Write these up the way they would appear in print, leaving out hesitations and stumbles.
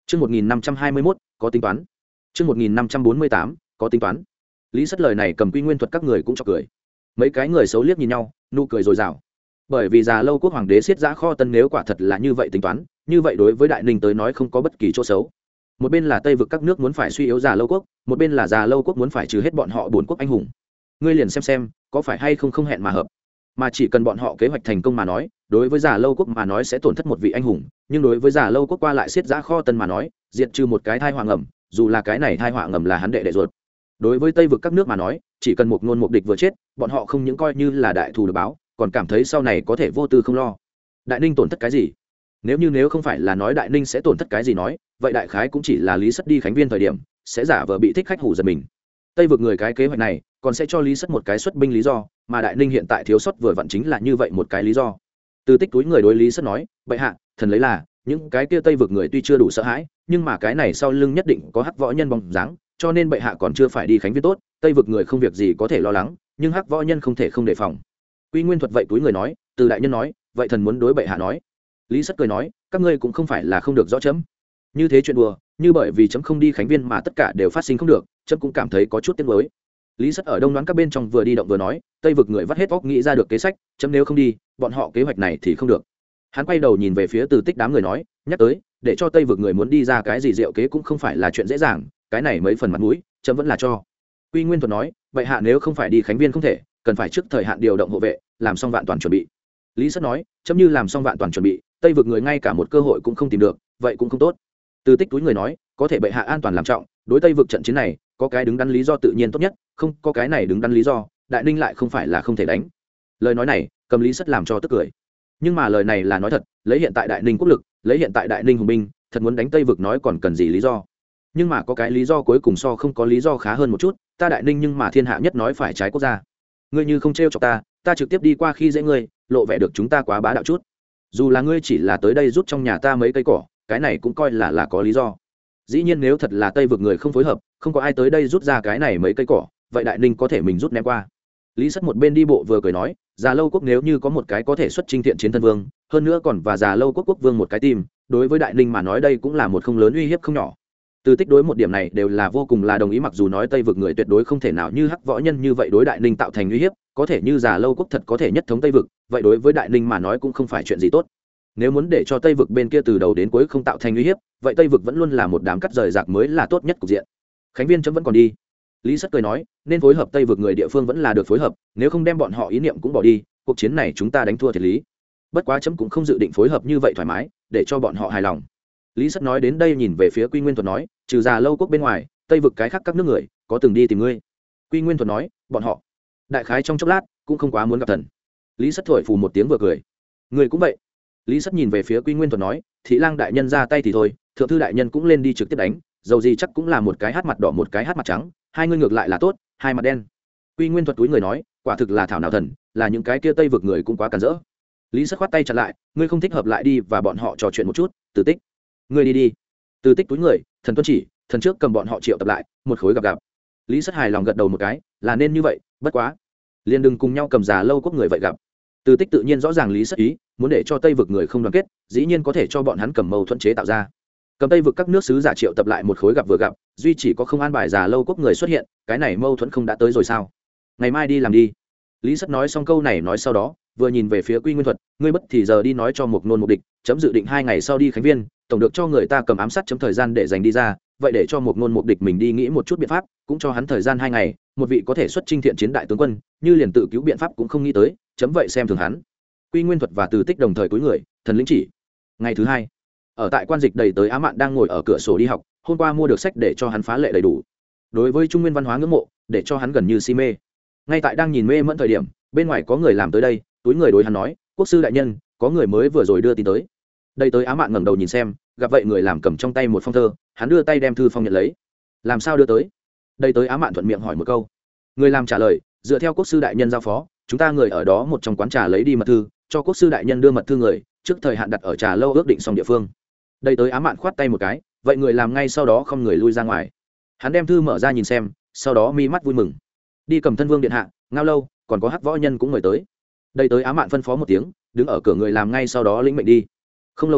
Chương 1521, có tính toán. Chương 1548, có tính toán. Lý Sắt lời này cầm Quy Nguyên Thuật các người cũng cho cười. Mấy cái người xấu liếc nhìn nhau, nụ cười rồi rào. Bởi vì già lâu quốc hoàng đế siết giã kho tân nếu quả thật là như vậy tính toán, như vậy đối với Đại Ninh tới nói không có bất kỳ chỗ xấu. Một bên là Tây vực các nước muốn phải suy yếu già lâu quốc, một bên là già lâu quốc muốn phải trừ hết bọn họ bốn quốc anh hùng. Ngươi liền xem có phải hay không hẹn mà hợp. Mà chỉ cần bọn họ kế hoạch thành công mà nói, đối với già lâu quốc mà nói sẽ tổn thất một vị anh hùng, nhưng đối với già lâu quốc qua lại siết giã kho tân mà nói, diệt trừ một cái thai họa ngầm, dù là cái này thai họa ngầm là hắn đệ ruột. Đối với Tây vực các nước mà nói, chỉ cần một ngôn một địch vừa chết, bọn họ không những coi như là đại thù được báo, còn cảm thấy sau này có thể vô tư không lo. Đại Ninh tổn thất cái gì? Nếu không phải là nói Đại Ninh sẽ tổn thất cái gì nói, vậy đại khái cũng chỉ là Lý Sắt đi Khánh Viên thời điểm sẽ giả vờ bị thích khách hủ giật mình. Tây vực người cái kế hoạch này còn sẽ cho Lý Sắt một cái xuất binh lý do, mà Đại Ninh hiện tại thiếu sót vừa vặn chính là như vậy một cái lý do. Từ Tích túi người đối Lý Sắt nói, bệ hạ, thần lấy là những cái kia Tây vực người tuy chưa đủ sợ hãi, nhưng mà cái này sau lưng nhất định có hắc võ nhân bóng dáng, cho nên bệ hạ còn chưa phải đi Khánh Viên tốt. Tây vực người không việc gì có thể lo lắng, nhưng hắc võ nhân không thể không đề phòng. Quy Nguyên Thuật vậy túi người nói, từ đại nhân nói, vậy thần muốn đối bệ hạ nói. Lý Sắt cười nói, các ngươi cũng không phải là không được rõ chấm. Như thế chuyện đùa, như bởi vì chấm không đi Khánh Viên mà tất cả đều phát sinh không được, chấm cũng cảm thấy có chút tiếc nuối. Lý Sắt ở đông đoán các bên trong vừa đi động vừa nói, Tây vực người vắt hết óc nghĩ ra được kế sách, chấm nếu không đi, bọn họ kế hoạch này thì không được. Hắn quay đầu nhìn về phía Từ Tích đám người nói, nhắc tới, để cho Tây vực người muốn đi ra cái gì diệu kế cũng không phải là chuyện dễ dàng, cái này mấy phần mặt mũi, chấm vẫn là cho. Quy Nguyên Thuật nói, vậy hạ nếu không phải đi Khánh Viên không thể, cần phải trước thời hạn điều động hộ vệ, làm xong vạn toàn chuẩn bị. Lý Sắt nói, chấm như làm xong vạn toàn chuẩn bị, Tây vực người ngay cả một cơ hội cũng không tìm được, vậy cũng không tốt. Từ Tích túi người nói, có thể bệ hạ an toàn làm trọng, đối Tây vực trận chiến này có cái đứng đắn lý do tự nhiên tốt nhất, không có cái này đứng đắn lý do, Đại Ninh lại không phải là không thể đánh. Lời nói này cầm Lý Sắt làm cho tức cười, nhưng mà lời này là nói thật, lấy hiện tại Đại Ninh quốc lực, lấy hiện tại Đại Ninh hùng binh, thật muốn đánh Tây vực nói còn cần gì lý do. Nhưng mà có cái lý do cuối cùng so không có lý do khá hơn một chút, ta Đại Ninh nhưng mà thiên hạ nhất nói phải trái quốc gia. Ngươi như không trêu chọc ta trực tiếp đi qua khi dễ ngươi, lộ vẻ được chúng ta quá bá đạo chút. Dù là ngươi chỉ là tới đây rút trong nhà ta mấy cây cỏ, cái này cũng coi là có lý do. Dĩ nhiên nếu thật là Tây vực người không phối hợp, không có ai tới đây rút ra cái này mấy cây cỏ, vậy Đại Ninh có thể mình rút ném qua. Lý Sắt một bên đi bộ vừa cười nói, già lâu quốc nếu như có một cái có thể xuất chinh thiện chiến thân vương, hơn nữa còn và già lâu quốc vương một cái tim, đối với Đại Ninh mà nói đây cũng là một không lớn uy hiếp không nhỏ. Từ Tích đối một điểm này đều là vô cùng là đồng ý, mặc dù nói Tây vực người tuyệt đối không thể nào như hắc võ nhân như vậy đối Đại Ninh tạo thành uy hiếp, có thể như già lâu quốc thật có thể nhất thống Tây vực, vậy đối với Đại Ninh mà nói cũng không phải chuyện gì tốt. Nếu muốn để cho Tây vực bên kia từ đầu đến cuối không tạo thành uy hiếp, vậy Tây vực vẫn luôn là một đám cắt rời rạc mới là tốt nhất cục diện. Khánh Viên chấm vẫn còn đi. Lý Sắt cười nói, nên phối hợp Tây vực người địa phương vẫn là được phối hợp, nếu không đem bọn họ ý niệm cũng bỏ đi, cuộc chiến này chúng ta đánh thua thiệt lý. Bất quá chấm cũng không dự định phối hợp như vậy thoải mái, để cho bọn họ hài lòng. Lý Sắt nói đến đây nhìn về phía Quy Nguyên Thuật nói, trừ già lâu quốc bên ngoài, Tây vực cái khác các nước người có từng đi tìm ngươi. Quy Nguyên Thuật nói, bọn họ đại khái trong chốc lát cũng không quá muốn gặp thần. Lý Sắt thổi phù một tiếng vừa cười, ngươi cũng vậy. Lý Sắt nhìn về phía Quy Nguyên Thuật nói, Thị Lang đại nhân ra tay thì thôi, Thượng thư đại nhân cũng lên đi trực tiếp đánh, dầu gì chắc cũng là một cái hát mặt đỏ một cái hát mặt trắng, hai ngươi ngược lại là tốt, hai mặt đen. Quy Nguyên Thuật túi người nói, quả thực là thảo nào thần, là những cái kia Tây vực người cũng quá cản rỡ. Lý Sắt khoát tay chặn lại, ngươi không thích hợp lại đi và bọn họ trò chuyện một chút. Từ Tích, ngươi đi. Từ Tích túi người, thần tuân chỉ, thần trước cầm bọn họ triệu tập lại, một khối gặp. Lý Sắt hài lòng gật đầu một cái, là nên như vậy, bất quá liền đừng cùng nhau cầm già lâu quốc người vậy gặp. Từ Tích tự nhiên rõ ràng Lý Sắt ý, muốn để cho Tây vực người không đoàn kết, dĩ nhiên có thể cho bọn hắn cầm mâu thuẫn chế tạo ra. Cầm Tây vực các nước sứ giả triệu tập lại một khối gặp vừa gặp, duy chỉ có không an bài già lâu quốc người xuất hiện, cái này mâu thuẫn không đã tới rồi sao? Ngày mai đi làm đi. Lý Sắt nói xong câu này nói sau đó, vừa nhìn về phía Quy Nguyên Thuật, ngươi bất thì giờ đi nói cho một nôn một địch, chấm dự định 2 ngày sau đi Khánh Viên, tổng được cho người ta cầm ám sát chấm thời gian để dành đi ra, vậy để cho một nôn một địch mình đi nghĩ một chút biện pháp, cũng cho hắn thời gian 2 ngày, một vị có thể xuất chinh thiện chiến đại tướng quân, như liền tự cứu biện pháp cũng không nghĩ tới, chấm vậy xem thường hắn. Quy Nguyên Thuật và Từ Tích đồng thời cúi người, thần lĩnh chỉ. Ngày thứ 2, ở tại quan dịch đầy tới Á Mạn đang ngồi ở cửa sổ đi học, hôm qua mua được sách để cho hắn phá lệ đầy đủ. Đối với trung nguyên văn hóa ngưỡng mộ, để cho hắn gần như si mê. Ngay tại đang nhìn mê mẫn thời điểm, bên ngoài có người làm tới đây, túi người đối hắn nói, quốc sư đại nhân, có người mới vừa rồi đưa tin tới. Đây tới Á Mạn ngẩng đầu nhìn xem, gặp vậy người làm cầm trong tay một phong thơ, hắn đưa tay đem thư phong nhận lấy. Làm sao đưa tới? Đây tới Á Mạn thuận miệng hỏi một câu. Người làm trả lời, dựa theo quốc sư đại nhân giao phó, chúng ta người ở đó một trong quán trà lấy đi mật thư, cho quốc sư đại nhân đưa mật thư người, trước thời hạn đặt ở trà lâu ước định xong địa phương. Đây tới Á Mạn khoát tay một cái, vậy người làm ngay sau đó không người lui ra ngoài. Hắn đem thư mở ra nhìn xem, sau đó mi mắt vui mừng. Đi cầm thân vương điện hạ, Ngao Lâu, còn có Hắc võ nhân cũng mời tới. Đây tới Á Mạn phân phó một tiếng, đứng ở cửa người làm ngay sau đó lĩnh mệnh đi. Không lâu lắm,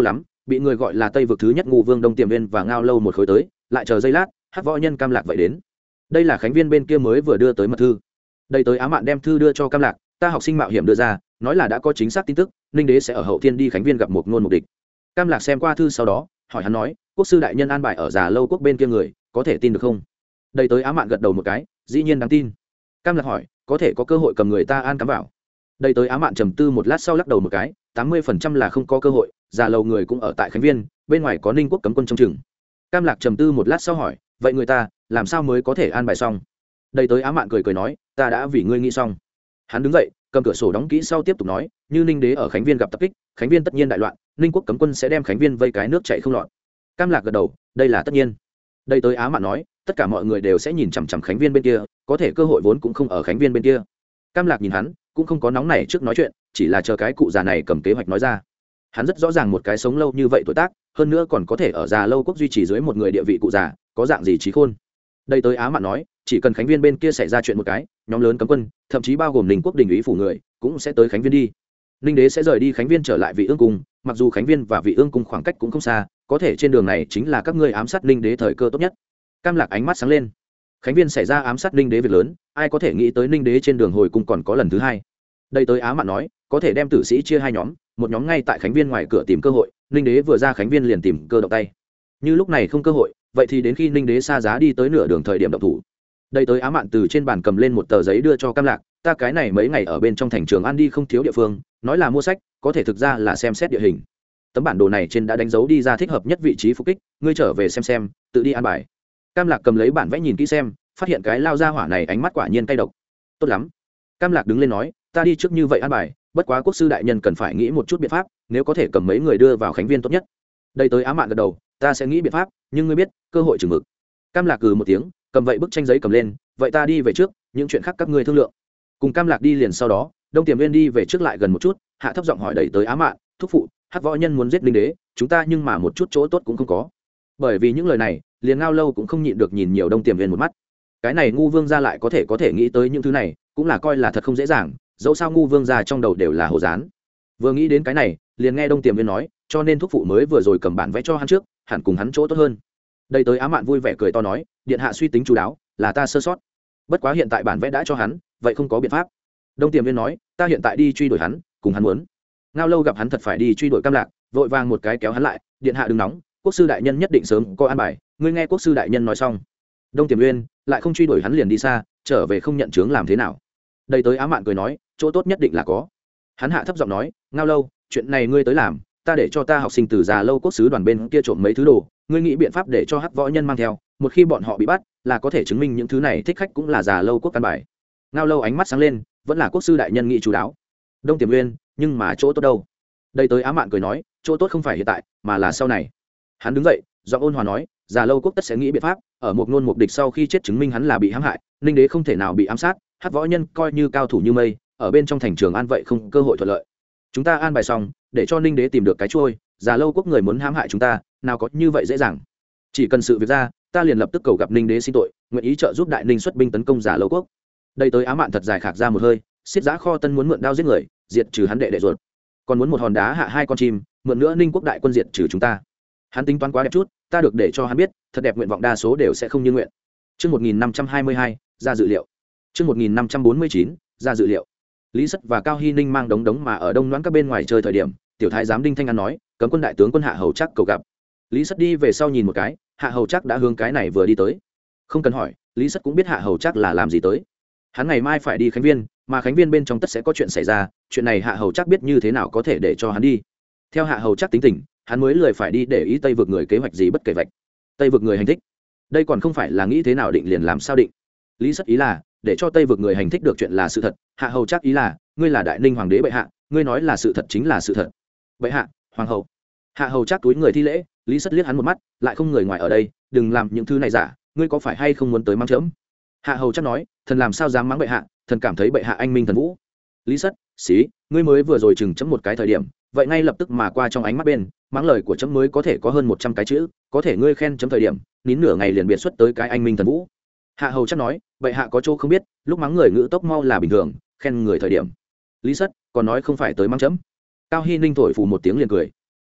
bị người gọi là tây vực thứ nhất ngu vương Đông Tiềm Viên và Ngao Lâu một khối tới, lại chờ giây lát, Hắc võ nhân Cam Lạc vậy đến. Đây là Khánh Viên bên kia mới vừa đưa tới mật thư. Đây tới Á Mạn đem thư đưa cho Cam Lạc, ta học sinh mạo hiểm đưa ra, nói là đã có chính xác tin tức, Ninh Đế sẽ ở Hậu Thiên đi Khánh Viên gặp một ngôn một địch. Cam Lạc xem qua thư sau đó, hỏi hắn nói, quốc sư đại nhân an bài ở Già Lâu quốc bên kia người, có thể tin được không? Đây tới Á Mạn gật đầu một cái, dĩ nhiên đáng tin. Cam Lạc hỏi, có thể có cơ hội cầm người ta an cắm vào? Đây tới Á Mạn trầm tư một lát sau lắc đầu một cái, 80% là không có cơ hội, Già Lâu người cũng ở tại Khánh Viên, bên ngoài có Ninh quốc cấm quân trông chừng. Cam Lạc trầm tư một lát sau hỏi, vậy người ta làm sao mới có thể an bài xong? Đây tới Á Mạn cười cười nói, ta đã vì ngươi nghĩ xong. Hắn đứng dậy, cầm cửa sổ đóng kỹ sau tiếp tục nói, như Ninh Đế ở Khánh Viên gặp tập kích, Khánh Viên tất nhiên đại loạn, Ninh quốc cấm quân sẽ đem Khánh Viên vây cái nước chảy không lọt. Cam Lạc gật đầu, đây là tất nhiên. Đây tới Á Mạn nói, tất cả mọi người đều sẽ nhìn chằm chằm Khánh Viên bên kia, có thể cơ hội vốn cũng không ở Khánh Viên bên kia. Cam Lạc nhìn hắn, cũng không có nóng nảy trước nói chuyện, chỉ là chờ cái cụ già này cầm kế hoạch nói ra. Hắn rất rõ ràng một cái sống lâu như vậy tuổi tác, hơn nữa còn có thể ở Già Lâu quốc duy trì dưới một người địa vị cụ già, có dạng gì trí khôn. Đây tới Á Mạn nói, chỉ cần Khánh Viên bên kia xảy ra chuyện một cái, nhóm lớn cấm quân, thậm chí bao gồm Ninh quốc đình ý phủ người, cũng sẽ tới Khánh Viên đi. Ninh Đế sẽ rời đi Khánh Viên trở lại Vị Ương cung, mặc dù Khánh Viên và Vị Ương cung khoảng cách cũng không xa, có thể trên đường này chính là các ngươi ám sát Ninh Đế thời cơ tốt nhất. Cam Lạc ánh mắt sáng lên. Khánh Viên xảy ra ám sát Ninh Đế việc lớn, ai có thể nghĩ tới Ninh Đế trên đường hồi cung còn có lần thứ hai. Đây tới Á Mạn nói, có thể đem tử sĩ chia hai nhóm, một nhóm ngay tại Khánh Viên ngoài cửa tìm cơ hội, Ninh Đế vừa ra Khánh Viên liền tìm cơ động tay. Như lúc này không cơ hội, vậy thì đến khi Ninh Đế xa giá đi tới nửa đường thời điểm động thủ. Đây tới Á Mạn từ trên bàn cầm lên một tờ giấy đưa cho Cam Lạc, ta cái này mấy ngày ở bên trong thành trường An đi không thiếu địa phương, nói là mua sách, có thể thực ra là xem xét địa hình. Tấm bản đồ này trên đã đánh dấu đi ra thích hợp nhất vị trí phục kích, ngươi trở về xem, tự đi an bài. Cam Lạc cầm lấy bản vẽ nhìn kỹ xem, phát hiện cái lao ra hỏa này ánh mắt quả nhiên cay độc. Tốt lắm. Cam Lạc đứng lên nói, ta đi trước như vậy an bài, bất quá quốc sư đại nhân cần phải nghĩ một chút biện pháp, nếu có thể cầm mấy người đưa vào Khánh Viên tốt nhất. Đây tới Á Mạn gật đầu, ta sẽ nghĩ biện pháp, nhưng ngươi biết, cơ hội chừng mực. Cam Lạc cừ một tiếng, cầm vậy bức tranh giấy cầm lên, vậy ta đi về trước, những chuyện khác các ngươi thương lượng. Cùng Cam Lạc đi liền sau đó, Đông Tiềm Viên đi về trước lại gần một chút, hạ thấp giọng hỏi đẩy tới Á Mạn, thúc phụ, Hắc võ nhân muốn giết Ninh Đế, chúng ta nhưng mà một chút chỗ tốt cũng không có. Bởi vì những lời này, liền Ngao Lâu cũng không nhịn được nhìn nhiều Đông Tiềm Viên một mắt. Cái này ngu vương gia lại có thể nghĩ tới những thứ này, cũng là coi là thật không dễ dàng, dẫu sao ngu vương gia trong đầu đều là hồ dán. Vừa nghĩ đến cái này, liền nghe Đông Tiềm Viên nói, cho nên thúc phụ mới vừa rồi cầm bản vẽ cho hắn trước, hẳn cùng hắn chỗ tốt hơn. Đây tới Á Mạn vui vẻ cười to nói, điện hạ suy tính chú đáo, là ta sơ sót. Bất quá hiện tại bản vẽ đã cho hắn, vậy không có biện pháp. Đông Tiềm Viên nói, ta hiện tại đi truy đuổi hắn, cùng hắn muốn. Ngao Lâu gặp hắn thật phải đi truy đuổi Cam Lạc, vội vàng một cái kéo hắn lại, điện hạ đừng nóng, quốc sư đại nhân nhất định sớm có an bài, ngươi nghe quốc sư đại nhân nói xong. Đông Tiềm Viên lại không truy đuổi hắn liền đi xa, trở về không nhận chướng làm thế nào. Đây tới Á Mạn cười nói, chỗ tốt nhất định là có. Hắn hạ thấp giọng nói, Ngao Lâu, chuyện này ngươi tới làm, ta để cho ta học sinh từ Già Lâu quốc sứ đoàn bên kia trộm mấy thứ đồ, ngươi nghĩ biện pháp để cho Hắc võ nhân mang theo, một khi bọn họ bị bắt, là có thể chứng minh những thứ này thích khách cũng là Già Lâu quốc căn bài. Ngao Lâu ánh mắt sáng lên, vẫn là quốc sư đại nhân nghĩ chú đáo. Đông Tiềm Nguyên, nhưng mà chỗ tốt đâu? Đây tới Á Mạn cười nói, chỗ tốt không phải hiện tại, mà là sau này. Hắn đứng dậy, giọng ôn hòa nói, Già Lâu quốc tất sẽ nghĩ biện pháp, ở một ngôn một địch sau khi chết chứng minh hắn là bị hãm hại, Ninh Đế không thể nào bị ám sát, Hắc võ nhân coi như cao thủ như mây, ở bên trong thành trường An vậy không cơ hội thuận lợi. Chúng ta an bài xong, để cho Ninh Đế tìm được cái trôi, Già Lâu quốc người muốn hãm hại chúng ta, nào có như vậy dễ dàng. Chỉ cần sự việc ra, ta liền lập tức cầu gặp Ninh Đế xin tội, nguyện ý trợ giúp Đại Ninh xuất binh tấn công Già Lâu quốc. Đây tới Á Mạn thật dài khạc ra một hơi, xiết giá kho tân muốn mượn đao giết người, diệt trừ hắn đệ ruột, còn muốn một hòn đá hạ hai con chim, mượn nữa Ninh quốc đại quân diệt trừ chúng ta. Hắn tính toán quá đẹp chút, ta được để cho hắn biết, thật đẹp nguyện vọng đa số đều sẽ không như nguyện. Chương 1522, ra dự liệu. Chương 1549, ra dự liệu. Lý Sắt và Cao Hy Ninh mang đống mà ở đông loãng các bên ngoài chơi thời điểm, tiểu thái giám Đinh Thanh An nói, cấm quân đại tướng quân Hạ Hầu Trác cầu gặp. Lý Sắt đi về sau nhìn một cái, Hạ Hầu Trác đã hướng cái này vừa đi tới. Không cần hỏi, Lý Sắt cũng biết Hạ Hầu Trác là làm gì tới. Hắn ngày mai phải đi Khánh Viên, mà Khánh Viên bên trong tất sẽ có chuyện xảy ra, chuyện này Hạ Hầu Trác biết như thế nào có thể để cho hắn đi. Theo Hạ Hầu Trác tính tình, hắn mới lười phải đi để ý Tây vực người kế hoạch gì bất kể vạch. Tây vực người hành thích, đây còn không phải là nghĩ thế nào định liền làm sao định. Lý Sắt ý là để cho Tây vực người hành thích được chuyện là sự thật, Hạ Hầu Trác ý là ngươi là Đại Ninh hoàng đế bệ hạ, ngươi nói là sự thật chính là sự thật. Bệ hạ, hoàng hậu. Hạ Hầu Trác túi người thi lễ, Lý Sắt liếc hắn một mắt, lại không người ngoài ở đây, đừng làm những thứ này giả, ngươi có phải hay không muốn tới mang chấm? Hạ Hầu Trác nói, thần làm sao dám mắng bệ hạ, thần cảm thấy bệ hạ anh minh thần vũ. Lý Sắt, xí, ngươi mới vừa rồi chừng chấm một cái thời điểm, vậy ngay lập tức mà qua trong ánh mắt bên, mắng lời của chấm mới có thể có hơn 100 cái chữ, có thể ngươi khen chấm thời điểm, nín nửa ngày liền biệt xuất tới cái anh minh thần vũ. Hạ Hầu Trác nói, bệ hạ có chỗ không biết, lúc mắng người ngữ tốc mau là bình thường, khen người thời điểm. Lý Sắt còn nói không phải tới mắng chấm. Cao Hy Ninh thổi phù một tiếng liền cười.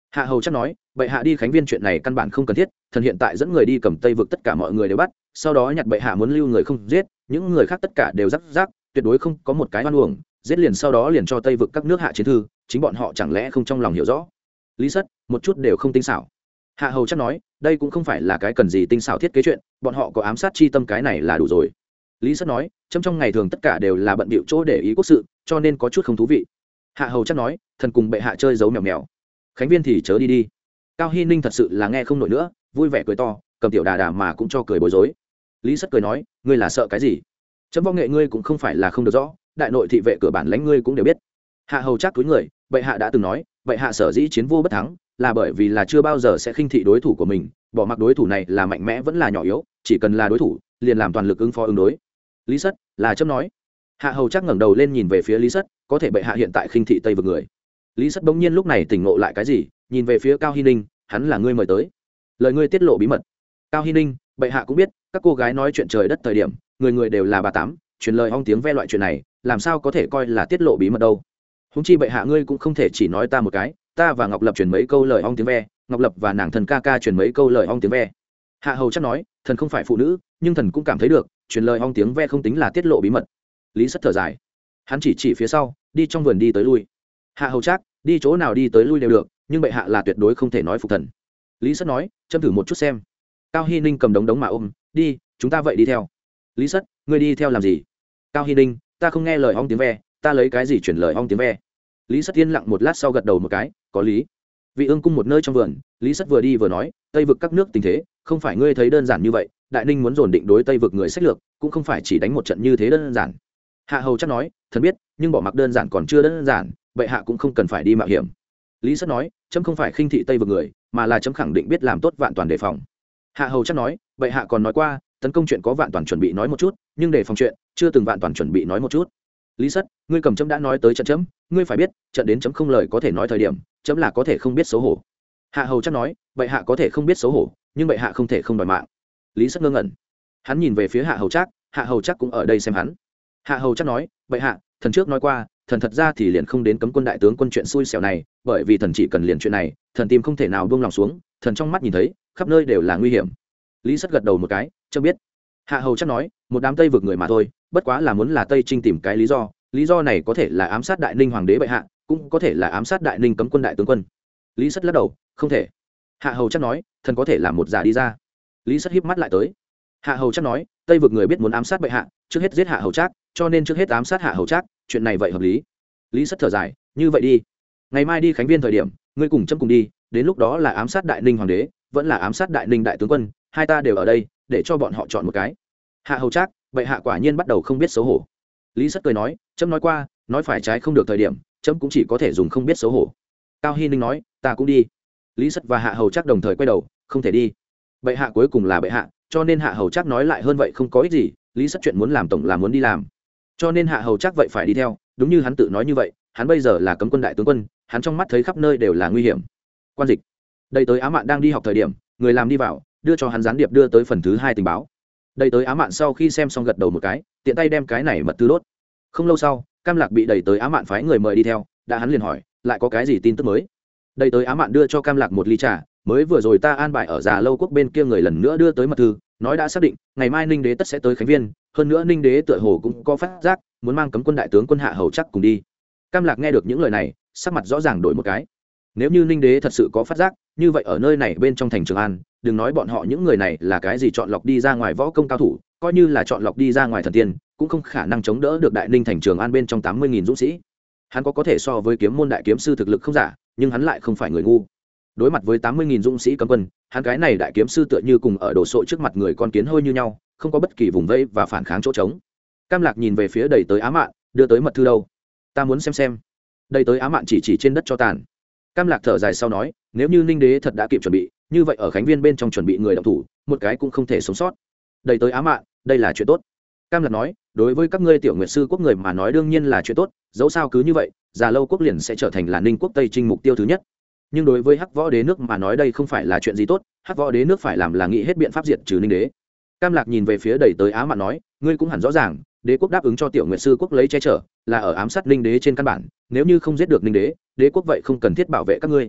Hạ hầu chắc nói, bệ hạ đi khánh viên chuyện này căn bản không cần thiết, thần hiện tại dẫn người đi cầm tây vực tất cả mọi người đều bắt, sau đó nhặt bệ hạ muốn lưu người không giết, những người khác tất cả đều rắc rác, tuyệt đối không có một cái oan uổng, giết liền sau đó liền cho tây vực các nước hạ chiến thư, chính bọn họ chẳng lẽ không trong lòng hiểu rõ. Lý Sất một chút đều không tinh xảo. Hạ hầu chắc nói, đây cũng không phải là cái cần gì tinh xảo thiết kế chuyện, bọn họ có ám sát chi tâm cái này là đủ rồi. Lý Sất nói, trong ngày thường tất cả đều là bận bịu chỗ để ý quốc sự, cho nên có chút không thú vị. Hạ hầu chắc nói, thần cùng bệ hạ chơi giấu mèo mèo, khánh viên thì chớ đi đi. Cao Hy Ninh thật sự là nghe không nổi nữa, vui vẻ cười to, cầm tiểu đà đà mà cũng cho cười bối rối. Lý Sất cười nói, ngươi là sợ cái gì? Chấm võ nghệ ngươi cũng không phải là không được rõ, đại nội thị vệ cửa bản lãnh ngươi cũng đều biết. Hạ hầu chắc túi người, bệ hạ đã từng nói, bệ hạ sở dĩ chiến vô bất thắng là bởi vì là chưa bao giờ sẽ khinh thị đối thủ của mình, bỏ mặc đối thủ này là mạnh mẽ vẫn là nhỏ yếu, chỉ cần là đối thủ liền làm toàn lực ứng phó ứng đối. Lý Sất là chấm nói. Hạ hầu chắc ngẩng đầu lên nhìn về phía Lý Sất, có thể bệ hạ hiện tại khinh thị tây vực người. Lý Sất bỗng nhiên lúc này tỉnh ngộ lại cái gì, nhìn về phía Cao Hy Ninh, hắn là ngươi mời tới, lời ngươi tiết lộ bí mật. Cao Hy Ninh, bệ hạ cũng biết, các cô gái nói chuyện trời đất thời điểm, người người đều là bà tám, truyền lời ong tiếng ve loại chuyện này, làm sao có thể coi là tiết lộ bí mật đâu. Huống chi bệ hạ ngươi cũng không thể chỉ nói ta một cái, ta và Ngọc Lập truyền mấy câu lời ong tiếng ve, Ngọc Lập và nàng thần ca ca truyền mấy câu lời ong tiếng ve. Hạ hầu chắc nói, thần không phải phụ nữ, nhưng thần cũng cảm thấy được, truyền lời ong tiếng ve không tính là tiết lộ bí mật. Lý Sất thở dài, hắn chỉ phía sau, đi trong vườn đi tới lui. Hạ hầu chắc, đi chỗ nào đi tới lui đều được, nhưng bệ hạ là tuyệt đối không thể nói phục thần. Lý Sất nói, châm thử một chút xem. Cao Hy Ninh cầm đống mà ôm, đi, chúng ta vậy đi theo. Lý Sất, ngươi đi theo làm gì? Cao Hy Ninh, ta không nghe lời ong tiếng ve, ta lấy cái gì chuyển lời ong tiếng ve? Lý Sất yên lặng một lát sau gật đầu một cái, có lý. Vị ương cung một nơi trong vườn, Lý Sất vừa đi vừa nói, tây vực các nước tình thế không phải ngươi thấy đơn giản như vậy, đại ninh muốn dồn định đối tây vực người sách lược cũng không phải chỉ đánh một trận như thế đơn giản. Hạ hầu chắc nói, thần biết, nhưng bỏ mặc đơn giản còn chưa đơn giản, bệ hạ cũng không cần phải đi mạo hiểm. Lý Sất nói, chấm không phải khinh thị tây vực người, mà là chấm khẳng định biết làm tốt vạn toàn đề phòng. Hạ hầu chắc nói, bệ hạ còn nói qua, tấn công chuyện có vạn toàn chuẩn bị nói một chút, nhưng đề phòng chuyện chưa từng vạn toàn chuẩn bị nói một chút. Lý Sất, ngươi cầm chấm đã nói tới trận chấm, ngươi phải biết, trận đến chấm không lời có thể nói thời điểm, chấm là có thể không biết xấu hổ. Hạ hầu chắc nói, bệ hạ có thể không biết xấu hổ, nhưng bệ hạ không thể không đòi mạng. Lý Sất ngơ ngẩn, hắn nhìn về phía Hạ hầu chắc cũng ở đây xem hắn. Hạ hầu chắc nói, bệ hạ, thần trước nói qua, thần thật ra thì liền không đến cấm quân đại tướng quân chuyện xui xẻo này, bởi vì thần chỉ cần liền chuyện này, thần tim không thể nào buông lòng xuống, thần trong mắt nhìn thấy, khắp nơi đều là nguy hiểm. Lý Sất gật đầu một cái, chấm biết. Hạ hầu chắc nói, một đám tây vực người mà thôi, bất quá là muốn là tây trinh tìm cái lý do này có thể là ám sát đại ninh hoàng đế bệ hạ, cũng có thể là ám sát đại ninh cấm quân đại tướng quân. Lý Sất lắc đầu, không thể. Hạ hầu chắc nói, thần có thể làm một giả đi ra. Lý Sất híp mắt lại tới. Hạ hầu chắc nói, tây vực người biết muốn ám sát bệ hạ, trước hết giết Hạ hầu chắc, cho nên trước hết ám sát Hạ hầu chắc, chuyện này vậy hợp lý. Lý Sất thở dài, như vậy đi, ngày mai đi khánh viên thời điểm, ngươi cùng chấm cùng đi, đến lúc đó là ám sát đại ninh hoàng đế, vẫn là ám sát đại ninh đại tướng quân, hai ta đều ở đây, để cho bọn họ chọn một cái. Hạ hầu chắc, bệ hạ quả nhiên bắt đầu không biết xấu hổ. Lý Sất cười nói, chấm nói qua, nói phải trái không được thời điểm, chấm cũng chỉ có thể dùng không biết xấu hổ. Cao Hy Ninh nói, ta cũng đi. Lý Sất và Hạ hầu chắc đồng thời quay đầu, không thể đi. Bệ hạ cuối cùng là bệ hạ, cho nên Hạ hầu chắc nói lại hơn vậy không có ích gì. Lý Sất chuyện muốn làm tổng là muốn đi làm, cho nên Hạ hầu chắc vậy phải đi theo. Đúng như hắn tự nói như vậy, hắn bây giờ là cấm quân đại tướng quân, hắn trong mắt thấy khắp nơi đều là nguy hiểm. Quan dịch, đây tới Á Mạn đang đi học thời điểm, người làm đi vào, đưa cho hắn gián điệp đưa tới phần thứ 2 tình báo. Đây tới Á Mạn sau khi xem xong gật đầu một cái, tiện tay đem cái này mật thư đốt. Không lâu sau, Cam Lạc bị đẩy tới Á Mạn phái người mời đi theo, đã hắn liền hỏi, lại có cái gì tin tức mới? Đây tới Á Mạn đưa cho Cam Lạc một ly trà, mới vừa rồi ta an bài ở Già Lâu Quốc bên kia người lần nữa đưa tới mật thư, nói đã xác định, ngày mai Ninh Đế tất sẽ tới khánh viên, hơn nữa Ninh Đế tựa hồ cũng có phát giác, muốn mang cấm quân đại tướng quân Hạ hầu chắc cùng đi. Cam Lạc nghe được những lời này, sắc mặt rõ ràng đổi một cái. Nếu như Ninh Đế thật sự có phát giác, như vậy ở nơi này bên trong thành Trường An, đừng nói bọn họ những người này là cái gì chọn lọc đi ra ngoài võ công cao thủ, coi như là chọn lọc đi ra ngoài thần tiên, cũng không khả năng chống đỡ được đại ninh thành Trường An bên trong 80.000 dũng sĩ. Hắn có thể so với kiếm môn đại kiếm sư thực lực không giả, nhưng hắn lại không phải người ngu. Đối mặt với 80.000 dũng sĩ cấm quân, hắn cái này đại kiếm sư tựa như cùng ở đổ sộ trước mặt người con kiến hôi như nhau, không có bất kỳ vùng vây và phản kháng chỗ trống. Cam Lạc nhìn về phía đẩy tới Á Mạn, đưa tới mật thư đâu? Ta muốn xem. Đẩy tới Á Mạn chỉ trên đất cho tàn. Cam Lạc thở dài sau nói, nếu như Ninh Đế thật đã kịp chuẩn bị, như vậy ở khánh viên bên trong chuẩn bị người động thủ, một cái cũng không thể sống sót. Đẩy tới Á Mạn, đây là chuyện tốt. Cam Lạc nói, đối với các ngươi tiểu nguyệt sư quốc người mà nói đương nhiên là chuyện tốt, dẫu sao cứ như vậy, Già Lâu Quốc liền sẽ trở thành là Ninh quốc Tây Trinh mục tiêu thứ nhất. Nhưng đối với Hắc Võ Đế nước mà nói đây không phải là chuyện gì tốt, Hắc Võ Đế nước phải làm là nghĩ hết biện pháp diệt trừ Ninh Đế. Cam Lạc nhìn về phía đẩy tới Á Mạn nói, ngươi cũng hẳn rõ ràng, đế quốc đáp ứng cho tiểu nguyệt sư quốc lấy che chở, là ở ám sát Ninh Đế trên căn bản, nếu như không giết được Ninh Đế, đế quốc vậy không cần thiết bảo vệ các ngươi.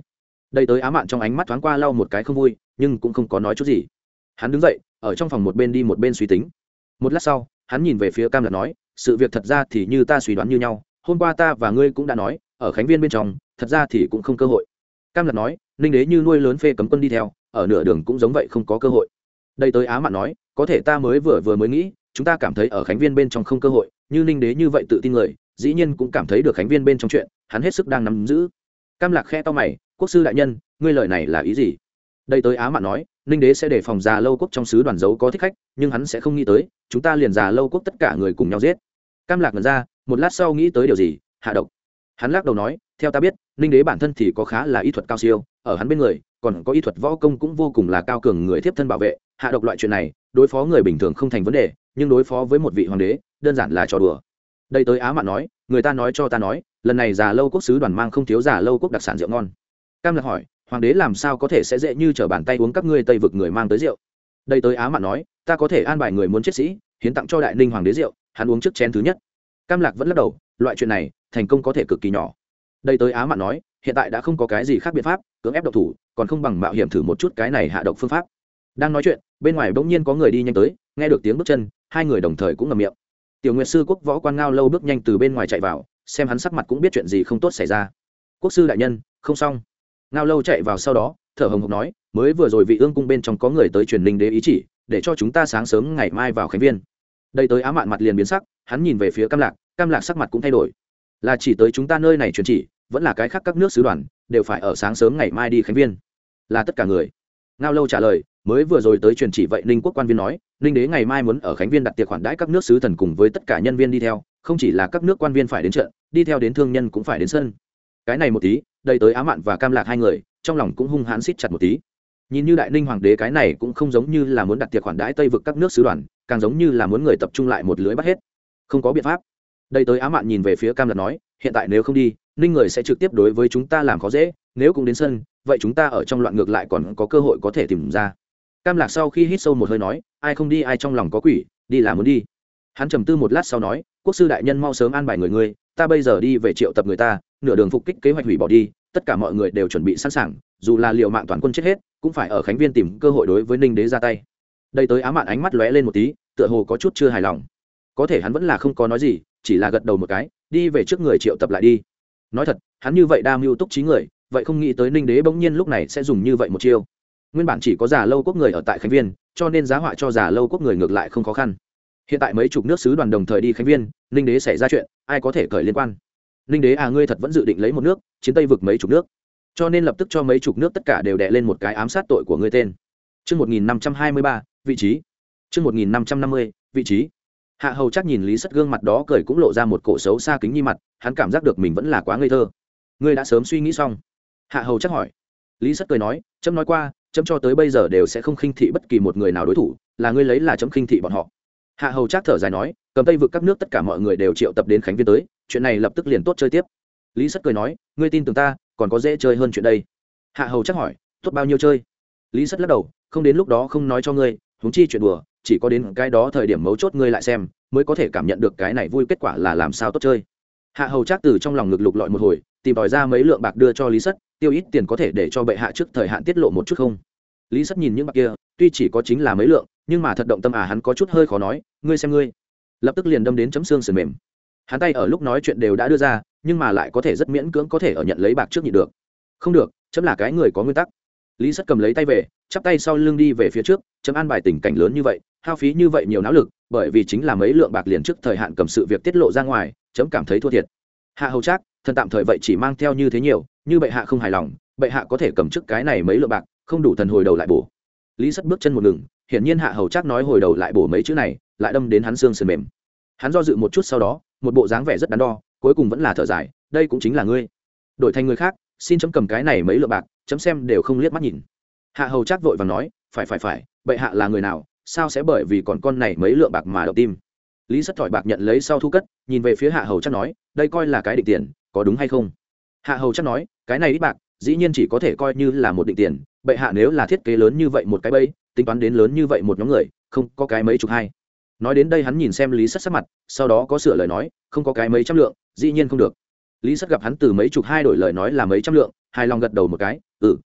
Đây tới Á Mạn trong ánh mắt thoáng qua lau một cái không vui, nhưng cũng không có nói chút gì. Hắn đứng dậy, ở trong phòng một bên đi một bên suy tính. Một lát sau, hắn nhìn về phía Cam Lạc nói, sự việc thật ra thì như ta suy đoán như nhau, hôm qua ta và ngươi cũng đã nói, ở Khánh Viên bên trong, thật ra thì cũng không cơ hội. Cam Lạc nói, Ninh Đế như nuôi lớn phê cấm quân đi theo, ở nửa đường cũng giống vậy không có cơ hội. Đây tới Á Mạn nói, có thể ta vừa mới nghĩ, chúng ta cảm thấy ở Khánh Viên bên trong không cơ hội, như Ninh Đế như vậy tự tin người, dĩ nhiên cũng cảm thấy được Khánh Viên bên trong chuyện, hắn hết sức đang nắm giữ. Cam Lạc khe to mày, quốc sư đại nhân, ngươi lời này là ý gì? Đây tới Á Mạn nói, Ninh Đế sẽ đề phòng Già Lâu quốc trong sứ đoàn giấu có thích khách, nhưng hắn sẽ không nghĩ tới chúng ta liền Già Lâu quốc tất cả người cùng nhau giết. Cam Lạc ngẩn ra, một lát sau nghĩ tới điều gì, hạ độc. Hắn lắc đầu nói, theo ta biết, Ninh Đế bản thân thì có khá là y thuật cao siêu, ở hắn bên người còn có y thuật võ công cũng vô cùng là cao cường người tiếp thân bảo vệ, hạ độc loại chuyện này đối phó người bình thường không thành vấn đề, nhưng đối phó với một vị hoàng đế đơn giản là trò đùa. Đây tới Á Mạn nói, người ta nói cho ta nói, lần này Già Lâu quốc sứ đoàn mang không thiếu Già Lâu quốc đặc sản rượu ngon. Cam Lạc hỏi, hoàng đế làm sao có thể sẽ dễ như trở bàn tay uống các ngươi Tây vực người mang tới rượu? Đây tới Á Mạn nói, ta có thể an bài người muốn chết sĩ hiến tặng cho Đại Ninh hoàng đế rượu, hắn uống trước chén thứ nhất. Cam Lạc vẫn lắc đầu, loại chuyện này thành công có thể cực kỳ nhỏ. Đây tới Á Mạn nói, hiện tại đã không có cái gì khác biện pháp, cưỡng ép độc thủ còn không bằng mạo hiểm thử một chút cái này hạ độc phương pháp. Đang nói chuyện, bên ngoài bỗng nhiên có người đi nhanh tới, nghe được tiếng bước chân, hai người đồng thời cũng ngậm miệng. Tiểu Nguyệt sư quốc võ quan Ngao Lâu bước nhanh từ bên ngoài chạy vào, xem hắn sắc mặt cũng biết chuyện gì không tốt xảy ra. Quốc sư đại nhân, không xong. Ngao Lâu chạy vào sau đó, thở hồng hộc nói, mới vừa rồi vị ương cung bên trong có người tới truyền Ninh Đế ý chỉ, để cho chúng ta sáng sớm ngày mai vào Khánh Viên. Đây tới Á Mạn mặt liền biến sắc, hắn nhìn về phía Cam Lạc sắc mặt cũng thay đổi. Là chỉ tới chúng ta nơi này truyền chỉ, vẫn là cái khác các nước sứ đoàn đều phải ở sáng sớm ngày mai đi Khánh Viên? Là tất cả người. Ngao Lâu trả lời, mới vừa rồi tới truyền chỉ vậy Ninh quốc quan viên nói, Ninh Đế ngày mai muốn ở Khánh Viên đặt tiệc khoản đãi các nước sứ thần cùng với tất cả nhân viên đi theo, không chỉ là các nước quan viên phải đến trận, đi theo đến thương nhân cũng phải đến sân. Cái này một tí, đây tới Á Mạn và Cam Lạc hai người trong lòng cũng hung hãn siết chặt một tí. Nhìn như Đại Ninh hoàng đế cái này cũng không giống như là muốn đặt tiệc khoản đãi Tây vực các nước sứ đoàn, càng giống như là muốn người tập trung lại một lưới bắt hết. Không có biện pháp. Đây tới Á Mạn nhìn về phía Cam Lạc nói, hiện tại nếu không đi, Ninh người sẽ trực tiếp đối với chúng ta làm khó dễ, nếu cũng đến sân, vậy chúng ta ở trong loạn ngược lại còn có cơ hội có thể tìm ra. Cam Lạc sau khi hít sâu một hơi nói, ai không đi ai trong lòng có quỷ, đi là muốn đi. Hắn trầm tư một lát sau nói, quốc sư đại nhân mau sớm an bài người, ta bây giờ đi về triệu tập người ta, nửa đường phục kích kế hoạch hủy bỏ đi, tất cả mọi người đều chuẩn bị sẵn sàng, dù là liều mạng toàn quân chết hết, cũng phải ở Khánh Viên tìm cơ hội đối với Ninh Đế ra tay. Đây tới Á Mạn ánh mắt lóe lên một tí, tựa hồ có chút chưa hài lòng. Có thể hắn vẫn là không có nói gì, chỉ là gật đầu một cái, đi về trước người triệu tập lại đi. Nói thật, hắn như vậy đa mưu túc trí người, vậy không nghĩ tới Ninh Đế bỗng nhiên lúc này sẽ dùng như vậy một chiêu. Nguyên bản chỉ có Già Lâu quốc người ở tại Khánh Viên, cho nên giá họa cho Già Lâu quốc người ngược lại không khó khăn. Hiện tại mấy chục nước sứ đoàn đồng thời đi Khánh Viên, Ninh Đế xảy ra chuyện, ai có thể cởi liên quan? Ninh Đế ngươi thật vẫn dự định lấy một nước chiến Tây vực mấy chục nước, cho nên lập tức cho mấy chục nước tất cả đều đè lên một cái ám sát tội của ngươi tên. Chương 1523, vị trí. Chương 1550, vị trí. Hạ Hầu chắc nhìn Lý Sắt gương mặt đó cười cũng lộ ra một cổ xấu xa kính nhi mặt, hắn cảm giác được mình vẫn là quá ngây thơ. Ngươi đã sớm suy nghĩ xong? Hạ Hầu chắc hỏi. Lý Sắt cười nói, chấm nói qua, chấm cho tới bây giờ đều sẽ không khinh thị bất kỳ một người nào đối thủ, là ngươi lấy là chấm khinh thị bọn họ. Hạ Hầu chắc thở dài nói, cầm Tây vực các nước tất cả mọi người đều triệu tập đến Khánh Viên tới, chuyện này lập tức liền tốt chơi tiếp. Lý Sắt cười nói, ngươi tin tưởng ta, còn có dễ chơi hơn chuyện đây. Hạ Hầu chắc hỏi, tốt bao nhiêu chơi? Lý Sắt lắc đầu, không đến lúc đó không nói cho ngươi, huống chi chuyện đùa, chỉ có đến cái đó thời điểm mấu chốt ngươi lại xem, mới có thể cảm nhận được cái này vui kết quả là làm sao tốt chơi. Hạ Hầu chắc từ trong lòng ngực lục lọi một hồi, tìm tòi ra mấy lượng bạc đưa cho Lý Sắt, tiêu ít tiền có thể để cho bệ hạ trước thời hạn tiết lộ một chút không? Lý Sắt nhìn những bạc kia, tuy chỉ có chính là mấy lượng, nhưng mà thật động tâm hắn có chút hơi khó nói, ngươi xem ngươi, lập tức liền đâm đến chấm xương sườn mềm. Hắn tay ở lúc nói chuyện đều đã đưa ra, nhưng mà lại có thể rất miễn cưỡng có thể ở nhận lấy bạc trước nhịn được. Không được, chấm là cái người có nguyên tắc. Lý Sắt cầm lấy tay về, chắp tay sau lưng đi về phía trước, chấm an bài tình cảnh lớn như vậy, hao phí như vậy nhiều não lực, bởi vì chính là mấy lượng bạc liền trước thời hạn cầm sự việc tiết lộ ra ngoài, chấm cảm thấy thua thiệt. Hạ Hầu Trác, thần tạm thời vậy chỉ mang theo như thế nhiều, như bệ hạ không hài lòng, bệ hạ có thể cầm trước cái này mấy lượng bạc, không đủ thần hồi đầu lại bổ. Lý Sắt bước chân một ngừng, hiển nhiên Hạ Hầu Trác nói hồi đầu lại bổ mấy chữ này, lại đâm đến hắn xương sườn mềm. Hắn do dự một chút sau đó, một bộ dáng vẻ rất đắn đo, cuối cùng vẫn là thở dài, đây cũng chính là ngươi. Đổi thành người khác, xin chấm cầm cái này mấy lượng bạc, chấm xem đều không liếc mắt nhìn. Hạ Hầu Trác vội vàng nói, phải, bệ hạ là người nào, sao sẽ bởi vì còn con này mấy lượng bạc mà động tim? Lý Sắt thỏi bạc nhận lấy sau thu cất, nhìn về phía Hạ Hầu Trác nói, đây coi là cái định tiền, có đúng hay không? Hạ Hầu Trác nói, cái này ít bạc, dĩ nhiên chỉ có thể coi như là một định tiền, bệ hạ nếu là thiết kế lớn như vậy một cái bẫy, tính toán đến lớn như vậy một nhóm người, không có cái mấy chục hai. Nói đến đây hắn nhìn xem Lý Sắt sắc mặt, sau đó có sửa lời nói, không có cái mấy trăm lượng, dĩ nhiên không được. Lý Sắt gặp hắn từ mấy chục hai đổi lời nói là mấy trăm lượng, hài lòng gật đầu một cái,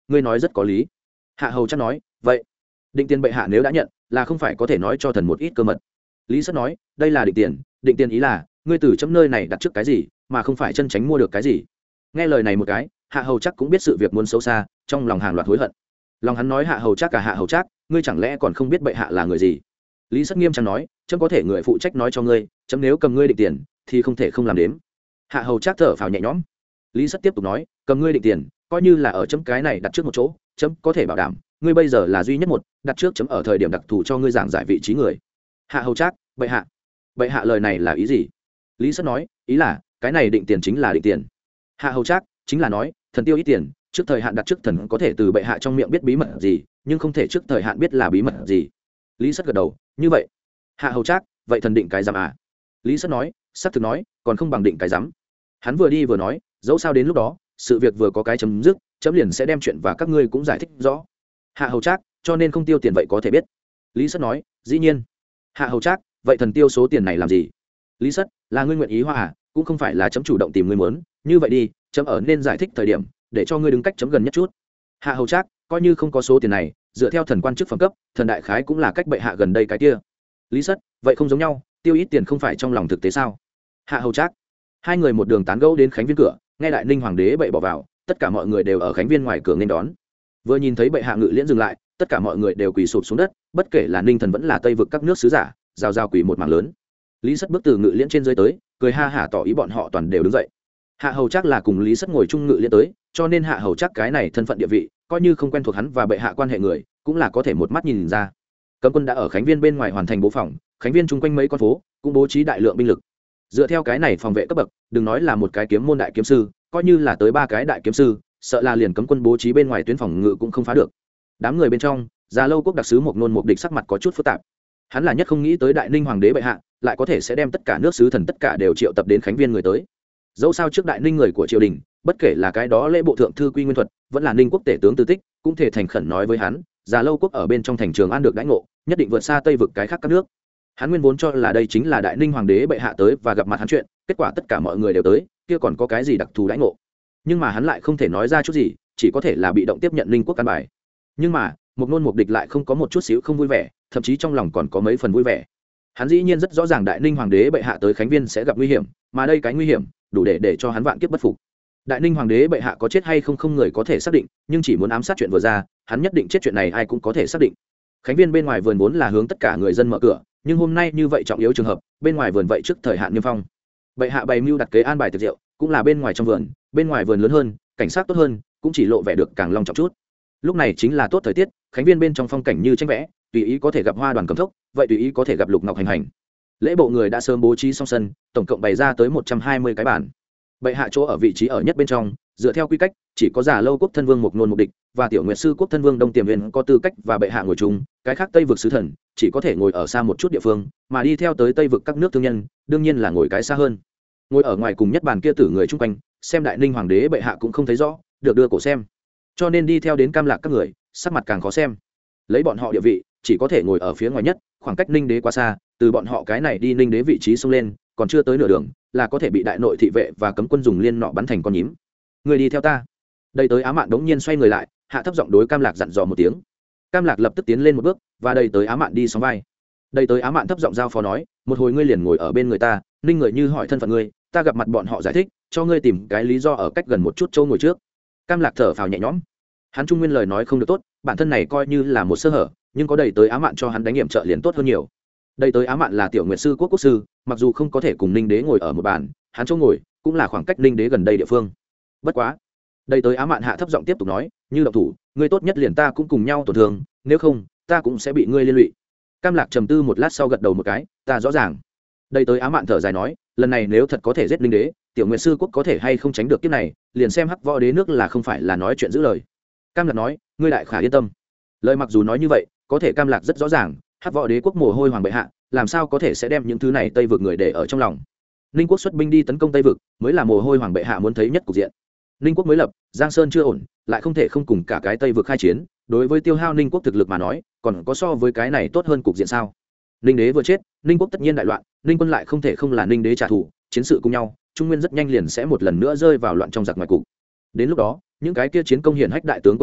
ngươi nói rất có lý. Hạ hầu chắc nói, vậy định tiền bệ hạ nếu đã nhận, là không phải có thể nói cho thần một ít cơ mật. Lý Sắt nói, đây là định tiền ý là ngươi từ chấm nơi này đặt trước cái gì, mà không phải chân tránh mua được cái gì. Nghe lời này một cái, Hạ hầu chắc cũng biết sự việc muốn xấu xa, trong lòng hàng loạt hối hận. Lòng hắn nói Hạ hầu chắc cả Hạ hầu chắc, ngươi chẳng lẽ còn không biết bệ hạ là người gì? Lý Sắt nghiêm trang nói, chấm có thể người phụ trách nói cho ngươi, chấm nếu cầm ngươi định tiền thì không thể không làm đếm. Hạ hầu chắc thở phào nhẹ nhõm. Lý Sắt tiếp tục nói, cầm ngươi định tiền, coi như là ở chấm cái này đặt trước một chỗ, chấm có thể bảo đảm ngươi bây giờ là duy nhất một đặt trước chấm ở thời điểm đặc thù cho ngươi giảng giải vị trí người. Hạ hầu chắc, bệ hạ lời này là ý gì? Lý Sắt nói, ý là cái này định tiền chính là định tiền. Hạ hầu chắc chính là nói thần tiêu ít tiền, trước thời hạn đặt trước thần có thể từ bệ hạ trong miệng biết bí mật gì, nhưng không thể trước thời hạn biết là bí mật gì. Lý Sắt gật đầu, như vậy. Hạ hầu chắc, vậy thần định cái giám à? Lý Sắt nói, sắp thực nói, còn không bằng định cái giám. Hắn vừa đi vừa nói, dẫu sao đến lúc đó sự việc vừa có cái chấm dứt, chấm liền sẽ đem chuyện và các ngươi cũng giải thích rõ. Hạ hầu trác, cho nên không tiêu tiền vậy có thể biết. Lý Sắt nói, dĩ nhiên. Hạ hầu trác, vậy thần tiêu số tiền này làm gì? Lý Sắt, là ngươi nguyện ý hoa à, cũng không phải là chấm chủ động tìm ngươi muốn, như vậy đi, chấm ở nên giải thích thời điểm để cho ngươi đứng cách chấm gần nhất chút. Hạ hầu trác, coi như không có số tiền này, dựa theo thần quan chức phẩm cấp, thần đại khái cũng là cách bệ hạ gần đây cái kia. Lý Sắt, vậy không giống nhau, tiêu ít tiền không phải trong lòng thực tế sao? Hạ hầu trác. Hai người một đường tán gẫu đến khánh viên cửa, nghe đại ninh hoàng đế bệ bỏ vào, tất cả mọi người đều ở khánh viên ngoài cửa nên đón. Vừa nhìn thấy bệ hạ ngự liễn dừng lại, tất cả mọi người đều quỳ sụp xuống đất, bất kể là ninh thần vẫn là tây vực các nước sứ giả, rào rào quỳ một mảng lớn. Lý Sắt bước từ ngự liễn trên dưới tới, cười ha hả tỏ ý bọn họ toàn đều đứng dậy. Hạ hầu chắc là cùng Lý Sắt ngồi chung ngự liễn tới, cho nên hạ hầu chắc cái này thân phận địa vị, coi như không quen thuộc hắn và bệ hạ quan hệ người, cũng là có thể một mắt nhìn ra. Cấm quân đã ở khánh viên bên ngoài hoàn thành bố phòng, khánh viên chung quanh mấy con phố cũng bố trí đại lượng binh lực. Dựa theo cái này phòng vệ cấp bậc, đừng nói là một cái kiếm môn đại kiếm sư, coi như là tới 3 cái đại kiếm sư, sợ là liền cấm quân bố trí bên ngoài tuyến phòng ngự cũng không phá được. Đám người bên trong, Già Lâu quốc đặc sứ Mộc Nôn Mộc Địch sắc mặt có chút phức tạp. Hắn là nhất không nghĩ tới đại ninh hoàng đế bệ hạ lại có thể sẽ đem tất cả nước sứ thần tất cả đều triệu tập đến khánh viên người tới. Dẫu sao trước đại ninh người của triều đình, bất kể là cái đó lễ bộ thượng thư Quy Nguyên Thuật, vẫn là ninh quốc tể tướng Tư Tích, cũng thể thành khẩn nói với hắn, Già Lâu quốc ở bên trong thành Trường An được đãi ngộ, nhất định vượt xa Tây vực cái khác các nước. Hắn nguyên vốn cho là đây chính là đại ninh hoàng đế bệ hạ tới và gặp mặt hắn chuyện, kết quả tất cả mọi người đều tới, kia còn có cái gì đặc thù đãi ngộ? Nhưng mà hắn lại không thể nói ra chút gì, chỉ có thể là bị động tiếp nhận ninh quốc căn bài. Nhưng mà Mộc Nôn Mộc Địch lại không có một chút xíu không vui vẻ, thậm chí trong lòng còn có mấy phần vui vẻ. Hắn dĩ nhiên rất rõ ràng đại ninh hoàng đế bệ hạ tới khánh viên sẽ gặp nguy hiểm, mà đây cái nguy hiểm đủ để cho hắn vạn kiếp bất phục. Đại ninh hoàng đế bệ hạ có chết hay không không người có thể xác định, nhưng chỉ muốn ám sát chuyện vừa ra, hắn nhất định chết chuyện này ai cũng có thể xác định. Khánh viên bên ngoài vườn vốn là hướng tất cả người dân mở cửa, nhưng hôm nay như vậy trọng yếu trường hợp, bên ngoài vườn vậy trước thời hạn niêm phong. Bệ hạ bày mưu đặt kế an bài tiệc rượu, cũng là bên ngoài trong vườn, bên ngoài vườn lớn hơn, cảnh sát tốt hơn, cũng chỉ lộ vẻ được càng long trọng chút. Lúc này chính là tốt thời tiết, khánh viên bên trong phong cảnh như tranh vẽ, tùy ý có thể gặp hoa đoàn cầm thốc, vậy tùy ý có thể gặp lục ngọc hành hành. Lễ bộ người đã sớm bố trí xong sân, tổng cộng bày ra tới 120 cái bàn. Bệ hạ chỗ ở vị trí ở nhất bên trong, dựa theo quy cách, chỉ có Già Lâu quốc thân vương Mộc Nôn Mộc Địch và tiểu nguyệt sư quốc thân vương Đông Tiềm Viên có tư cách và bệ hạ ngồi chung, cái khác Tây vực sứ thần chỉ có thể ngồi ở xa một chút địa phương, mà đi theo tới Tây vực các nước thương nhân, đương nhiên là ngồi cái xa hơn. Ngồi ở ngoài cùng nhất bàn kia tử người chung quanh, xem đại ninh hoàng đế bệ hạ cũng không thấy rõ, được đưa cổ xem. Cho nên đi theo đến Cam Lạc các người, sắc mặt càng khó xem. Lấy bọn họ địa vị, chỉ có thể ngồi ở phía ngoài nhất, khoảng cách ninh đế quá xa, từ bọn họ cái này đi ninh đế vị trí xông lên, còn chưa tới nửa đường, là có thể bị đại nội thị vệ và cấm quân dùng liên nọ bắn thành con nhím. Người đi theo ta. Đây tới Á Mạn đống nhiên xoay người lại, hạ thấp giọng đối Cam Lạc dặn dò một tiếng. Cam Lạc lập tức tiến lên một bước, và đây tới Á Mạn đi sóng vai. Đây tới Á Mạn thấp giọng giao phó nói, một hồi ngươi liền ngồi ở bên người ta, ninh người như hỏi thân phận ngươi, ta gặp mặt bọn họ giải thích, cho ngươi tìm cái lý do ở cách gần một chút châu ngồi trước. Cam Lạc thở phào nhẹ nhõm. Hắn trung nguyên lời nói không được tốt, bản thân này coi như là một sơ hở, nhưng có đầy tới Á Mạn cho hắn đánh nghiệm trợ liền tốt hơn nhiều. Đây tới Á Mạn là tiểu nguyệt sư quốc quốc sư, mặc dù không có thể cùng ninh đế ngồi ở một bàn, hắn chỗ ngồi cũng là khoảng cách ninh đế gần đây địa phương. Bất quá, đây tới Á Mạn hạ thấp giọng tiếp tục nói, như động thủ, ngươi tốt nhất liền ta cũng cùng nhau tổn thương, nếu không ta cũng sẽ bị ngươi liên lụy. Cam Lạc trầm tư một lát sau gật đầu một cái, ta rõ ràng. Đây tới Á Mạn thở dài nói, lần này nếu thật có thể giết ninh đế, tiểu nguyệt sư quốc có thể hay không tránh được kiếp này, liền xem Hắc Võ Đế nước là không phải là nói chuyện giữ lời. Cam Lạc nói, ngươi đại khả yên tâm. Lời mặc dù nói như vậy, có thể Cam Lạc rất rõ ràng, Hắc Võ Đế quốc mồ hôi hoàng bệ hạ, làm sao có thể sẽ đem những thứ này Tây vực người để ở trong lòng. Ninh quốc xuất binh đi tấn công Tây vực, mới là mồ hôi hoàng bệ hạ muốn thấy nhất cục diện. Ninh quốc mới lập, Giang Sơn chưa ổn, lại không thể không cùng cả cái Tây vực khai chiến, đối với tiêu hao Ninh quốc thực lực mà nói, còn có so với cái này tốt hơn cục diện sao? Ninh đế vừa chết, Ninh quốc tất nhiên đại loạn, Ninh quân lại không thể không là Ninh đế trả thù, chiến sự cùng nhau, Trung Nguyên rất nhanh liền sẽ một lần nữa rơi vào loạn trong giặc ngoài cục. Đến lúc đó, những cái kia chiến công hiển hách đại tướng quân cửa,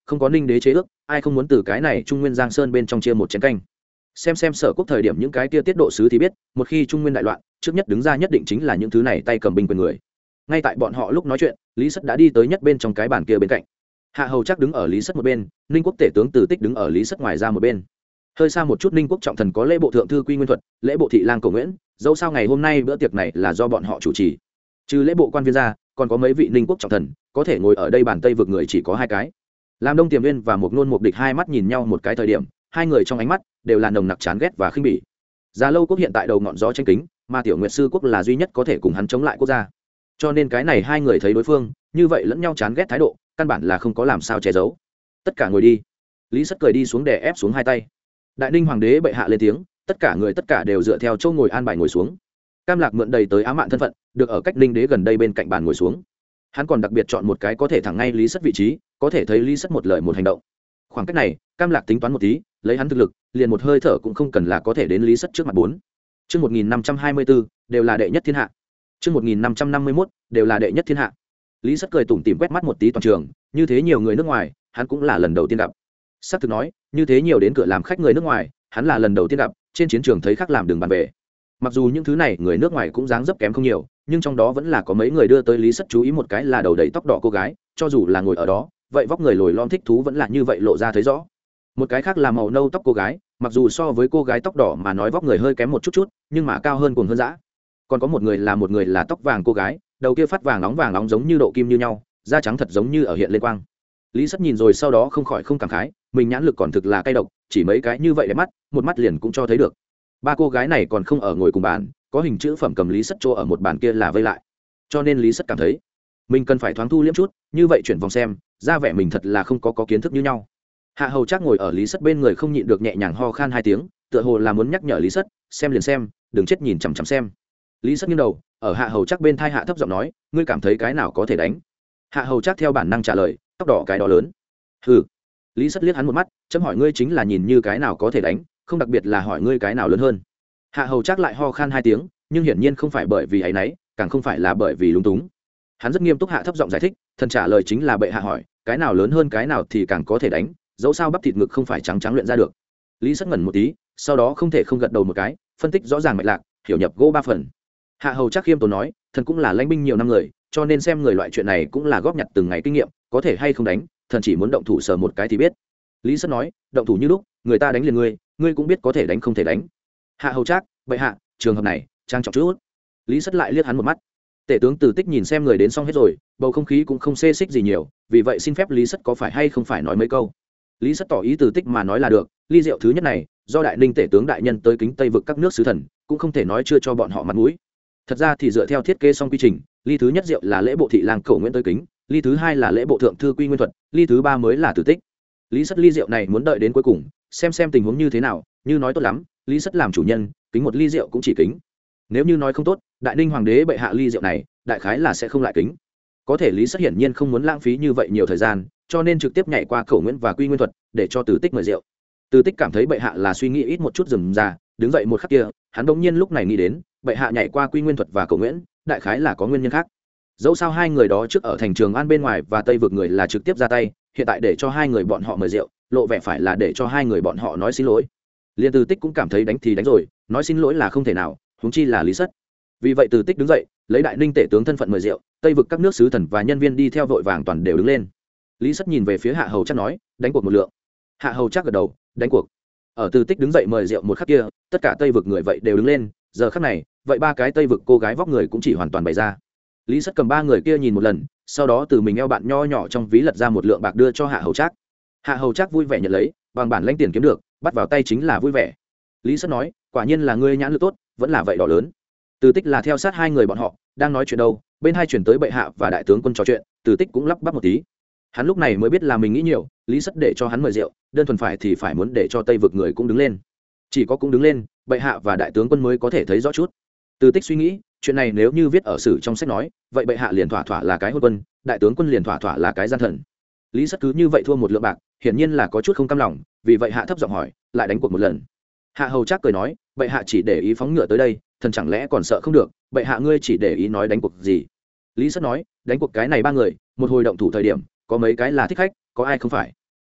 không có ninh đế chế ước, ai không muốn từ cái này trung nguyên giang sơn bên trong chia một chén canh. Xem Sở Quốc thời điểm những cái kia tiết độ sứ thì biết, một khi trung nguyên đại loạn, trước nhất đứng ra nhất định chính là những thứ này tay cầm binh quyền người. Ngay tại bọn họ lúc nói chuyện, Lý Sắt đã đi tới nhất bên trong cái bàn kia bên cạnh. Hạ Hầu chắc đứng ở Lý Sắt một bên, Ninh Quốc tể tướng Từ Tích đứng ở Lý Sắt ngoài ra một bên. Hơi xa một chút, Ninh Quốc trọng thần có lễ bộ thượng thư Quy Nguyên Thuật, lễ bộ thị lang Cổ Nguyễn, dẫu sao ngày hôm nay bữa tiệc này là do bọn họ chủ trì. Trừ lễ bộ quan viên ra, còn có mấy vị Ninh Quốc trọng thần, có thể ngồi ở đây bàn Tây vực người chỉ có hai cái. Lam Đông Tiềm Nguyên và Mục Nôn Mục Địch hai mắt nhìn nhau một cái thời điểm, hai người trong ánh mắt đều là nồng nặc chán ghét và khinh bỉ. Già Lâu Quốc hiện tại đầu ngọn gió tranh kính, mà Tiểu Nguyệt Sư Quốc là duy nhất có thể cùng hắn chống lại quốc gia. Cho nên cái này hai người thấy đối phương như vậy lẫn nhau chán ghét thái độ, căn bản là không có làm sao che giấu. Tất cả ngồi đi. Lý Sắt cười đi xuống để ép xuống hai tay. Đại Ninh hoàng đế bệ hạ lên tiếng, tất cả đều dựa theo châu ngồi an bài ngồi xuống. Cam Lạc mượn đầy tới ám mạn thân phận, được ở cách Ninh đế gần đây bên cạnh bàn ngồi xuống. Hắn còn đặc biệt chọn một cái có thể thẳng ngay Lý Sắt vị trí, có thể thấy Lý Sắt một lời một hành động. Khoảng cách này, Cam Lạc tính toán một tí, lấy hắn thực lực, liền một hơi thở cũng không cần là có thể đến Lý Sắt trước mặt bốn. Chương 1524, đều là đệ nhất thiên hạ. Chương 1551, đều là đệ nhất thiên hạ. Lý Sắt cười tủm tỉm quét mắt một tí toàn trường, như thế nhiều người nước ngoài, hắn cũng là lần đầu tiên gặp. Sắp thực nói, như thế nhiều đến cửa làm khách người nước ngoài, hắn là lần đầu tiên gặp, trên chiến trường thấy khác làm đường bàn về. Mặc dù những thứ này người nước ngoài cũng dáng dấp kém không nhiều, nhưng trong đó vẫn là có mấy người đưa tới Lý Sắt chú ý, một cái là đầu đầy tóc đỏ cô gái, cho dù là ngồi ở đó, vậy vóc người lồi lõm thích thú vẫn là như vậy lộ ra thấy rõ. Một cái khác là màu nâu tóc cô gái, mặc dù so với cô gái tóc đỏ mà nói vóc người hơi kém một chút, nhưng mà cao hơn cuồng hơn dã. Còn có một người là tóc vàng cô gái, đầu kia phát vàng nóng giống như độ kim như nhau, da trắng thật giống như ở hiện lên quang. Lý Sắt nhìn rồi sau đó không khỏi không cảm khái, mình nhãn lực còn thực là cay độc, chỉ mấy cái như vậy đẹp mắt, một mắt liền cũng cho thấy được. Ba cô gái này còn không ở ngồi cùng bàn, có hình chữ phẩm cầm Lý Sắt chỗ ở một bàn kia là vây lại. Cho nên Lý Sắt cảm thấy, mình cần phải thoáng thu liễm chút, như vậy chuyển vòng xem, ra vẻ mình thật là không có kiến thức như nhau. Hạ Hầu Trác ngồi ở Lý Sắt bên người không nhịn được nhẹ nhàng ho khan hai tiếng, tựa hồ là muốn nhắc nhở Lý Sắt, xem liền xem, đừng chết nhìn chằm chằm xem. Lý Sắt nghiêng đầu, ở Hạ Hầu Trác bên thai hạ thấp giọng nói, ngươi cảm thấy cái nào có thể đánh? Hạ Hầu Trác theo bản năng trả lời, tóc đỏ cái đó lớn. Hừ. Lý Sắt liếc hắn một mắt, chấm hỏi ngươi chính là nhìn như cái nào có thể đánh, không đặc biệt là hỏi ngươi cái nào lớn hơn. Hạ Hầu Trác lại ho khan hai tiếng, nhưng hiển nhiên không phải bởi vì ấy nấy, càng không phải là bởi vì lúng túng. Hắn rất nghiêm túc hạ thấp giọng giải thích, thần trả lời chính là bệ hạ hỏi, cái nào lớn hơn cái nào thì càng có thể đánh, dẫu sao bắp thịt ngực không phải trắng trắng luyện ra được. Lý Sắt ngẩn một tí, sau đó không thể không gật đầu một cái, phân tích rõ ràng mạch lạc, hiểu nhập gỗ ba phần. Hạ Hầu Trác khiêm tốn nói, thần cũng là lãnh binh nhiều năm người, cho nên xem người loại chuyện này cũng là góp nhặt từng ngày kinh nghiệm, có thể hay không đánh, thần chỉ muốn động thủ sờ một cái thì biết. Lý Sắt nói, động thủ như lúc, người ta đánh liền ngươi cũng biết có thể đánh không thể đánh. Hạ Hầu Trác, bệ hạ, trường hợp này trang trọng chút. Lý Sắt lại liếc hắn một mắt. Tể tướng Từ Tích nhìn xem người đến xong hết rồi, bầu không khí cũng không xê xích gì nhiều, vì vậy xin phép Lý Sắt có phải hay không phải nói mấy câu. Lý Sắt tỏ ý Từ Tích mà nói là được, ly rượu thứ nhất này do Đại Ninh tể tướng đại nhân tới kính Tây vực các nước sứ thần, cũng không thể nói chưa cho bọn họ mặt mũi. Thật ra thì dựa theo thiết kế xong quy trình, ly thứ nhất rượu là lễ bộ thị lang Cổ Nguyễn tới kính, ly thứ hai là lễ bộ thượng thư Quy Nguyên Thuật, ly thứ ba mới là Từ Tích. Lý Sắt ly rượu này muốn đợi đến cuối cùng, xem tình huống như thế nào, như nói tốt lắm, Lý Sắt làm chủ nhân, kính một ly rượu cũng chỉ kính. Nếu như nói không tốt, Đại Ninh hoàng đế bệ hạ ly rượu này, đại khái là sẽ không lại kính. Có thể Lý Sắt hiển nhiên không muốn lãng phí như vậy nhiều thời gian, cho nên trực tiếp nhảy qua Cổ Nguyễn và Quy Nguyên Thuật, để cho Từ Tích mời rượu. Từ Tích cảm thấy bệ hạ là suy nghĩ ít một chút rườm rà, đứng dậy một khắc kia, hắn bỗng nhiên lúc này nghĩ đến, bệ hạ nhảy qua Quy Nguyên Thuật và Cổ Nguyễn, đại khái là có nguyên nhân khác. Dẫu sao hai người đó trước ở thành Trường An bên ngoài và Tây vực người là trực tiếp ra tay, hiện tại để cho hai người bọn họ mời rượu, lộ vẻ phải là để cho hai người bọn họ nói xin lỗi. Liên Từ Tích cũng cảm thấy đánh thì đánh rồi, nói xin lỗi là không thể nào, huống chi là Lý Sắt. Vì vậy Từ Tích đứng dậy, lấy Đại Ninh tể tướng thân phận mời rượu, Tây vực các nước sứ thần và nhân viên đi theo vội vàng toàn đều đứng lên. Lý Sắt nhìn về phía Hạ Hầu Trác nói, đánh cuộc một lượng. Hạ Hầu Trác gật đầu, đánh cuộc. Ở Từ Tích đứng dậy mời rượu một khắc kia, tất cả Tây vực người vậy đều đứng lên, giờ khắc này, vậy ba cái Tây vực cô gái vóc người cũng chỉ hoàn toàn bày ra. Lý Sắt cầm ba người kia nhìn một lần, sau đó từ mình eo bạn nho nhỏ trong ví lật ra một lượng bạc đưa cho Hạ Hầu Trác. Hạ Hầu Trác vui vẻ nhận lấy, bằng bản lãnh tiền kiếm được, bắt vào tay chính là vui vẻ. Lý Sắt nói, quả nhiên là ngươi nhãn lực tốt, vẫn là vậy đỏ lớn. Từ Tích là theo sát hai người bọn họ, đang nói chuyện đâu, bên hai chuyển tới bệ hạ và đại tướng quân trò chuyện, Từ Tích cũng lắp bắp một tí. Hắn lúc này mới biết là mình nghĩ nhiều, Lý Sắt để cho hắn mời rượu, đơn thuần phải thì phải muốn để cho Tây vực người cũng đứng lên. Chỉ có cũng đứng lên, bệ hạ và đại tướng quân mới có thể thấy rõ chút. Từ Tích suy nghĩ, chuyện này nếu như viết ở sử trong sách nói, vậy bệ hạ liền thỏa là cái hôn quân, đại tướng quân liền thỏa là cái gian thần. Lý Sắt cứ như vậy thua một lượng bạc, hiển nhiên là có chút không cam lòng, vì vậy hạ thấp giọng hỏi, lại đánh cuộc một lần. Hạ Hầu Trác cười nói, bệ hạ chỉ để ý phóng ngựa tới đây, thần chẳng lẽ còn sợ không được, bệ hạ ngươi chỉ để ý nói đánh cuộc gì. Lý Sắt nói, đánh cuộc cái này ba người, một hồi động thủ thời điểm, có mấy cái là thích khách, có ai không phải.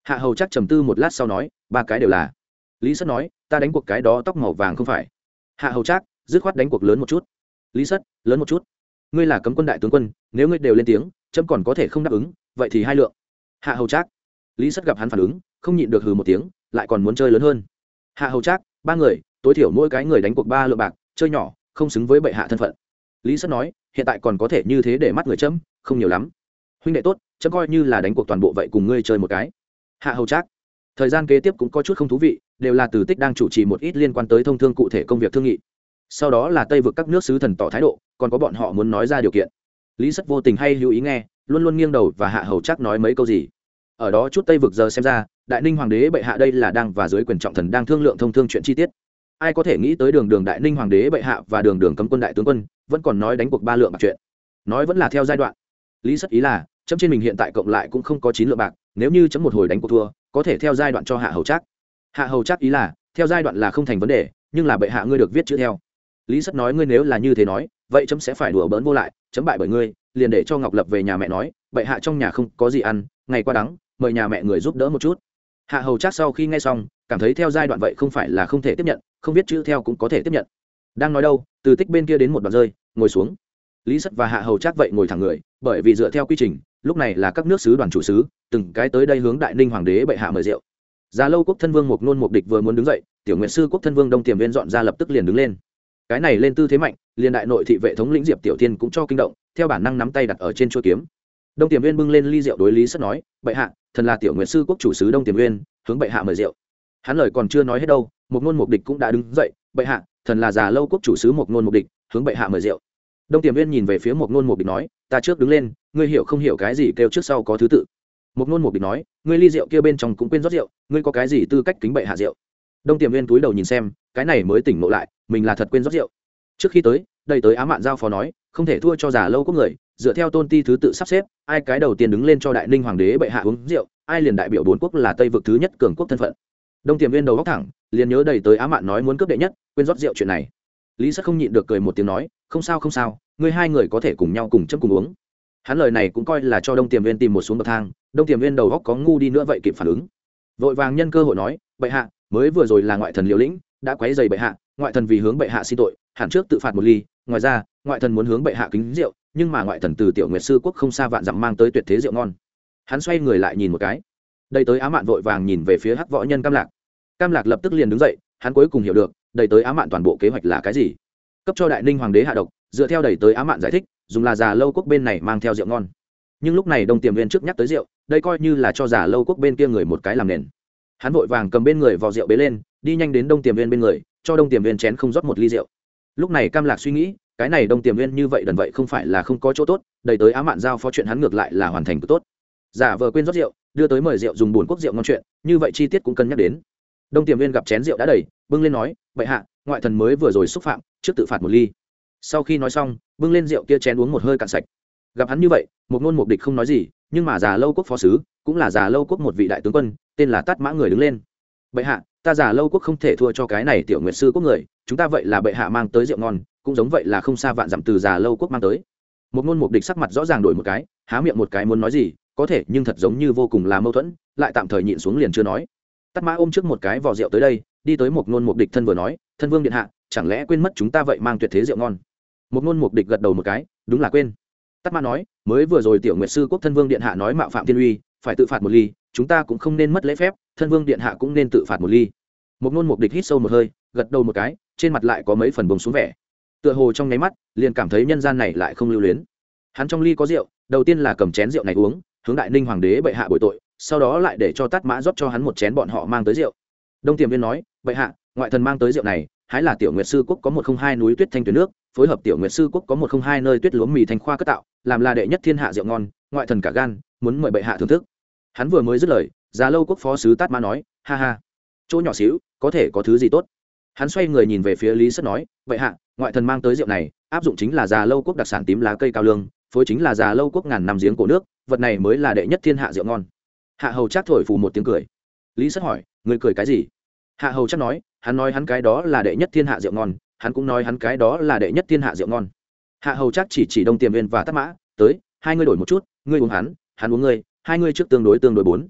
Hạ hầu chắc trầm tư một lát sau nói, ba cái đều là. Lý Sất nói, ta đánh cuộc cái đó tóc màu vàng không phải. Hạ hầu chắc dứt khoát đánh cuộc lớn một chút. Lý Sất, lớn một chút. Ngươi là cấm quân đại tướng quân, nếu ngươi đều lên tiếng, chấm còn có thể không đáp ứng, vậy thì hai lượng. Hạ hầu chắc. Lý Sất gặp hắn phản ứng, không nhịn được hừ một tiếng, lại còn muốn chơi lớn hơn. Hạ hầu chắc, ba người, tối thiểu mỗi cái người đánh cuộc 3 lượng bạc, chơi nhỏ, không xứng với bệ hạ thân phận. Lý Sất nói, hiện tại còn có thể như thế để mắt người chấm, không nhiều lắm. Huynh đệ tốt, chấm coi như là đánh cuộc toàn bộ vậy cùng ngươi chơi một cái. Hạ hầu chắc. Thời gian kế tiếp cũng có chút không thú vị, đều là Từ Tích đang chủ trì một ít liên quan tới thông thương cụ thể công việc thương nghị. Sau đó là Tây vực các nước sứ thần tỏ thái độ, còn có bọn họ muốn nói ra điều kiện. Lý Sất vô tình hay hữu ý nghe, luôn luôn nghiêng đầu và Hạ hầu chắc nói mấy câu gì. Ở đó chút Tây vực giờ xem ra, Đại Ninh hoàng đế bệ hạ đây là đang và dưới quyền trọng thần đang thương lượng thông thương chuyện chi tiết. Ai có thể nghĩ tới đường Đại Ninh hoàng đế bệ hạ và đường cấm quân đại tướng quân vẫn còn nói đánh cuộc 3 lượng bạc chuyện. Nói vẫn là theo giai đoạn. Lý Sất ý là, chấm trên mình hiện tại cộng lại cũng không có 9 lượng bạc, nếu như chấm một hồi đánh cuộc thua, có thể theo giai đoạn cho Hạ hầu chắc. Hạ hầu chắc ý là, theo giai đoạn là không thành vấn đề, nhưng là bệ hạ ngươi được viết chữ theo. Lý Sất nói, ngươi nếu là như thế nói, vậy chấm sẽ phải đùa bỡn vô lại, chấm bại bởi ngươi, liền để cho Ngọc Lập về nhà mẹ nói, bệ hạ trong nhà không có gì ăn, ngày qua đắng, mời nhà mẹ người giúp đỡ một chút. Hạ hầu chắc sau khi nghe xong, cảm thấy theo giai đoạn vậy không phải là không thể tiếp nhận, không viết chữ theo cũng có thể tiếp nhận. Đang nói đâu, Từ Tích bên kia đến một đoạn rơi, ngồi xuống. Lý Sất và Hạ hầu chắc vậy ngồi thẳng người, bởi vì dựa theo quy trình, lúc này là các nước sứ đoàn chủ sứ, từng cái tới đây hướng Đại Ninh hoàng đế bệ hạ mời rượu. Già Lâu quốc thân vương Mộc Nôn Mộc Địch vừa muốn đứng dậy, Tiểu Nguyệt sư quốc thân vương Đông Tiềm Viên dọn ra lập tức liền đứng lên. Cái này lên tư thế mạnh, liền đại nội thị vệ thống lĩnh Diệp Tiểu Thiên cũng cho kinh động, theo bản năng nắm tay đặt ở trên chuôi kiếm. Đông Tiềm Viên bưng lên ly rượu đối Lý Sất nói, bệ hạ, thần là Tiểu Nguyệt sư quốc chủ sứ Đông Tiềm Viên, hướng bệ hạ mời rượu. Hắn lời còn chưa nói hết đâu, Mộc Nôn Mộc Địch cũng đã đứng dậy, bệ hạ, thần là Già Lâu quốc chủ sứ Mộc Nôn Mộc Địch, hướng bệ hạ mời rượu. Đông Tiềm Viên nhìn về phía Mộc Nôn Mộc Địch nói, ta trước đứng lên, ngươi hiểu không hiểu cái gì kêu trước sau có thứ tự. Mộc Nôn Mộc Địch nói, ngươi ly rượu kia bên trong cũng quên rót rượu, ngươi có cái gì tư cách kính bệ hạ rượu. Đông Tiềm Viên túi đầu nhìn xem, cái này mới tỉnh ngộ lại, mình là thật quên rót rượu. Trước khi tới, đầy tới Á Mạn giao phó nói, không thể thua cho Già Lâu quốc người, dựa theo tôn ti thứ tự sắp xếp, ai cái đầu tiên đứng lên cho Đại Ninh hoàng đế bệ hạ uống rượu, ai liền đại biểu 4 quốc là Tây vực thứ nhất cường quốc thân phận. Đông Tiềm Viên đầu góc thẳng, liền nhớ đầy tới Á Mạn nói muốn cướp đệ nhất, quên rót rượu chuyện này. Lý Sất không nhịn được cười một tiếng nói, không sao không sao, ngươi hai người có thể cùng nhau cùng chấm cùng uống. Hắn lời này cũng coi là cho Đông Tiềm Viên tìm một xuống bậc thang. Đông Tiềm Viên đầu góc có ngu đi nữa vậy kịp phản ứng, vội vàng nhân cơ hội nói, bệ hạ, mới vừa rồi là ngoại thần liều lĩnh, đã quấy rầy bệ hạ, ngoại thần vì hướng bệ hạ xin tội, hẳn trước tự phạt một ly. Ngoài ra, ngoại thần muốn hướng bệ hạ kính rượu, nhưng mà ngoại thần từ Tiểu Nguyệt sư quốc không xa vạn dặm mang tới tuyệt thế rượu ngon. Hắn xoay người lại nhìn một cái, đây tới Á Mạn vội vàng nhìn về phía Hắc võ nhân Cam Lạc. Cam Lạc lập tức liền đứng dậy, hắn cuối cùng hiểu được, đầy tới Á Mạn toàn bộ kế hoạch là cái gì. Cấp cho Đại Ninh hoàng đế hạ độc, dựa theo đầy tới Á Mạn giải thích, dùng là Già Lâu quốc bên này mang theo rượu ngon. Nhưng lúc này Đông Tiềm Viên trước nhắc tới rượu, đây coi như là cho Già Lâu quốc bên kia người một cái làm nền. Hắn vội vàng cầm bên người vò rượu bế lên, đi nhanh đến Đông Tiềm Viên bên người, cho Đông Tiềm Viên chén không rót một ly rượu. Lúc này Cam Lạc suy nghĩ, cái này Đông Tiềm Viên như vậy đần vậy không phải là không có chỗ tốt, đầy tới Á Mạn giao phó chuyện hắn ngược lại là hoàn thành cực tốt. Giả vờ quên rót rượu, đưa tới mời rượu dùng buồn quốc rượu ngon chuyện, như vậy chi tiết cũng cân nhắc đến. Đông Tiềm Viên gặp chén rượu đã đầy, bưng lên nói, bệ hạ, ngoại thần mới vừa rồi xúc phạm, trước tự phạt một ly. Sau khi nói xong, bưng lên rượu kia chén uống một hơi cạn sạch. Gặp hắn như vậy, Mộc Nôn Mộc Địch không nói gì, nhưng mà Già Lâu quốc phó sứ, cũng là Già Lâu quốc một vị đại tướng quân, tên là Tát Mã người đứng lên. Bệ hạ, ta Già Lâu quốc không thể thua cho cái này Tiểu Nguyệt sư quốc người, chúng ta vậy là bệ hạ mang tới rượu ngon, cũng giống vậy là không xa vạn dặm từ Già Lâu quốc mang tới. Mộc Nôn Mộc Địch sắc mặt rõ ràng đổi một cái, há miệng một cái muốn nói gì, có thể nhưng thật giống như vô cùng là mâu thuẫn, lại tạm thời nhịn xuống liền chưa nói. Tát Mã ôm trước một cái vò rượu tới đây, đi tới Mộc Nôn Mộc Địch thân vừa nói, thân vương điện hạ, chẳng lẽ quên mất chúng ta vậy mang tuyệt thế rượu ngon. Mộc Nôn Mộc Địch gật đầu một cái, đúng là quên. Tát Mã nói, mới vừa rồi Tiểu Nguyệt sư quốc thân vương điện hạ nói mạo phạm thiên uy, phải tự phạt một ly, chúng ta cũng không nên mất lễ phép, thân vương điện hạ cũng nên tự phạt một ly. Mộc Nôn Mộc Địch hít sâu một hơi, gật đầu một cái, trên mặt lại có mấy phần buông xuống vẻ, tựa hồ trong nháy mắt liền cảm thấy nhân gian này lại không lưu luyến. Hắn trong ly có rượu, đầu tiên là cầm chén rượu này uống, hướng Đại Ninh hoàng đế bệ hạ bồi tội, sau đó lại để cho Tát Mã rót cho hắn một chén bọn họ mang tới rượu. Đông Tiềm Viên nói, bệ hạ, ngoại thần mang tới rượu này, hái là Tiểu Nguyệt sư quốc có 102 núi tuyết thanh tuyển nước, phối hợp Tiểu Nguyệt sư quốc có 102 nơi tuyết lúa mì thanh khoa cất tạo, làm là đệ nhất thiên hạ rượu ngon, ngoại thần cả gan, muốn mời bệ hạ thưởng thức. Hắn vừa mới dứt lời, Già Lâu quốc phó sứ Tát Mã nói, ha ha, chỗ nhỏ xíu, có thể có thứ gì tốt. Hắn xoay người nhìn về phía Lý Sất nói, bệ hạ, ngoại thần mang tới rượu này, áp dụng chính là Già Lâu quốc đặc sản tím lá cây cao lương, phối chính là Già Lâu quốc ngàn năm giếng cổ nước, vật này mới là đệ nhất thiên hạ rượu ngon. Hạ hầu chắc thổi phù một tiếng cười. Lý Sất hỏi, người cười cái gì? Hạ hầu chắc nói, hắn nói hắn cái đó là đệ nhất thiên hạ rượu ngon, hắn cũng nói hắn cái đó là đệ nhất thiên hạ rượu ngon. Hạ hầu chắc chỉ Đông Tiềm Viên và Tát Mã, tới, hai người đổi một chút, ngươi uống hắn uống ngươi, hai ngươi trước tương đối 4.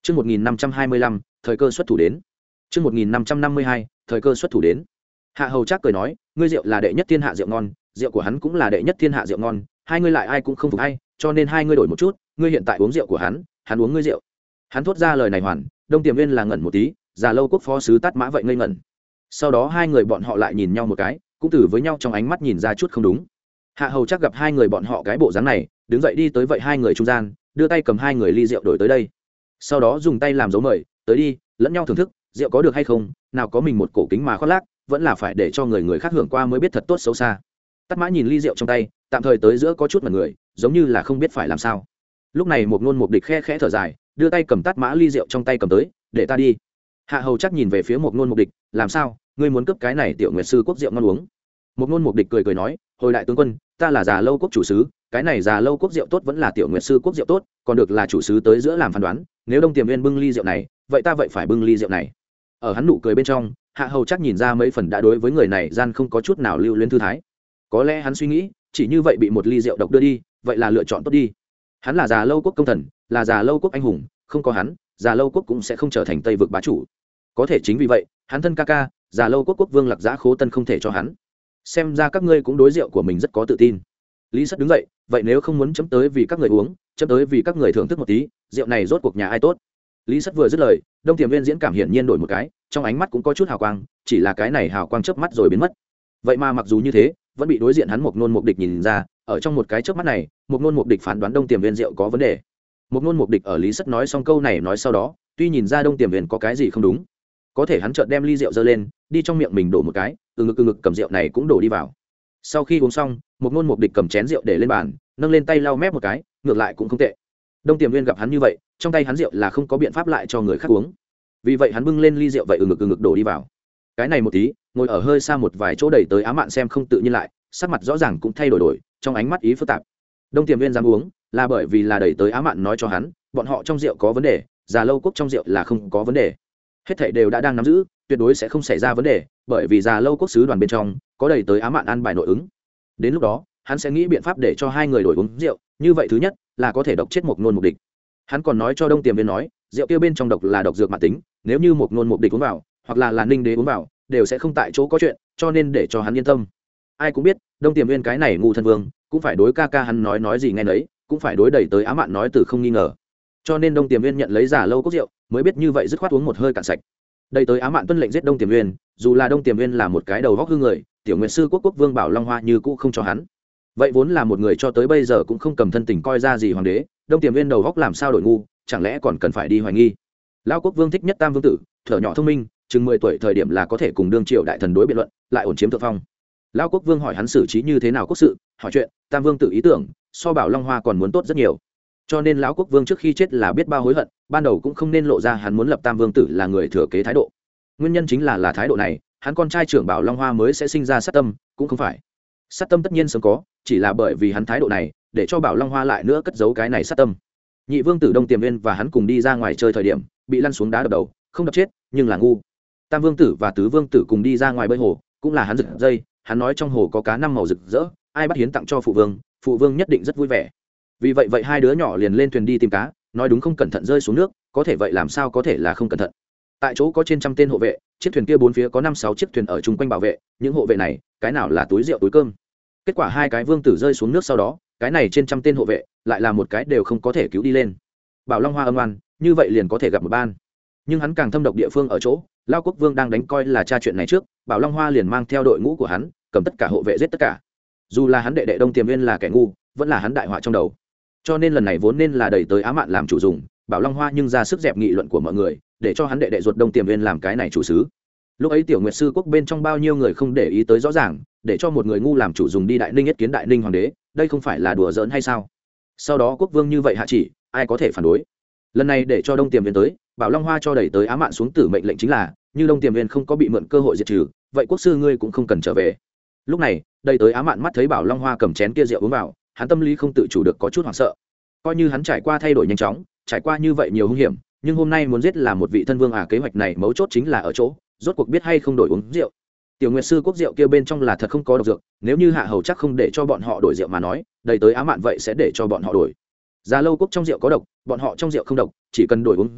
Chương 1525, thời cơ xuất thủ đến. Chương 1552, thời cơ xuất thủ đến. Hạ Hầu Trác cười nói, ngươi rượu là đệ nhất thiên hạ rượu ngon, rượu của hắn cũng là đệ nhất thiên hạ rượu ngon, hai ngươi lại ai cũng không phục hay, cho nên hai ngươi đổi một chút, ngươi hiện tại uống rượu của hắn uống ngươi rượu. Hắn thốt ra lời này hoàn, Đông Tiềm Viên là ngẩn một tí, Già Lâu Quốc phó sứ Tát Mã vậy ngây ngẩn. Sau đó hai người bọn họ lại nhìn nhau một cái, cũng từ với nhau trong ánh mắt nhìn ra chút không đúng. Hạ Hầu Trác gặp hai người bọn họ cái bộ dáng này, đứng dậy đi tới vậy hai người trung gian, đưa tay cầm hai người ly rượu đổi tới đây. Sau đó dùng tay làm dấu mời, tới đi, lẫn nhau thưởng thức, rượu có được hay không, nào có mình một cổ kính mà khoác lác, vẫn là phải để cho người khác hưởng qua mới biết thật tốt xấu xa. Tát Mã nhìn ly rượu trong tay, tạm thời tới giữa có chút mặt người, giống như là không biết phải làm sao. Lúc này một Nôn Một Địch khẽ khẽ thở dài, đưa tay cầm Tát Mã ly rượu trong tay cầm tới, để ta đi. Hạ Hầu Trác nhìn về phía một Nôn Một Địch, làm sao, ngươi muốn cướp cái này Tiểu Nguyệt sư quốc rượu ngon uống? Một Nôn Một Địch cười cười nói, hồi đại tướng quân, ta là Già Lâu Quốc chủ sứ, cái này Già Lâu Quốc rượu tốt vẫn là Tiểu Nguyệt sư quốc rượu tốt, còn được là chủ sứ tới giữa làm phán đoán, nếu Đông Tiềm Viên bưng ly rượu này, vậy ta vậy phải bưng ly rượu này. Ở hắn nụ cười bên trong, Hạ Hầu Trác nhìn ra mấy phần đã đối với người này gian không có chút nào lưu luyến thư thái. Có lẽ hắn suy nghĩ, chỉ như vậy bị một ly rượu độc đưa đi, vậy là lựa chọn tốt đi. Hắn là Già Lâu Quốc công thần, là Già Lâu Quốc anh hùng, không có hắn, Già Lâu Quốc cũng sẽ không trở thành Tây vực bá chủ. Có thể chính vì vậy, hắn thân ca ca, Già Lâu Quốc quốc vương Lạc Giã Khố Tân không thể cho hắn. Xem ra các ngươi cũng đối rượu của mình rất có tự tin. Lý Sắt đứng dậy, vậy nếu không muốn chấm tới vì các người uống, chấm tới vì các người thưởng thức một tí, rượu này rốt cuộc nhà ai tốt. Lý Sắt vừa dứt lời, Đông Tiềm Viên diễn cảm hiển nhiên đổi một cái, trong ánh mắt cũng có chút hào quang, chỉ là cái này hào quang chớp mắt rồi biến mất. Vậy mà mặc dù như thế, vẫn bị đối diện hắn một Nôn Một Địch nhìn ra, ở trong một cái chớp mắt này, một Nôn Một Địch phán đoán Đông Tiềm Viên rượu có vấn đề. Một Nôn Một Địch ở Lý Sắt nói xong câu này nói sau đó, tuy nhìn ra Đông Tiềm Viên có cái gì không đúng, có thể hắn chợt đem ly rượu giơ lên, đi trong miệng mình đổ một cái, từ ngực cầm rượu này cũng đổ đi vào. Sau khi uống xong, một Nôn Một Địch cầm chén rượu để lên bàn, nâng lên tay lau mép một cái, ngược lại cũng không tệ. Đông Tiềm Viên gặp hắn như vậy, trong tay hắn rượu là không có biện pháp lại cho người khác uống, vì vậy hắn bưng lên ly rượu vậy ngực đổ đi vào. Cái này một tí, ngồi ở hơi xa một vài chỗ đẩy tới Á Mạn xem không tự nhiên lại, sắc mặt rõ ràng cũng thay đổi, trong ánh mắt ý phức tạp. Đông Tiềm Viên dám uống, là bởi vì là đẩy tới Á Mạn nói cho hắn, bọn họ trong rượu có vấn đề, Già Lâu Quốc trong rượu là không có vấn đề. Hết thảy đều đã đang nắm giữ, tuyệt đối sẽ không xảy ra vấn đề, bởi vì Già Lâu Quốc sứ đoàn bên trong có đẩy tới Á Mạn an bài nội ứng. Đến lúc đó, hắn sẽ nghĩ biện pháp để cho hai người đổi uống rượu, như vậy thứ nhất là có thể độc chết một Nôn Một Địch. Hắn còn nói cho Đông Tiềm Viên nói, rượu kia bên trong độc là độc dược mãn tính, nếu như một Nôn Một Địch uống vào, hoặc là Ninh Đế uống vào, đều sẽ không tại chỗ có chuyện, cho nên để cho hắn yên tâm. Ai cũng biết, Đông Tiềm Viên cái này ngu thân vương, cũng phải đối ca ca hắn nói gì nghe nấy, cũng phải đối đẩy tới Á Mạn nói từ không nghi ngờ. Cho nên Đông Tiềm Viên nhận lấy Già Lâu Quốc rượu, mới biết như vậy dứt khoát uống một hơi cạn sạch. Đẩy tới Á Mạn tuân lệnh giết Đông Tiềm Viên, dù là Đông Tiềm Viên là một cái đầu góc hư người, Tiểu Nguyệt sư quốc vương Bảo Long Hoa như cũ không cho hắn. Vậy vốn là một người cho tới bây giờ cũng không cầm thân tình coi ra gì hoàng đế, Đông Tiềm Viên đầu góc làm sao đổi ngu, chẳng lẽ còn cần phải đi hoài nghi. Lão quốc vương thích nhất Tam vương tử, thở nhỏ thông minh, chừng 10 tuổi thời điểm là có thể cùng đương triều đại thần đối biện luận, lại ổn chiếm thượng phong. Lão quốc vương hỏi hắn xử trí như thế nào quốc sự, hỏi chuyện, Tam vương tử ý tưởng so Bảo Long Hoa còn muốn tốt rất nhiều. Cho nên lão quốc vương trước khi chết là biết bao hối hận, ban đầu cũng không nên lộ ra hắn muốn lập Tam vương tử là người thừa kế thái độ. Nguyên nhân chính là thái độ này, hắn con trai trưởng Bảo Long Hoa mới sẽ sinh ra sát tâm, cũng không phải. Sát tâm tất nhiên sớm có, chỉ là bởi vì hắn thái độ này, để cho Bảo Long Hoa lại nữa cất giấu cái này sát tâm. Nhị vương tử Đông Tiềm Viên và hắn cùng đi ra ngoài chơi thời điểm, bị lăn xuống đá đập đầu, không đập chết, nhưng là ngu. Tam vương tử và tứ vương tử cùng đi ra ngoài bơi hồ, cũng là hắn giật dây, hắn nói trong hồ có cá năm màu rực rỡ, ai bắt hiến tặng cho phụ vương nhất định rất vui vẻ. Vì vậy hai đứa nhỏ liền lên thuyền đi tìm cá, nói đúng không cẩn thận rơi xuống nước, có thể vậy làm sao có thể là không cẩn thận. Tại chỗ có trên 100 tên hộ vệ, chiếc thuyền kia bốn phía có 5-6 chiếc thuyền ở chung quanh bảo vệ, những hộ vệ này, cái nào là túi rượu túi cơm. Kết quả hai cái vương tử rơi xuống nước sau đó, cái này trên 100 tên hộ vệ, lại là một cái đều không có thể cứu đi lên. Bảo Long Hoa âm oan, như vậy liền có thể gặp một ban. Nhưng hắn càng thâm độc địa phương ở chỗ, Lao quốc vương đang đánh coi là tra chuyện này trước, Bảo Long Hoa liền mang theo đội ngũ của hắn, cầm tất cả hộ vệ giết tất cả. Dù là hắn đệ đệ Đông Tiềm Viên là kẻ ngu, vẫn là hắn đại họa trong đầu. Cho nên lần này vốn nên là đẩy tới Á Mạn làm chủ dùng, Bảo Long Hoa nhưng ra sức dẹp nghị luận của mọi người, để cho hắn đệ đệ ruột Đông Tiềm Viên làm cái này chủ sứ. Lúc ấy Tiểu Nguyệt sư quốc bên trong bao nhiêu người không để ý tới rõ ràng, để cho một người ngu làm chủ dùng đi Đại Ninh yết kiến Đại Ninh hoàng đế, đây không phải là đùa giỡn hay sao? Sau đó quốc vương như vậy hạ chỉ, ai có thể phản đối? Lần này để cho Đông Tiềm Viên tới, Bảo Long Hoa cho đẩy tới Á Mạn xuống tử mệnh lệnh chính là, như Đông Tiềm Viên không có bị mượn cơ hội diệt trừ, vậy quốc sư ngươi cũng không cần trở về. Lúc này, đẩy tới Á Mạn mắt thấy Bảo Long Hoa cầm chén kia rượu uống vào, hắn tâm lý không tự chủ được có chút hoảng sợ. Coi như hắn trải qua thay đổi nhanh chóng, trải qua như vậy nhiều hung hiểm, nhưng hôm nay muốn giết là một vị thân vương kế hoạch này mấu chốt chính là ở chỗ, rốt cuộc biết hay không đổi uống rượu. Tiểu Nguyệt sư quốc rượu kia bên trong là thật không có độc dược, nếu như Hạ Hầu chắc không để cho bọn họ đổi rượu mà nói, đẩy tới Á Mạn vậy sẽ để cho bọn họ đổi. Già Lâu Quốc trong rượu có độc, bọn họ trong rượu không độc, chỉ cần đổi uống rượu,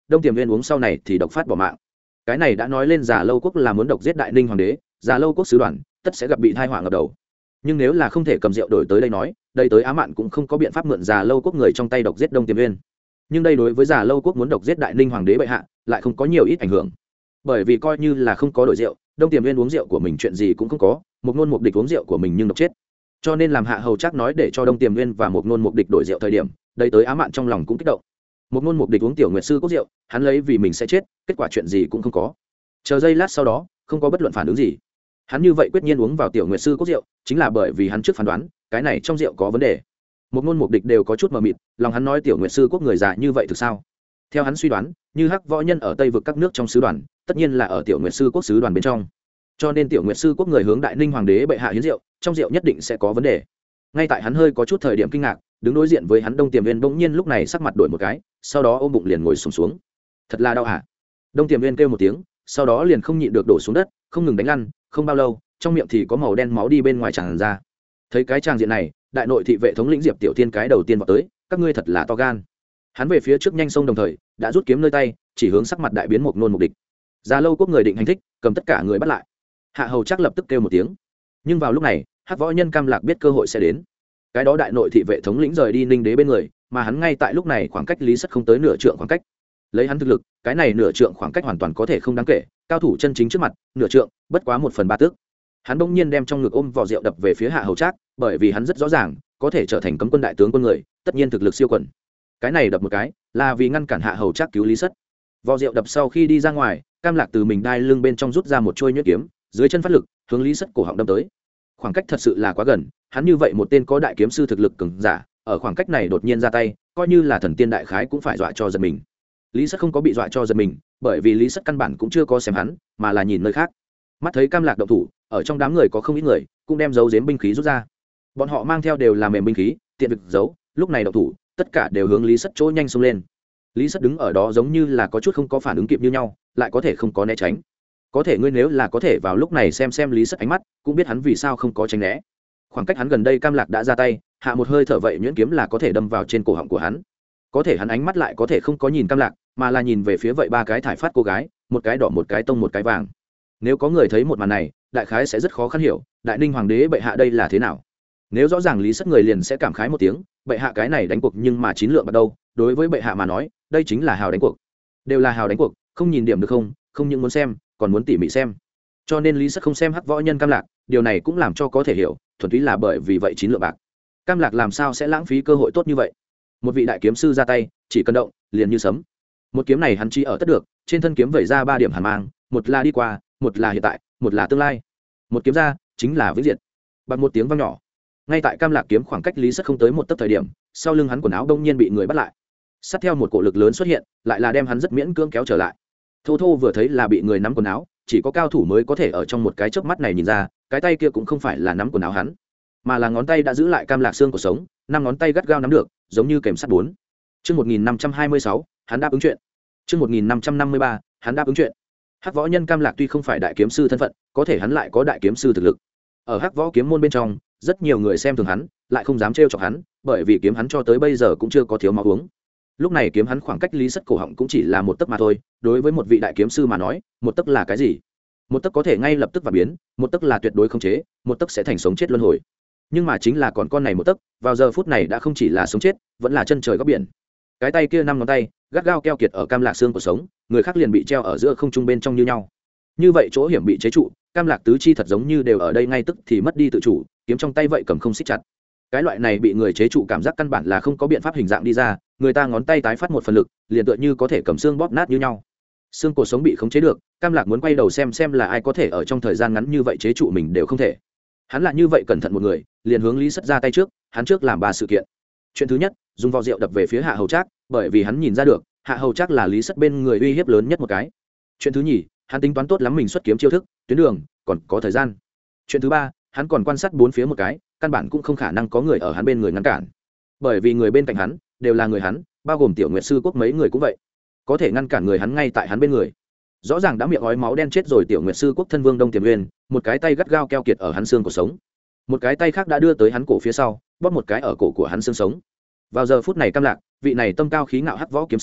Đông Tiềm Viên uống sau này thì độc phát bỏ mạng. Cái này đã nói lên Già Lâu Quốc là muốn độc giết Đại Ninh hoàng đế, Già Lâu Quốc sứ đoàn tất sẽ gặp bị tai họa ngập đầu. Nhưng nếu là không thể cầm rượu đổi tới đây nói, đây tới Á Mạn cũng không có biện pháp mượn Già Lâu Quốc người trong tay độc giết Đông Tiềm Viên. Nhưng đây đối với Già Lâu Quốc muốn độc giết Đại Ninh hoàng đế bệ hạ lại không có nhiều ít ảnh hưởng. Bởi vì coi như là không có đổi rượu, Đông Tiềm Viên uống rượu của mình chuyện gì cũng không có, Mục Nôn Mục Địch uống rượu của mình nhưng độc chết. Cho nên làm Hạ Hầu Trác nói để cho Đông Tiềm Viên và Mục Nôn Mục Địch đổi rượu thời điểm, đây tới Á Mạn trong lòng cũng kích động. Mục Nôn Mục Địch uống Tiểu Nguyệt sư cốc rượu, hắn lấy vì mình sẽ chết, kết quả chuyện gì cũng không có. Chờ giây lát sau đó, không có bất luận phản ứng gì. Hắn như vậy quyết nhiên uống vào Tiểu Nguyệt sư cốc rượu, chính là bởi vì hắn trước phán đoán, cái này trong rượu có vấn đề. Mục Nôn Mục Địch đều có chút mờ mịt, lòng hắn nói Tiểu Nguyệt sư cốc người già như vậy thực sao? Theo hắn suy đoán, như Hắc võ nhân ở Tây vực các nước trong sứ đoàn, tất nhiên là ở Tiểu Nguyệt sư quốc sứ đoàn bên trong. Cho nên Tiểu Nguyệt sư quốc người hướng Đại Ninh hoàng đế bệ hạ hiến rượu, trong rượu nhất định sẽ có vấn đề. Ngay tại hắn hơi có chút thời điểm kinh ngạc, đứng đối diện với hắn Đông Tiềm Viên bỗng nhiên lúc này sắc mặt đổi một cái, sau đó ôm bụng liền ngồi xuống. Thật là đau hả? Đông Tiềm Viên kêu một tiếng, sau đó liền không nhịn được đổ xuống đất, không ngừng đánh lăn, không bao lâu, trong miệng thì có màu đen máu đi bên ngoài tràn ra. Thấy cái tràng diện này, đại nội thị vệ thống lĩnh Diệp Tiểu Thiên cái đầu tiên vọt tới, các ngươi thật là to gan. Hắn về phía trước nhanh sông đồng thời đã rút kiếm nơi tay, chỉ hướng sắc mặt đại biến Mục Nôn Mục Địch. Già Lâu Quốc người định hành thích, cầm tất cả người bắt lại. Hạ Hầu Trác lập tức kêu một tiếng. Nhưng vào lúc này, Hắc võ nhân Cam Lạc biết cơ hội sẽ đến. Cái đó đại nội thị vệ thống lĩnh rời đi Ninh Đế bên người, mà hắn ngay tại lúc này khoảng cách Lý Sắt không tới nửa trượng khoảng cách. Lấy hắn thực lực, cái này nửa trượng khoảng cách hoàn toàn có thể không đáng kể, cao thủ chân chính trước mặt, nửa trượng, bất quá 1/3 tước. Hắn bỗng nhiên đem trong ngực ôm vỏ rượu đập về phía Hạ Hầu Trác, bởi vì hắn rất rõ ràng, có thể trở thành cấm quân đại tướng quân người, tất nhiên thực lực siêu quần. Cái này đập một cái, là vì ngăn cản Hạ Hầu Trác cứu Lý Sắt. Vỏ rượu đập sau khi đi ra ngoài, Cam Lạc từ mình đai lưng bên trong rút ra một chuôi nhuyễn kiếm, dưới chân phát lực, hướng Lý Sắt cổ họng đâm tới. Khoảng cách thật sự là quá gần, hắn như vậy một tên có đại kiếm sư thực lực cường giả, ở khoảng cách này đột nhiên ra tay, coi như là thần tiên đại khái cũng phải dọa cho giật mình. Lý Sắt không có bị dọa cho giật mình, bởi vì Lý Sắt căn bản cũng chưa có xem hắn, mà là nhìn nơi khác. Mắt thấy Cam Lạc động thủ, ở trong đám người có không ít người, cũng đem giấu giếm binh khí rút ra. Bọn họ mang theo đều là mềm binh khí, tiện việc giấu, lúc này động thủ, tất cả đều hướng Lý Sắt chỗ nhanh xông lên. Lý Sắt đứng ở đó giống như là có chút không có phản ứng kịp như nhau, lại có thể không có né tránh. Có thể ngươi nếu là có thể vào lúc này xem Lý Sắt ánh mắt, cũng biết hắn vì sao không có tránh né. Khoảng cách hắn gần đây Cam Lạc đã ra tay, hạ một hơi thở vậy nhuyễn kiếm là có thể đâm vào trên cổ họng của hắn. Có thể hắn ánh mắt lại có thể không có nhìn Cam Lạc, mà là nhìn về phía vậy ba cái thải phát cô gái, một cái đỏ một cái tông một cái vàng. Nếu có người thấy một màn này, đại khái sẽ rất khó khăn hiểu, Đại Ninh hoàng đế bệ hạ đây là thế nào. Nếu rõ ràng Lý Sắt người liền sẽ cảm khái một tiếng, bệ hạ cái này đánh cuộc nhưng mà chín lượng bắt đầu, đối với bệ hạ mà nói, đây chính là hào đánh cuộc. Đều là hào đánh cuộc, không nhìn điểm được không, không những muốn xem, còn muốn tỉ mỉ xem. Cho nên Lý Sắt không xem Hắc võ nhân Cam Lạc, điều này cũng làm cho có thể hiểu, thuần túy là bởi vì vậy chín lượng bạc. Cam Lạc làm sao sẽ lãng phí cơ hội tốt như vậy? Một vị đại kiếm sư ra tay, chỉ cần động, liền như sấm. Một kiếm này hắn chỉ ở tất được, trên thân kiếm vẩy ra 3 điểm hàn mang, một là đi qua, một là hiện tại, một là tương lai. Một kiếm ra, chính là vĩnh diệt. Bằng một tiếng vang nhỏ, ngay tại Cam Lạc kiếm khoảng cách Lý Sắt không tới một tấc thời điểm, sau lưng hắn quần áo đông nhiên bị người bắt lại. Sát theo một cổ lực lớn xuất hiện, lại là đem hắn rất miễn cưỡng kéo trở lại. Thô Thô vừa thấy là bị người nắm quần áo, chỉ có cao thủ mới có thể ở trong một cái chớp mắt này nhìn ra, cái tay kia cũng không phải là nắm quần áo hắn, mà là ngón tay đã giữ lại Cam Lạc xương của sống, 5 ngón tay gắt gao nắm được, giống như kềm sắt 4. Chương 1526, hắn đáp ứng chuyện. Chương 1553, hắn đáp ứng chuyện. Hắc võ nhân Cam Lạc tuy không phải đại kiếm sư thân phận, có thể hắn lại có đại kiếm sư thực lực. Ở Hắc võ kiếm môn bên trong, rất nhiều người xem thường hắn, lại không dám trêu chọc hắn, bởi vì kiếm hắn cho tới bây giờ cũng chưa có thiếu máu uống. Lúc này kiếm hắn khoảng cách Lý Sắt cổ họng cũng chỉ là một tấc mà thôi, đối với một vị đại kiếm sư mà nói, một tấc là cái gì? Một tấc có thể ngay lập tức và biến, một tấc là tuyệt đối khống chế, một tấc sẽ thành sống chết luân hồi. Nhưng mà chính là còn con này một tấc, vào giờ phút này đã không chỉ là sống chết, vẫn là chân trời góc biển. Cái tay kia 5 ngón tay, gắt gao keo kiệt ở Cam Lạc xương của sống, người khác liền bị treo ở giữa không trung bên trong như nhau. Như vậy chỗ hiểm bị chế trụ, Cam Lạc tứ chi thật giống như đều ở đây ngay tức thì mất đi tự chủ, kiếm trong tay vậy cầm không xích chặt. Cái loại này bị người chế trụ cảm giác căn bản là không có biện pháp hình dạng đi ra, người ta ngón tay tái phát một phần lực, liền tựa như có thể cầm xương bóp nát như nhau. Xương cổ sống bị khống chế được, Cam Lạc muốn quay đầu xem là ai có thể ở trong thời gian ngắn như vậy chế trụ mình đều không thể. Hắn là như vậy cẩn thận một người, liền hướng Lý Sắt ra tay trước, hắn trước làm 3 sự kiện. Chuyện thứ nhất, dùng vò rượu đập về phía Hạ Hầu Trác, bởi vì hắn nhìn ra được, Hạ Hầu Trác là Lý Sắt bên người uy hiếp lớn nhất một cái. Chuyện thứ nhì, hắn tính toán tốt lắm mình xuất kiếm chiêu thức, tuyến đường, còn có thời gian. Chuyện thứ ba, hắn còn quan sát 4 phía một cái, căn bản cũng không khả năng có người ở hắn bên người ngăn cản. Bởi vì người bên cạnh hắn đều là người hắn, bao gồm Tiểu Nguyệt sư quốc mấy người cũng vậy. Có thể ngăn cản người hắn ngay tại hắn bên người. Rõ ràng đã miệng ói máu đen chết rồi Tiểu Nguyệt sư quốc thân vương Đông Tiềm Uyên, một cái tay gắt gao keo kiệt ở hắn xương cổ sống, một cái tay khác đã đưa tới hắn cổ phía sau, bóp một cái ở cổ của hắn xương sống. Vào giờ phút này Cam Lạc, vị này tâm cao khí ngạo Hắc võ kiếm sư,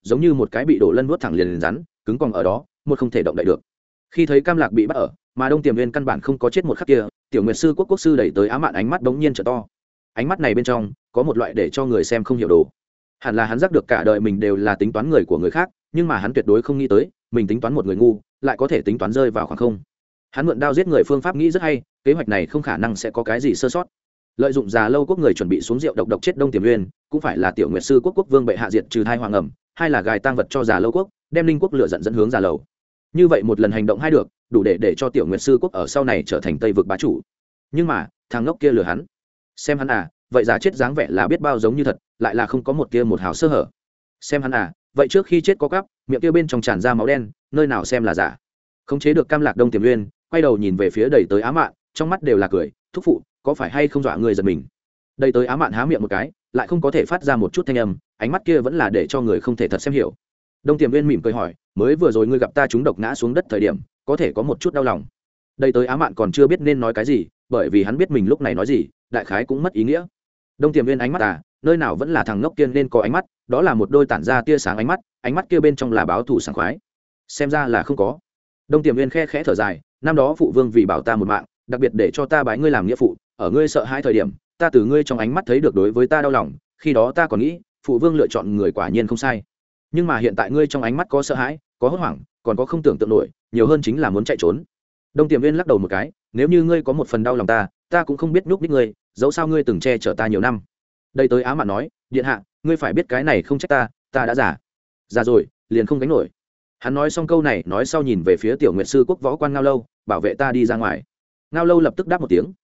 giống như một cái bị đổ lân vuốt thẳng liền rắn cứng còng ở đó một không thể động đậy được. Khi thấy Cam Lạc bị bắt ở mà Đông Tiềm Nguyên căn bản không có chết một khắc kia, Tiểu Nguyệt sư quốc sư đẩy tới Á Mạn ánh mắt bỗng nhiên trở to. Ánh mắt này bên trong có một loại để cho người xem không hiểu đồ. Hẳn là hắn giác được cả đời mình đều là tính toán người của người khác, nhưng mà hắn tuyệt đối không nghĩ tới mình tính toán một người ngu lại có thể tính toán rơi vào khoảng không. Hắn mượn đao giết người phương pháp nghĩ rất hay, kế hoạch này không khả năng sẽ có cái gì sơ sót. Lợi dụng già lâu quốc người chuẩn bị xuống rượu độc chết Đông Tiềm Nguyên, cũng phải là Tiểu Nguyệt sư quốc vương bệ hạ diệt trừ thai hoàng ẩm, hay là gài tang vật cho già lâu quốc, đem linh quốc lựa dẫn hướng già lầu. Như vậy một lần hành động hay được, đủ để cho Tiểu Nguyệt sư quốc ở sau này trở thành Tây vực bá chủ. Nhưng mà thằng ngốc kia lừa hắn, xem hắn à, vậy giả chết dáng vẻ là biết bao giống như thật, lại là không có một kia một hào sơ hở. Xem hắn à, vậy trước khi chết có cắp, miệng kia bên trong tràn ra máu đen, nơi nào xem là giả. Khống chế được Cam Lạc Đông Tiềm Nguyên, quay đầu nhìn về phía đẩy tới Á Mạn, trong mắt đều là cười, thúc phụ, có phải hay không dọa người giật mình. Đẩy tới Á Mạn há miệng một cái, lại không có thể phát ra một chút thanh âm, ánh mắt kia vẫn là để cho người không thể thật xem hiểu. Đông Tiềm Nguyên mỉm cười hỏi, mới vừa rồi ngươi gặp ta trúng độc ngã xuống đất thời điểm, có thể có một chút đau lòng. Đẩy tới Á Mạn còn chưa biết nên nói cái gì, bởi vì hắn biết mình lúc này nói gì, đại khái cũng mất ý nghĩa. Đông Tiềm Nguyên ánh mắt à, nơi nào vẫn là thằng ngốc kia nên có ánh mắt, đó là một đôi tản ra tia sáng ánh mắt kia bên trong là báo thù sảng khoái. Xem ra là không có. Đông Tiềm Nguyên khẽ khẽ thở dài, năm đó phụ vương vì bảo ta một mạng, đặc biệt để cho ta bái ngươi làm nghĩa phụ, ở ngươi sợ hãi thời điểm, ta từ ngươi trong ánh mắt thấy được đối với ta đau lòng, khi đó ta còn nghĩ, phụ vương lựa chọn người quả nhiên không sai. Nhưng mà hiện tại ngươi trong ánh mắt có sợ hãi, có hốt hoảng, còn có không tưởng tượng nổi, nhiều hơn chính là muốn chạy trốn. Đông Tiềm Nguyên lắc đầu một cái, nếu như ngươi có một phần đau lòng ta cũng không biết nhúc nhích ngươi, dẫu sao ngươi từng che chở ta nhiều năm. Đây tới Á Mạn nói, điện hạ, ngươi phải biết cái này không trách ta đã già rồi, liền không gánh nổi. Hắn nói xong câu này, nói sau nhìn về phía Tiểu Nguyệt sư quốc võ quan Ngao Lâu, bảo vệ ta đi ra ngoài. Ngao Lâu lập tức đáp một tiếng,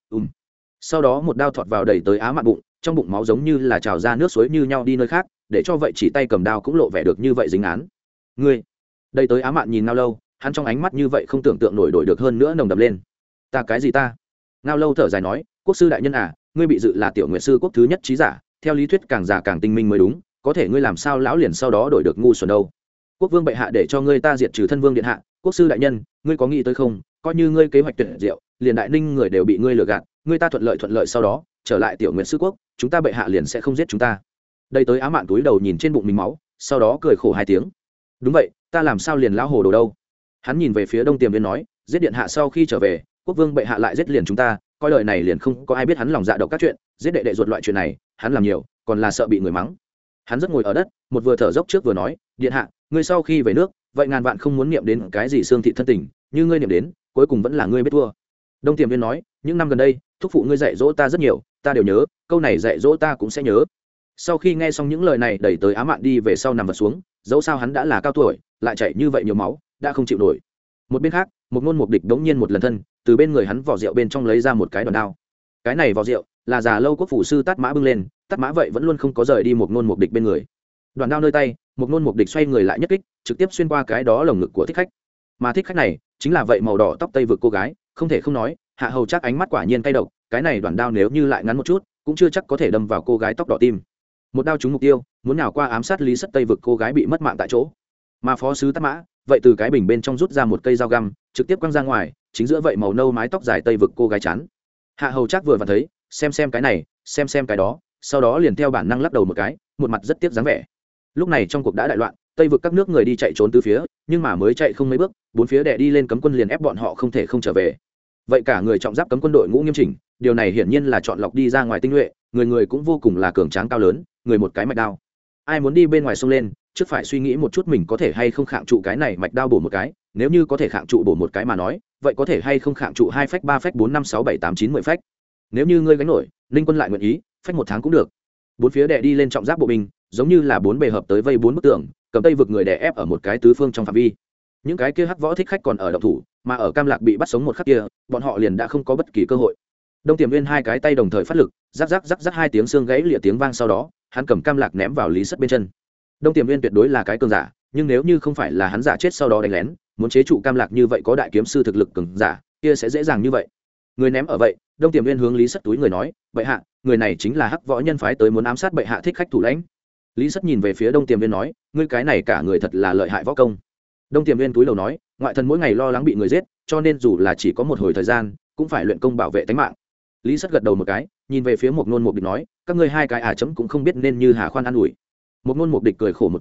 sau đó một đao thọt vào đẩy tới Á Mạn bụng, trong bụng máu giống như là trào ra nước suối như nhau đi nơi khác, để cho vậy chỉ tay cầm đao cũng lộ vẻ được như vậy dính án. Ngươi, đẩy tới Á Mạn nhìn Ngao Lâu, hắn trong ánh mắt như vậy không tưởng tượng nổi đổi được hơn nữa nồng đậm lên. Ta cái gì ta? Ngao Lâu thở dài nói, quốc sư đại nhân à, ngươi bị dự là Tiểu Nguyệt sư quốc thứ nhất trí giả, theo lý thuyết càng già càng tinh minh mới đúng, có thể ngươi làm sao lão liền sau đó đổi được ngu xuẩn đâu. Quốc vương bệ hạ để cho ngươi ta diệt trừ thân vương điện hạ, quốc sư đại nhân, ngươi có nghĩ tới không, coi như ngươi kế hoạch tuyệt diệu, liền đại ninh người đều bị ngươi lừa gạt, ngươi ta thuận lợi sau đó trở lại Tiểu Nguyệt sư quốc, chúng ta bệ hạ liền sẽ không giết chúng ta. Đây tới Á Mạn túi đầu nhìn trên bụng mình máu, sau đó cười khổ hai tiếng. Đúng vậy, ta làm sao liền lão hồ đồ đâu. Hắn nhìn về phía Đông Tiềm Nguyên nói, giết điện hạ sau khi trở về, quốc vương bệ hạ lại giết liền chúng ta, coi đời này liền không có ai biết hắn lòng dạ độc các chuyện, giết đệ đệ ruột loại chuyện này hắn làm nhiều, còn là sợ bị người mắng. Hắn rất ngồi ở đất, một vừa thở dốc trước vừa nói, điện hạ, ngươi sau khi về nước, vậy ngàn vạn không muốn niệm đến cái gì xương thị thân tình, như ngươi niệm đến, cuối cùng vẫn là ngươi biết thua. Đông Tiềm Viên nói, những năm gần đây, thúc phụ ngươi dạy dỗ ta rất nhiều, ta đều nhớ, câu này dạy dỗ ta cũng sẽ nhớ. Sau khi nghe xong những lời này, đẩy tới Á Mạn đi về sau nằm vật xuống, dẫu sao hắn đã là cao tuổi, lại chảy như vậy nhiều máu, đã không chịu nổi. Một bên khác, một ngôn một địch đống nhiên một lần thân, từ bên người hắn vỏ rượu bên trong lấy ra một cái đòn đao. Cái này vỏ rượu là già lâu quốc phủ sư Tát Mã bưng lên, Tát Mã vậy vẫn luôn không có rời đi một ngôn một địch bên người. Đoàn đao nơi tay, một ngôn một địch xoay người lại nhất kích, trực tiếp xuyên qua cái đó lồng ngực của thích khách. Mà thích khách này chính là vậy màu đỏ tóc tây vực cô gái, không thể không nói, Hạ Hầu chắc ánh mắt quả nhiên cay độc, cái này đoàn đao nếu như lại ngắn một chút, cũng chưa chắc có thể đâm vào cô gái tóc đỏ tim. Một đao trúng mục tiêu, muốn nào qua ám sát Lý Sất tây vực cô gái bị mất mạng tại chỗ. Mà phó sứ Tát Mã vậy từ cái bình bên trong rút ra một cây dao găm, trực tiếp quăng ra ngoài, chính giữa vậy màu nâu mái tóc dài tây vực cô gái chán. Hạ Hầu chắc vừa vặn thấy, xem cái này, xem cái đó, sau đó liền theo bản năng lắc đầu một cái, một mặt rất tiếc dáng vẻ. Lúc này trong cuộc đã đại loạn, tây vực các nước người đi chạy trốn từ phía, nhưng mà mới chạy không mấy bước, bốn phía đè đi lên cấm quân liền ép bọn họ không thể không trở về. Vậy cả người trọng giáp cấm quân đội ngũ nghiêm chỉnh, điều này hiển nhiên là chọn lọc đi ra ngoài tinh nhuệ, người cũng vô cùng là cường tráng cao lớn, người một cái mạch đao. Ai muốn đi bên ngoài sông lên, trước phải suy nghĩ một chút mình có thể hay không khạng trụ cái này mạch đao bổ một cái, nếu như có thể khạng trụ bổ một cái mà nói, vậy có thể hay không khạng trụ 2 phách 3 phách 4 5 6 7 8 9 10 phách. Nếu như ngươi gánh nổi, Linh quân lại nguyện ý, phách 1 tháng cũng được. Bốn phía đè đi lên trọng giáp bộ binh, giống như là bốn bề hợp tới vây bốn bức tường, cầm tây vực người đè ép ở một cái tứ phương trong phạm vi. Những cái kia hắc võ thích khách còn ở động thủ, mà ở Cam Lạc bị bắt sống một khắc kia, bọn họ liền đã không có bất kỳ cơ hội. Đông Tiềm Nguyên hai cái tay đồng thời phát lực, rắc rắc hai tiếng xương gãy lìa tiếng vang, sau đó hắn cầm Cam Lạc ném vào Lý Sất bên chân. Đông Tiềm Nguyên tuyệt đối là cái cường giả, nhưng nếu như không phải là hắn giả chết sau đó đánh lén, muốn chế trụ Cam Lạc như vậy có đại kiếm sư thực lực cường giả, kia sẽ dễ dàng như vậy. Người ném ở vậy, Đông Tiềm Nguyên hướng Lý Sất túi người nói, bệ hạ, người này chính là hắc võ nhân phái tới muốn ám sát bệ hạ thích khách thủ lãnh. Lý Sất nhìn về phía Đông Tiềm Nguyên nói, ngươi cái này cả người thật là lợi hại võ công. Đông Tiềm Nguyên túi đầu nói, ngoại thần mỗi ngày lo lắng bị người giết, cho nên dù là chỉ có một hồi thời gian, cũng phải luyện công bảo vệ tính mạng. Lý Sất gật đầu một cái, nhìn về phía một nôn một địch nói, các ngươi hai cái chấm cũng không biết nên như hà khoan an ủi. Một nôn một địch cười khổ một tiếng,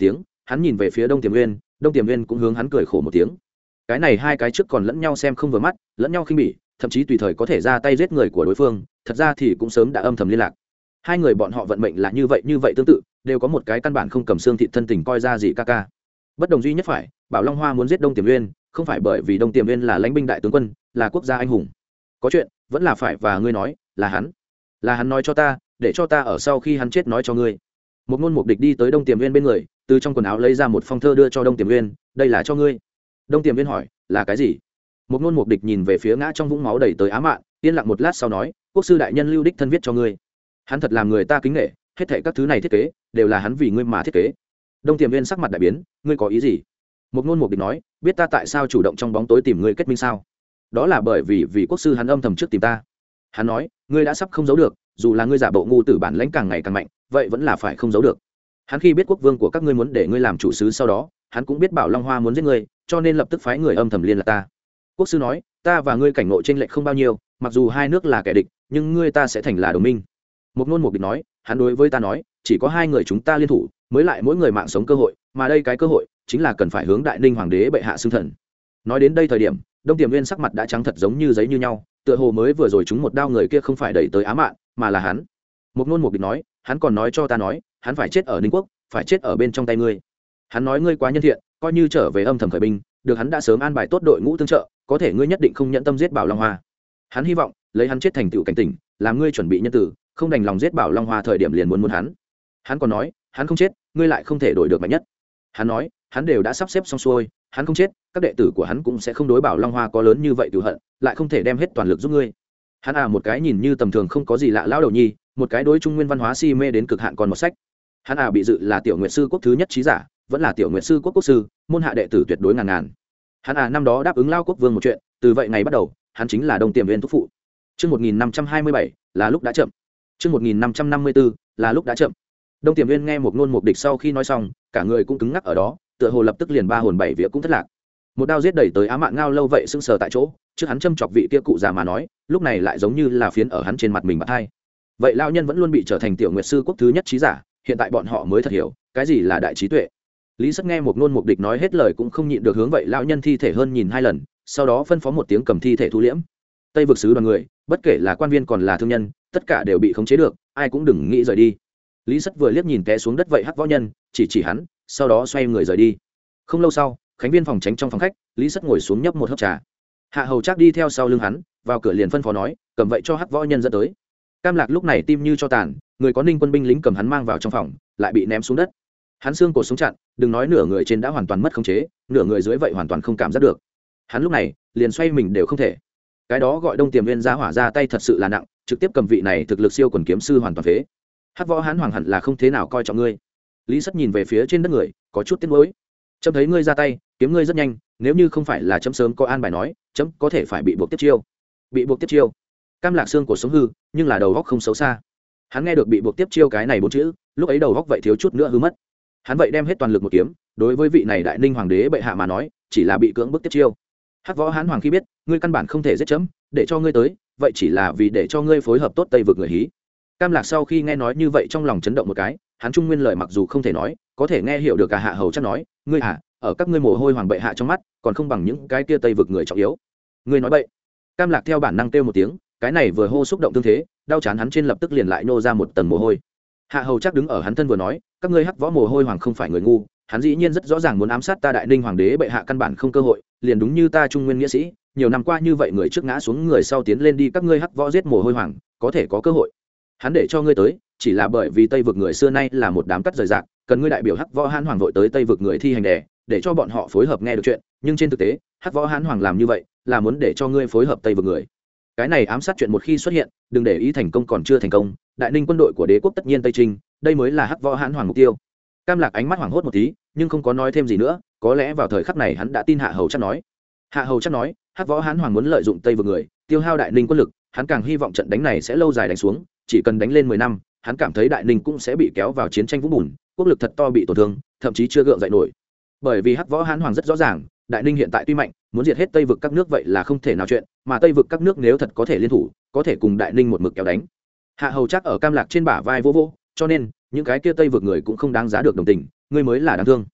hắn nhìn về phía Đông Tiềm Nguyên, Đông Tiềm Nguyên cũng hướng hắn cười khổ một tiếng. Cái này hai cái trước còn lẫn nhau xem không vừa mắt, lẫn nhau khinh bỉ, thậm chí tùy thời có thể ra tay giết người của đối phương, thật ra thì cũng sớm đã âm thầm liên lạc. Hai người bọn họ vận mệnh là như vậy tương tự, đều có một cái căn bản không cầm xương thịt thân tình coi ra gì ca ca. Bất đồng duy nhất phải, Bảo Long Hoa muốn giết Đông Tiềm Nguyên, không phải bởi vì Đông Tiềm Nguyên là lãnh binh đại tướng quân, là quốc gia anh hùng. Có chuyện, vẫn là phải và ngươi nói, là hắn nói cho ta, để cho ta ở sau khi hắn chết nói cho ngươi. Một ngôn mục địch đi tới Đông Tiềm Nguyên bên người, từ trong quần áo lấy ra một phong thơ đưa cho Đông Tiềm Nguyên, đây là cho ngươi. Đông Tiềm Nguyên hỏi, là cái gì? Một ngôn mục địch nhìn về phía ngã trong vũng máu đầy tới Á Mạn, yên lặng một lát sau nói, quốc sư đại nhân lưu đích thân viết cho ngươi. Hắn thật làm người ta kính nể, hết thảy các thứ này thiết kế đều là hắn vì ngươi mà thiết kế. Đông Tiềm Nguyên sắc mặt đại biến, ngươi có ý gì? Một ngôn mục địch nói, biết ta tại sao chủ động trong bóng tối tìm ngươi kết minh sao? Đó là bởi vì quốc sư hắn âm thầm trước tìm ta. Hắn nói, ngươi đã sắp không giấu được, dù là ngươi giả bộ ngu tử bản lãnh càng ngày càng mạnh, vậy vẫn là phải không giấu được. Hắn khi biết quốc vương của các ngươi muốn để ngươi làm chủ sứ sau đó, hắn cũng biết Bảo Long Hoa muốn giết ngươi, cho nên lập tức phái người âm thầm liên lạc ta. Quốc sư nói, ta và ngươi cảnh ngộ chênh lệch không bao nhiêu, mặc dù hai nước là kẻ địch, nhưng ngươi ta sẽ thành là đồng minh. Một ngôn mục địch nói, hắn đối với ta nói, chỉ có hai người chúng ta liên thủ, mới lại mỗi người mạng sống cơ hội, mà đây cái cơ hội chính là cần phải hướng Đại Ninh hoàng đế bệ hạ xưng thần. Nói đến đây thời điểm, Đông Tiềm Nguyên sắc mặt đã trắng thật giống như giấy như nhau, tựa hồ mới vừa rồi chúng một đao người kia không phải đẩy tới Á Mạn, mà là hắn. Một ngôn mục địch nói, hắn còn nói cho ta nói, hắn phải chết ở Ninh quốc, phải chết ở bên trong tay ngươi. Hắn nói ngươi quá nhân thiện, coi như trở về âm thầm khởi binh, được hắn đã sớm an bài tốt đội ngũ tương trợ, có thể ngươi nhất định không nhẫn tâm giết Bảo Long Hoa. Hắn hy vọng lấy hắn chết thành tựu cảnh tỉnh, làm ngươi chuẩn bị nhân tử, không đành lòng giết Bảo Long Hoa thời điểm liền muốn hắn. Hắn còn nói, hắn không chết, ngươi lại không thể đổi được mạnh nhất. Hắn nói, hắn đều đã sắp xếp xong xuôi, hắn không chết, các đệ tử của hắn cũng sẽ không đối Bảo Long Hoa có lớn như vậy cừu hận, lại không thể đem hết toàn lực giúp ngươi. Hắn một cái nhìn như tầm thường không có gì lạ lão đầu nhi, một cái đối trung nguyên văn hóa si mê đến cực hạn còn một sách. Hắn bị dự là tiểu nguyệt sư quốc thứ nhất trí giả, vẫn là tiểu nguyệt sư quốc quốc sư, môn hạ đệ tử tuyệt đối ngàn ngàn. Hắn năm đó đáp ứng lao quốc vương một chuyện, từ vậy ngày bắt đầu, hắn chính là Đông Tiềm Nguyên thúc phụ. Chương 1527 là lúc đã chậm. Chương 1554 là lúc đã chậm. Đông Tiềm Nguyên nghe một ngôn mục địch sau khi nói xong, cả người cũng cứng ngắc ở đó, tựa hồ lập tức liền ba hồn bảy vía cũng thất lạc. Một đao giết đẩy tới Á Mạn ngao lâu vậy sững sờ tại chỗ, trước hắn châm chọc vị kia cụ già mà nói, lúc này lại giống như là phiến ở hắn trên mặt mình bạt hai. Vậy lão nhân vẫn luôn bị trở thành tiểu nguyệt sư quốc thứ nhất trí giả, hiện tại bọn họ mới thật hiểu, cái gì là đại trí tuệ. Lý Sắt nghe một ngôn mục địch nói hết lời cũng không nhịn được hướng vậy lão nhân thi thể hơn nhìn hai lần, sau đó phân phó một tiếng cầm thi thể thu liễm. Tây vực sứ đoàn người, bất kể là quan viên còn là thương nhân, tất cả đều bị khống chế được, ai cũng đừng nghĩ rời đi. Lý Sắt vừa liếc nhìn té xuống đất vậy hắc võ nhân, chỉ hắn, sau đó xoay người rời đi. Không lâu sau, khánh viên phòng tránh trong phòng khách, Lý Sắt ngồi xuống nhấp một hớp trà. Hạ Hầu Trác đi theo sau lưng hắn, vào cửa liền phân phó nói, cầm vậy cho hắc võ nhân dẫn tới. Cam Lạc lúc này tim như cho tàn, người có Ninh quân binh lính cầm hắn mang vào trong phòng, lại bị ném xuống đất. Hắn xương cổ sống chặn, đừng nói nửa người trên đã hoàn toàn mất khống chế, nửa người dưới vậy hoàn toàn không cảm giác được. Hắn lúc này liền xoay mình đều không thể. Cái đó gọi Đông Tiềm Nguyên ra hỏa ra tay thật sự là nặng, trực tiếp cầm vị này thực lực siêu quần kiếm sư hoàn toàn phế. Hắc võ hán hoàng hẳn là không thế nào coi trọng ngươi. Lý Sắt nhìn về phía trên đất người, có chút tiếc nuối. Chấm thấy ngươi ra tay, kiếm ngươi rất nhanh, nếu như không phải là chấm sớm có an bài nói, chấm có thể phải bị buộc tiếp chiêu. Bị buộc tiếp chiêu. Cam Lạc xương cổ sống hư, nhưng là đầu góc không xấu xa. Hắn nghe được bị buộc tiếp chiêu cái này bốn chữ, lúc ấy đầu góc vậy thiếu chút nữa hư mất. Hắn vậy đem hết toàn lực một kiếm, đối với vị này đại ninh hoàng đế bệ hạ mà nói, chỉ là bị cưỡng bức tiếp chiêu. Hắc võ hán hoàng khi biết, ngươi căn bản không thể giết chấm, để cho ngươi tới, vậy chỉ là vì để cho ngươi phối hợp tốt Tây vực người hí. Cam Lạc sau khi nghe nói như vậy trong lòng chấn động một cái, hắn trung nguyên lời mặc dù không thể nói, có thể nghe hiểu được cả Hạ Hầu Trác nói, ngươi ở các ngươi mồ hôi hoàng bệ hạ trong mắt, còn không bằng những cái kia Tây vực người trọng yếu. Ngươi nói bậy. Cam Lạc theo bản năng kêu một tiếng, cái này vừa hô xúc động tương thế, đau chán hắn trên lập tức liền lại nô ra một tầng mồ hôi. Hạ Hầu Trác đứng ở hắn thân vừa nói, các ngươi hắc võ mồ hôi hoàng không phải người ngu, hắn dĩ nhiên rất rõ ràng muốn ám sát ta đại ninh hoàng đế bệ hạ căn bản không cơ hội, liền đúng như ta trung nguyên nghĩa sĩ, nhiều năm qua như vậy người trước ngã xuống người sau tiến lên đi, các ngươi hắc võ giết mồ hôi hoàng, có thể có cơ hội. Hắn để cho ngươi tới, chỉ là bởi vì Tây vực người xưa nay là một đám cắt rời rạc, cần ngươi đại biểu hắc võ hán hoàng vội tới Tây vực người thi hành để cho bọn họ phối hợp nghe được chuyện, nhưng trên thực tế, hắc võ hán hoàng làm như vậy, là muốn để cho ngươi phối hợp Tây vực người. Cái này ám sát chuyện một khi xuất hiện, đừng để ý thành công còn chưa thành công, đại ninh quân đội của đế quốc tất nhiên Tây Trinh, đây mới là hắc võ hán hoàng mục tiêu. Cam Lạc ánh mắt hoảng hốt một tí, nhưng không có nói thêm gì nữa, có lẽ vào thời khắc này hắn đã tin Hạ Hầu Trác nói. Hạ Hầu Trác nói, hắc võ hán hoàng muốn lợi dụng Tây vực người, tiêu hao đại ninh quân lực, hắn càng hy vọng trận đánh này sẽ lâu dài đánh xuống, chỉ cần đánh lên 10 năm, hắn cảm thấy đại ninh cũng sẽ bị kéo vào chiến tranh vũng bùn, quốc lực thật to bị tổn thương, thậm chí chưa gượng dậy nổi. Bởi vì hắc võ hán hoàng rất rõ ràng, đại ninh hiện tại tuy mạnh, muốn diệt hết Tây vực các nước vậy là không thể nào chuyện, mà Tây vực các nước nếu thật có thể liên thủ, có thể cùng đại ninh một mực kéo đánh. Hạ Hầu Trác ở Cam Lạc trên bả vai vô, cho nên những cái kia Tây vực người cũng không đáng giá được đồng tình, ngươi mới là đáng thương.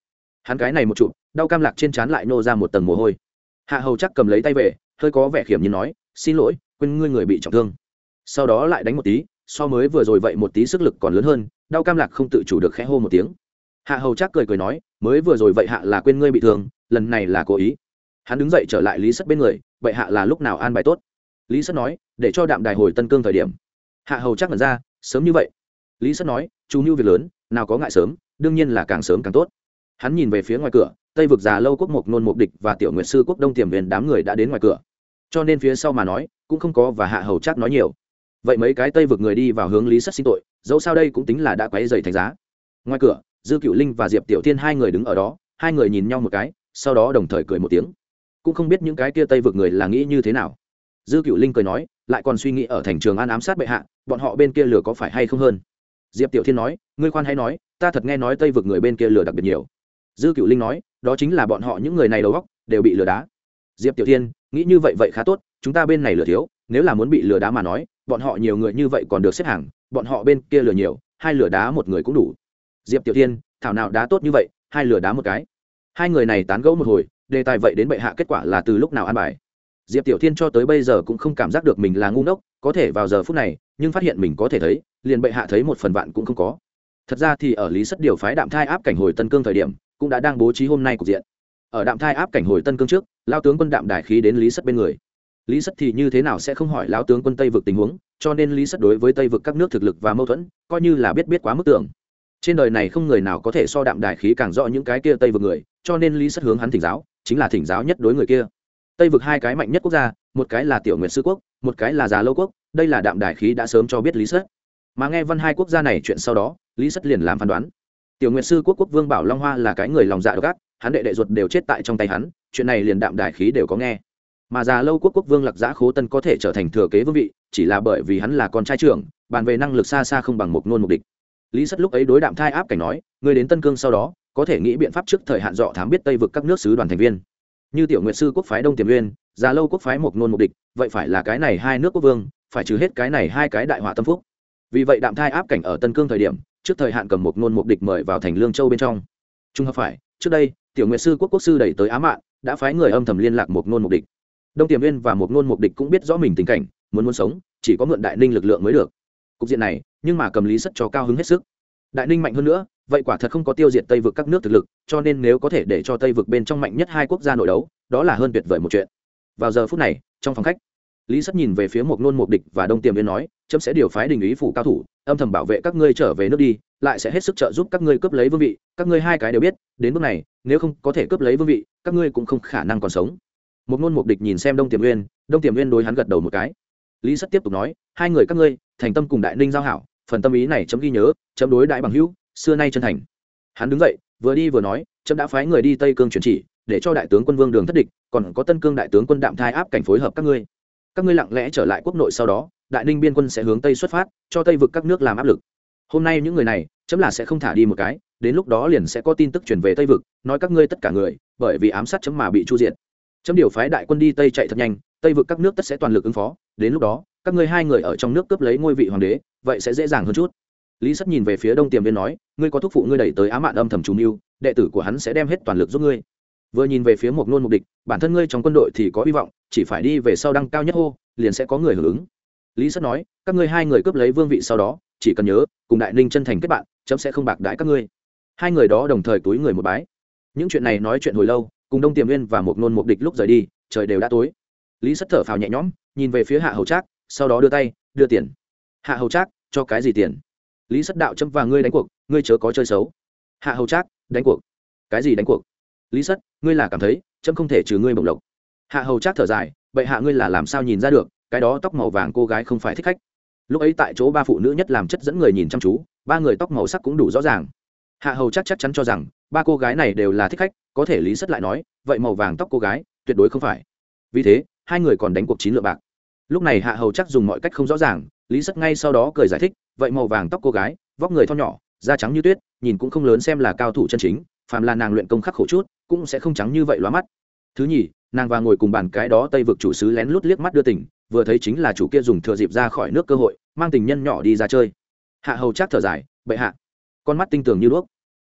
hắn cái này một chụp đau cam lạc trên trán lại nô ra một tầng mồ hôi. Hạ hầu chắc cầm lấy tay về, hơi có vẻ khiểm như nói, xin lỗi, quên ngươi người bị trọng thương. Sau đó lại đánh một tí, so mới vừa rồi vậy một tí sức lực còn lớn hơn, đau cam lạc không tự chủ được khẽ hô một tiếng. Hạ hầu chắc cười cười nói, mới vừa rồi vậy hạ là quên ngươi bị thương, lần này là cố ý. Hắn đứng dậy trở lại Lý Sắt bên người, vậy hạ là lúc nào an bài tốt? Lý Sắt nói, để cho đạm đài hồi Tân Cương thời điểm. Hạ hầu chắc ngẩn ra, sớm như vậy? Lý Sắt nói, chú mưu việc lớn, nào có ngại sớm, đương nhiên là càng sớm càng tốt. Hắn nhìn về phía ngoài cửa, Tây vực Già Lâu quốc Mộc Nôn Mộc Địch và Tiểu Nguyệt sư quốc Đông Tiềm Viên đám người đã đến ngoài cửa, cho nên phía sau mà nói cũng không có và Hạ hầu chắc nói nhiều. Vậy mấy cái Tây vực người đi vào hướng Lý Sắt xin tội, dẫu sao đây cũng tính là đã quấy rầy thành giá. Ngoài cửa, Dư Cựu Linh và Diệp Tiểu Thiên hai người đứng ở đó, hai người nhìn nhau một cái, sau đó đồng thời cười một tiếng. Cũng không biết những cái kia Tây vực người là nghĩ như thế nào. Dư Cựu Linh cười nói, lại còn suy nghĩ ở thành Trường An ám sát bệ hạ, bọn họ bên kia lừa có phải hay không hơn. Diệp Tiểu Thiên nói, ngươi khoan hãy nói, ta thật nghe nói Tây vực người bên kia lừa đặc biệt nhiều. Dư Cựu Linh nói, đó chính là bọn họ những người này đầu óc đều bị lừa đá. Diệp Tiểu Thiên nghĩ như vậy vậy khá tốt, chúng ta bên này lừa thiếu, nếu là muốn bị lừa đá mà nói, bọn họ nhiều người như vậy còn được xếp hàng, bọn họ bên kia lừa nhiều, hai lừa đá một người cũng đủ. Diệp Tiểu Thiên, thảo nào đá tốt như vậy, hai lừa đá một cái. Hai người này tán gẫu một hồi, đề tài vậy đến bệ hạ kết quả là từ lúc nào an bài. Diệp Tiểu Thiên cho tới bây giờ cũng không cảm giác được mình là ngu ngốc, có thể vào giờ phút này, nhưng phát hiện mình có thể thấy, liền bệ hạ thấy một phần vạn cũng không có. Thật ra thì ở Lý Sắt điều phái Đạm Thai áp cảnh hồi Tân Cương thời điểm, cũng đã đang bố trí hôm nay cục diện. Ở Đạm Thai áp cảnh hồi Tân Cương trước, lão tướng quân Đạm Đài Khí đến Lý Sắt bên người. Lý Sắt thì như thế nào sẽ không hỏi lão tướng quân Tây vực tình huống, cho nên Lý Sắt đối với Tây vực các nước thực lực và mâu thuẫn, coi như là biết quá mức tưởng. Trên đời này không người nào có thể so Đạm Đài Khí càng rõ những cái kia Tây vực người, cho nên Lý Sắt hướng hắn thỉnh giáo, chính là thỉnh giáo nhất đối người kia. Tây vực hai cái mạnh nhất quốc gia, một cái là Tiểu Nguyệt sư quốc, một cái là Già Lâu quốc, đây là Đạm Đài Khí đã sớm cho biết Lý Sắt. Mà nghe văn hai quốc gia này chuyện sau đó, Lý Sắt liền làm phán đoán. Tiểu Nguyệt sư quốc quốc vương Bảo Long Hoa là cái người lòng dạ độc ác, hắn đệ ruột đều chết tại trong tay hắn, chuyện này liền Đạm Đài Khí đều có nghe. Mà Già Lâu quốc quốc vương Lạc Giã Khố Tân có thể trở thành thừa kế vương vị, chỉ là bởi vì hắn là con trai trưởng, bàn về năng lực xa xa không bằng Mộc Nôn Mộc Địch. Lý Sắt lúc ấy đối Đạm Thai áp cảnh nói, người đến Tân Cương sau đó, có thể nghĩ biện pháp trước thời hạn dọ thám biết Tây vực các nước sứ đoàn thành viên. Như Tiểu Nguyệt sư quốc phái Đông Tiềm Nguyên, Già Lâu quốc phái Mộc Nôn Mộc Địch, vậy phải là cái này hai nước quốc vương, phải trừ hết cái này hai cái đại họa tâm phúc. Vì vậy Đạm Thai áp cảnh ở Tân Cương thời điểm, trước thời hạn cầm Mộc Nôn Mộc Địch mời vào thành Lương Châu bên trong. Trung hợp phải, trước đây, Tiểu Nguyệt sư quốc quốc sư đẩy tới Á Mạn, đã phái người âm thầm liên lạc Mộc Nôn Mộc Địch. Đông Tiềm Nguyên và Mộc Nôn Mộc Địch cũng biết rõ mình tình cảnh, muốn sống, chỉ có mượn Đại Ninh lực lượng mới được. Cục diện này, nhưng mà cầm Lý Sắt cho cao hứng hết sức. Đại Ninh mạnh hơn nữa, vậy quả thật không có tiêu diệt Tây vực các nước thực lực, cho nên nếu có thể để cho Tây vực bên trong mạnh nhất hai quốc gia nội đấu, đó là hơn tuyệt vời một chuyện. Vào giờ phút này, trong phòng khách, Lý Sắt nhìn về phía Mộc Nôn Mộc Địch và Đông Tiềm Nguyên nói, chấm sẽ điều phái đình ý phủ cao thủ, âm thầm bảo vệ các ngươi trở về nước đi, lại sẽ hết sức trợ giúp các ngươi cướp lấy vương vị, các ngươi hai cái đều biết, đến bước này, nếu không có thể cướp lấy vương vị, các ngươi cũng không khả năng còn sống. Mộc Nôn Mộc Địch nhìn xem Đông Tiềm Nguyên, Đông Tiềm Nguyên đối hắn gật đầu một cái. Lý Sắt tiếp tục nói, hai người các ngươi thành tâm cùng Đại Ninh giao hảo, phần tâm ý này chấm ghi nhớ, chấm đối đại bằng hữu, xưa nay chân thành. Hắn đứng dậy, vừa đi vừa nói, chấm đã phái người đi Tây Cương truyền chỉ, để cho đại tướng quân Vương Đường Thất Địch, còn có Tân Cương đại tướng quân Đạm Thai áp cảnh phối hợp các ngươi. Các ngươi lặng lẽ trở lại quốc nội sau đó, Đại Ninh biên quân sẽ hướng Tây xuất phát, cho Tây vực các nước làm áp lực. Hôm nay những người này, chấm là sẽ không thả đi một cái, đến lúc đó liền sẽ có tin tức truyền về Tây vực, nói các ngươi tất cả người, bởi vì ám sát chấm mà bị chu diệt. Chấm điều phái đại quân đi Tây chạy thật nhanh, Tây vực các nước tất sẽ toàn lực ứng phó, đến lúc đó, các ngươi hai người ở trong nước cướp lấy ngôi vị hoàng đế, vậy sẽ dễ dàng hơn chút. Lý Sắt nhìn về phía Đông Tiềm Viên nói, ngươi có thúc phụ ngươi đẩy tới Á Mạn âm thầm chủ mưu, đệ tử của hắn sẽ đem hết toàn lực giúp ngươi. Vừa nhìn về phía Mộc Nôn Mộc Địch, bản thân ngươi trong quân đội thì có hy vọng, chỉ phải đi về sau đăng cao nhất hô, liền sẽ có người hưởng ứng. Lý Sắt nói, các ngươi hai người cướp lấy vương vị sau đó, chỉ cần nhớ, cùng Đại Ninh chân thành kết bạn, chấm sẽ không bạc đãi các ngươi. Hai người đó đồng thời túi người một bái. Những chuyện này nói chuyện hồi lâu, cùng Đông Tiềm Viên và Mộc Nôn Mộc Địch lúc rời đi, trời đều đã tối. Lý Sắt thở phào nhẹ nhõm, nhìn về phía Hạ Hầu Trác, sau đó đưa tay, đưa tiền. Hạ Hầu Trác, cho cái gì tiền? Lý Sắt đạo, chấm và ngươi đánh cuộc, ngươi chớ có chơi xấu. Hạ Hầu Trác, đánh cuộc? Cái gì đánh cuộc? Lý Sắt, ngươi là cảm thấy chấm không thể trừ ngươi bổng lộc? Hạ Hầu Trác thở dài, bệ hạ ngươi là làm sao nhìn ra được, cái đó tóc màu vàng cô gái không phải thích khách? Lúc ấy tại chỗ ba phụ nữ nhất làm chất dẫn người nhìn chăm chú, ba người tóc màu sắc cũng đủ rõ ràng. Hạ Hầu Trác chắc chắn cho rằng ba cô gái này đều là thích khách, có thể Lý Sắt lại nói, vậy màu vàng tóc cô gái tuyệt đối không phải. Vì thế, hai người còn đánh cuộc 9 lượng bạc. Lúc này Hạ Hầu Trác dùng mọi cách không rõ ràng, Lý Sắt ngay sau đó cười giải thích, vậy màu vàng tóc cô gái, vóc người thon nhỏ, da trắng như tuyết, nhìn cũng không lớn xem là cao thủ chân chính, phàm là nàng luyện công khắc khổ chút, cũng sẽ không trắng như vậy lóa mắt. Thứ nhì, nàng và ngồi cùng bàn cái đó Tây vực chủ sứ lén lút liếc mắt đưa tình, vừa thấy chính là chủ kia dùng thừa dịp ra khỏi nước cơ hội, mang tình nhân nhỏ đi ra chơi. Hạ Hầu Trác thở dài, bệ hạ, con mắt tinh tường như đuốc.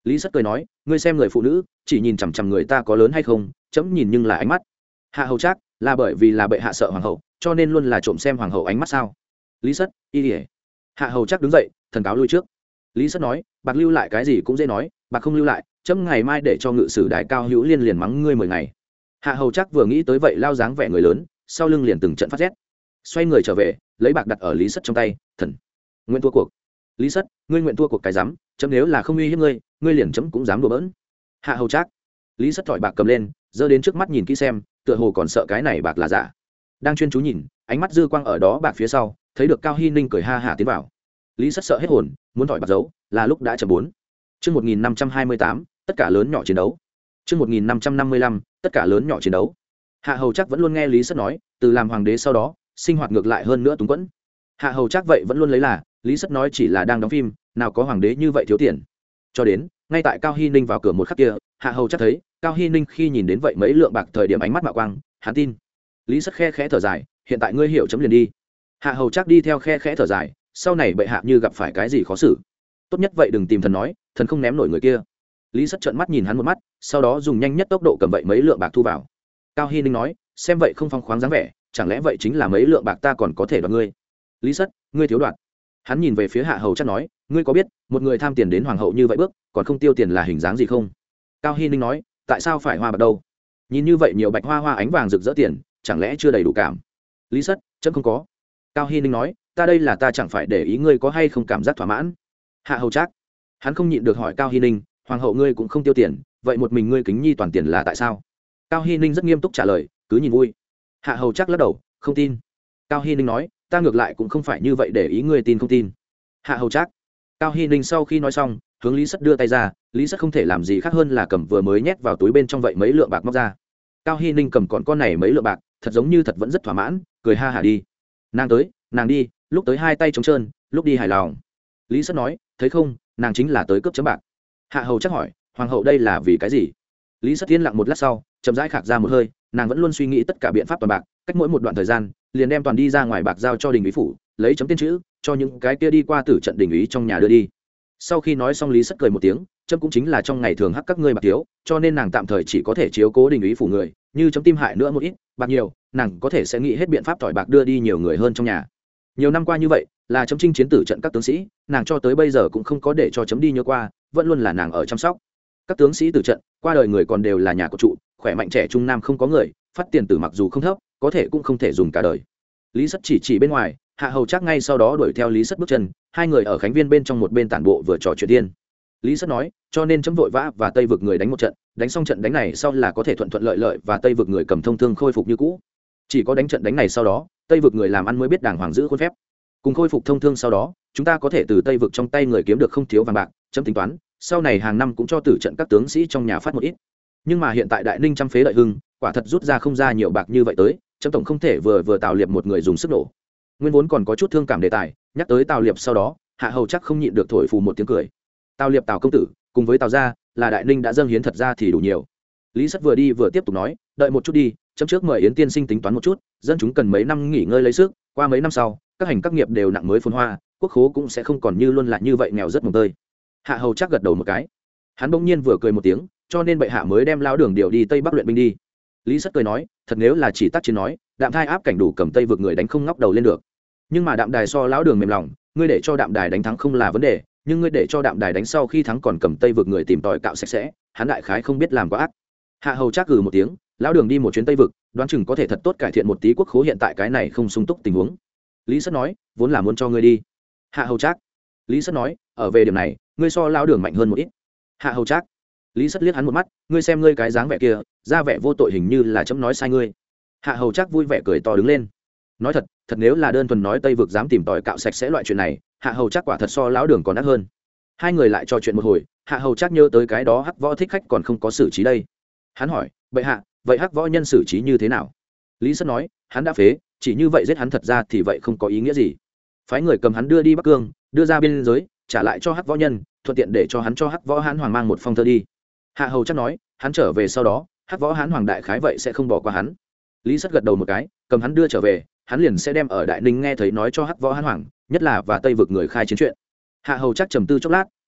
lý sất cười nói, ngươi xem người phụ nữ chỉ nhìn chằm chằm người ta có lớn hay không, chấm nhìn nhưng là ánh mắt. Hạ hầu trác, là bởi vì là bệ hạ sợ hoàng hậu cho nên luôn là trộm xem hoàng hậu ánh mắt sao? Lý sất, y ỉa. Hạ hầu trác đứng dậy, thần cáo lui trước. Lý sất nói, bạc lưu lại cái gì cũng dễ nói, bạc không lưu lại, chấm ngày mai để cho ngự sử đại cao hữu liên liền mắng ngươi 10 ngày. Hạ hầu trác vừa nghĩ tới vậy lao dáng vẻ người lớn, sau lưng liền từng trận phát rét. Xoay người trở về, lấy bạc đặt ở Lý sất trong tay, thần nguyện thua cuộc. Lý sất, ngươi nguyện thua cuộc cái dám, chấm nếu là không uy hiếp ngươi, ngươi liền chấm cũng dám đùa bỡn. Hạ hầu trác. Lý sất thỏi bạc cầm lên, giơ đến trước mắt nhìn kỹ xem, tựa hồ còn sợ cái này bạc là giả. Đang chuyên chú nhìn, ánh mắt dư quang ở đó bạc phía sau, thấy được Cao Hy Ninh cười ha hả tiến vào. Lý sất sợ hết hồn, muốn thỏi bạc giấu, là lúc đã chậm 4. Chương 1528, tất cả lớn nhỏ chiến đấu. Chương 1555, tất cả lớn nhỏ chiến đấu. Hạ hầu trác vẫn luôn nghe Lý sất nói, từ làm hoàng đế sau đó, sinh hoạt ngược lại hơn nữa túng quẫn. Hạ hầu trác vậy vẫn luôn lấy là Lý sất nói chỉ là đang đóng phim, nào có hoàng đế như vậy thiếu tiền. Cho đến ngay tại Cao Hy Ninh vào cửa một khắc kia, Hạ hầu trác thấy Cao Hy Ninh khi nhìn đến vậy mấy lượng bạc thời điểm ánh mắt mạo quang, hắn tin. Lý sất khe khẽ thở dài, hiện tại ngươi hiểu chấm liền đi. Hạ hầu trác đi theo khe khẽ thở dài, sau này bệ hạ như gặp phải cái gì khó xử, tốt nhất vậy đừng tìm thần nói, thần không ném nổi người kia. Lý sất trợn mắt nhìn hắn một mắt, sau đó dùng nhanh nhất tốc độ cầm vậy mấy lượng bạc thu vào. Cao Hy Ninh nói, xem vậy không phong khoáng dáng vẻ, chẳng lẽ vậy chính là mấy lượng bạc ta còn có thể đoạt ngươi? Lý sất, ngươi thiếu đoạt. Hắn nhìn về phía Hạ hầu trác nói, ngươi có biết một người tham tiền đến hoàng hậu như vậy bước còn không tiêu tiền là hình dáng gì không? Cao Hy Ninh nói, tại sao phải hoa bạc đâu? Nhìn như vậy nhiều bạch hoa hoa ánh vàng rực rỡ tiền, chẳng lẽ chưa đầy đủ cảm? Lý sất, chấm không có. Cao Hy Ninh nói, ta đây là ta chẳng phải để ý ngươi có hay không cảm giác thỏa mãn. Hạ hầu trác, hắn không nhịn được hỏi Cao Hy Ninh, hoàng hậu ngươi cũng không tiêu tiền, vậy một mình ngươi kính nhi toàn tiền là tại sao? Cao Hy Ninh rất nghiêm túc trả lời, cứ nhìn vui. Hạ hầu trác lắc đầu, không tin. Cao Hy Ninh nói, ta ngược lại cũng không phải như vậy để ý ngươi tin không tin. Hạ hầu trác. Cao Hy Ninh sau khi nói xong, hướng Lý sất đưa tay ra, Lý sất không thể làm gì khác hơn là cầm vừa mới nhét vào túi bên trong vậy mấy lượng bạc móc ra. Cao Hy Ninh cầm con này mấy lượng bạc, thật giống như thật vẫn rất thỏa mãn, cười ha hả đi. Nàng tới, nàng đi, lúc tới hai tay trống trơn, lúc đi hài lòng. Lý sất nói, thấy không, nàng chính là tới cướp chấm bạc. Hạ hầu trác hỏi, hoàng hậu đây là vì cái gì? Lý sất yên lặng một lát sau, chậm rãi khạc ra một hơi, nàng vẫn luôn suy nghĩ tất cả biện pháp toàn bạc, cách mỗi một đoạn thời gian liền đem toàn đi ra ngoài bạc giao cho đình úy phủ, lấy chấm tên chữ cho những cái kia đi qua tử trận đình úy trong nhà đưa đi. Sau khi nói xong, Lý sất cười một tiếng, chấm cũng chính là trong ngày thường hắc các ngươi bạc thiếu, cho nên nàng tạm thời chỉ có thể chiếu cố đình úy phủ người, như chấm tim hại nữa một ít bạc nhiều, nàng có thể sẽ nghĩ hết biện pháp tỏi bạc đưa đi nhiều người hơn trong nhà. Nhiều năm qua như vậy, là chấm chinh chiến tử trận các tướng sĩ, nàng cho tới bây giờ cũng không có để cho chấm đi nhớ qua, vẫn luôn là nàng ở chăm sóc. Các tướng sĩ tử trận qua đời người còn đều là nhà của trụ, khỏe mạnh trẻ trung nam không có người, phát tiền tử mặc dù không thấp, có thể cũng không thể dùng cả đời. Lý sất chỉ bên ngoài, Hạ hầu trác ngay sau đó đuổi theo Lý sất bước chân, hai người ở khánh viên bên trong một bên tản bộ vừa trò chuyện tiên. Lý sất nói, cho nên chấm vội vã và Tây vực người đánh một trận, đánh xong trận đánh này sau là có thể thuận thuận lợi lợi và Tây vực người cầm thông thương khôi phục như cũ. Chỉ có đánh trận đánh này sau đó, Tây vực người làm ăn mới biết đàng hoàng giữ khuôn phép. Cùng khôi phục thông thương sau đó, chúng ta có thể từ Tây vực trong tay người kiếm được không thiếu vàng bạc, chấm tính toán, sau này hàng năm cũng cho tử trận các tướng sĩ trong nhà phát một ít. Nhưng mà hiện tại Đại Ninh trăm phế đại hưng, quả thật rút ra không ra nhiều bạc như vậy tới, chấm tổng không thể vừa Tào Liệp một người dùng sức nổ. Nguyên vốn còn có chút thương cảm đề tài, nhắc tới Tào Liệp sau đó, Hạ hầu chắc không nhịn được thổi phù một tiếng cười. Tào Liệp Tào công tử, cùng với Tào gia, là Đại Ninh đã dâng hiến thật ra thì đủ nhiều. Lý sất vừa đi vừa tiếp tục nói, đợi một chút đi, chấm trước mời Yến tiên sinh tính toán một chút, dân chúng cần mấy năm nghỉ ngơi lấy sức, qua mấy năm sau, các hành các nghiệp đều nặng mới phồn hoa, quốc khố cũng sẽ không còn như luôn là như vậy nghèo rất mồng tơi. Hạ hầu chắc gật đầu một cái, hắn bỗng nhiên vừa cười một tiếng, cho nên bệ hạ mới đem lão đường điều đi Tây Bắc luyện binh đi. Lý sất cười nói, thật nếu là chỉ tác chiến nói, đạm thai áp cảnh đủ cầm Tây vực người đánh không ngóc đầu lên được, nhưng mà đạm đài so lão đường mềm lòng, ngươi để cho đạm đài đánh thắng không là vấn đề, nhưng ngươi để cho đạm đài đánh sau khi thắng còn cầm Tây vực người tìm tòi cạo sạch sẽ, hắn đại khái không biết làm quá ác. Hạ hầu chắc gừ một tiếng, lão đường đi một chuyến Tây vực, đoán chừng có thể thật tốt cải thiện một tí quốc khố hiện tại cái này không sung túc tình huống. Lý sất nói, vốn là muốn cho ngươi đi. Hạ hầu chắc. Lý sất nói, ở về điểm này, ngươi so lão đường mạnh hơn một ít. Hạ hầu chắc. Lý sất liếc hắn một mắt, ngươi xem ngươi cái dáng vẻ kia, ra vẻ vô tội hình như là chấm nói sai ngươi. Hạ hầu chắc vui vẻ cười to đứng lên, nói thật nếu là đơn thuần nói Tây vực dám tìm tòi cạo sạch sẽ loại chuyện này, Hạ hầu chắc quả thật so lão đường còn ác hơn. Hai người lại trò chuyện một hồi, Hạ hầu chắc nhớ tới cái đó hắc võ thích khách còn không có xử trí đây. Hắn hỏi, bệ hạ, vậy hắc võ nhân xử trí như thế nào? Lý sất nói, hắn đã phế, chỉ như vậy giết hắn thật ra thì vậy không có ý nghĩa gì. Phái người cầm hắn đưa đi Bắc Cương, đưa ra biên giới, trả lại cho hắc võ nhân, thuận tiện để cho hắn cho hắc võ hán hoàng mang một phong thơ đi. Hạ hầu chắc nói, hắn trở về sau đó, hắc võ hán hoàng đại khái vậy sẽ không bỏ qua hắn. Lý sất gật đầu một cái, cầm hắn đưa trở về, hắn liền sẽ đem ở Đại Ninh nghe thấy nói cho hắc võ hán hoàng, nhất là và Tây vực người khai chiến chuyện. Hạ hầu chắc trầm tư chốc lát,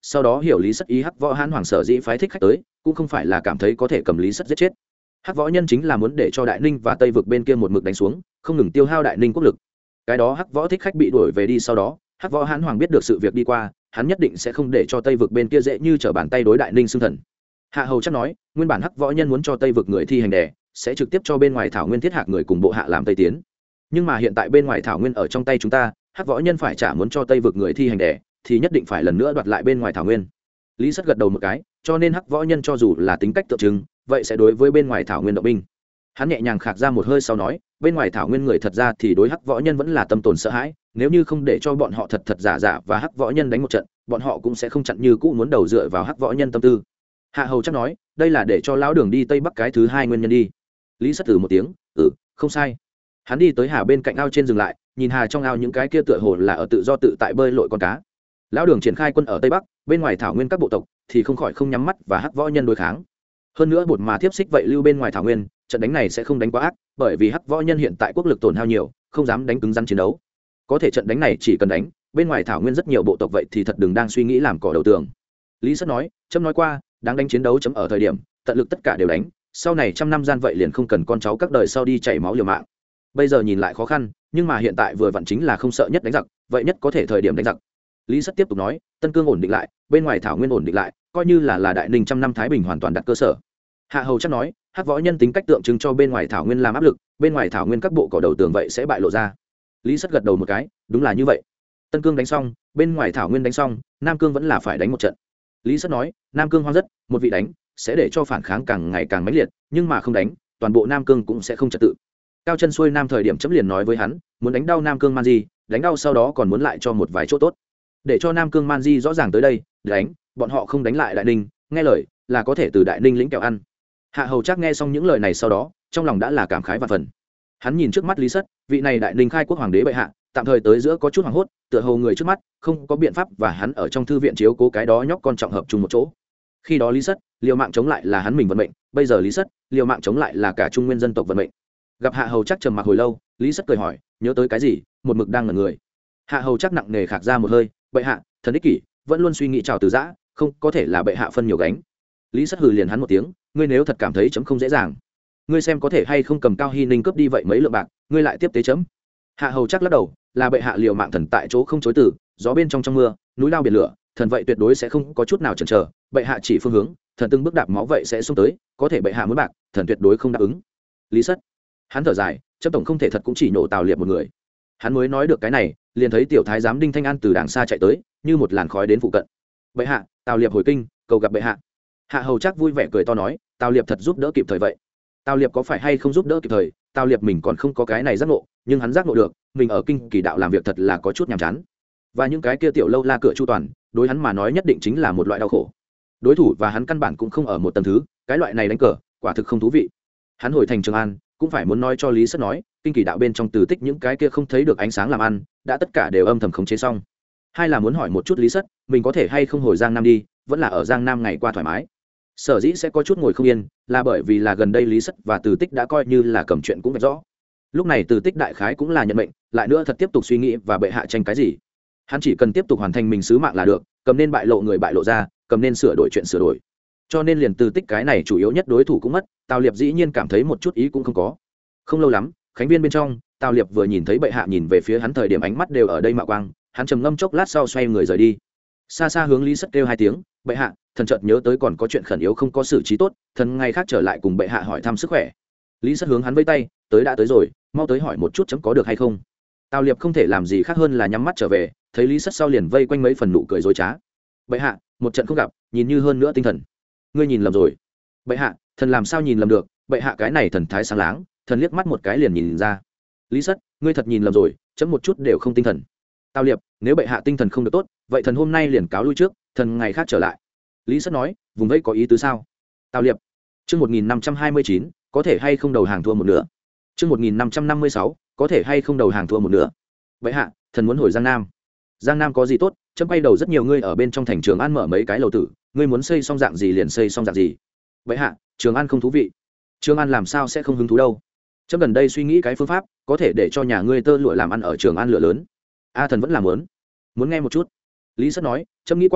sau đó hiểu lý sất ý hắc võ hãn hoàng sở dĩ phái thích khách tới cũng không phải là cảm thấy có thể cầm lý sất giết chết. Hắc võ nhân chính là muốn để cho đại ninh và tây vực bên kia một mực đánh xuống, không ngừng tiêu hao đại ninh quốc lực. Cái đó hắc võ thích khách bị đuổi về đi sau đó, hắc võ hãn hoàng biết được sự việc đi qua, hắn nhất định sẽ không để cho tây vực bên kia dễ như trở bàn tay đối đại ninh xưng thần. Hạ hầu chắc nói, nguyên bản hắc võ nhân muốn cho tây vực người thi hành đè, sẽ trực tiếp cho bên ngoài thảo nguyên thiết hạc người cùng bộ hạ làm tây tiến, nhưng mà hiện tại bên ngoài thảo nguyên ở trong tay chúng ta, hắc võ nhân phải trả muốn cho tây vực người thi hành đè, thì nhất định phải lần nữa đoạt lại bên ngoài thảo nguyên. Lý sất gật đầu một cái, cho nên hắc võ nhân cho dù là tính cách tượng trưng, vậy sẽ đối với bên ngoài thảo nguyên động binh. Hắn nhẹ nhàng khạc ra một hơi sau nói, bên ngoài thảo nguyên người thật ra thì đối hắc võ nhân vẫn là tâm tồn sợ hãi, nếu như không để cho bọn họ thật thật giả giả và hắc võ nhân đánh một trận, bọn họ cũng sẽ không chặn như cũ muốn đầu dựa vào hắc võ nhân tâm tư. Hạ hầu chắc nói, đây là để cho lão đường đi tây bắc cái thứ hai nguyên nhân đi. Lý sất từ một tiếng, không sai. Hắn đi tới hà bên cạnh ao trên dừng lại, nhìn hà trong ao những cái kia tựa hồ là ở tự do tự tại bơi lội con cá. Lão đường triển khai quân ở tây bắc, bên ngoài thảo nguyên các bộ tộc thì không khỏi không nhắm mắt và hắc võ nhân đối kháng. Hơn nữa bột mà tiếp xích vậy lưu bên ngoài thảo nguyên, trận đánh này sẽ không đánh quá ác, bởi vì hắc võ nhân hiện tại quốc lực tổn hao nhiều, không dám đánh cứng rắn chiến đấu. Có thể trận đánh này chỉ cần đánh, bên ngoài thảo nguyên rất nhiều bộ tộc vậy thì thật đừng đang suy nghĩ làm cỏ đầu tường. Lý sất nói, chấm nói qua, đang đánh chiến đấu chấm ở thời điểm, tận lực tất cả đều đánh, sau này trăm năm gian vậy liền không cần con cháu các đời sau đi chảy máu liều mạng. Bây giờ nhìn lại khó khăn, nhưng mà hiện tại vừa vặn chính là không sợ nhất đánh giặc, vậy nhất có thể thời điểm đánh giặc. Lý sất tiếp tục nói, tân cương ổn định lại, bên ngoài thảo nguyên ổn định lại, coi như là đại ninh trăm năm thái bình hoàn toàn đặt cơ sở. Hạ hầu chắc nói, hắc võ nhân tính cách tượng trưng cho bên ngoài thảo nguyên làm áp lực, bên ngoài thảo nguyên các bộ cỏ đầu tường vậy sẽ bại lộ ra. Lý sất gật đầu một cái, đúng là như vậy. Tân cương đánh xong, bên ngoài thảo nguyên đánh xong, nam cương vẫn là phải đánh một trận. Lý sất nói, nam cương hoang rất, một vị đánh sẽ để cho phản kháng càng ngày càng mãnh liệt, nhưng mà không đánh, toàn bộ nam cương cũng sẽ không trật tự. Cao chân xuôi nam thời điểm chấm liền nói với hắn, muốn đánh đau nam cương man di, đánh đau sau đó còn muốn lại cho một vài chỗ tốt, để cho nam cương man di rõ ràng tới đây đánh, bọn họ không đánh lại đại ninh, nghe lời là có thể từ đại ninh lĩnh kẹo ăn. Hạ hầu chắc nghe xong những lời này sau đó, trong lòng đã là cảm khái vạn phần. Hắn nhìn trước mắt Lý sất, vị này đại ninh khai quốc hoàng đế bệ hạ, tạm thời tới giữa có chút hoảng hốt, tựa hồ người trước mắt không có biện pháp, và hắn ở trong thư viện chiếu cố cái đó nhóc con trọng hợp chung một chỗ. Khi đó Lý sất liều mạng chống lại là hắn mình vận mệnh, bây giờ Lý sất liều mạng chống lại là cả trung nguyên dân tộc vận mệnh. Gặp Hạ hầu chắc trầm mặc hồi lâu, Lý sất cười hỏi, nhớ tới cái gì, một mực đang ngẩn người. Hạ hầu chắc nặng nề khạc ra một hơi, bệ hạ thần ích kỷ, vẫn luôn suy nghĩ trào từ giã, không có thể là bệ hạ phân nhiều gánh. Lý sất hừ liền hắn một tiếng, ngươi nếu thật cảm thấy chấm không dễ dàng, ngươi xem có thể hay không cầm Cao Hy Ninh cướp đi vậy mấy lượng bạc, ngươi lại tiếp tế chấm. Hạ hầu chắc lắc đầu, là bệ hạ liều mạng thần tại chỗ không chối từ, gió bên trong mưa, núi lao biển lửa, thần vậy tuyệt đối sẽ không có chút nào chần chờ, bệ hạ chỉ phương hướng, thần từng bước đạp máu vậy sẽ xông tới, có thể bệ hạ muốn bạc, thần tuyệt đối không đáp ứng. Lý sất hắn thở dài, chấm tổng không thể thật cũng chỉ nổ Tào Liệp một người. Hắn mới nói được cái này, liền thấy tiểu thái giám Đinh Thanh An từ đàng xa chạy tới, như một làn khói đến phụ cận. Bệ hạ, Tào Liệp hồi kinh, cầu gặp bệ hạ. Hạ hầu chắc vui vẻ cười to nói, Tào Liệp thật giúp đỡ kịp thời vậy. Tào Liệp có phải hay không giúp đỡ kịp thời, Tào Liệp mình còn không có cái này giác ngộ, nhưng hắn giác ngộ được, mình ở kinh kỳ đạo làm việc thật là có chút nhàm chán. Và những cái kia tiểu lâu la cửa chu toàn, đối hắn mà nói nhất định chính là một loại đau khổ. Đối thủ và hắn căn bản cũng không ở một tầng thứ, cái loại này đánh cờ, quả thực không thú vị. Hắn hồi thành Trường An, cũng phải muốn nói cho Lý sất nói, kinh kỳ đạo bên trong từ tích những cái kia không thấy được ánh sáng làm ăn, đã tất cả đều âm thầm khống chế xong. Hai là muốn hỏi một chút Lý sất, mình có thể hay không hồi Giang Nam đi, vẫn là ở Giang Nam ngày qua thoải mái. Sở dĩ sẽ có chút ngồi không yên, là bởi vì là gần đây Lý sất và Từ Tích đã coi như là cầm chuyện cũng vạch rõ. Lúc này Từ Tích đại khái cũng là nhận mệnh, lại nữa thật tiếp tục suy nghĩ và bệ hạ tranh cái gì. Hắn chỉ cần tiếp tục hoàn thành mình sứ mạng là được, cầm nên bại lộ người bại lộ ra, cầm nên sửa đổi chuyện sửa đổi. Cho nên liền Từ Tích cái này chủ yếu nhất đối thủ cũng mất, Tào Liệp dĩ nhiên cảm thấy một chút ý cũng không có. Không lâu lắm, khánh viên bên trong, Tào Liệp vừa nhìn thấy bệ hạ nhìn về phía hắn thời điểm ánh mắt đều ở đây mạo quang, hắn trầm ngâm chốc lát sau xoay người rời đi. Xa xa hướng Lý sất kêu hai tiếng, bệ hạ, thần chợt nhớ tới còn có chuyện khẩn yếu không có xử trí tốt, thần ngày khác trở lại cùng bệ hạ hỏi thăm sức khỏe. Lý sất hướng hắn vẫy tay, tới đã tới rồi, mau tới hỏi một chút chấm có được hay không. Tào Liệp không thể làm gì khác hơn là nhắm mắt trở về, thấy Lý sất sau liền vây quanh mấy phần nụ cười dối trá. Bệ hạ, một trận không gặp, nhìn như hơn nữa tinh thần. Ngươi nhìn lầm rồi. Bệ hạ, thần làm sao nhìn lầm được, bệ hạ cái này thần thái sáng láng, thần liếc mắt một cái liền nhìn ra. Lý sất, ngươi thật nhìn lầm rồi, chấm một chút đều không tinh thần. Tào Liệp, nếu bệ hạ tinh thần không được tốt, vậy thần hôm nay liền cáo lui trước, thần ngày khác trở lại. Lý sất nói, vùng vẫy có ý tứ sao? Tào Liệp, chương 1529, có thể hay không đầu hàng thua một nửa. Chương 1556, có thể hay không đầu hàng thua một nửa. Bệ hạ, thần muốn hồi Giang Nam. Giang Nam có gì tốt, chấm bay đầu rất nhiều ngươi ở bên trong thành Trường An mở mấy cái lầu tử, ngươi muốn xây xong dạng gì liền xây xong dạng gì. Bệ hạ, Trường An không thú vị. Trường An làm sao sẽ không hứng thú đâu? Chấm gần đây suy nghĩ cái phương pháp, có thể để cho nhà ngươi tơ lụa làm ăn ở Trường An lửa lớn. A thần vẫn làm muốn nghe một chút. Lý sất nói, chấm nghĩ qua,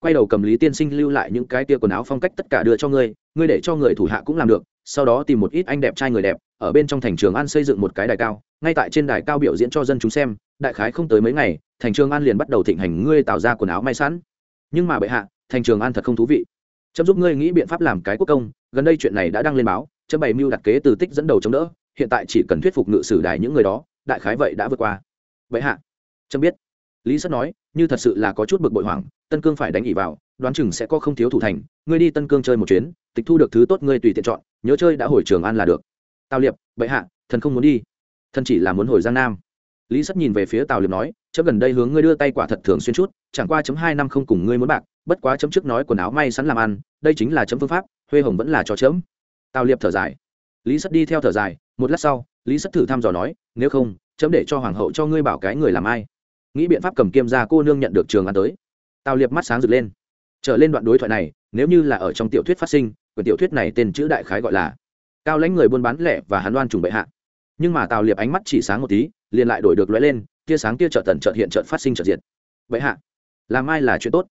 quay đầu cầm Lý tiên sinh lưu lại những cái tia quần áo phong cách tất cả đưa cho ngươi, ngươi để cho người thủ hạ cũng làm được, sau đó tìm một ít anh đẹp trai người đẹp ở bên trong thành Trường An xây dựng một cái đài cao, ngay tại trên đài cao biểu diễn cho dân chúng xem. Đại khái không tới mấy ngày, thành Trường An liền bắt đầu thịnh hành ngươi tạo ra quần áo may sẵn. Nhưng mà bệ hạ, thành Trường An thật không thú vị. Chấm giúp ngươi nghĩ biện pháp làm cái quốc công, gần đây chuyện này đã đăng lên báo, chấm bày mưu đặt kế từ tích dẫn đầu chống đỡ, hiện tại chỉ cần thuyết phục ngự sử đài những người đó, đại khái vậy đã vượt qua. Bệ hạ, chấm biết. Lý Sắt nói, như thật sự là có chút bực bội hoảng, Tân Cương phải đánh ỉ vào, đoán chừng sẽ có không thiếu thủ thành, ngươi đi Tân Cương chơi một chuyến, tịch thu được thứ tốt ngươi tùy tiện chọn, nhớ chơi đã hồi Trường An là được. Tào Liệp, bệ hạ, thần không muốn đi, thần chỉ là muốn hồi Giang Nam. Lý Sắt nhìn về phía Tào Liệp nói, chấm gần đây hướng ngươi đưa tay quả thật thường xuyên chút, chẳng qua chấm 2 năm không cùng ngươi muốn bạc, bất quá chấm trước nói quần áo may sẵn làm ăn, đây chính là chấm phương pháp, Huê Hồng vẫn là cho chấm. Tào Liệp thở dài. Lý Sắt đi theo thở dài, một lát sau, Lý Sắt thử thăm dò nói, nếu không, chấm để cho hoàng hậu cho ngươi bảo cái người làm ai, nghĩ biện pháp cầm Kiêm gia cô nương nhận được Trường An tới. Tào Liệp mắt sáng rực lên. Trở lên đoạn đối thoại này, nếu như là ở trong tiểu thuyết phát sinh, quyển tiểu thuyết này tên chữ đại khái gọi là Cao Lãnh người buôn bán lẻ và hắn oan trùng bệ hạ. Nhưng mà Tào Liệp ánh mắt chỉ sáng một tí, liền lại đổi được lóe lên, tia sáng kia chợt tận chợt hiện chợt phát sinh chợt diệt. Bệ hạ, làm ai là chuyện tốt,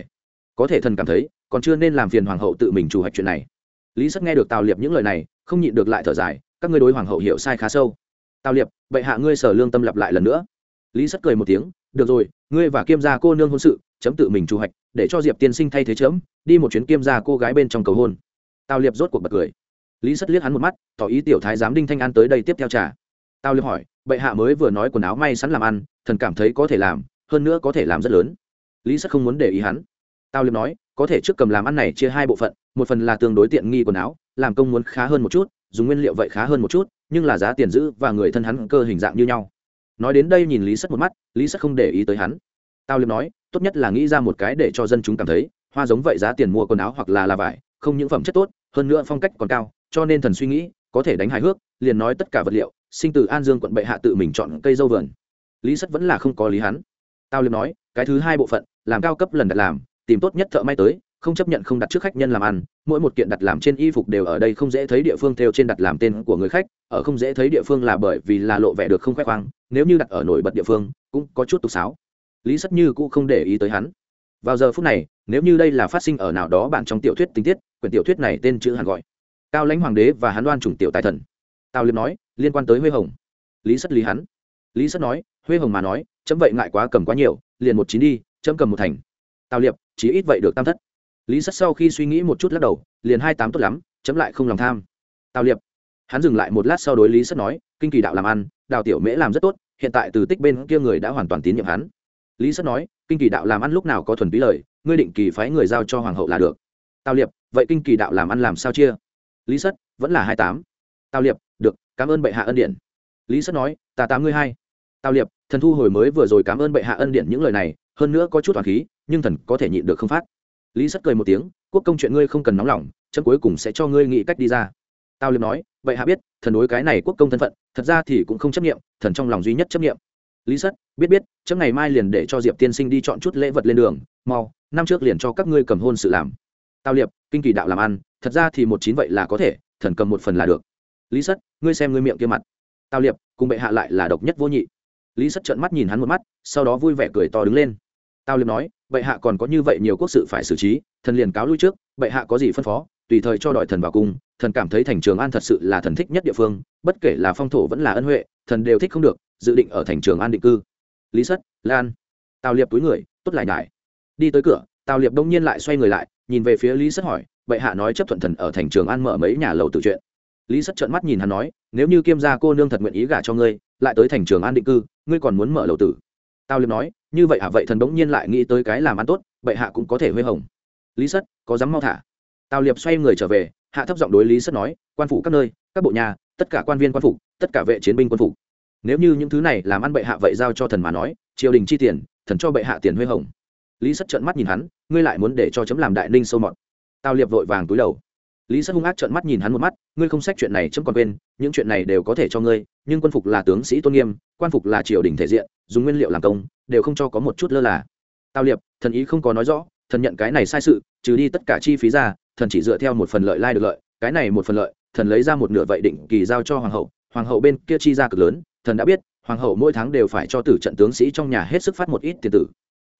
có thể thần cảm thấy, còn chưa nên làm phiền hoàng hậu tự mình chủ hoạch chuyện này. Lý Sắt nghe được Tào Liệp những lời này, không nhịn được lại thở dài, các ngươi đối hoàng hậu hiểu sai khá sâu. Tào Liệp, bệ hạ ngươi sở lương tâm lặp lại lần nữa. Lý Sắt cười một tiếng, được rồi, ngươi và Kiêm gia cô nương hôn sự, chấm tự mình chủ hoạch, để cho Diệp tiên sinh thay thế chấm, đi một chuyến Kiêm gia cô gái bên trong cầu hôn. Tào Liệp rốt cuộc bật cười. Lý Sắt liếc hắn một mắt, tỏ ý tiểu thái giám Đinh Thanh An tới đây tiếp theo trà. Tào Liệp hỏi, bệ hạ mới vừa nói quần áo may sẵn làm ăn, thần cảm thấy có thể làm, hơn nữa có thể làm rất lớn. Lý Sắt không muốn để ý hắn. Tào Liệp nói, có thể trước cầm làm ăn này chia 2 bộ phận, một phần là tương đối tiện nghi quần áo, làm công muốn khá hơn một chút, dùng nguyên liệu vậy khá hơn một chút, nhưng là giá tiền giữ và người thân hắn cơ hình dạng như nhau. Nói đến đây nhìn Lý Sắt một mắt, Lý Sắt không để ý tới hắn. Tào Liệp nói, tốt nhất là nghĩ ra một cái để cho dân chúng cảm thấy hoa giống vậy giá tiền mua quần áo hoặc là vải, không những phẩm chất tốt, hơn nữa phong cách còn cao, cho nên thần suy nghĩ có thể đánh hài hước, liền nói tất cả vật liệu sinh từ An Dương quận bệ hạ tự mình chọn cây dâu vườn. Lý Sắt vẫn là không có lý hắn. Tào Liệp nói, cái thứ 2 bộ phận, làm cao cấp lần đặt làm, tìm tốt nhất thợ may tới, không chấp nhận không đặt trước khách nhân làm ăn, mỗi một kiện đặt làm trên y phục đều ở đây không dễ thấy địa phương theo trên đặt làm tên của người khách, ở không dễ thấy địa phương là bởi vì là lộ vẻ được không khoe khoang, nếu như đặt ở nổi bật địa phương cũng có chút tục sáo. Lý Sắt như cũng không để ý tới hắn. Vào giờ phút này, nếu như đây là phát sinh ở nào đó bản trong tiểu thuyết tình tiết, quyển tiểu thuyết này tên chữ hẳn gọi Cao Lãnh hoàng đế và hắn đoan chủng tiểu tài thần. Tào Liệp nói, liên quan tới Huê Hồng. Lý Sắt lý hắn. Lý Sắt nói, Huê Hồng mà nói, chấm vậy ngại quá cầm quá nhiều, liền 19 đi, chấm cầm 1 thành. Tào Liệp, chí ít vậy được tam thất. Lý Sắt sau khi suy nghĩ một chút lắc đầu, liền 28 tốt lắm, chấm lại không lòng tham. Tào Liệp, hắn dừng lại một lát sau đối Lý Sắt nói, kinh kỳ đạo làm ăn, Đào tiểu mễ làm rất tốt, hiện tại từ tích bên kia người đã hoàn toàn tín nhiệm hắn. Lý Sắt nói, kinh kỳ đạo làm ăn lúc nào có thuần túy lời, ngươi định kỳ phái người giao cho hoàng hậu là được. Tào Liệp, vậy kinh kỳ đạo làm ăn làm sao chia? Lý Sắt, vẫn là 28. Tào Liệp, được, cảm ơn bệ hạ ân điển. Lý Sắt nói, ta 82. Tào Liệp, thần thu hồi mới vừa rồi cảm ơn bệ hạ ân điển những lời này, hơn nữa có chút toàn khí, nhưng thần có thể nhịn được không phát. Lý Sắt cười một tiếng, quốc công chuyện ngươi không cần nóng lòng, chấm cuối cùng sẽ cho ngươi nghĩ cách đi ra. Tào Liệp nói, vậy hạ biết, thần đối cái này quốc công thân phận, thật ra thì cũng không chấp nghiệm, thần trong lòng duy nhất chấp nghiệm. Lý Sắt, biết, chấm ngày mai liền để cho Diệp tiên sinh đi chọn chút lễ vật lên đường, mau, năm trước liền cho các ngươi cầm hôn sự làm. Tào Liệp, kinh kỳ đạo làm ăn, thật ra thì 19 vậy là có thể, thần cầm 1 phần là được. Lý Sắt, ngươi xem ngươi miệng kia mặt. Tào Liệp, cùng bệ hạ lại là độc nhất vô nhị. Lý Sắt trợn mắt nhìn hắn một mắt, sau đó vui vẻ cười to đứng lên. Tào Liệp nói, bệ hạ còn có như vậy nhiều quốc sự phải xử trí, thần liền cáo lui trước, bệ hạ có gì phân phó, tùy thời cho đòi thần vào cung, thần cảm thấy thành Trường An thật sự là thần thích nhất địa phương, bất kể là phong thổ vẫn là ân huệ, thần đều thích không được, dự định ở thành Trường An định cư. Lý Sắt, Lan. Tào Liệp túi người, tốt lại nhải. Đi tới cửa, Tào Liệp đông nhiên lại xoay người lại, nhìn về phía Lý Sắt hỏi, bệ hạ nói chấp thuận thần ở thành Trường An mở mấy nhà lầu tự chuyện. Lý Sắt trợn mắt nhìn hắn nói, nếu như Kiêm gia cô nương thật nguyện ý gả cho ngươi, lại tới thành Trường An định cư, ngươi còn muốn mở lầu tử. Tào Liệp nói, như vậy vậy thần đống nhiên lại nghĩ tới cái làm ăn tốt, bệ hạ cũng có thể Huê Hồng. Lý Sắt, có dám mau thả. Tào Liệp xoay người trở về, hạ thấp giọng đối Lý Sắt nói, quan phủ các nơi, các bộ nhà, tất cả quan viên quan phủ, tất cả vệ chiến binh quân phủ, nếu như những thứ này làm ăn bệ hạ vậy giao cho thần mà nói, triều đình chi tiền, thần cho bệ hạ tiền Huê Hồng. Lý Sắt trợn mắt nhìn hắn, ngươi lại muốn để cho chấm làm đại ninh sâu mọt. Tào Liệp vội vàng túi đầu. Lý Sắt hung ác trợn mắt nhìn hắn một mắt, ngươi không xét chuyện này chấm còn quên, những chuyện này đều có thể cho ngươi, nhưng quân phục là tướng sĩ tôn nghiêm, quan phục là triều đình thể diện, dùng nguyên liệu làm công, đều không cho có một chút lơ là. Tào Liệp, thần ý không có nói rõ, thần nhận cái này sai sự, trừ đi tất cả chi phí ra, thần chỉ dựa theo một phần lợi lai được lợi, cái này một phần lợi, thần lấy ra một nửa vậy định kỳ giao cho hoàng hậu bên kia chi ra cực lớn, thần đã biết, hoàng hậu mỗi tháng đều phải cho tử trận tướng sĩ trong nhà hết sức phát một ít tiền tử.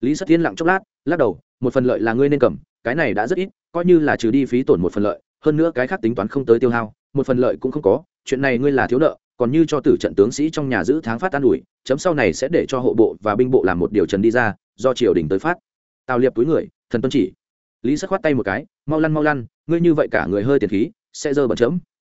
Lý Sắt Thiên lặng chốc lát, lắc đầu, một phần lợi là ngươi nên cầm, cái này đã rất ít, coi như là trừ đi phí tổn một phần lợi, hơn nữa cái khác tính toán không tới tiêu hao, một phần lợi cũng không có, chuyện này ngươi là thiếu nợ, còn như cho tử trận tướng sĩ trong nhà giữ tháng phát an ủi, chấm sau này sẽ để cho hộ bộ và binh bộ làm một điều trần đi ra, do triều đình tới phát. Tào Liệp túi người, thần tuân chỉ. Lý Sắt khoát tay một cái, mau lăn, ngươi như vậy cả người hơi tiền khí, sẽ dơ bẩn chấm.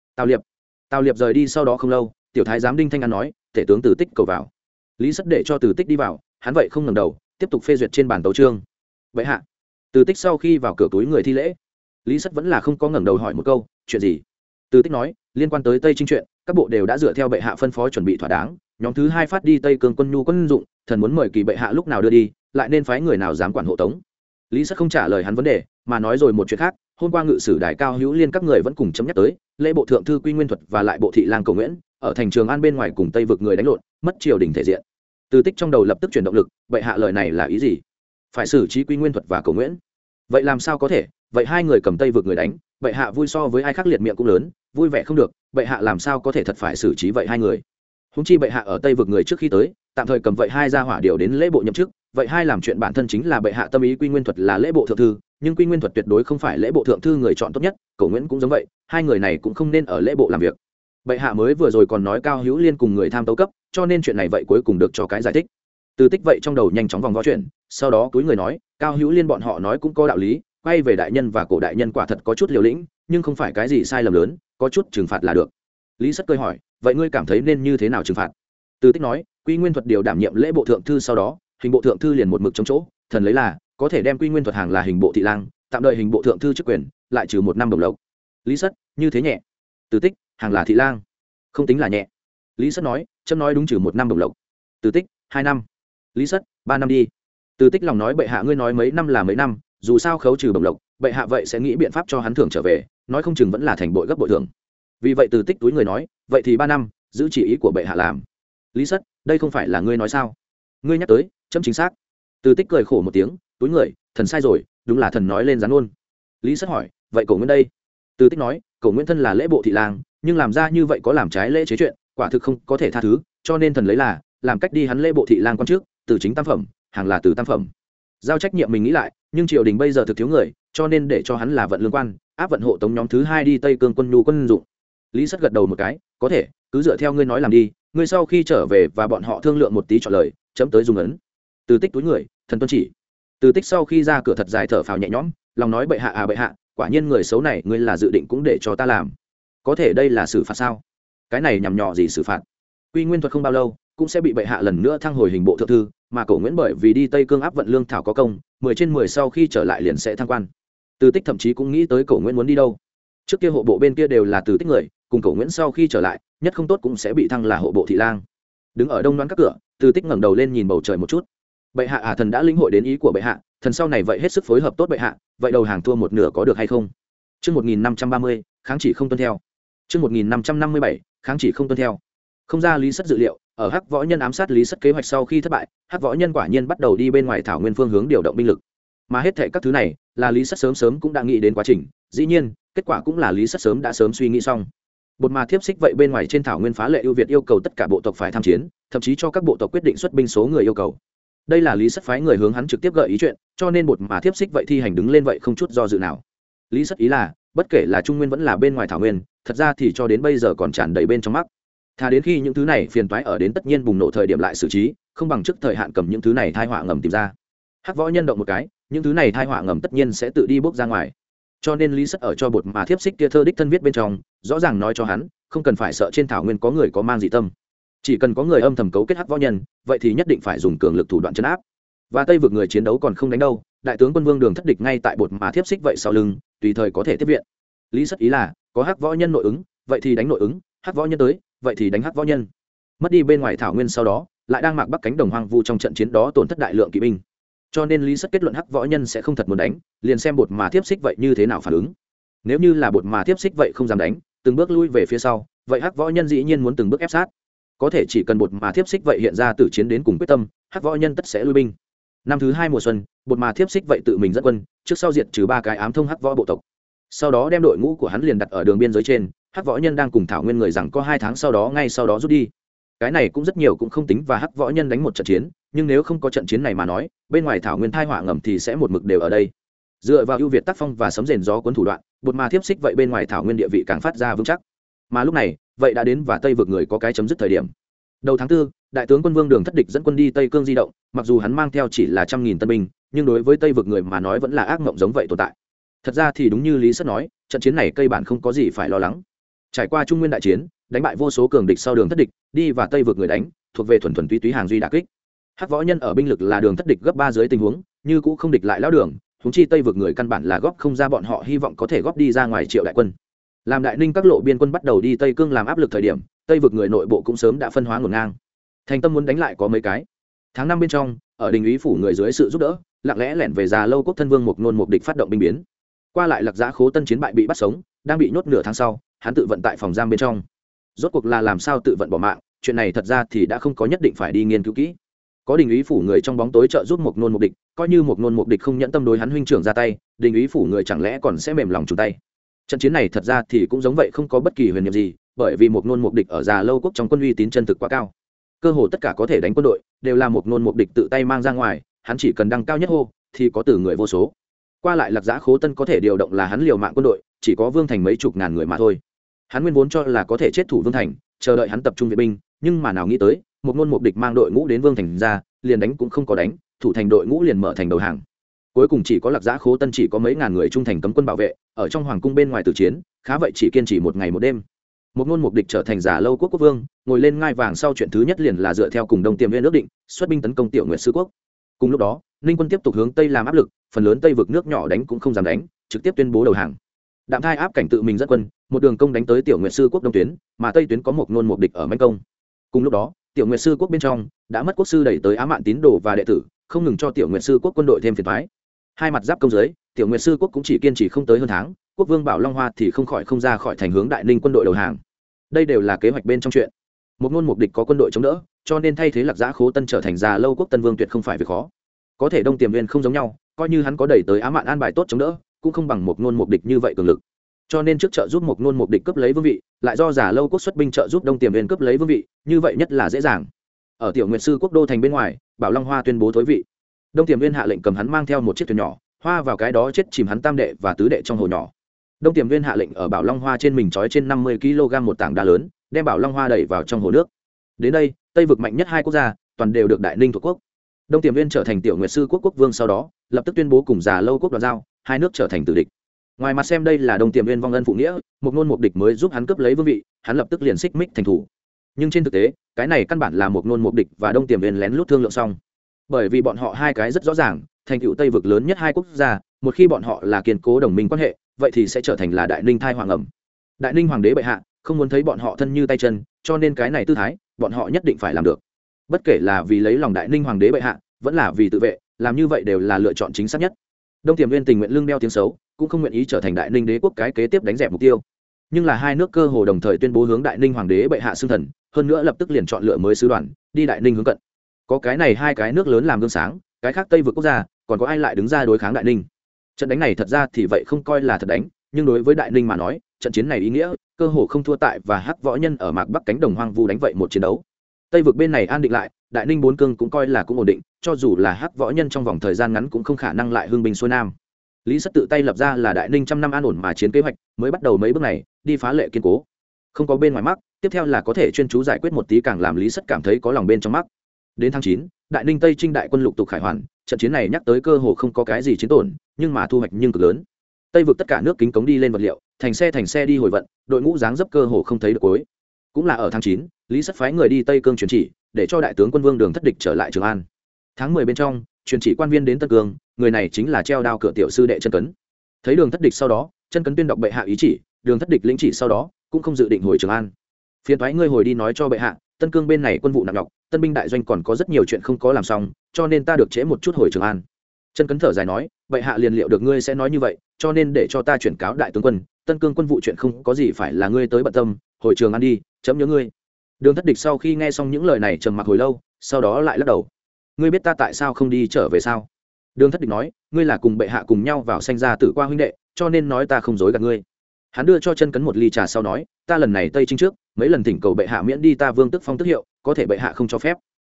Tào Liệp rời đi sau đó không lâu, tiểu thái giám Đinh Thanh An nói, tể tướng Từ Tích cầu vào. Lý Sắt để cho Từ Tích đi vào, hắn vậy không ngẩng đầu, tiếp tục phê duyệt trên bản tấu chương. Vậy hạ. Từ Tích sau khi vào cửa túi người thi lễ. Lý Sắt vẫn là không có ngẩng đầu hỏi một câu, chuyện gì? Từ Tích nói, liên quan tới Tây Trinh chuyện, các bộ đều đã dựa theo bệ hạ phân phó chuẩn bị thỏa đáng, nhóm thứ 2 phát đi Tây Cương quân nhu quân dụng, thần muốn mời kỳ bệ hạ lúc nào đưa đi, lại nên phái người nào dám quản hộ tống. Lý Sắt không trả lời hắn vấn đề, mà nói rồi một chuyện khác. Hôm qua ngự sử đài cao hữu liên các người vẫn cùng chấm nhắc tới lễ bộ thượng thư Quy Nguyên Thuật và lại bộ thị lang Cầu Nguyễn ở thành Trường An bên ngoài cùng Tây vực người đánh lộn, mất triều đình thể diện. Từ Tích trong đầu lập tức chuyển động lực, vậy hạ lời này là ý gì? Phải xử trí Quy Nguyên Thuật và Cầu Nguyễn? Vậy làm sao có thể? Vậy hai người cầm Tây vực người đánh, vậy hạ vui so với ai khác liệt miệng cũng lớn, vui vẻ không được, vậy hạ làm sao có thể thật phải xử trí vậy hai người? Húng chi bệ hạ ở Tây vực người trước khi tới, tạm thời cầm vậy hai ra hỏa điều đến lễ bộ nhậm chức, vậy hai làm chuyện bản thân chính là bệ hạ tâm ý. Quy Nguyên Thuật là lễ bộ thượng thư, nhưng Quy Nguyên Thuật tuyệt đối không phải lễ bộ thượng thư người chọn tốt nhất, Cổ Nguyễn cũng giống vậy, hai người này cũng không nên ở lễ bộ làm việc. Bệ hạ mới vừa rồi còn nói Cao Hữu Liên cùng người tham tấu cấp, cho nên chuyện này vậy cuối cùng được cho cái giải thích. Từ Tích vậy trong đầu nhanh chóng vòng vo chuyện, sau đó túi người nói, Cao Hữu Liên bọn họ nói cũng có đạo lý, quay về đại nhân và cổ đại nhân quả thật có chút liều lĩnh, nhưng không phải cái gì sai lầm lớn, có chút trừng phạt là được. Lý Sắt cười hỏi, vậy ngươi cảm thấy nên như thế nào trừng phạt? Từ Tích nói, Quy Nguyên Thuật điều đảm nhiệm lễ bộ thượng thư sau đó, hình bộ thượng thư liền một mực chống chỗ, thần lấy là có thể đem Quy Nguyên Thuật hàng là hình bộ thị lang, tạm đợi hình bộ thượng thư chức quyền, lại trừ 1 năm đồng lộc. Lý Sắt, như thế nhẹ. Từ Tích, hàng là thị lang, không tính là nhẹ. Lý Sắt nói, chấm nói đúng, trừ 1 năm đồng lộc. Từ Tích, 2 năm. Lý Sắt, 3 năm đi. Từ Tích lòng nói, bệ hạ ngươi nói mấy năm là mấy năm, dù sao khấu trừ đồng lộc, bệ hạ vậy sẽ nghĩ biện pháp cho hắn thưởng trở về, nói không chừng vẫn là thành bội gấp bội thưởng. Vì vậy Từ Tích túi người nói, vậy thì 3 năm, giữ chỉ ý của bệ hạ làm. Lý Sắt, đây không phải là ngươi nói sao? Ngươi nhắc tới, chấm chính xác. Từ Tích cười khổ một tiếng, túi người, thần sai rồi, đúng là thần nói lên gián luôn. Lý Sắt hỏi, vậy Cổ Nguyễn đây? Từ Tích nói, Cổ Nguyễn thân là lễ bộ thị lang, nhưng làm ra như vậy có làm trái lễ chế chuyện, quả thực không có thể tha thứ, cho nên thần lấy là làm cách đi hắn lễ bộ thị lang quan trước, từ chính tam phẩm, hàng là từ tam phẩm. Giao trách nhiệm mình nghĩ lại, nhưng triều đình bây giờ thực thiếu người, cho nên để cho hắn là vận lương quan, áp vận hộ tống nhóm thứ 2 đi Tây Cương quân nhu quân dụng. Lý Sắt gật đầu một cái, có thể, cứ dựa theo ngươi nói làm đi, ngươi sau khi trở về và bọn họ thương lượng một tí chọn lời, chấm tới dùng ấn. Từ Tích túi người, thần tuân chỉ. Từ Tích sau khi ra cửa thật dài thở phào nhẹ nhõm, lòng nói, bệ hạ à bệ hạ, quả nhiên người xấu này ngươi là dự định cũng để cho ta làm. Có thể đây là xử phạt sao? Cái này nhằm nhỏ gì xử phạt? Quy Nguyên Thuật không bao lâu cũng sẽ bị bệ hạ lần nữa thăng hồi hình bộ thượng thư, mà Cổ Nguyễn bởi vì đi Tây Cương áp vận lương thảo có công, 10 trên 10 sau khi trở lại liền sẽ thăng quan. Từ Tích thậm chí cũng nghĩ tới Cổ Nguyễn muốn đi đâu. Trước kia hộ bộ bên kia đều là Từ Tích người, cùng Cổ Nguyễn sau khi trở lại, nhất không tốt cũng sẽ bị thăng là hộ bộ thị lang. Đứng ở đông đoán các cửa, Từ Tích ngẩng đầu lên nhìn bầu trời một chút. Bệ hạ thần đã lĩnh hội đến ý của bệ hạ, thần sau này vậy hết sức phối hợp tốt bệ hạ, vậy đầu hàng thua một nửa có được hay không? Chương 1530, kháng chỉ không tuân theo. Chương 1557, kháng chỉ không tuân theo. Không ra Lý Sắt dự liệu, ở Hắc Võ Nhân ám sát Lý Sắt kế hoạch sau khi thất bại, Hắc Võ Nhân quả nhiên bắt đầu đi bên ngoài thảo nguyên phương hướng điều động binh lực. Mà hết thảy các thứ này, là Lý Sắt sớm cũng đã nghĩ đến quá trình, dĩ nhiên, kết quả cũng là Lý Sắt sớm đã suy nghĩ xong. Bột mà thiếp xích vậy bên ngoài trên thảo nguyên phá lệ ưu việt yêu cầu tất cả bộ tộc phải tham chiến, thậm chí cho các bộ tộc quyết định xuất binh số người yêu cầu. Đây là Lý Sắt phái người hướng hắn trực tiếp gợi ý chuyện, cho nên bột mà thiếp xích vậy thi hành đứng lên vậy không chút do dự nào. Lý Sắt ý là, bất kể là Trung Nguyên vẫn là bên ngoài thảo nguyên, thật ra thì cho đến bây giờ còn tràn đầy bên trong mắt. Thà đến khi những thứ này phiền toái ở đến tất nhiên bùng nổ thời điểm lại xử trí, không bằng trước thời hạn cầm những thứ này thai họa ngầm tìm ra. Hắc Võ Nhân động một cái, những thứ này thai họa ngầm tất nhiên sẽ tự đi bốc ra ngoài. Cho nên Lý Sắt ở cho bột mà thiếp xích kia thơ đích thân viết bên trong, rõ ràng nói cho hắn, không cần phải sợ trên thảo nguyên có người có mang dị tâm, chỉ cần có người âm thầm cấu kết Hắc Võ Nhân, vậy thì nhất định phải dùng cường lực thủ đoạn trấn áp. Và Tây vực người chiến đấu còn không đánh đâu, đại tướng quân Vương Đường thất địch ngay tại bột mà thiếp xích vậy sau lưng, tùy thời có thể tiếp viện. Lý Sắt ý là, có Hắc Võ Nhân nội ứng, vậy thì đánh nội ứng, Hắc Võ Nhân tới, vậy thì đánh Hắc Võ Nhân. Mất đi bên ngoài thảo nguyên sau đó, lại đang mạc bắc cánh đồng hoang vu trong trận chiến đó tổn thất đại lượng kỵ binh. Cho nên Lý Sắt kết luận Hắc Võ Nhân sẽ không thật muốn đánh, liền xem bột mà thiếp xích vậy như thế nào phản ứng. Nếu như là bột mà thiếp xích vậy không dám đánh, từng bước lui về phía sau, vậy Hắc Võ Nhân dĩ nhiên muốn từng bước ép sát. Có thể chỉ cần bột mà thiếp xích vậy hiện ra tử chiến đến cùng quyết tâm, Hắc Võ Nhân tất sẽ lui binh. Năm thứ 2 mùa xuân, bột mà thiếp xích vậy tự mình dẫn quân, trước sau diệt trừ 3 cái ám thông Hắc Võ bộ tộc. Sau đó đem đội ngũ của hắn liền đặt ở đường biên giới trên, Hắc Võ Nhân đang cùng thảo nguyên người rằng có 2 tháng sau đó ngay sau đó rút đi. Cái này cũng rất nhiều cũng không tính và Hắc Võ Nhân đánh một trận chiến, nhưng nếu không có trận chiến này mà nói bên ngoài thảo nguyên thai họa ngầm thì sẽ một mực đều ở đây. Dựa vào ưu việt tác phong và sấm rền gió cuốn thủ đoạn, bột ma thiếp xích vậy bên ngoài thảo nguyên địa vị càng phát ra vững chắc. Mà lúc này vậy đã đến và tây vực người có cái chấm dứt thời điểm. Đầu tháng 4, đại tướng quân Vương Đường Thất Địch dẫn quân đi Tây Cương di động, mặc dù hắn mang theo chỉ là 100.000 tân binh, nhưng đối với tây vực người mà nói vẫn là ác mộng giống vậy tồn tại. Thật ra thì đúng như Lý Sất nói, trận chiến này cây bản không có gì phải lo lắng. Trải qua Trung Nguyên đại chiến, đánh bại vô số cường địch sau Đường Thất Địch, đi và tây vực người đánh, thuộc về thuần thuần túy túy hàng duy đả kích. Hắc võ nhân ở binh lực là Đường Thất Địch gấp 3 dưới tình huống, như cũ không địch lại lão Đường, huống chi tây vực người căn bản là góp không ra bọn họ hy vọng có thể góp đi ra ngoài triệu đại quân. Làm Đại Ninh các lộ biên quân bắt đầu đi Tây Cương làm áp lực thời điểm, tây vực người nội bộ cũng sớm đã phân hóa ngổn ngang. Thành tâm muốn đánh lại có mấy cái. Tháng 5 bên trong, ở đình úy phủ người dưới sự giúp đỡ, lặng lẽ lẻn về Già Lâu quốc thân vương Mục Nôn Mục Địch phát động binh biến. Qua lại Lạc Giã Khố Tân chiến bại bị bắt sống, đang bị nhốt nửa tháng sau, hắn tự vận tại phòng giam bên trong. Rốt cuộc là làm sao tự vận bỏ mạng, chuyện này thật ra thì đã không có nhất định phải đi nghiên cứu kỹ. Có đình úy phủ người trong bóng tối trợ giúp Mục Nôn Mục Địch, coi như Mục Nôn Mục Địch không nhẫn tâm đối hắn huynh trưởng ra tay, đình úy phủ người chẳng lẽ còn sẽ mềm lòng chùn tay. Trận chiến này thật ra thì cũng giống vậy, không có bất kỳ huyền nhiệm gì, bởi vì Mục Nôn Mục Địch ở Già Lâu quốc trong quân uy tín chân thực quá cao. Cơ hồ tất cả có thể đánh quân đội đều là Mục Nôn Mục Địch tự tay mang ra ngoài, hắn chỉ cần đăng cao nhất hô thì có từ người vô số. Qua lại Lạc Giã Khố Tân có thể điều động là hắn liều mạng quân đội, chỉ có Vương Thành mấy chục ngàn người mà thôi. Hắn nguyên vốn cho là có thể chết thủ Vương Thành, chờ đợi hắn tập trung viện binh, nhưng mà nào nghĩ tới, Mục Nôn Mục Địch mang đội ngũ đến Vương Thành ra, liền đánh cũng không có đánh, thủ thành đội ngũ liền mở thành đầu hàng. Cuối cùng chỉ có Lạc Giã Khố Tân chỉ có mấy ngàn người trung thành cấm quân bảo vệ, ở trong hoàng cung bên ngoài tử chiến, khá vậy chỉ kiên trì một ngày một đêm. Mục Nôn Mục Địch trở thành Già Lâu quốc quốc vương, ngồi lên ngai vàng sau chuyện thứ nhất liền là dựa theo cùng Đông Tiềm Viên ước định, xuất binh tấn công Tiểu Nguyệt Sư quốc. Cùng lúc đó, Ninh quân tiếp tục hướng tây làm áp lực, phần lớn tây vực nước nhỏ đánh cũng không dám đánh, trực tiếp tuyên bố đầu hàng. Đạm Thai áp cảnh tự mình dẫn quân, một đường công đánh tới Tiểu Nguyệt Sư quốc đông tuyến, mà tây tuyến có Mục Nôn Mục Địch ở Mãnh Công. Cùng lúc đó, Tiểu Nguyệt Sư quốc bên trong đã mất quốc sư đẩy tới Á Mạn tín đồ và đệ tử, không ngừng cho Tiểu Nguyệt Sư quốc quân đội thêm phiền toái. Hai mặt giáp công giới, Tiểu Nguyệt Sư quốc cũng chỉ kiên trì không tới hơn tháng, quốc vương Bảo Long Hoa thì không khỏi không ra khỏi thành hướng Đại Ninh quân đội đầu hàng. Đây đều là kế hoạch bên trong chuyện. Mục Nôn Mục Địch có quân đội chống đỡ, cho nên thay thế Lạc Giã Khố Tân trở thành Già Lâu quốc tân vương tuyệt không phải việc khó. Có thể Đông Tiềm Viên không giống nhau, coi như hắn có đẩy tới Á Mạn an bài tốt chống đỡ, cũng không bằng Mục Nôn Mục Địch như vậy cường lực. Cho nên trước trợ giúp Mục Nôn Mục Địch cướp lấy vương vị, lại do Già Lâu quốc xuất binh trợ giúp Đông Tiềm Viên cướp lấy vương vị, như vậy nhất là dễ dàng. Ở Tiểu Nguyệt Sư quốc đô thành bên ngoài, Bảo Long Hoa tuyên bố thối vị. Đông Tiềm Viên hạ lệnh cầm hắn mang theo một chiếc thuyền nhỏ, hoa vào cái đó chết chìm hắn tam đệ và tứ đệ trong hồ nhỏ. Đông Tiềm Viên hạ lệnh ở Bảo Long Hoa trên mình trói trên 50 kg một tảng đá lớn, đem Bảo Long Hoa đẩy vào trong hồ nước. Đến đây, Tây vực mạnh nhất hai quốc gia, toàn đều được Đại Ninh thuộc quốc. Đông Tiềm Viên trở thành Tiểu Nguyệt Sư quốc quốc vương, sau đó lập tức tuyên bố cùng Già Lâu quốc đoạt giao, hai nước trở thành tử địch. Ngoài mặt xem đây là Đông Tiềm Viên vong ân phụ nghĩa, Mục Nôn Mục Địch mới giúp hắn cướp lấy vương vị, hắn lập tức liền xích mích thành thủ. Nhưng trên thực tế, cái này căn bản là Mục Nôn Mục Địch và Đông Tiềm Viên lén lút thương lượng xong. Bởi vì bọn họ hai cái rất rõ ràng, thành tựu Tây vực lớn nhất hai quốc gia, một khi bọn họ là kiên cố đồng minh quan hệ, vậy thì sẽ trở thành là Đại Ninh thai hoàng ẩm. Đại Ninh hoàng đế bệ hạ không muốn thấy bọn họ thân như tay chân, cho nên cái này tư thái, bọn họ nhất định phải làm được. Bất kể là vì lấy lòng Đại Ninh hoàng đế bệ hạ, vẫn là vì tự vệ, làm như vậy đều là lựa chọn chính xác nhất. Đông Tiềm Viên tình nguyện lưng đeo tiếng xấu, cũng không nguyện ý trở thành Đại Ninh đế quốc cái kế tiếp đánh dẹp mục tiêu. Nhưng là hai nước cơ hồ đồng thời tuyên bố hướng Đại Ninh hoàng đế bệ hạ xưng thần, hơn nữa lập tức liền chọn lựa mới sứ đoàn đi Đại Ninh hướng cận. Có cái này hai cái nước lớn làm gương sáng, cái khác Tây vực quốc gia còn có ai lại đứng ra đối kháng Đại Ninh. Trận đánh này thật ra thì vậy không coi là thật đánh, nhưng đối với Đại Ninh mà nói, trận chiến này ý nghĩa cơ hồ không thua tại và Hắc võ nhân ở Mạc Bắc cánh đồng hoang vu đánh vậy một chiến đấu. Tây vực bên này an định lại, Đại Ninh bốn cương cũng coi là cũng ổn định, cho dù là Hắc võ nhân trong vòng thời gian ngắn cũng không khả năng lại hưng binh xuôi nam. Lý Sất tự tay lập ra là Đại Ninh trăm năm an ổn mà chiến kế hoạch, mới bắt đầu mấy bước này đi phá lệ kiên cố, không có bên ngoài mắc, tiếp theo là có thể chuyên chú giải quyết một tí càng làm Lý Sất cảm thấy có lòng bên trong mắc. Đến tháng 9, Đại Ninh Tây Trinh đại quân lục tục khải hoàn, trận chiến này nhắc tới cơ hồ không có cái gì chiến tổn, nhưng mà thu hoạch nhưng cực lớn. Tây vực tất cả nước kính cống đi lên vật liệu, thành xe đi hồi vận, đội ngũ dáng dấp cơ hồ không thấy được cuối. Cũng là ở tháng 9, Lý Sất phái người đi Tây Cương truyền chỉ, để cho đại tướng quân Vương Đường Thất Địch trở lại Trường An. Tháng 10 bên trong, truyền chỉ quan viên đến Tân Cương, người này chính là treo đao cửa tiểu sư đệ Chân Cấn. Thấy Đường Thất Địch sau đó, Chân Cấn tuyên đọc bệ hạ ý chỉ, Đường Thất Địch lĩnh chỉ sau đó, cũng không dự định hồi Trường An. Phiền toái ngươi hồi đi nói cho bệ hạ, Tân Cương bên này quân vụ nặng nhọc, tân binh đại doanh còn có rất nhiều chuyện không có làm xong, cho nên ta được trễ một chút hồi Trường An. Chân Cấn thở dài nói, bệ hạ liền liệu được ngươi sẽ nói như vậy, cho nên để cho ta chuyển cáo đại tướng quân, Tân Cương quân vụ chuyện không có gì phải là ngươi tới bận tâm, hồi Trường An đi, chấm nhớ ngươi. Đường Thất Địch sau khi nghe xong những lời này trầm mặc hồi lâu, sau đó lại lắc đầu. Ngươi biết ta tại sao không đi trở về sao? Đường Thất Địch nói, ngươi là cùng bệ hạ cùng nhau vào sanh ra tử qua huynh đệ, cho nên nói ta không dối gạt ngươi. Hắn đưa cho Chân Cấn một ly trà sau nói, ta lần này Tây Trinh trước, mấy lần thỉnh cầu bệ hạ miễn đi ta vương tức phong tước hiệu, có thể bệ hạ không cho phép.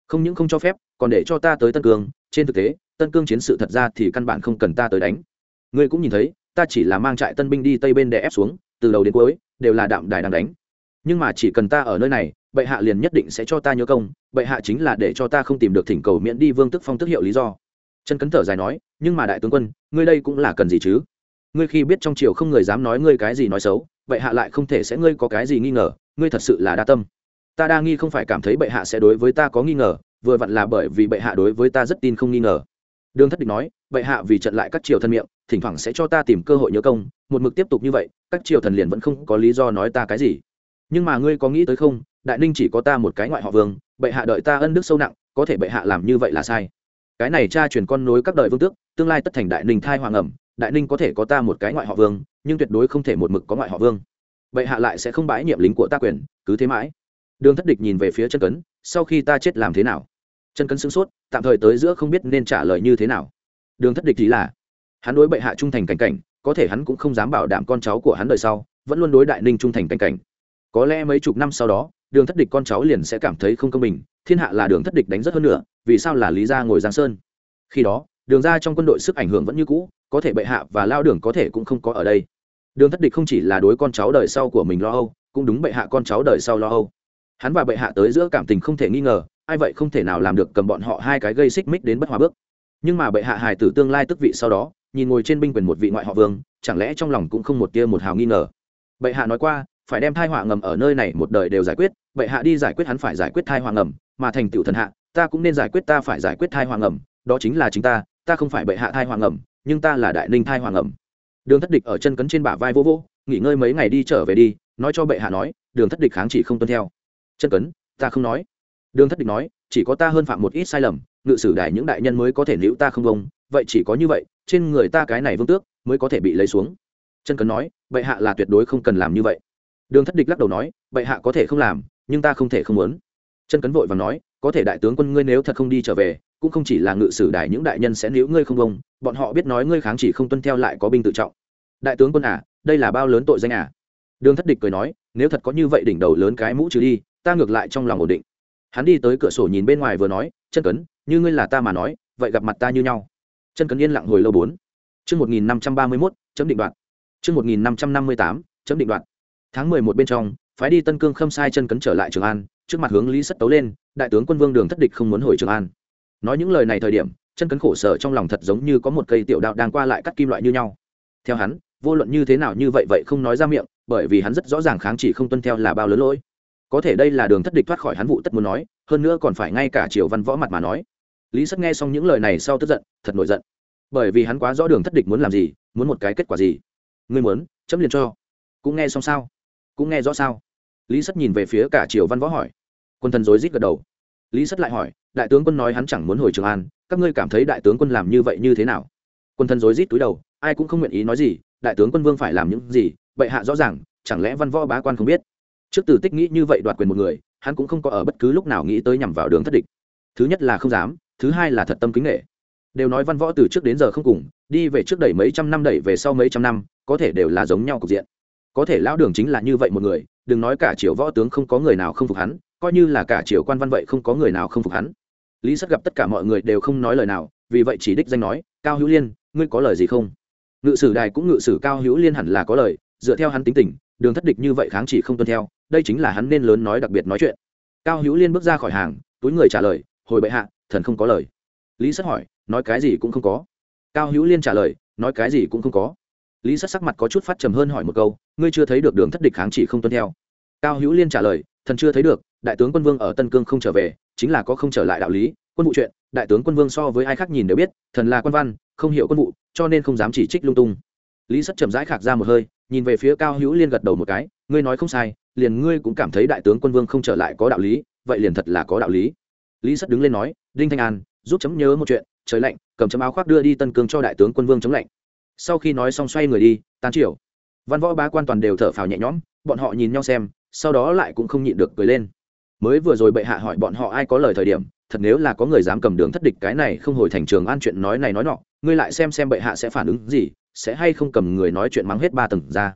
không những không cho phép còn để cho ta tới Tân Cương. Trên thực tế Tân Cương chiến sự thật ra thì căn bản không cần ta tới đánh. Ngươi cũng nhìn thấy ta chỉ là mang trại tân binh đi tây bên để ép xuống, từ đầu đến cuối đều là đạm đài đang đánh. Nhưng mà chỉ cần ta ở nơi này, bệ hạ liền nhất định sẽ cho ta nhớ công. Bệ hạ chính là để cho ta không tìm được thỉnh cầu miễn đi vương tức phong tức hiệu lý do. Chân Cấn thở dài nói, nhưng mà đại tướng quân, ngươi đây cũng là cần gì chứ? Ngươi khi biết trong triều không người dám nói ngươi cái gì nói xấu, bệ hạ lại không thể sẽ ngươi có cái gì nghi ngờ, ngươi thật sự là đa tâm. Ta đa nghi không phải cảm thấy bệ hạ sẽ đối với ta có nghi ngờ, vừa vặn là bởi vì bệ hạ đối với ta rất tin không nghi ngờ. Đường Thất Địch nói, bệ hạ vì trận lại các triều thần miệng, thỉnh thoảng sẽ cho ta tìm cơ hội nhớ công, một mực tiếp tục như vậy, các triều thần liền vẫn không có lý do nói ta cái gì. Nhưng mà ngươi có nghĩ tới không, đại ninh chỉ có ta một cái ngoại họ vương, bệ hạ đợi ta ân đức sâu nặng, có thể bệ hạ làm như vậy là sai. Cái này cha truyền con nối các đời vương tước, tương lai tất thành đại ninh thai hoàng ẩm, đại ninh có thể có ta một cái ngoại họ vương, nhưng tuyệt đối không thể một mực có ngoại họ vương. Bệ hạ lại sẽ không bãi nhiệm lính của ta quyền, cứ thế mãi. Đường Thất Địch nhìn về phía Chân Cấn, sau khi ta chết làm thế nào? Chân Cấn sững sốt, tạm thời tới giữa không biết nên trả lời như thế nào. Đường Thất Địch thì là, hắn đối bệ hạ trung thành cảnh cảnh, có thể hắn cũng không dám bảo đảm con cháu của hắn đời sau vẫn luôn đối đại ninh trung thành cảnh cảnh. Có lẽ mấy chục năm sau đó, Đường Thất Địch con cháu liền sẽ cảm thấy không công bình, thiên hạ là Đường Thất Địch đánh rất hơn nữa, vì sao là Lý gia ngồi Giang Sơn? Khi đó, Đường gia trong quân đội sức ảnh hưởng vẫn như cũ, có thể bệ hạ và lao Đường có thể cũng không có ở đây. Đường Thất Địch không chỉ là đối con cháu đời sau của mình lo âu, cũng đúng bệ hạ con cháu đời sau lo âu. Hắn và bệ hạ tới giữa cảm tình không thể nghi ngờ, ai vậy không thể nào làm được cầm bọn họ hai cái gây xích mích đến bất hòa bước. Nhưng mà bệ hạ hài tử tương lai tức vị sau đó, nhìn ngồi trên binh quyền một vị ngoại họ vương, chẳng lẽ trong lòng cũng không một tia một hào nghi ngờ? Bệ hạ nói qua, phải đem thai họa ngầm ở nơi này một đời đều giải quyết, bệ hạ đi giải quyết hắn phải giải quyết thai họa ngầm, mà thành tựu thần hạ, ta cũng nên giải quyết ta phải giải quyết thai họa ngầm, đó chính là chính ta không phải bệ hạ thai họa ngầm, nhưng ta là đại ninh thai họa ngầm. Đường Thất Địch ở Chân Cấn trên bả vai vô vô, nghỉ ngơi mấy ngày đi trở về đi, nói cho bệ hạ nói, Đường Thất Địch kháng chỉ không tuân theo. Chân Cấn, ta không nói. Đường Thất Địch nói, chỉ có ta hơn phạm một ít sai lầm, ngự sử đài những đại nhân mới có thể níu ta không bông, vậy chỉ có như vậy, trên người ta cái này vương tước mới có thể bị lấy xuống. Chân Cấn nói, bệ hạ là tuyệt đối không cần làm như vậy. Đường Thất Địch lắc đầu nói, bệ hạ có thể không làm, nhưng ta không thể không muốn. Chân Cấn vội vàng nói, có thể đại tướng quân ngươi nếu thật không đi trở về, cũng không chỉ là ngự sử đài những đại nhân sẽ níu ngươi không bông, bọn họ biết nói ngươi kháng chỉ không tuân theo lại có binh tự trọng. Đại tướng quân à, đây là bao lớn tội danh à? Đường Thất Địch cười nói, nếu thật có như vậy đỉnh đầu lớn cái mũ trừ đi, ta ngược lại trong lòng ổn định. Hắn đi tới cửa sổ nhìn bên ngoài vừa nói, Chân Cấn, như ngươi là ta mà nói, vậy gặp mặt ta như nhau. Chân Cấn yên lặng hồi lâu 4. Chương 1531, chấm định đoạn. Chương 1558, chấm định đoạn. Tháng 11 bên trong, phái đi Tân Cương Khâm sai Chân Cấn trở lại Trường An, trước mặt hướng Lý Sất tấu lên, đại tướng quân Vương Đường Thất Địch không muốn hồi Trường An. Nói những lời này thời điểm, Chân Cấn khổ sở trong lòng thật giống như có một cây tiểu đạo đang qua lại cắt kim loại như nhau. Theo hắn, vô luận như thế nào như vậy không nói ra miệng, bởi vì hắn rất rõ ràng kháng chỉ không tuân theo là bao lớn lỗi. Có thể đây là Đường Thất Địch thoát khỏi hắn vụ tất muốn nói, hơn nữa còn phải ngay cả Triều Văn Võ mặt mà nói. Lý Sất nghe xong những lời này sau tức giận, thật nổi giận, bởi vì hắn quá rõ Đường Thất Địch muốn làm gì, muốn một cái kết quả gì. Ngươi muốn, chấm liền cho. Cũng nghe xong sao? Cũng nghe rõ sao? Lý Sất nhìn về phía cả Triều Văn Võ hỏi. Quân thần rối rít gật đầu. Lý Sất lại hỏi, đại tướng quân nói hắn chẳng muốn hồi Trường An, các ngươi cảm thấy đại tướng quân làm như vậy như thế nào? Quân thần rối rít túi đầu, ai cũng không nguyện ý nói gì, đại tướng quân Vương phải làm những gì, bệ hạ rõ ràng, chẳng lẽ Văn Võ bá quan không biết? Trước Từ Tích nghĩ như vậy đoạt quyền một người, hắn cũng không có ở bất cứ lúc nào nghĩ tới nhằm vào Đường Thất Địch. Thứ nhất là không dám, thứ hai là thật tâm kính nể. Đều nói Văn Võ từ trước đến giờ không cùng, đi về trước đẩy mấy trăm năm đẩy về sau mấy trăm năm, có thể đều là giống nhau cục diện. Có thể lão Đường chính là như vậy một người, đừng nói cả triều võ tướng không có người nào không phục hắn, coi như là cả triều quan văn vậy không có người nào không phục hắn. Lý Sất gặp tất cả mọi người đều không nói lời nào, vì vậy chỉ đích danh nói, Cao Hữu Liên, ngươi có lời gì không? Ngự sử đài cũng ngự sử Cao Hữu Liên hẳn là có lời, dựa theo hắn tính tình, Đường Thất Địch như vậy kháng chỉ không tuân theo, đây chính là hắn nên lớn nói đặc biệt nói chuyện. Cao Hữu Liên bước ra khỏi hàng, túi người trả lời, hồi bệ hạ, thần không có lời. Lý Sất hỏi, nói cái gì cũng không có. Cao Hữu Liên trả lời, nói cái gì cũng không có. Lý Sất sắc mặt có chút phát trầm hơn hỏi một câu, ngươi chưa thấy được Đường Thất Địch kháng chỉ không tuân theo? Cao Hữu Liên trả lời, thần chưa thấy được, đại tướng quân Vương ở Tân Cương không trở về, chính là có không trở lại đạo lý, quân vụ chuyện, đại tướng quân Vương so với ai khác nhìn đều biết, thần là quan văn, không hiểu quân vụ, cho nên không dám chỉ trích lung tung. Lý Sất chậm rãi khạc ra một hơi, nhìn về phía Cao Hữu Liên gật đầu một cái, ngươi nói không sai, liền ngươi cũng cảm thấy đại tướng quân Vương không trở lại có đạo lý, vậy liền thật là có đạo lý. Lý Sất đứng lên nói, Đinh Thanh An, giúp chấm nhớ một chuyện, trời lạnh, cầm chấm áo khoác đưa đi Tân Cương cho đại tướng quân Vương chống lạnh. Sau khi nói xong xoay người đi, tan triều. Văn võ bá quan toàn đều thở phào nhẹ nhõm, bọn họ nhìn nhau xem, sau đó lại cũng không nhịn được cười lên. Mới vừa rồi bệ hạ hỏi bọn họ ai có lời thời điểm, thật nếu là có người dám cầm Đường Thất Địch cái này không hồi thành Trường An chuyện nói này nói nọ, ngươi lại xem bệ hạ sẽ phản ứng gì, sẽ hay không cầm người nói chuyện mắng hết 3 tầng ra.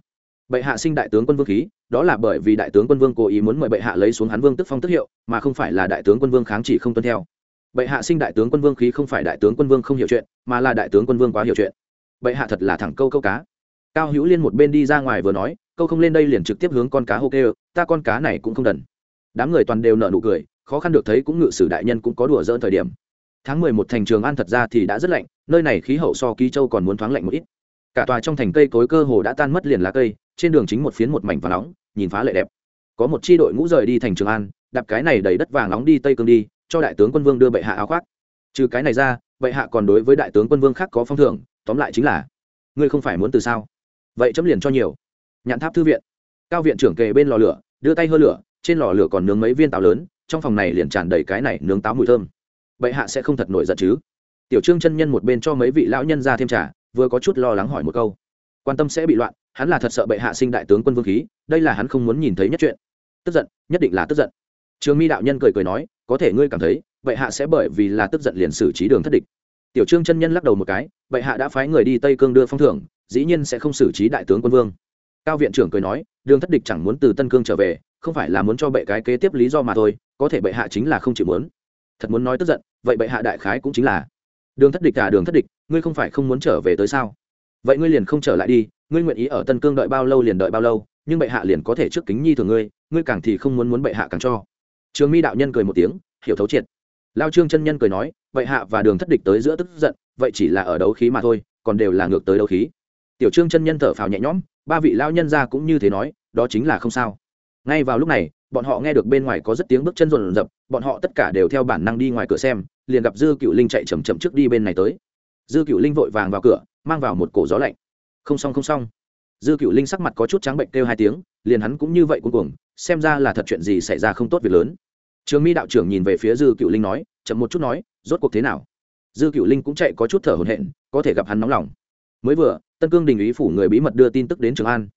bệ hạ sinh đại tướng quân vương khí, đó là bởi vì đại tướng quân vương cố ý muốn mời bệ hạ lấy xuống hắn vương tức phong tức hiệu, mà không phải là đại tướng quân vương kháng chỉ không tuân theo. Bệ hạ sinh đại tướng quân vương khí không phải đại tướng quân vương không hiểu chuyện, mà là đại tướng quân vương quá hiểu chuyện. Bệ hạ thật là thẳng câu câu cá. Cao Hữu Liên một bên đi ra ngoài vừa nói, câu không lên đây liền trực tiếp hướng con cá hô kêu, ta con cá này cũng không đần. Đám người toàn đều nở nụ cười, khó khăn được thấy cũng ngự sử đại nhân cũng có đùa giỡn thời điểm. Tháng 11 thành Trường An thật ra thì đã rất lạnh, nơi này khí hậu so Ký Châu còn muốn thoáng lạnh một ít. Cả tòa trong thành cây cối cơ hồ đã tan mất liền lá cây, trên đường chính một phiến một mảnh vàng nóng, nhìn phá lệ đẹp. Có một chi đội ngũ rời đi thành Trường An, đạp cái này đầy đất vàng nóng đi Tây Cương đi, cho đại tướng quân vương đưa bệ hạ áo khoác. Trừ cái này ra, bệ hạ còn đối với đại tướng quân vương khác có phong thưởng, tóm lại chính là ngươi không phải muốn từ sao? Vậy chấm liền cho nhiều. Nhạn Tháp thư viện, Cao viện trưởng kề bên lò lửa, đưa tay hơ lửa, trên lò lửa còn nướng mấy viên táo lớn, trong phòng này liền tràn đầy cái này nướng táo mùi thơm. Bệ hạ sẽ không thật nổi giận chứ? Tiểu Trương chân nhân một bên cho mấy vị lão nhân ra thêm trà, vừa có chút lo lắng hỏi một câu. Quan tâm sẽ bị loạn, hắn là thật sợ bệ hạ sinh đại tướng quân vương khí, đây là hắn không muốn nhìn thấy nhất chuyện. Tức giận, nhất định là tức giận. Trường Mi đạo nhân cười cười nói, có thể ngươi cảm thấy bệ hạ sẽ bởi vì là tức giận liền xử trí Đường Thất Địch. Tiểu Trương chân nhân lắc đầu một cái, bệ hạ đã phái người đi Tây Cương đưa phong thưởng, dĩ nhiên sẽ không xử trí đại tướng quân vương. Cao viện trưởng cười nói, Đường Thất Địch chẳng muốn từ Tân Cương trở về, không phải là muốn cho bệ cái kế tiếp lý do mà thôi, có thể bệ hạ chính là không chịu muốn. Thật muốn nói tức giận, vậy bệ hạ đại khái cũng chính là Đường Thất Địch à, Đường Thất Địch, ngươi không phải không muốn trở về tới sao? Vậy ngươi liền không trở lại đi, ngươi nguyện ý ở Tân Cương đợi bao lâu liền đợi bao lâu, nhưng bệ hạ liền có thể trước kính nhi thường ngươi càng thì không muốn bệ hạ càng cho. Trường Mi đạo nhân cười một tiếng, hiểu thấu triệt. Lao Trương chân nhân cười nói, bệ hạ và Đường Thất Địch tới giữa tức giận, vậy chỉ là ở đấu khí mà thôi, còn đều là ngược tới đấu khí. Tiểu Trương chân nhân thở phào nhẹ nhõm, ba vị lao nhân ra cũng như thế nói, đó chính là không sao. Ngay vào lúc này, bọn họ nghe được bên ngoài có rất tiếng bước chân rồn rập, bọn họ tất cả đều theo bản năng đi ngoài cửa xem, liền gặp Dư Cựu Linh chạy chậm chậm trước đi bên này tới. Dư Cựu Linh vội vàng vào cửa, mang vào một cổ gió lạnh. Không xong không xong. Dư Cựu Linh sắc mặt có chút trắng bệnh kêu hai tiếng, liền hắn cũng như vậy cuống cuồng, xem ra là thật chuyện gì xảy ra không tốt việc lớn. Trường Mi đạo trưởng nhìn về phía Dư Cựu Linh nói, chậm một chút nói, rốt cuộc thế nào? Dư Cựu Linh cũng chạy có chút thở hổn hển, có thể gặp hắn nóng lòng. Mới vừa, Tân Cương đình úy phủ người bí mật đưa tin tức đến Trường An,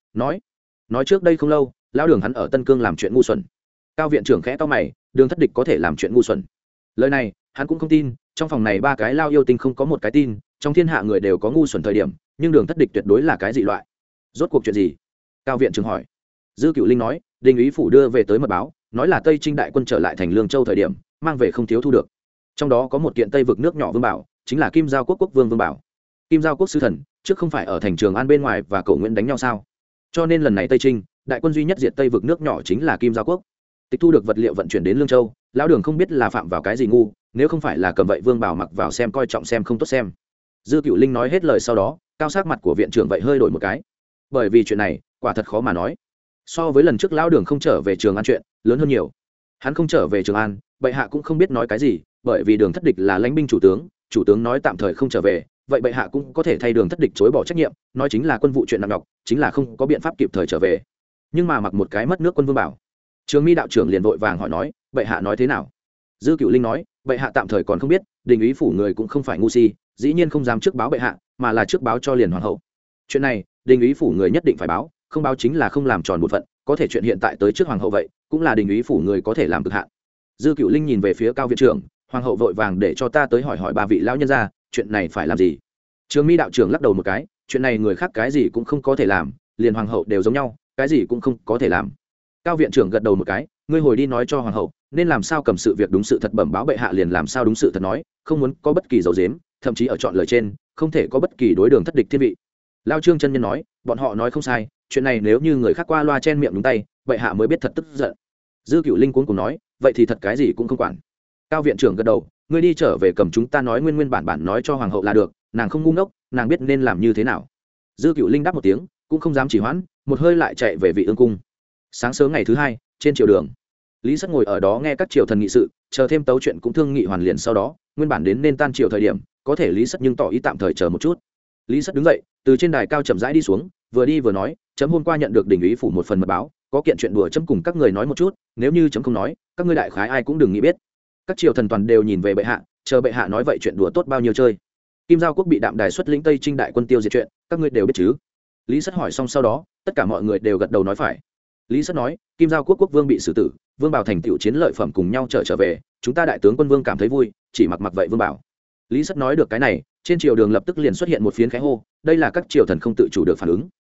nói trước đây không lâu, lão Đường hắn ở Tân Cương làm chuyện ngu xuẩn. Cao viện trưởng khẽ to mày, Đường Thất Địch có thể làm chuyện ngu xuẩn? Lời này, hắn cũng không tin, trong phòng này ba cái lao yêu tinh không có một cái tin, trong thiên hạ người đều có ngu xuẩn thời điểm, nhưng Đường Thất Địch tuyệt đối là cái dị loại. Rốt cuộc chuyện gì? Cao viện trưởng hỏi. Dư Cựu Linh nói, đình úy phủ đưa về tới mật báo, nói là Tây Trinh đại quân trở lại thành Lương Châu thời điểm, mang về không thiếu thu được. Trong đó có một kiện Tây vực nước nhỏ vương bảo, chính là Kim Giao quốc quốc vương vương bảo. Kim Giao quốc sứ thần, trước không phải ở thành Trường An bên ngoài và Cổ Nguyễn đánh nhau sao? Cho nên lần này Tây Trinh, đại quân duy nhất diệt Tây vực nước nhỏ chính là Kim Giao quốc. Tịch thu được vật liệu vận chuyển đến Lương Châu, lão Đường không biết là phạm vào cái gì ngu, nếu không phải là cầm vậy vương bảo mặc vào xem coi trọng xem không tốt xem. Dư Cựu Linh nói hết lời sau đó, cao sắc mặt của viện trưởng vậy hơi đổi một cái. Bởi vì chuyện này, quả thật khó mà nói. So với lần trước lão Đường không trở về Trường An chuyện, lớn hơn nhiều. Hắn không trở về Trường An, bệ hạ cũng không biết nói cái gì, bởi vì Đường Thất Địch là lãnh binh chủ tướng nói tạm thời không trở về, vậy bệ hạ cũng có thể thay Đường Thất Địch chối bỏ trách nhiệm, nói chính là quân vụ chuyện nặng nhọc, chính là không có biện pháp kịp thời trở về. Nhưng mà mặc một cái mất nước quân vương bảo. Trường Mi đạo trưởng liền vội vàng hỏi nói, bệ hạ nói thế nào? Dư Cựu Linh nói, bệ hạ tạm thời còn không biết, đình úy phủ người cũng không phải ngu si, dĩ nhiên không dám trước báo bệ hạ, mà là trước báo cho liền hoàng hậu. Chuyện này, đình úy phủ người nhất định phải báo, không báo chính là không làm tròn bổn phận, có thể chuyện hiện tại tới trước hoàng hậu vậy, cũng là đình úy phủ người có thể làm cực hạn. Dư Cựu Linh nhìn về phía Cao viện trưởng, hoàng hậu vội vàng để cho ta tới hỏi ba vị lão nhân gia, chuyện này phải làm gì? Trường Mi đạo trưởng lắc đầu một cái, chuyện này người khác cái gì cũng không có thể làm, liền hoàng hậu đều giống nhau, cái gì cũng không có thể làm. Cao viện trưởng gật đầu một cái, ngươi hồi đi nói cho hoàng hậu, nên làm sao cầm sự việc đúng sự thật bẩm báo bệ hạ liền làm sao đúng sự thật nói, không muốn có bất kỳ dấu dếm, thậm chí ở chọn lời trên, không thể có bất kỳ đối Đường Thất Địch thiên vị. Lao Trương chân nhân nói, bọn họ nói không sai, chuyện này nếu như người khác qua loa chen miệng đúng tay, bệ hạ mới biết thật tức giận. Dư Cựu Linh cuống cùng nói, vậy thì thật cái gì cũng không quản. Cao viện trưởng gật đầu, ngươi đi trở về cầm chúng ta nói nguyên bản nói cho hoàng hậu là được, nàng không ngu ngốc, nàng biết nên làm như thế nào. Dư Cựu Linh đáp một tiếng, cũng không dám chỉ hoãn, một hơi lại chạy về Vị Ương cung. Sáng sớm ngày thứ hai, trên triều đường, Lý Sắt ngồi ở đó nghe các triều thần nghị sự, chờ thêm tấu chuyện cũng thương nghị hoàn liền sau đó, nguyên bản đến nên tan triều thời điểm, có thể Lý Sắt nhưng tỏ ý tạm thời chờ một chút. Lý Sắt đứng dậy, từ trên đài cao chậm rãi đi xuống, vừa đi vừa nói, chấm hôm qua nhận được đình úy phủ một phần mật báo, có kiện chuyện đùa chấm cùng các người nói một chút, nếu như chấm không nói, các ngươi đại khái ai cũng đừng nghĩ biết. Các triều thần toàn đều nhìn về bệ hạ, chờ bệ hạ nói vậy chuyện đùa tốt bao nhiêu chơi. Kim Giao quốc bị Đạm Đài xuất lĩnh Tây Trinh đại quân tiêu diệt chuyện, các ngươi đều biết chứ? Lý Sắt hỏi xong sau đó, tất cả mọi người đều gật đầu nói phải. Lý Sắt nói, Kim Giao quốc quốc vương bị xử tử, vương bảo thành tựu chiến lợi phẩm cùng nhau trở về, chúng ta đại tướng quân vương cảm thấy vui, chỉ mặc vậy vương bảo. Lý Sắt nói được cái này, trên triều đường lập tức liền xuất hiện một phiến khẽ hô, đây là các triều thần không tự chủ được phản ứng.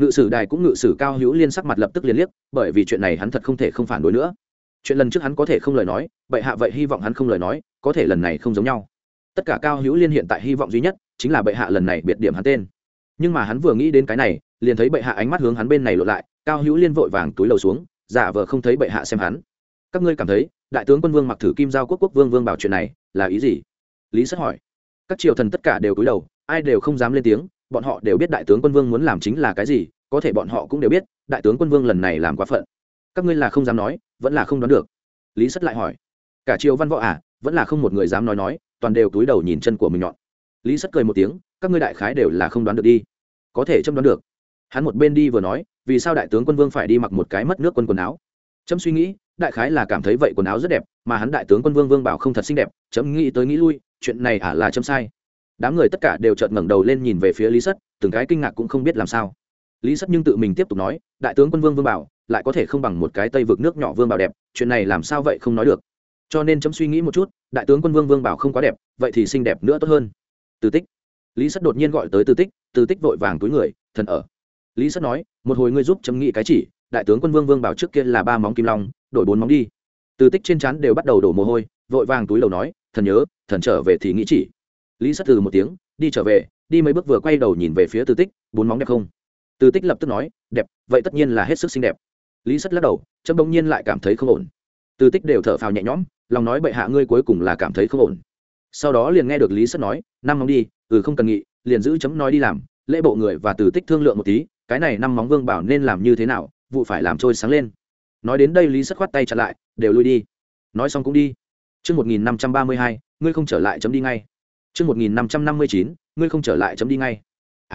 ngự sử đài cũng ngự sử Cao Hữu Liên sắc mặt lập tức liền liếc, bởi vì chuyện này hắn thật không thể không phản đối nữa. Chuyện lần trước hắn có thể không lời nói, bệ hạ vậy hy vọng hắn không lời nói, có thể lần này không giống nhau. Tất cả Cao Hữu Liên hiện tại hy vọng duy nhất chính là bệ hạ lần này biệt điểm hắn tên. Nhưng mà hắn vừa nghĩ đến cái này, liền thấy bệ hạ ánh mắt hướng hắn bên này lộ lại, Cao Hữu Liên vội vàng túi lầu xuống, giả vờ không thấy bệ hạ xem hắn. Các ngươi cảm thấy đại tướng quân vương mặc thử kim giao quốc vương vương bảo chuyện này là ý gì? Lý Sất hỏi. Các triều thần tất cả đều cúi đầu, ai đều không dám lên tiếng, bọn họ đều biết đại tướng quân vương muốn làm chính là cái gì, có thể bọn họ cũng đều biết đại tướng quân vương lần này làm quá phận. Các ngươi là không dám nói, vẫn là không đoán được? Lý Sất lại hỏi. Cả triều văn võ vẫn là không một người dám nói, toàn đều cúi đầu nhìn chân của mình nhọn. Lý Sất cười một tiếng, các ngươi đại khái đều là không đoán được đi. Có thể châm đoán được. Hắn một bên đi vừa nói, vì sao đại tướng quân vương phải đi mặc một cái mất nước quân quần áo? Chấm suy nghĩ, đại khái là cảm thấy vậy quần áo rất đẹp, mà hắn đại tướng quân vương vương bảo không thật xinh đẹp, chấm nghĩ tới nghĩ lui, chuyện này là chấm sai. Đám người tất cả đều chợt ngẩng đầu lên nhìn về phía Lý Sất, từng cái kinh ngạc cũng không biết làm sao. Lý Sất nhưng tự mình tiếp tục nói, đại tướng quân vương vương bảo lại có thể không bằng một cái tây vực nước nhỏ vương bảo đẹp, chuyện này làm sao vậy không nói được. Cho nên chấm suy nghĩ một chút, đại tướng quân vương vương bảo không quá đẹp, vậy thì xinh đẹp nữa tốt hơn. Từ Tích. Lý Sất đột nhiên gọi tới Từ Tích, Từ Tích vội vàng túi người, thần ở. Lý Sất nói, một hồi ngươi giúp chấm nghĩ cái chỉ, đại tướng quân vương vương bảo trước kia là 3 móng kim long, đổi 4 móng đi. Từ Tích trên trán đều bắt đầu đổ mồ hôi, vội vàng túi lầu nói, thần nhớ, thần trở về thì nghĩ chỉ. Lý Sất từ một tiếng, đi trở về, đi mấy bước vừa quay đầu nhìn về phía Từ Tích, 4 móng đẹp không? Từ Tích lập tức nói, đẹp, vậy tất nhiên là hết sức xinh đẹp. Lý Sất lắc đầu, chấm bỗng nhiên lại cảm thấy không ổn. Từ Tích đều thở phào nhẹ nhõm, lòng nói bệ hạ ngươi cuối cùng là cảm thấy không ổn. Sau đó liền nghe được Lý Sất nói, 5 móng đi, không cần nghị, liền giữ chấm nói đi làm, lễ bộ người và Từ Tích thương lượng một tí, cái này 5 móng vương bảo nên làm như thế nào, vụ phải làm trôi sáng lên. Nói đến đây Lý Sất khoát tay chặn lại, đều lui đi. Nói xong cũng đi. Chương 1532, ngươi không trở lại chấm đi ngay. Chương 1559, ngươi không trở lại chấm đi ngay.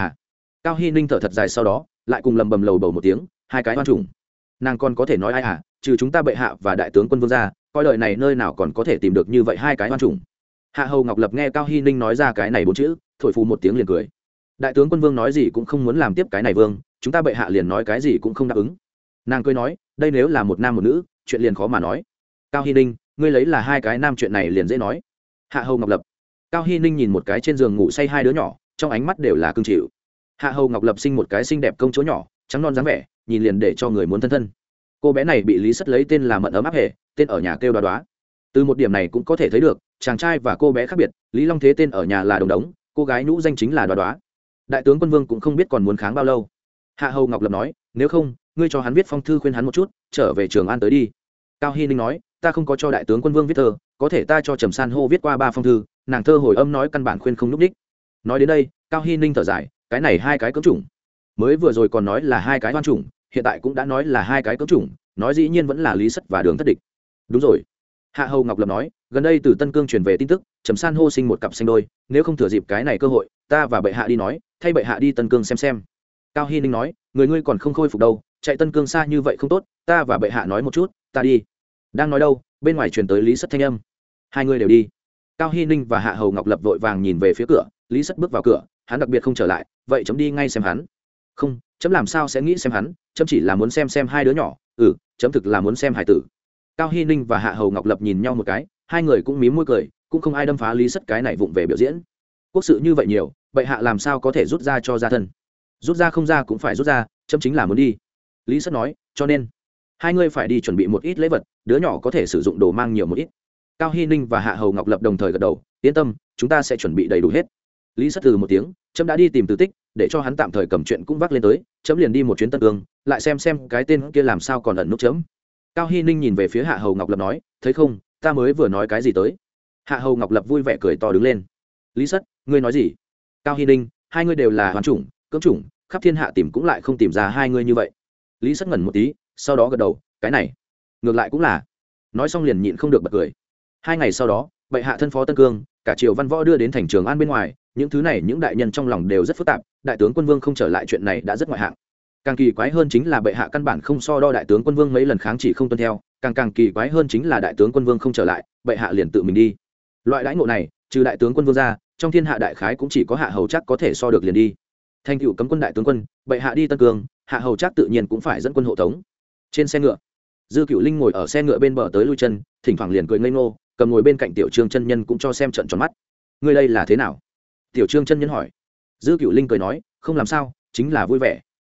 Cao Hy Ninh thở thật dài sau đó, lại cùng lầm bầm lầu bầu một tiếng, hai cái oan trùng. Nàng còn có thể nói ai trừ chúng ta bệ hạ và đại tướng quân vương gia, coi đời này nơi nào còn có thể tìm được như vậy hai cái oan trùng. Hạ Hầu Ngọc Lập nghe Cao Hy Ninh nói ra cái này 4 chữ, thổi phù một tiếng liền cười. Đại tướng quân vương nói gì cũng không muốn làm tiếp cái này vương, chúng ta bệ hạ liền nói cái gì cũng không đáp ứng. Nàng cười nói, đây nếu là một nam một nữ, chuyện liền khó mà nói. Cao Hy Ninh, ngươi lấy là hai cái nam chuyện này liền dễ nói. Hạ Hầu Ngọc Lập. Cao Hy Ninh nhìn một cái trên giường ngủ say hai đứa nhỏ, trong ánh mắt đều là cưng chịu. Hạ Hầu Ngọc Lập sinh một cái xinh đẹp công chúa nhỏ, trắng non dáng vẻ, nhìn liền để cho người muốn thân thân. Cô bé này bị Lý Sất lấy tên là Mận Ấm Áp Hề, tên ở nhà kêu Đoá Đoá. Từ một điểm này cũng có thể thấy được, chàng trai và cô bé khác biệt, Lý Long Thế tên ở nhà là Đồng Đống, cô gái nhũ danh chính là Đoá Đoá. Đại tướng quân vương cũng không biết còn muốn kháng bao lâu. Hạ Hầu Ngọc Lập nói, nếu không, ngươi cho hắn viết phong thư khuyên hắn một chút, trở về Trường An tới đi. Cao Hy Ninh nói, ta không có cho đại tướng quân vương viết thơ, có thể ta cho Trầm San hô viết qua 3 phong thư, nàng thơ hồi âm nói căn bản khuyên không núp đích. Nói đến đây, Cao Hy Ninh thở dài, cái này hai cái cưỡng chủng. Mới vừa rồi còn nói là hai cái oan chủng, hiện tại cũng đã nói là hai cái cưỡng chủng, nói dĩ nhiên vẫn là Lý Sất và Đường Thất Địch. Đúng rồi. Hạ Hầu Ngọc Lập nói, gần đây từ Tân Cương truyền về tin tức, Trầm San hô sinh một cặp sinh đôi, nếu không thừa dịp cái này cơ hội, ta và bệ hạ đi nói, thay bệ hạ đi Tân Cương xem. Cao Hy Ninh nói, người ngươi còn không khôi phục đâu, chạy Tân Cương xa như vậy không tốt, ta và bệ hạ nói một chút, ta đi. Đang nói đâu, bên ngoài truyền tới Lý Sất thanh âm. Hai người đều đi. Cao Hy Ninh và Hạ Hầu Ngọc Lập vội vàng nhìn về phía cửa, Lý Sất bước vào cửa, hắn đặc biệt không trở lại, vậy chấm đi ngay xem hắn. Không, chấm làm sao sẽ nghĩ xem hắn, chấm chỉ là muốn xem hai đứa nhỏ, chấm thực là muốn xem hải tử. Cao Hy Ninh và Hạ Hầu Ngọc Lập nhìn nhau một cái, hai người cũng mím môi cười, cũng không ai đâm phá Lý Sất cái này vụng về biểu diễn. Quốc sự như vậy nhiều, bệ hạ làm sao có thể rút ra cho gia thân? Rút ra không ra cũng phải rút ra, chấm chính là muốn đi. Lý Sất nói, cho nên hai người phải đi chuẩn bị một ít lễ vật, đứa nhỏ có thể sử dụng đồ mang nhiều một ít. Cao Hy Ninh và Hạ Hầu Ngọc Lập đồng thời gật đầu, yên tâm, chúng ta sẽ chuẩn bị đầy đủ hết. Lý Sất từ một tiếng, chấm đã đi tìm Từ Tích, để cho hắn tạm thời cầm chuyện cũng vác lên tới, chấm liền đi một chuyến Tân Cương, lại xem cái tên kia làm sao còn ẩn nút chấm. Cao Hy Ninh nhìn về phía Hạ Hầu Ngọc Lập nói, thấy không, ta mới vừa nói cái gì tới. Hạ Hầu Ngọc Lập vui vẻ cười to đứng lên. Lý Sất, ngươi nói gì? Cao Hy Ninh, hai ngươi đều là hoàn chủng, cưỡng chủng, khắp thiên hạ tìm cũng lại không tìm ra hai ngươi như vậy. Lý Sất ngẩn một tí, sau đó gật đầu, cái này ngược lại cũng là. Nói xong liền nhịn không được bật cười. 2 ngày sau đó, bệ hạ thân phó Tân Cương, cả triều văn võ đưa đến thành Trường An bên ngoài, những thứ này những đại nhân trong lòng đều rất phức tạp, đại tướng quân vương không trở lại chuyện này đã rất ngoại hạng. Càng kỳ quái hơn chính là bệ hạ căn bản không so đo đại tướng quân vương mấy lần kháng chỉ không tuân theo, càng kỳ quái hơn chính là đại tướng quân vương không trở lại, bệ hạ liền tự mình đi. Loại đãi ngộ này, trừ đại tướng quân vương ra, trong thiên hạ đại khái cũng chỉ có Hạ Hầu Trác có thể so được liền đi. Thành tựu cấm quân đại tướng quân, bệ hạ đi Tân Cương, Hạ Hầu Trác tự nhiên cũng phải dẫn quân hộ tống. Trên xe ngựa, Dư Cửu Linh ngồi ở xe ngựa bên bờ tới lui chân, thỉnh thoảng liền cười ngây ngô, cầm ngồi bên cạnh Tiểu Trương chân nhân cũng cho xem trận tròn mắt. Ngươi đây là thế nào? Tiểu Trương chân nhân hỏi. Dư Cửu Linh cười nói, không làm sao, chính là vui vẻ.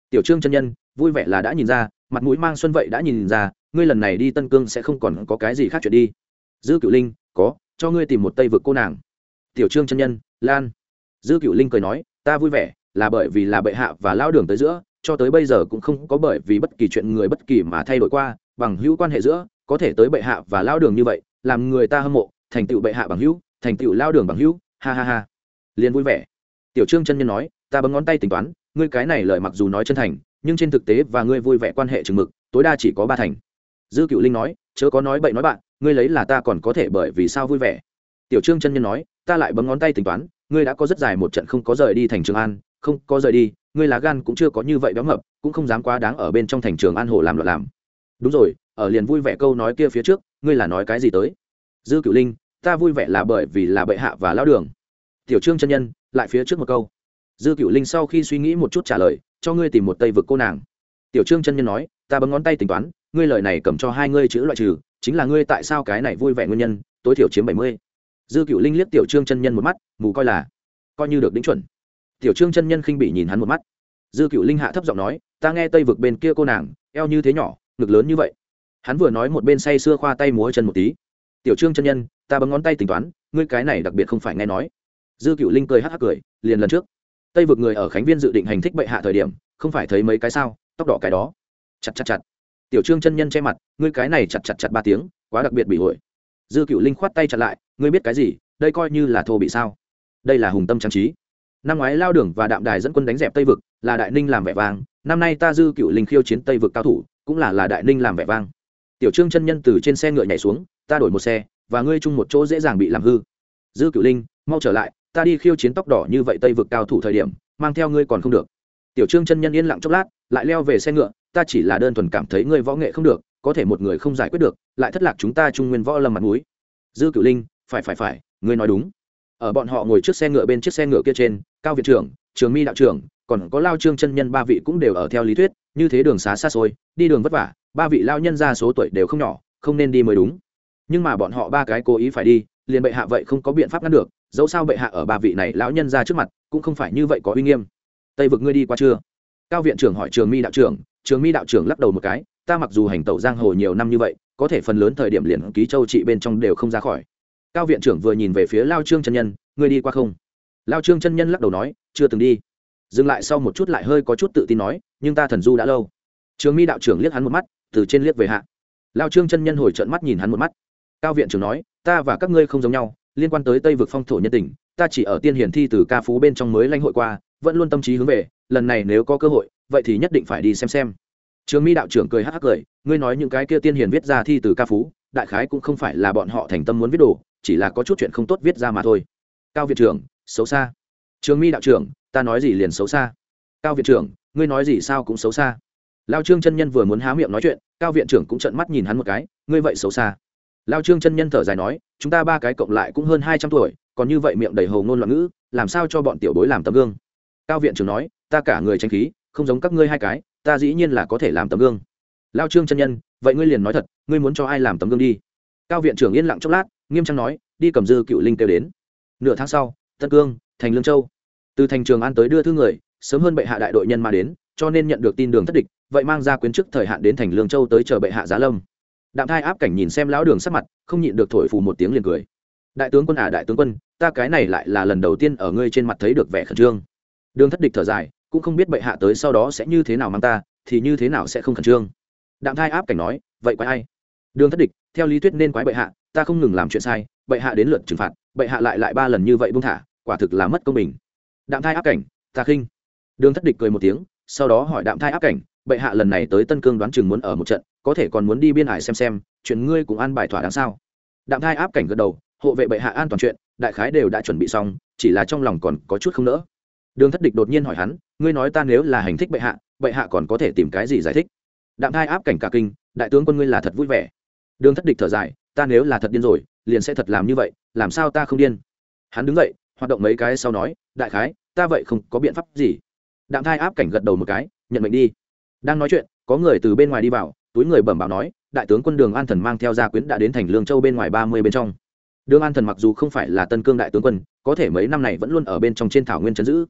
Tiểu Trương chân nhân, vui vẻ là đã nhìn ra, mặt mũi mang xuân vậy đã nhìn ra, ngươi lần này đi Tân Cương sẽ không còn có cái gì khác chuyện đi. Dư Cửu Linh, có, cho ngươi tìm một Tây vực cô nàng. Tiểu Trương chân nhân, Lan. Dư Cửu Linh cười nói, ta vui vẻ, là bởi vì là bệ hạ và lão đường tới giữa, cho tới bây giờ cũng không có bởi vì bất kỳ chuyện người bất kỳ mà thay đổi qua, bằng hữu quan hệ giữa, có thể tới bệ hạ và lão đường như vậy, làm người ta hâm mộ, thành tựu bệ hạ bằng hữu, thành tựu lão đường bằng hữu, ha ha ha. Liền vui vẻ. Tiểu Trương chân nhân nói, ta bấm ngón tay tính toán, ngươi cái này lời mặc dù nói chân thành, nhưng trên thực tế và ngươi vui vẻ quan hệ chừng mực, tối đa chỉ có 3 thành. Dư Cửu Linh nói, chớ có nói bậy nói bạn, ngươi lấy là ta còn có thể bởi vì sao vui vẻ. Tiểu Trương chân nhân nói, ta lại bấm ngón tay tính toán, ngươi đã có rất dài một trận không có rời đi thành Trường An, không có rời đi, ngươi lá gan cũng chưa có như vậy béo mập, cũng không dám quá đáng ở bên trong thành Trường An hồ làm loạn làm. Đúng rồi, ở liền vui vẻ câu nói kia phía trước, ngươi là nói cái gì tới? Dư Cửu Linh, ta vui vẻ là bởi vì là bệ hạ và lão đường. Tiểu Trương chân nhân, lại phía trước một câu. Dư Cửu Linh sau khi suy nghĩ một chút trả lời, cho ngươi tìm một Tây vực cô nàng. Tiểu Trương chân nhân nói, ta bấm ngón tay tính toán, ngươi lời này cầm cho hai ngươi chữ loại trừ, chính là ngươi tại sao cái này vui vẻ nguyên nhân, tối thiểu chiếm 70. Dư Cửu Linh liếc Tiểu Trương chân nhân một mắt, mù coi như được đính chuẩn. Tiểu Trương chân nhân khinh bị nhìn hắn một mắt. Dư Cửu Linh hạ thấp giọng nói, ta nghe Tây vực bên kia cô nàng, eo như thế nhỏ, ngực lớn như vậy. Hắn vừa nói một bên say sưa khoa tay múa chân một tí. Tiểu Trương chân nhân, ta bấm ngón tay tính toán, ngươi cái này đặc biệt không phải nghe nói. Dư Cửu Linh cười hắc hắc cười, liền lần trước Tây vực người ở Khánh Viên dự định hành thích bệ hạ thời điểm, không phải thấy mấy cái sao, tóc đỏ cái đó. Chặt chặt chặt. Tiểu Trương chân nhân che mặt, ngươi cái này chặt chặt chặt 3 tiếng, quá đặc biệt bị hội. Dư Cửu Linh khoát tay chặt lại, ngươi biết cái gì, đây coi như là thô bị sao? Đây là hùng tâm trang trí. Năm ngoái Lao Đường và Đạm Đài dẫn quân đánh dẹp Tây vực, là Đại Ninh làm vẻ vang, năm nay ta Dư Cửu Linh khiêu chiến Tây vực cao thủ, cũng là Đại Ninh làm vẻ vang. Tiểu Trương chân nhân từ trên xe ngựa nhảy xuống, ta đổi một xe, và ngươi chung một chỗ dễ dàng bị làm hư. Dư Cửu Linh, mau trở lại, ta đi khiêu chiến tóc đỏ như vậy Tây vực cao thủ thời điểm, mang theo ngươi còn không được. Tiểu Trương chân nhân yên lặng chốc lát, lại leo về xe ngựa, ta chỉ là đơn thuần cảm thấy ngươi võ nghệ không được, có thể một người không giải quyết được, lại thất lạc chúng ta Trung Nguyên võ lâm mặt mũi. Dư Cửu Linh, phải, ngươi nói đúng. Ở bọn họ ngồi trước xe ngựa, bên chiếc xe ngựa kia trên, Cao viện trưởng, Trường Mi đạo trưởng, còn có Lao Trương chân nhân 3 vị cũng đều ở theo lý thuyết, như thế đường xá xa xôi, đi đường vất vả, 3 vị lao nhân ra số tuổi đều không nhỏ, không nên đi mới đúng. Nhưng mà bọn họ 3 cái cố ý phải đi, liền bệ hạ vậy không có biện pháp ngăn được, dẫu sao bệ hạ ở 3 vị này lão nhân ra trước mặt, cũng không phải như vậy có uy nghiêm. Tây vực ngươi đi qua chưa? Cao viện trưởng hỏi Trường Mi đạo trưởng, Trường Mi đạo trưởng lắc đầu một cái, ta mặc dù hành tẩu giang hồ nhiều năm như vậy, có thể phần lớn thời điểm liền ký châu trị bên trong đều không ra khỏi. Cao viện trưởng vừa nhìn về phía Lao Trương chân nhân, ngươi đi qua không? Lao Trương chân nhân lắc đầu nói, chưa từng đi. Dừng lại sau một chút lại hơi có chút tự tin nói, nhưng ta thần du đã lâu. Trường Mi đạo trưởng liếc hắn một mắt, từ trên liếc về hạ. Lao Trương chân nhân hồi trợn mắt nhìn hắn một mắt. Cao viện trưởng nói, ta và các ngươi không giống nhau, liên quan tới Tây vực phong thổ nhân tình, ta chỉ ở tiên hiển thi từ ca phú bên trong mới lãnh hội qua, vẫn luôn tâm trí hướng về, lần này nếu có cơ hội, vậy thì nhất định phải đi xem. Trường Mi đạo trưởng cười hắc hắc cười, ngươi nói những cái kia tiên hiển viết ra thi từ ca phú, đại khái cũng không phải là bọn họ thành tâm muốn viết đồ, chỉ là có chút chuyện không tốt viết ra mà thôi. Cao viện trưởng, xấu xa. Trường Mi đạo trưởng, ta nói gì liền xấu xa. Cao viện trưởng, ngươi nói gì sao cũng xấu xa. Lao Trương chân nhân vừa muốn há miệng nói chuyện, Cao viện trưởng cũng trợn mắt nhìn hắn một cái, ngươi vậy xấu xa. Lao Trương chân nhân thở dài nói, chúng ta 3 cái cộng lại cũng hơn 200 tuổi, còn như vậy miệng đầy hồ ngôn loạn ngữ, làm sao cho bọn tiểu bối làm tấm gương. Cao viện trưởng nói, ta cả người tranh khí, không giống các ngươi 2 cái, ta dĩ nhiên là có thể làm tấm gương. Lao Trương chân nhân, vậy ngươi liền nói thật, ngươi muốn cho ai làm tấm gương đi. Cao viện trưởng yên lặng chốc lát, nghiêm trang nói, đi cầm Dư Cửu Linh kêu đến. Nửa tháng sau, Tân Cương, thành Lương Châu. Từ thành Trường An tới đưa thư người, sớm hơn bệ hạ đại đội nhân mà đến, cho nên nhận được tin đường thất địch, vậy mang ra quyến trước thời hạn đến thành Lương Châu tới chờ bệ hạ giá lâm. Đạm Thai áp cảnh nhìn xem lão đường sắc mặt, không nhịn được thổi phù một tiếng liền cười. Đại tướng quân à, đại tướng quân, ta cái này lại là lần đầu tiên ở ngươi trên mặt thấy được vẻ khẩn trương. Đường thất địch thở dài, cũng không biết bệ hạ tới sau đó sẽ như thế nào mang ta, thì như thế nào sẽ không khẩn trương. Đạm Thai áp cảnh nói, vậy quái ai? Đường thất địch, theo lý thuyết nên quái bệ hạ, ta không ngừng làm chuyện sai, bệ hạ đến lượt trừng phạt, bệ hạ lại 3 lần như vậy buông thả, quả thực là mất công bình. Đạm Thai áp cảnh, ta khinh. Đường thất địch cười một tiếng, sau đó hỏi Đạm Thai áp cảnh, bệ hạ lần này tới Tân Cương đoán chừng muốn ở một trận, có thể còn muốn đi biên hải xem, chuyện ngươi cũng an bài thỏa đáng sao? Đạm Thai áp cảnh gật đầu, hộ vệ bệ hạ an toàn chuyện, đại khái đều đã chuẩn bị xong, chỉ là trong lòng còn có chút không nỡ. Đường thất địch đột nhiên hỏi hắn, ngươi nói ta nếu là hành thích bệ hạ còn có thể tìm cái gì giải thích? Đạm Thai áp cảnh cả kinh, đại tướng quân ngươi là thật vui vẻ. Đường thất địch thở dài, ta nếu là thật điên rồi, liền sẽ thật làm như vậy, làm sao ta không điên? Hắn đứng dậy, hoạt động mấy cái sau nói, đại khái, ta vậy không có biện pháp gì. Đạm Thai áp cảnh gật đầu một cái, nhận mệnh đi. Đang nói chuyện, có người từ bên ngoài đi vào, túi người bẩm báo nói, đại tướng quân Đường An Thần mang theo gia quyến đã đến thành Lương Châu bên ngoài 30 bên trong. Đường An Thần mặc dù không phải là Tân Cương đại tướng quân, có thể mấy năm này vẫn luôn ở bên trong trên thảo nguyên trấn giữ.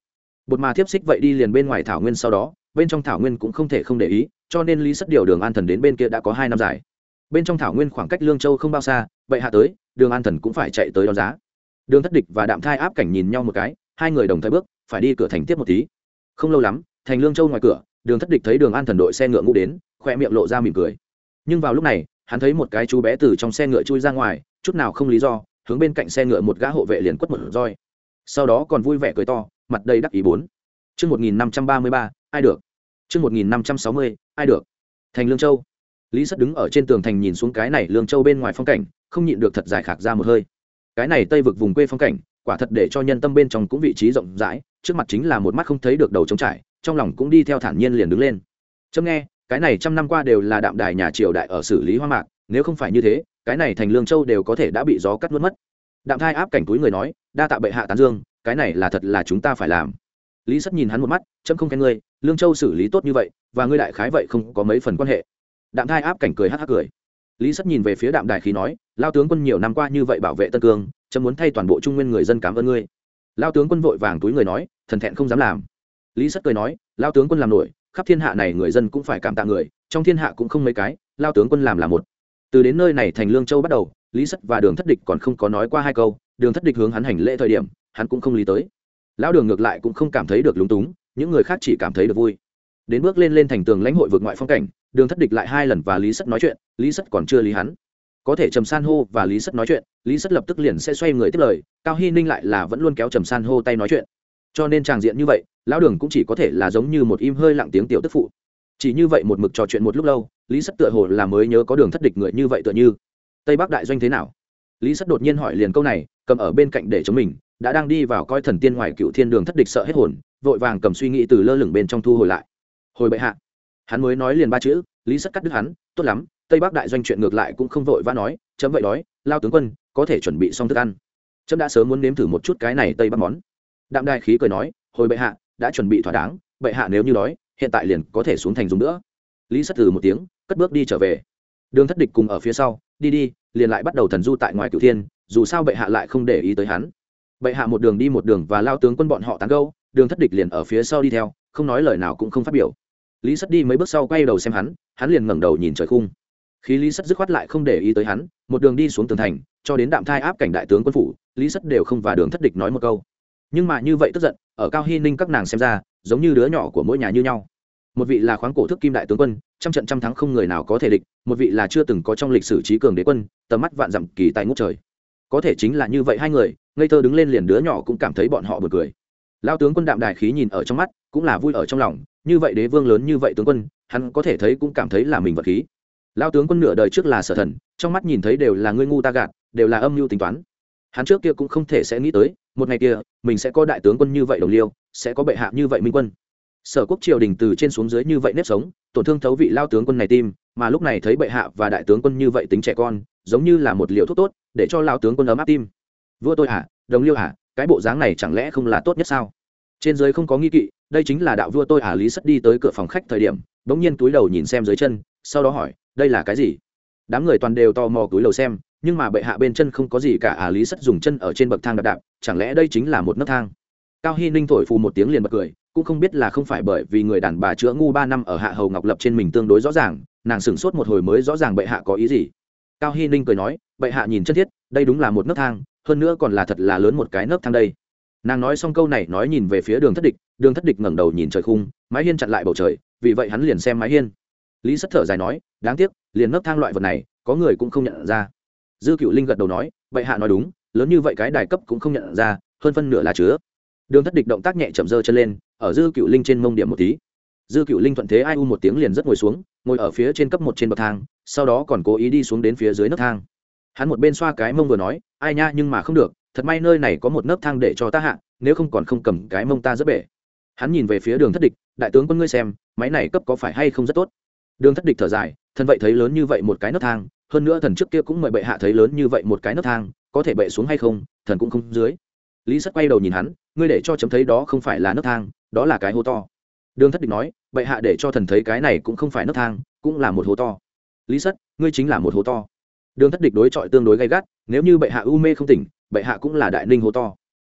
bột mà tiếp xích vậy đi liền bên ngoài thảo nguyên, sau đó bên trong thảo nguyên cũng không thể không để ý, cho nên lý sất điều đường an thần đến bên kia đã có 2 năm dài. Bên trong thảo nguyên khoảng cách Lương Châu không bao xa, vậy hạ tới đường an thần cũng phải chạy tới đón giá. Đường Thất Địch và Đạm Thai Áp Cảnh nhìn nhau một cái, hai người đồng thời bước phải đi cửa thành tiếp một tí. Không lâu lắm, thành Lương Châu ngoài cửa, Đường Thất Địch thấy đường an thần đội xe ngựa ngũ đến, khoe miệng lộ ra mỉm cười. Nhưng vào lúc này, hắn thấy một cái chú bé từ trong xe ngựa chui ra ngoài, chút nào không lý do, hướng bên cạnh xe ngựa một gã hộ vệ liền quất một roi. Sau đó còn vui vẻ cười to, mặt đầy đắc ý bốn. Chương 1533, ai được? Chương 1560, ai được? Thành Lương Châu. Lý Sắt đứng ở trên tường thành nhìn xuống cái này Lương Châu bên ngoài phong cảnh, không nhịn được thật dài khạc ra một hơi. Cái này Tây vực vùng quê phong cảnh, quả thật để cho nhân tâm bên trong cũng vị trí rộng rãi, trước mặt chính là một mắt không thấy được đầu trống trải, trong lòng cũng đi theo thản nhiên liền đứng lên. Chấm nghe, cái này trăm năm qua đều là đạm đài nhà triều đại ở xử lý hoa mạc, nếu không phải như thế, cái này thành Lương Châu đều có thể đã bị gió cắt nuốt mất. Đạm Thai Áp Cảnh túi người nói, đa tạ bệ hạ tán dương, cái này là thật là chúng ta phải làm. Lý Sắt nhìn hắn một mắt, chấm không khen ngươi, Lương Châu xử lý tốt như vậy, và ngươi đại khái vậy không có mấy phần quan hệ. Đạm Thai Áp Cảnh cười hắc hắc cười. Lý Sắt nhìn về phía Đạm Đài khí nói, lao tướng quân nhiều năm qua như vậy bảo vệ Tân Cương, chấm muốn thay toàn bộ trung nguyên người dân cảm ơn ngươi. Lao tướng quân vội vàng túi người nói, thần thẹn không dám làm. Lý Sắt cười nói, lao tướng quân làm nổi, khắp thiên hạ này người dân cũng phải cảm tạ người, trong thiên hạ cũng không mấy cái, lao tướng quân làm là một. Từ đến nơi này thành Lương Châu bắt đầu, Lý Sắt và Đường Thất Địch còn không có nói qua hai câu, Đường Thất Địch hướng hắn hành lễ thời điểm, hắn cũng không lý tới. Lão Đường ngược lại cũng không cảm thấy được lúng túng, những người khác chỉ cảm thấy được vui. Đến bước lên thành tường lãnh hội vượt ngoại phong cảnh, Đường Thất Địch lại 2 lần và Lý Sắt nói chuyện, Lý Sắt còn chưa lý hắn. Có thể Trầm San hô và Lý Sắt nói chuyện, Lý Sắt lập tức liền sẽ xoay người tiếp lời, Cao Hy Ninh lại là vẫn luôn kéo Trầm San hô tay nói chuyện. Cho nên tràng diện như vậy, lão Đường cũng chỉ có thể là giống như một im hơi lặng tiếng tiểu tức phụ. Chỉ như vậy một mực trò chuyện một lúc lâu, Lý Sắt tựa hồ là mới nhớ có Đường Thất Địch người như vậy tựa như. Tây Bắc đại doanh thế nào? Lý Sắt đột nhiên hỏi liền câu này, cầm ở bên cạnh để chống mình, đã đang đi vào coi thần tiên ngoài Cựu Thiên Đường Thất Địch sợ hết hồn, vội vàng cầm suy nghĩ từ lơ lửng bên trong thu hồi lại. Hồi bệ hạ. Hắn mới nói liền 3 chữ, Lý Sắt cắt đứt hắn, tốt lắm, Tây Bắc đại doanh chuyện ngược lại cũng không vội vã nói, chấm vậy đói, lao tướng quân, có thể chuẩn bị xong thức ăn. Chấm đã sớm muốn nếm thử một chút cái này Tây Bắc món. Đạm Đài khí cười nói, hồi bệ hạ, đã chuẩn bị thỏa đáng, bệ hạ nếu như đói, hiện tại liền có thể xuống thành dùng nữa. Lý Sắt từ một tiếng, cất bước đi trở về. Đường Thất Địch cùng ở phía sau, đi, liền lại bắt đầu thần du tại ngoài Cửu Thiên, dù sao bệ hạ lại không để ý tới hắn. Bệ hạ một đường đi một đường và lao tướng quân bọn họ tán gẫu, Đường Thất Địch liền ở phía sau đi theo, không nói lời nào cũng không phát biểu. Lý Sắt đi mấy bước sau quay đầu xem hắn liền ngẩng đầu nhìn trời khung. Khi Lý Sắt dứt khoát lại không để ý tới hắn, một đường đi xuống tường thành, cho đến Đạm Thai Áp Cảnh đại tướng quân phủ, Lý Sắt đều không và Đường Thất Địch nói một câu. Nhưng mà như vậy tức giận, ở Cao Hy Ninh các nàng xem ra, giống như đứa nhỏ của mỗi nhà như nhau. Một vị là khoáng cổ thức kim đại tướng quân, trăm trận trăm thắng không người nào có thể địch, một vị là chưa từng có trong lịch sử trí cường đế quân, tầm mắt vạn dặm kỳ tài ngút trời. Có thể chính là như vậy hai người, ngây thơ đứng lên liền đứa nhỏ cũng cảm thấy bọn họ buồn cười. Lao tướng quân Đạm Đài khí nhìn ở trong mắt, cũng là vui ở trong lòng, như vậy đế vương lớn như vậy tướng quân, hắn có thể thấy cũng cảm thấy là mình vật khí. Lao tướng quân nửa đời trước là sở thần, trong mắt nhìn thấy đều là ngươi ngu ta gạt, đều là âm mưu tính toán. Hắn trước kia cũng không thể sẽ nghĩ tới, một ngày kia, mình sẽ có đại tướng quân như vậy đồng liêu, sẽ có bệ hạ như vậy minh quân. Sở quốc triều đình từ trên xuống dưới như vậy nếp sống, tổn thương thấu vị lao tướng quân này tim, mà lúc này thấy bệ hạ và đại tướng quân như vậy tính trẻ con, giống như là một liều thuốc tốt, để cho lao tướng quân ấm áp tim. Vua tôi hả, đồng liêu hả, cái bộ dáng này chẳng lẽ không là tốt nhất sao? Trên dưới không có nghi kỵ, đây chính là đạo vua tôi hả. Lý Sắt đi tới cửa phòng khách thời điểm, bỗng nhiên túi đầu nhìn xem dưới chân, sau đó hỏi, đây là cái gì? Đám người toàn đều tò mò túi đầu xem, nhưng mà bệ hạ bên chân không có gì cả. Lý Sắt dùng chân ở trên bậc thang đạp, chẳng lẽ đây chính là một nấc thang? Cao Hy Ninh thổi phù một tiếng liền bật cười, cũng không biết là không phải bởi vì người đàn bà chữa ngu 3 năm ở Hạ Hầu Ngọc Lập trên mình tương đối rõ ràng, nàng sửng sốt một hồi mới rõ ràng bệ hạ có ý gì. Cao Hy Ninh cười nói, bệ hạ nhìn chân thiết, đây đúng là một nấc thang, hơn nữa còn là thật là lớn một cái nấc thang đây. Nàng nói xong câu này nói nhìn về phía Đường Thất Địch, Đường Thất Địch ngẩng đầu nhìn trời khung, mái hiên chặn lại bầu trời, vì vậy hắn liền xem mái hiên. Lý Sắt thở dài nói, đáng tiếc, liền nấc thang loại vật này, có người cũng không nhận ra. Dư Cựu Linh gật đầu nói, bệ hạ nói đúng, lớn như vậy cái đài cấp cũng không nhận ra, hơn phân nửa là chứa. Đường Thất Địch động tác nhẹ chậm giơ chân lên, ở Dư Cựu Linh trên mông điểm một tí. Dư Cựu Linh thuận thế ai u một tiếng liền rất ngồi xuống, ngồi ở phía trên cấp 1 trên bậc thang, sau đó còn cố ý đi xuống đến phía dưới nấc thang. Hắn một bên xoa cái mông vừa nói, ai nha, nhưng mà không được, thật may nơi này có một nấc thang để cho ta hạ, nếu không còn không cầm cái mông ta rất bể. Hắn nhìn về phía Đường Thất Địch, đại tướng quân ngươi xem, máy này cấp có phải hay không rất tốt. Đường Thất Địch thở dài, thần vậy thấy lớn như vậy một cái nấc thang, hơn nữa thần trước kia cũng mời bệ hạ thấy lớn như vậy một cái nấc thang, có thể bệ xuống hay không, thần cũng không dưới. Lý Sắt quay đầu nhìn hắn, ngươi để cho chấm thấy đó không phải là nấc thang, đó là cái hố to. Đường Thất Địch nói, bệ hạ để cho thần thấy cái này cũng không phải nấc thang, cũng là một hố to. Lý Sắt, ngươi chính là một hố to. Đường Thất Địch đối chọi tương đối gay gắt, nếu như bệ hạ u mê không tỉnh, bệ hạ cũng là đại ninh hố to.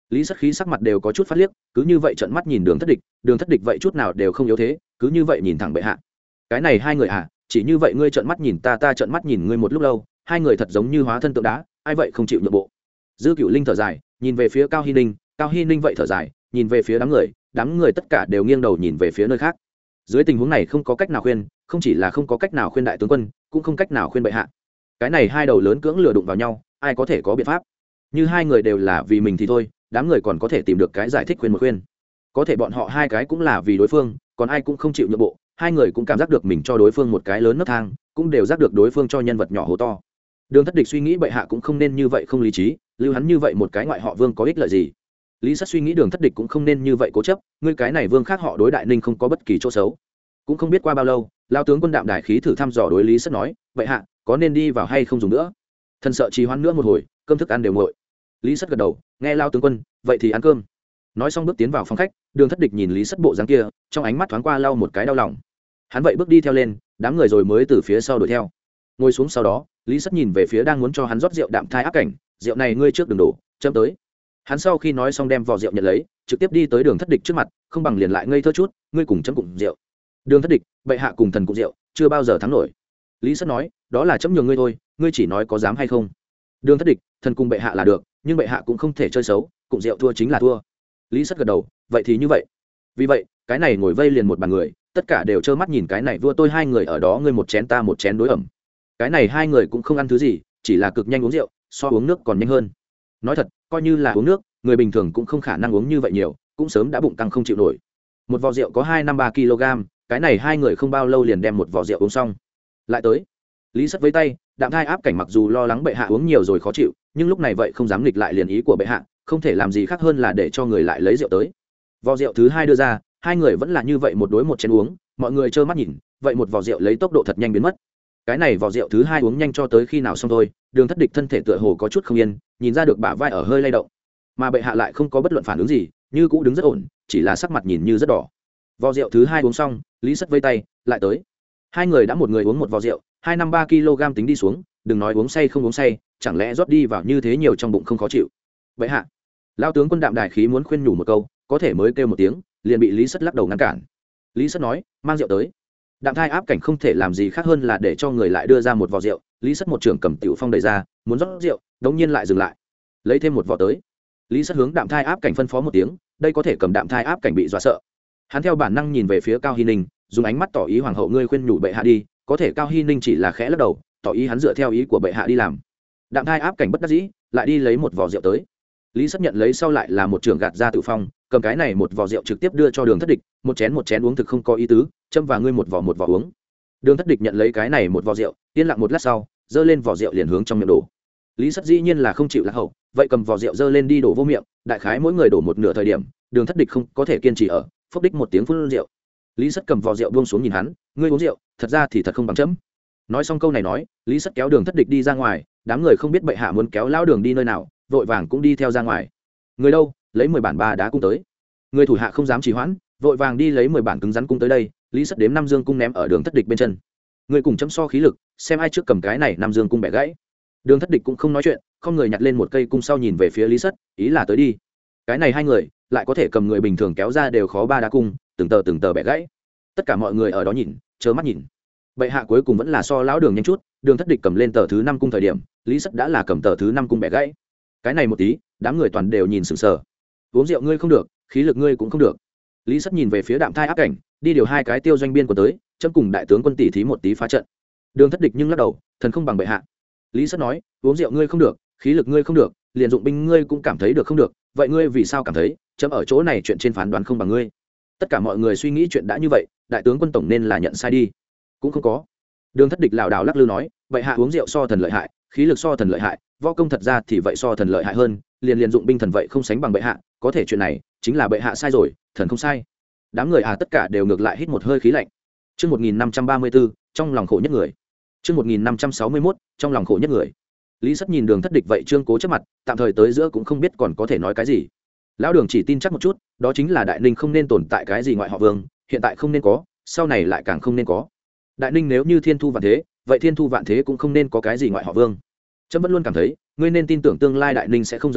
lý sất khí sắc mặt đều có chút phát liếc, cứ như vậy trợn mắt nhìn đường thất địch vậy chút nào đều không yếu thế, cứ như vậy nhìn thẳng bệ hạ. Cái này hai người à, chỉ như vậy ngươi trợn mắt nhìn ta, ta trợn mắt nhìn ngươi một lúc lâu, hai người thật giống như hóa thân tượng đá, ai vậy không chịu nhượng bộ. Dư Cửu Linh thở dài, nhìn về phía Cao Hi Ninh vậy thở dài, nhìn về phía đám người tất cả đều nghiêng đầu nhìn về phía nơi khác. Dưới tình huống này không có cách nào khuyên, không chỉ là không có cách nào khuyên đại tướng quân, cũng không cách nào khuyên bệ hạ. Cái này hai đầu lớn cưỡng lừa đụng vào nhau, ai có thể có biện pháp? Như hai người đều là vì mình thì thôi, đám người còn có thể tìm được cái giải thích khuyên một khuyên. Có thể bọn họ hai cái cũng là vì đối phương, còn ai cũng không chịu nhượng bộ, hai người cũng cảm giác được mình cho đối phương một cái lớn nấc thang, cũng đều giác được đối phương cho nhân vật nhỏ hố to. Đường Thất Địch suy nghĩ bệ hạ cũng không nên như vậy không lý trí, lưu hắn như vậy một cái ngoại họ vương có ích lợi gì. Lý Sắt suy nghĩ Đường Thất Địch cũng không nên như vậy cố chấp, ngươi cái này vương khác họ đối đại ninh không có bất kỳ chỗ xấu. Cũng không biết qua bao lâu, lao tướng quân Đạm Đài khí thử thăm dò đối Lý Sắt nói, bệ hạ có nên đi vào hay không dùng nữa. Thần sợ trì hoãn nữa một hồi, cơm thức ăn đều nguội. Lý Sắt gật đầu, nghe lao tướng quân, vậy thì ăn cơm. Nói xong bước tiến vào phòng khách, Đường Thất Địch nhìn Lý Sắt bộ dáng kia, trong ánh mắt thoáng qua lau một cái đau lòng. Hắn vậy bước đi theo lên, đám người rồi mới từ phía sau đuổi theo. Ngồi xuống sau đó, Lý Sắt nhìn về phía đang muốn cho hắn rót rượu Đạm Thai Áp Cảnh, rượu này ngươi trước đừng đổ, châm tới. Hắn sau khi nói xong đem vò rượu nhận lấy, trực tiếp đi tới Đường Thất Địch trước mặt, không bằng liền lại ngây thơ chút, ngươi cùng chấm cùng rượu. Đường Thất Địch, bệ hạ cùng thần cùng rượu, chưa bao giờ thắng nổi. Lý Sắt nói, đó là chấm nhường ngươi thôi, ngươi chỉ nói có dám hay không. Đường Thất Địch, thần cùng bệ hạ là được, nhưng bệ hạ cũng không thể chơi xấu, cùng rượu thua chính là thua. Lý Sắt gật đầu, vậy thì như vậy. Vì vậy, cái này ngồi vây liền một bàn người, tất cả đều trơ mắt nhìn cái này vua tôi hai người ở đó, ngươi một chén ta một chén đối ẩm. Cái này hai người cũng không ăn thứ gì, chỉ là cực nhanh uống rượu, so uống nước còn nhanh hơn. Nói thật, coi như là uống nước, người bình thường cũng không khả năng uống như vậy nhiều, cũng sớm đã bụng tăng không chịu nổi. Một vò rượu có 253 kg, cái này hai người không bao lâu liền đem một vò rượu uống xong. Lại tới. Lý Sắt với tay, Đạm Thai Áp Cảnh mặc dù lo lắng bệ hạ uống nhiều rồi khó chịu, nhưng lúc này vậy không dám nghịch lại liền ý của bệ hạ, không thể làm gì khác hơn là để cho người lại lấy rượu tới. Vò rượu thứ hai đưa ra, hai người vẫn là như vậy một đối một chén uống, mọi người trơ mắt nhìn, vậy một vò rượu lấy tốc độ thật nhanh biến mất. Cái này vò rượu thứ hai uống nhanh cho tới khi nào xong thôi, Đường Thất Địch thân thể tựa hồ có chút không yên, nhìn ra được bả vai ở hơi lay động, mà bệ hạ lại không có bất luận phản ứng gì, như cũ đứng rất ổn, chỉ là sắc mặt nhìn như rất đỏ. Vò rượu thứ hai uống xong, Lý Sắt vây tay, lại tới. Hai người đã một người uống một vò rượu, 253 kg tính đi xuống, đừng nói uống say không uống say, chẳng lẽ rót đi vào như thế nhiều trong bụng không khó chịu. Bệ hạ. Lão tướng quân Đạm Đài khí muốn khuyên nhủ một câu, có thể mới kêu một tiếng, liền bị Lý Sắt lắc đầu ngăn cản. Lý Sắt nói, mang rượu tới. Đạm Thai Áp Cảnh không thể làm gì khác hơn là để cho người lại đưa ra một vò rượu, Lý Sắt một trưởng cầm tiểu phong đẩy ra, muốn rót rượu, đống nhiên lại dừng lại, lấy thêm một vò tới. Lý Sắt hướng Đạm Thai Áp Cảnh phân phó một tiếng, đây có thể cầm Đạm Thai Áp Cảnh bị dọa sợ. Hắn theo bản năng nhìn về phía Cao Hi Ninh, dùng ánh mắt tỏ ý hoàng hậu ngươi khuyên nhủ bệ hạ đi, có thể Cao Hi Ninh chỉ là khẽ lắc đầu, tỏ ý hắn dựa theo ý của bệ hạ đi làm. Đạm Thai Áp Cảnh bất đắc dĩ, lại đi lấy một vò rượu tới. Lý Sắt nhận lấy sau lại là một trưởng gạt ra tự phong, cầm cái này một vò rượu trực tiếp đưa cho Đường Thất Địch, một chén uống thực không có ý tứ, châm và ngươi một vò uống. Đường Thất Địch nhận lấy cái này một vò rượu, yên lặng một lát sau, giơ lên vò rượu liền hướng trong miệng đổ. Lý Sắt dĩ nhiên là không chịu lạc hậu, vậy cầm vò rượu giơ lên đi đổ vô miệng, đại khái mỗi người đổ một nửa thời điểm, Đường Thất Địch không có thể kiên trì ở, phốc đích một tiếng phun rượu. Lý Sắt cầm vò rượu buông xuống nhìn hắn, ngươi uống rượu, thật ra thì thật không bằng chấm. Nói xong câu này nói, Lý Sắt kéo Đường Thất Địch đi ra ngoài, đám người không biết bệ hạ muốn kéo lão Đường đi nơi nào, vội vàng cũng đi theo ra ngoài. Người đâu, lấy 10 bản ba đá cung tới. Người thủ hạ không dám trì hoãn, vội vàng đi lấy 10 bản cứng rắn cung tới đây, Lý Sắt đếm 5 dương cung ném ở Đường Thất Địch bên chân. Người cùng chấm so khí lực, xem ai trước cầm cái này 5 dương cung bẻ gãy. Đường Thất Địch cũng không nói chuyện, không người nhặt lên một cây cung sau nhìn về phía Lý Sắt, ý là tới đi. Cái này hai người, lại có thể cầm người bình thường kéo ra đều khó ba đá cung, từng tờ bẻ gãy. Tất cả mọi người ở đó nhìn, chớ mắt nhìn. Bệ hạ cuối cùng vẫn là so lão Đường nhanh chút, Đường Thất Địch cầm lên tờ thứ 5 cung thời điểm, Lý Sắt đã là cầm tờ thứ 5 cung bẻ gãy. Cái này một tí, đám người toàn đều nhìn sững sờ. Uống rượu ngươi không được, khí lực ngươi cũng không được. Lý Sắt nhìn về phía Đạm Thai Áp Cảnh, đi điều hai cái tiêu doanh biên của tới, chấm cùng đại tướng quân tỷ thí một tí phá trận. Đường Thất Địch nhưng lắc đầu, thần không bằng bệ hạ. Lý Sắt nói, uống rượu ngươi không được, khí lực ngươi không được, liền dụng binh ngươi cũng cảm thấy được không được, vậy ngươi vì sao cảm thấy chấm ở chỗ này chuyện trên phán đoán không bằng ngươi? Tất cả mọi người suy nghĩ chuyện đã như vậy, đại tướng quân tổng nên là nhận sai đi. Cũng không có. Đường Thất Địch lảo đảo lắc lư nói, vậy hạ uống rượu so thần lợi hại, khí lực so thần lợi hại, võ công thật ra thì vậy so thần lợi hại hơn, liền dụng binh thần vậy không sánh bằng bệ hạ, có thể chuyện này chính là bệ hạ sai rồi, thần không sai. Đám người tất cả đều ngược lại hít một hơi khí lạnh. Chương 1534, trong lòng khổ nhất người. Chương 1561, trong lòng khổ nhất người. Lý Sắt nhìn Đường Thất Địch vậy trương cố trước mặt, tạm thời tới giữa cũng không biết còn có thể nói cái gì. Lão Đường chỉ tin chắc một chút, đó chính là Đại Ninh không nên tồn tại cái gì ngoại họ vương, hiện tại không nên có, sau này lại càng không nên có. Đại Ninh nếu như thiên thu vạn thế, vậy thiên thu vạn thế cũng không nên có cái gì ngoại họ vương. Trẫm vẫn luôn cảm thấy, ngươi nên tin tưởng tương lai Đại Ninh sẽ không giống nhau,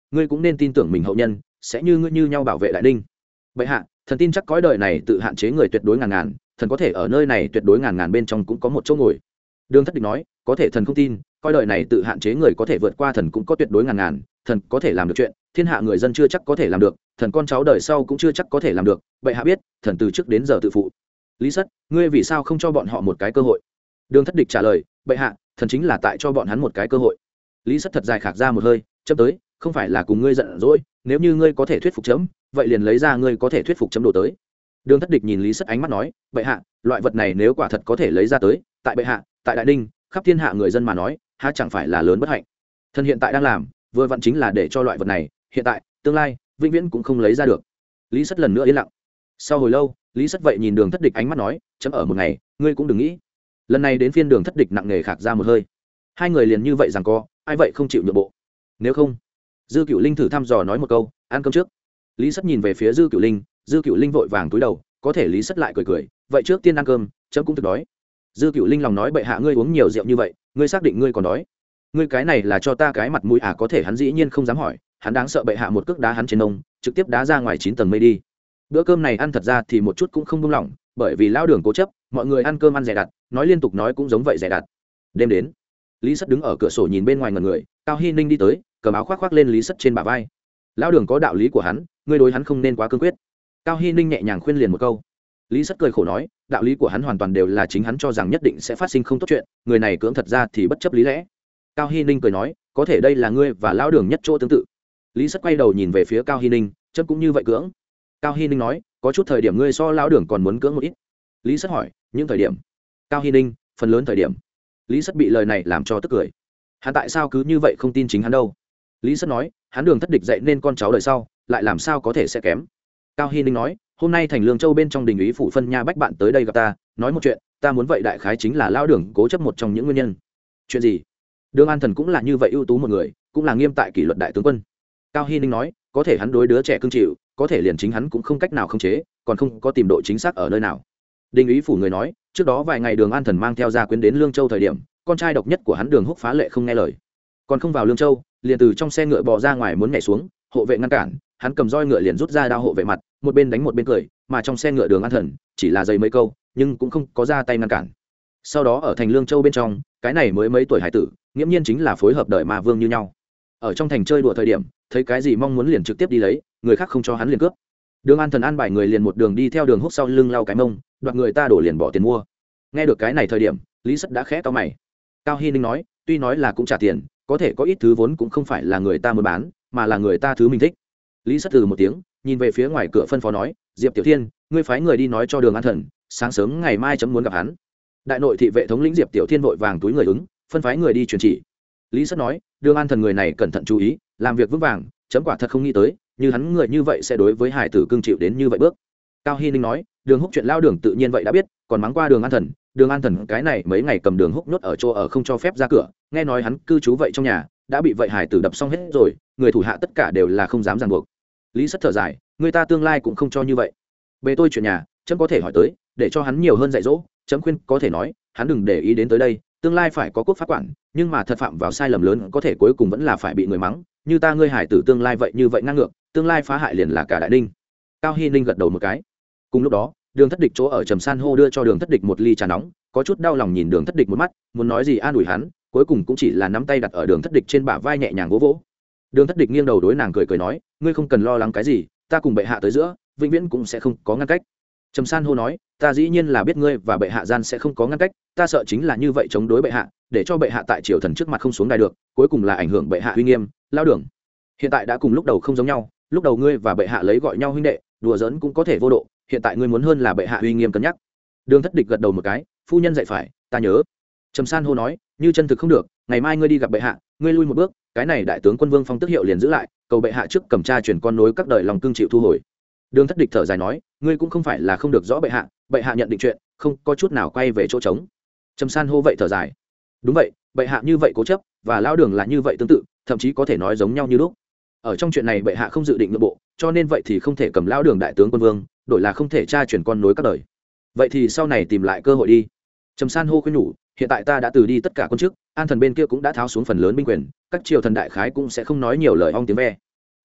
ngươi cũng nên tin tưởng mình hậu nhân sẽ như ngươi như nhau bảo vệ đại ninh. Bệ hạ, thần tin chắc cõi đời này tự hạn chế người tuyệt đối ngàn ngàn, thần có thể ở nơi này tuyệt đối ngàn ngàn bên trong cũng có một chỗ ngồi. Đường Thất Địch nói, có thể thần không tin, cõi đời này tự hạn chế người có thể vượt qua thần cũng có tuyệt đối ngàn ngàn, thần có thể làm được chuyện thiên hạ người dân chưa chắc có thể làm được, thần con cháu đời sau cũng chưa chắc có thể làm được. Bệ hạ biết, thần từ trước đến giờ tự phụ. Lý Sất, ngươi vì sao không cho bọn họ một cái cơ hội? Đường Thất Địch trả lời, bệ hạ, thần chính là tại cho bọn hắn một cái cơ hội. Lý Sất thật dài khạc ra một hơi, chấm tới, không phải là cùng ngươi giận dỗi, nếu như ngươi có thể thuyết phục chấm, vậy liền lấy ra ngươi có thể thuyết phục chấm đồ tới. Đường Thất Địch nhìn Lý Sất ánh mắt nói, bệ hạ, loại vật này nếu quả thật có thể lấy ra tới, tại bệ hạ, tại đại ninh, khắp thiên hạ người dân mà nói, há chẳng phải là lớn bất hạnh. Thần hiện tại đang làm, vừa vặn chính là để cho loại vật này, hiện tại, tương lai, vĩnh viễn cũng không lấy ra được. Lý Sất lần nữa yên lặng. Sau hồi lâu, Lý Sất vậy nhìn Đường Thất Địch ánh mắt nói, chấm ở một ngày, ngươi cũng đừng nghĩ. Lần này đến phiên Đường Thất Địch nặng nề khạc ra một hơi. Hai người liền như vậy giằng co, ai vậy không chịu nhượng bộ. Nếu không, Dư Cửu Linh thử thăm dò nói một câu, ăn cơm trước. Lý Sất nhìn về phía Dư Cửu Linh, Dư Cửu Linh vội vàng cúi đầu, có thể Lý Sất lại cười cười, vậy trước tiên ăn cơm, chấm cũng thực đói. Dư Cửu Linh lòng nói, bệ hạ ngươi uống nhiều rượu như vậy, ngươi xác định ngươi còn đói? Ngươi cái này là cho ta cái mặt mũi à? Có thể hắn dĩ nhiên không dám hỏi, hắn đáng sợ bệ hạ một cước đá hắn trên nông, trực tiếp đá ra ngoài 9 tầng mây đi. Bữa cơm này ăn thật ra thì một chút cũng không buông lỏng, bởi vì lão Đường cố chấp, mọi người ăn cơm ăn dè đặt, nói liên tục nói cũng giống vậy dè đặt. Đêm đến, Lý Sất đứng ở cửa sổ nhìn bên ngoài ngẩn người, Cao Hi Ninh đi tới, cầm áo khoác lên Lý Sất trên bả vai. Lão Đường có đạo lý của hắn, ngươi đối hắn không nên quá cương quyết. Cao Hi Ninh nhẹ nhàng khuyên liền một câu. Lý Sất cười khổ nói, đạo lý của hắn hoàn toàn đều là chính hắn cho rằng nhất định sẽ phát sinh không tốt chuyện, người này cưỡng thật ra thì bất chấp lý lẽ. Cao Hi Ninh cười nói, có thể đây là ngươi và lão Đường nhất chỗ tương tự. Lý Sất quay đầu nhìn về phía Cao Hi Ninh, chấm cũng như vậy cưỡng. Cao Hi Ninh nói, có chút thời điểm ngươi so lão Đường còn muốn cưỡng một ít. Lý Sất hỏi, những thời điểm? Cao Hi Ninh, phần lớn thời điểm. Lý Sất bị lời này làm cho tức cười. Hắn tại sao cứ như vậy không tin chính hắn đâu? Lý Sất nói, hắn Đường Thất Địch dạy nên con cháu đời sau, lại làm sao có thể sẽ kém. Cao Hi Ninh nói, hôm nay thành Lương Châu bên trong đình úy phủ phân nha bách bạn tới đây gặp ta, nói một chuyện, ta muốn vậy đại khái chính là lão Đường cố chấp một trong những nguyên nhân. Chuyện gì? Đường An Thần cũng là như vậy ưu tú một người, cũng là nghiêm tại kỷ luật đại tướng quân. Cao Hi Ninh nói, có thể hắn đối đứa trẻ cương chịu, có thể liền chính hắn cũng không cách nào khống chế, còn không có tìm độ chính xác ở nơi nào. Đình úy phủ người nói, trước đó vài ngày Đường An Thần mang theo gia quyến đến Lương Châu thời điểm, con trai độc nhất của hắn Đường Húc phá lệ không nghe lời, còn không vào Lương Châu, liền từ trong xe ngựa bò ra ngoài muốn nhảy xuống, hộ vệ ngăn cản, hắn cầm roi ngựa liền rút ra đao hộ vệ mặt, một bên đánh một bên cười, mà trong xe ngựa Đường An Thần chỉ là dày mấy câu, nhưng cũng không có ra tay ngăn cản. Sau đó ở thành Lương Châu bên trong, cái này mới mấy tuổi hải tử, nghiễm nhiên chính là phối hợp đời ma vương như nhau. Ở trong thành chơi đùa thời điểm, thấy cái gì mong muốn liền trực tiếp đi lấy, người khác không cho hắn liền cướp. Đường An Thần an bài người liền một đường đi theo Đường Húc sau lưng lau cái mông, đoạt người ta đổ liền bỏ tiền mua. Nghe được cái này thời điểm, Lý Sất đã khẽ cau mày. Cao Hi Ninh nói, tuy nói là cũng trả tiền, có thể có ít thứ vốn cũng không phải là người ta muốn bán, mà là người ta thứ mình thích. Lý Sất từ một tiếng, nhìn về phía ngoài cửa phân phó nói, Diệp Tiểu Thiên, ngươi phái người đi nói cho Đường An Thần, sáng sớm ngày mai chấm muốn gặp hắn. Đại nội thị vệ thống lĩnh Diệp Tiểu Thiên vội vàng túi người ứng, phân phái người đi truyền chỉ. Lý Sất nói, Đường An Thần người này cẩn thận chú ý, làm việc vững vàng, chấm quả thật không nghĩ tới, như hắn người như vậy sẽ đối với hải tử cương chịu đến như vậy bước. Cao Hi Ninh nói, Đường Húc chuyện lao Đường tự nhiên vậy đã biết, còn mắng qua Đường An Thần. Đường An Thần cái này mấy ngày cầm Đường Húc nhốt ở chỗ ở không cho phép ra cửa, nghe nói hắn cư trú vậy trong nhà, đã bị vậy hải tử đập xong hết rồi, người thủ hạ tất cả đều là không dám ràng buộc. Lý Sất thở dài, người ta tương lai cũng không cho như vậy. Bề tôi chuyện nhà, chấm có thể hỏi tới, để cho hắn nhiều hơn dạy dỗ, chấm khuyên có thể nói, hắn đừng để ý đến tới đây, tương lai phải có quốc pháp quản, nhưng mà thật phạm vào sai lầm lớn có thể cuối cùng vẫn là phải bị người mắng, như ta ngươi hải tử tương lai vậy như vậy ngang ngược, tương lai phá hại liền là cả đại ninh. Cao Hi Ninh gật đầu một cái. Cùng lúc đó, Đường Thất Địch chỗ ở Trầm San hô đưa cho Đường Thất Địch một ly trà nóng, có chút đau lòng nhìn Đường Thất Địch một mắt, muốn nói gì an ủi hắn, cuối cùng cũng chỉ là nắm tay đặt ở Đường Thất Địch trên bả vai nhẹ nhàng vỗ vỗ. Đường Thất Địch nghiêng đầu đối nàng cười cười nói, ngươi không cần lo lắng cái gì, ta cùng bệ hạ tới giữa, vĩnh viễn cũng sẽ không có ngăn cách. Trầm San hô nói, ta dĩ nhiên là biết ngươi và bệ hạ gian sẽ không có ngăn cách, ta sợ chính là như vậy chống đối bệ hạ, để cho bệ hạ tại triều thần trước mặt không xuống đài được, cuối cùng là ảnh hưởng bệ hạ uy nghiêm. Lao Đường, hiện tại đã cùng lúc đầu không giống nhau, lúc đầu ngươi và bệ hạ lấy gọi nhau huynh đệ, đùa giỡn cũng có thể vô độ, hiện tại ngươi muốn hơn là bệ hạ uy nghiêm cân nhắc. Đường Thất Địch gật đầu một cái, phu nhân dạy phải, ta nhớ. Trầm San hô nói, như chân thực không được, ngày mai ngươi đi gặp bệ hạ, ngươi lui một bước, cái này đại tướng quân vương phong tước hiệu liền giữ lại, cầu bệ hạ trước cầm tra truyền con nối các đời lòng cương chịu thu hồi. Đường Thất Địch thở dài nói, ngươi cũng không phải là không được rõ bệ hạ nhận định chuyện, không có chút nào quay về chỗ trống. Trầm San hô vậy thở dài, đúng vậy, bệ hạ như vậy cố chấp, và lão Đường là như vậy tương tự, thậm chí có thể nói giống nhau như lúc. Ở trong chuyện này bệ hạ không dự định nhượng bộ, cho nên vậy thì không thể cầm lão Đường đại tướng quân vương, đổi là không thể tra truyền con nối các đời. Vậy thì sau này tìm lại cơ hội đi. Trầm San hô khuyên nhủ, hiện tại ta đã từ đi tất cả quân chức, An Thần bên kia cũng đã tháo xuống phần lớn binh quyền, các triều thần đại khái cũng sẽ không nói nhiều lời ong tiếng ve.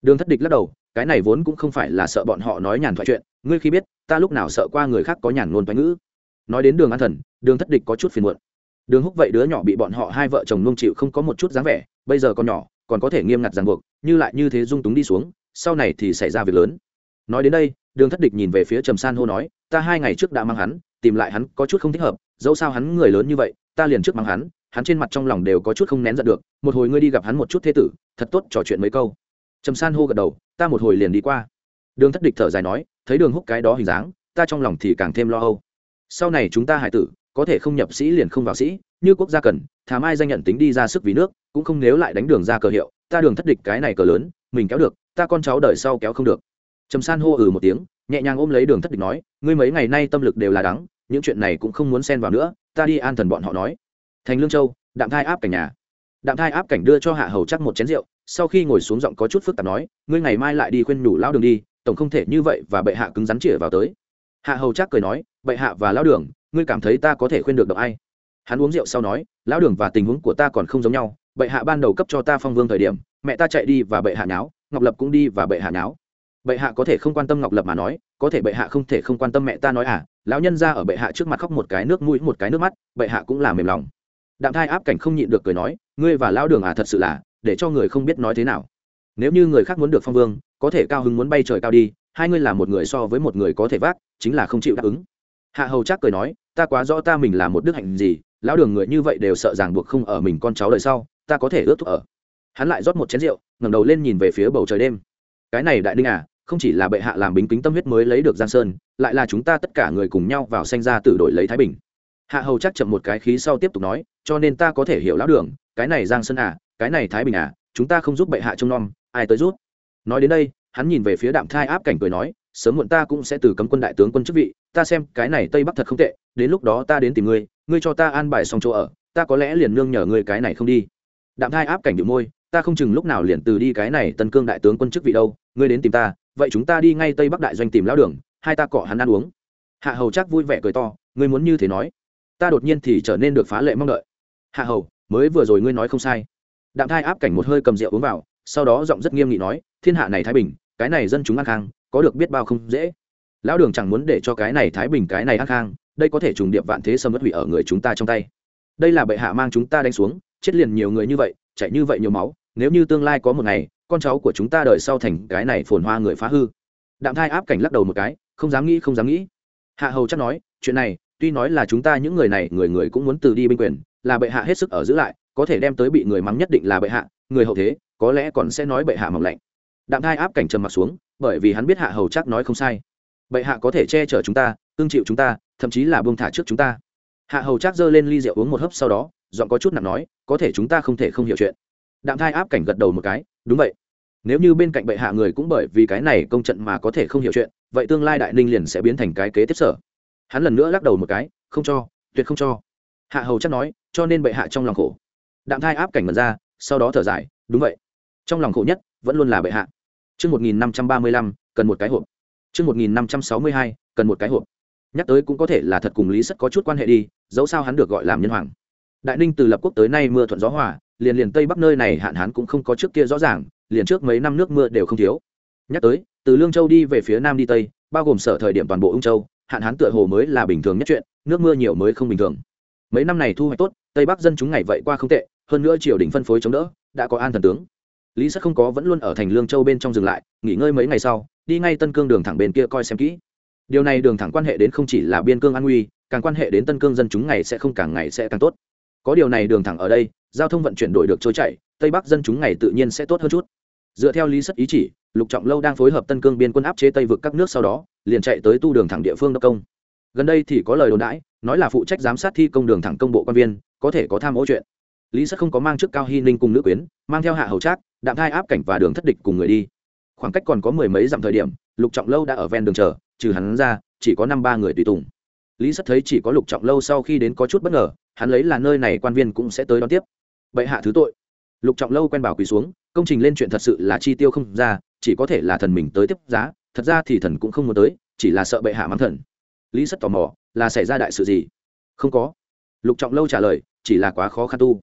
Đường Thất Địch lắc đầu, cái này vốn cũng không phải là sợ bọn họ nói nhàn thoại chuyện, ngươi khi biết ta lúc nào sợ qua người khác có nhàn ngôn toái ngữ. Nói đến Đường An Thần, Đường Thất Địch có chút phiền muộn. Đường Húc vậy đứa nhỏ bị bọn họ hai vợ chồng nuông chịu không có một chút dáng vẻ, bây giờ còn nhỏ còn có thể nghiêm ngặt ràng buộc, như lại như thế dung túng đi xuống, sau này thì xảy ra việc lớn. Nói đến đây, Đường Thất Địch nhìn về phía Trầm San hô nói, ta 2 ngày trước đã mang hắn tìm lại hắn, có chút không thích hợp, dẫu sao hắn người lớn như vậy, ta liền trước mang hắn, hắn trên mặt trong lòng đều có chút không nén giận được, một hồi ngươi đi gặp hắn một chút thế tử, thật tốt trò chuyện mấy câu. Trầm San hô gật đầu, ta một hồi liền đi qua. Đường Thất Địch thở dài nói, thấy Đường Húc cái đó hình dáng, ta trong lòng thì càng thêm lo âu. Sau này chúng ta hải tử có thể không nhập sĩ liền không vào sĩ, như quốc gia cần, thà mai danh nhận tính đi ra sức vì nước, cũng không nếu lại đánh Đường ra cờ hiệu, ta Đường Thất Địch cái này cờ lớn, mình kéo được, ta con cháu đời sau kéo không được. Trầm San hô một tiếng, nhẹ nhàng ôm lấy Đường Thất Địch nói, ngươi mấy ngày nay tâm lực đều là đắng, những chuyện này cũng không muốn xen vào nữa, ta đi an thần bọn họ nói. Thành Lương Châu, Đạm Thai áp cảnh nhà. Đạm Thai áp cảnh đưa cho Hạ Hầu chắc một chén rượu, sau khi ngồi xuống giọng có chút phức tạp nói, ngươi ngày mai lại đi khuyên nhủ lão Đường đi, tổng không thể như vậy và bệ hạ cứng rắn chĩa vào tới. Hạ Hầu chắc cười nói, bệ hạ và lão Đường, ngươi cảm thấy ta có thể khuyên được đâu ai? Hắn uống rượu sau nói, lão Đường và tình huống của ta còn không giống nhau, bệ hạ ban đầu cấp cho ta phong vương thời điểm, mẹ ta chạy đi và bệ hạ nháo, Ngọc Lập cũng đi và bệ hạ nháo. Bệ hạ có thể không quan tâm Ngọc Lập mà nói, có thể bệ hạ không thể không quan tâm mẹ ta nói à? Lão nhân ra ở bệ hạ trước mặt khóc một cái nước mũi một cái nước mắt, bệ hạ cũng là mềm lòng. Đạm Thai áp cảnh không nhịn được cười nói, ngươi và lão Đường à, thật sự là để cho người không biết nói thế nào. Nếu như người khác muốn được phong vương, có thể cao hứng muốn bay trời cao đi, hai ngươi là một người so với một người có thể vác, chính là không chịu đáp ứng. Hạ Hầu chắc cười nói, ta quá rõ ta mình là một đức hạnh gì, lão Đường người như vậy đều sợ ràng buộc không ở mình con cháu đời sau, ta có thể ước thúc ở. Hắn lại rót một chén rượu, ngẩng đầu lên nhìn về phía bầu trời đêm. Cái này đại đinh à, không chỉ là bệ hạ làm bính kính tâm huyết mới lấy được Giang Sơn, lại là chúng ta tất cả người cùng nhau vào sanh ra tử đổi lấy thái bình. Hạ Hầu chắc chậm một cái khí sau tiếp tục nói, cho nên ta có thể hiểu lão Đường, cái này Giang Sơn à, cái này thái bình à, chúng ta không giúp bệ hạ trông nom, ai tới giúp? Nói đến đây, hắn nhìn về phía Đạm Thai áp cảnh cười nói, sớm muộn ta cũng sẽ từ cấm quân đại tướng quân chức vị, ta xem cái này Tây Bắc thật không tệ, đến lúc đó ta đến tìm ngươi, ngươi cho ta an bài xong chỗ ở, ta có lẽ liền nương nhờ ngươi cái này không đi. Đạm Thai áp cảnh nhíu môi, ta không chừng lúc nào liền từ đi cái này Tân Cương đại tướng quân chức vị đâu, ngươi đến tìm ta, vậy chúng ta đi ngay Tây Bắc đại doanh tìm lão Đường, hai ta cọ hắn ăn uống. Hạ Hầu chắc vui vẻ cười to, ngươi muốn như thế nói, ta đột nhiên thì trở nên được phá lệ mong đợi. Hạ Hầu, mới vừa rồi ngươi nói không sai. Đạm Thai áp cảnh một hơi cầm rượu uống vào, sau đó giọng rất nghiêm nghị nói, thiên hạ này thái bình, cái này dân chúng an khang, có được biết bao không dễ. Lão Đường chẳng muốn để cho cái này thái bình, cái này an khang, đây có thể trùng điệp vạn thế xâm mất hủy ở người chúng ta trong tay. Đây là bệ hạ mang chúng ta đánh xuống, chết liền nhiều người như vậy, chảy như vậy nhiều máu, nếu như tương lai có một ngày con cháu của chúng ta đời sau thành cái này phồn hoa người phá hư. Đạm Thai áp cảnh lắc đầu một cái, không dám nghĩ không dám nghĩ. Hạ Hầu chắc nói, chuyện này tuy nói là chúng ta những người này người người cũng muốn từ đi binh quyền, là bệ hạ hết sức ở giữ lại, có thể đem tới bị người mắng nhất định là bệ hạ, người hậu thế có lẽ còn sẽ nói bệ hạ mỏng lạnh. Đạm Thai áp cảnh trầm mặt xuống, bởi vì hắn biết Hạ Hầu chắc nói không sai, bệ hạ có thể che chở chúng ta, tương chịu chúng ta, thậm chí là buông thả trước chúng ta. Hạ Hầu chắc giơ lên ly rượu uống một hớp, sau đó giọng có chút nặng nói, có thể chúng ta không thể không hiểu chuyện. Đạm Thai áp cảnh gật đầu một cái, đúng vậy, nếu như bên cạnh bệ hạ người cũng bởi vì cái này công trận mà có thể không hiểu chuyện, vậy tương lai đại ninh liền sẽ biến thành cái kế tiếp sở. Hắn lần nữa lắc đầu một cái, không cho, tuyệt không cho. Hạ Hầu chắc nói, cho nên bệ hạ trong lòng khổ. Đạm Thai áp cảnh mật ra, sau đó thở dài, đúng vậy, trong lòng khổ nhất vẫn luôn là bệ hạ. Chương 1535, cần một cái hộp. Chương 1562, cần một cái hộp. Nhắc tới cũng có thể là thật cùng Lý Sất có chút quan hệ đi, dẫu sao hắn được gọi làm nhân hoàng. Đại ninh từ lập quốc tới nay mưa thuận gió hòa, liền Tây Bắc nơi này hạn hán cũng không có trước kia rõ ràng, liền trước mấy năm nước mưa đều không thiếu. Nhắc tới, từ Lương Châu đi về phía nam đi tây, bao gồm sở thời điểm toàn bộ Ung Châu, hạn hán tựa hồ mới là bình thường nhất chuyện, nước mưa nhiều mới không bình thường. Mấy năm này thu hoạch tốt, Tây Bắc dân chúng ngày vậy qua không tệ, hơn nữa triều đình phân phối chống đỡ, đã có an thần tướng. Lý Sất không có vẫn luôn ở thành Lương Châu bên trong dừng lại, nghỉ ngơi mấy ngày sau, đi ngay Tân Cương đường thẳng bên kia coi xem kỹ. Điều này đường thẳng quan hệ đến không chỉ là biên cương an nguy, càng quan hệ đến Tân Cương dân chúng ngày sẽ càng tốt. Có điều này đường thẳng ở đây, giao thông vận chuyển đổi được trôi chảy, Tây Bắc dân chúng ngày tự nhiên sẽ tốt hơn chút. Dựa theo Lý Sất ý chỉ, Lục Trọng Lâu đang phối hợp Tân Cương biên quân áp chế Tây vực các nước, sau đó liền chạy tới tu đường thẳng địa phương đốc công. Gần đây thì có lời đồn đãi, nói là phụ trách giám sát thi công đường thẳng công bộ quan viên, có thể có tham ô chuyện. Lý Sất không có mang trước Cao Hy Ninh cùng nữ quyến, mang theo Hạ Hầu Trác, Đạm Thai áp cảnh và Đường Thất Địch cùng người đi. Khoảng cách còn có mười mấy dặm thời điểm, Lục Trọng Lâu đã ở ven đường chờ, trừ hắn ra, chỉ có 5-3 người tùy tùng. Lý Sất thấy chỉ có Lục Trọng Lâu sau khi đến có chút bất ngờ, hắn lấy là nơi này quan viên cũng sẽ tới đón tiếp. Bệ hạ thứ tội. Lục Trọng Lâu quen bảo quỳ xuống, công trình lên chuyện thật sự là chi tiêu không ra, chỉ có thể là thần mình tới tiếp giá, thật ra thì thần cũng không muốn tới, chỉ là sợ bệ hạ mắng thần. Lý Sất tò mò, là xảy ra đại sự gì? Không có. Lục Trọng Lâu trả lời, chỉ là quá khó khăn tu.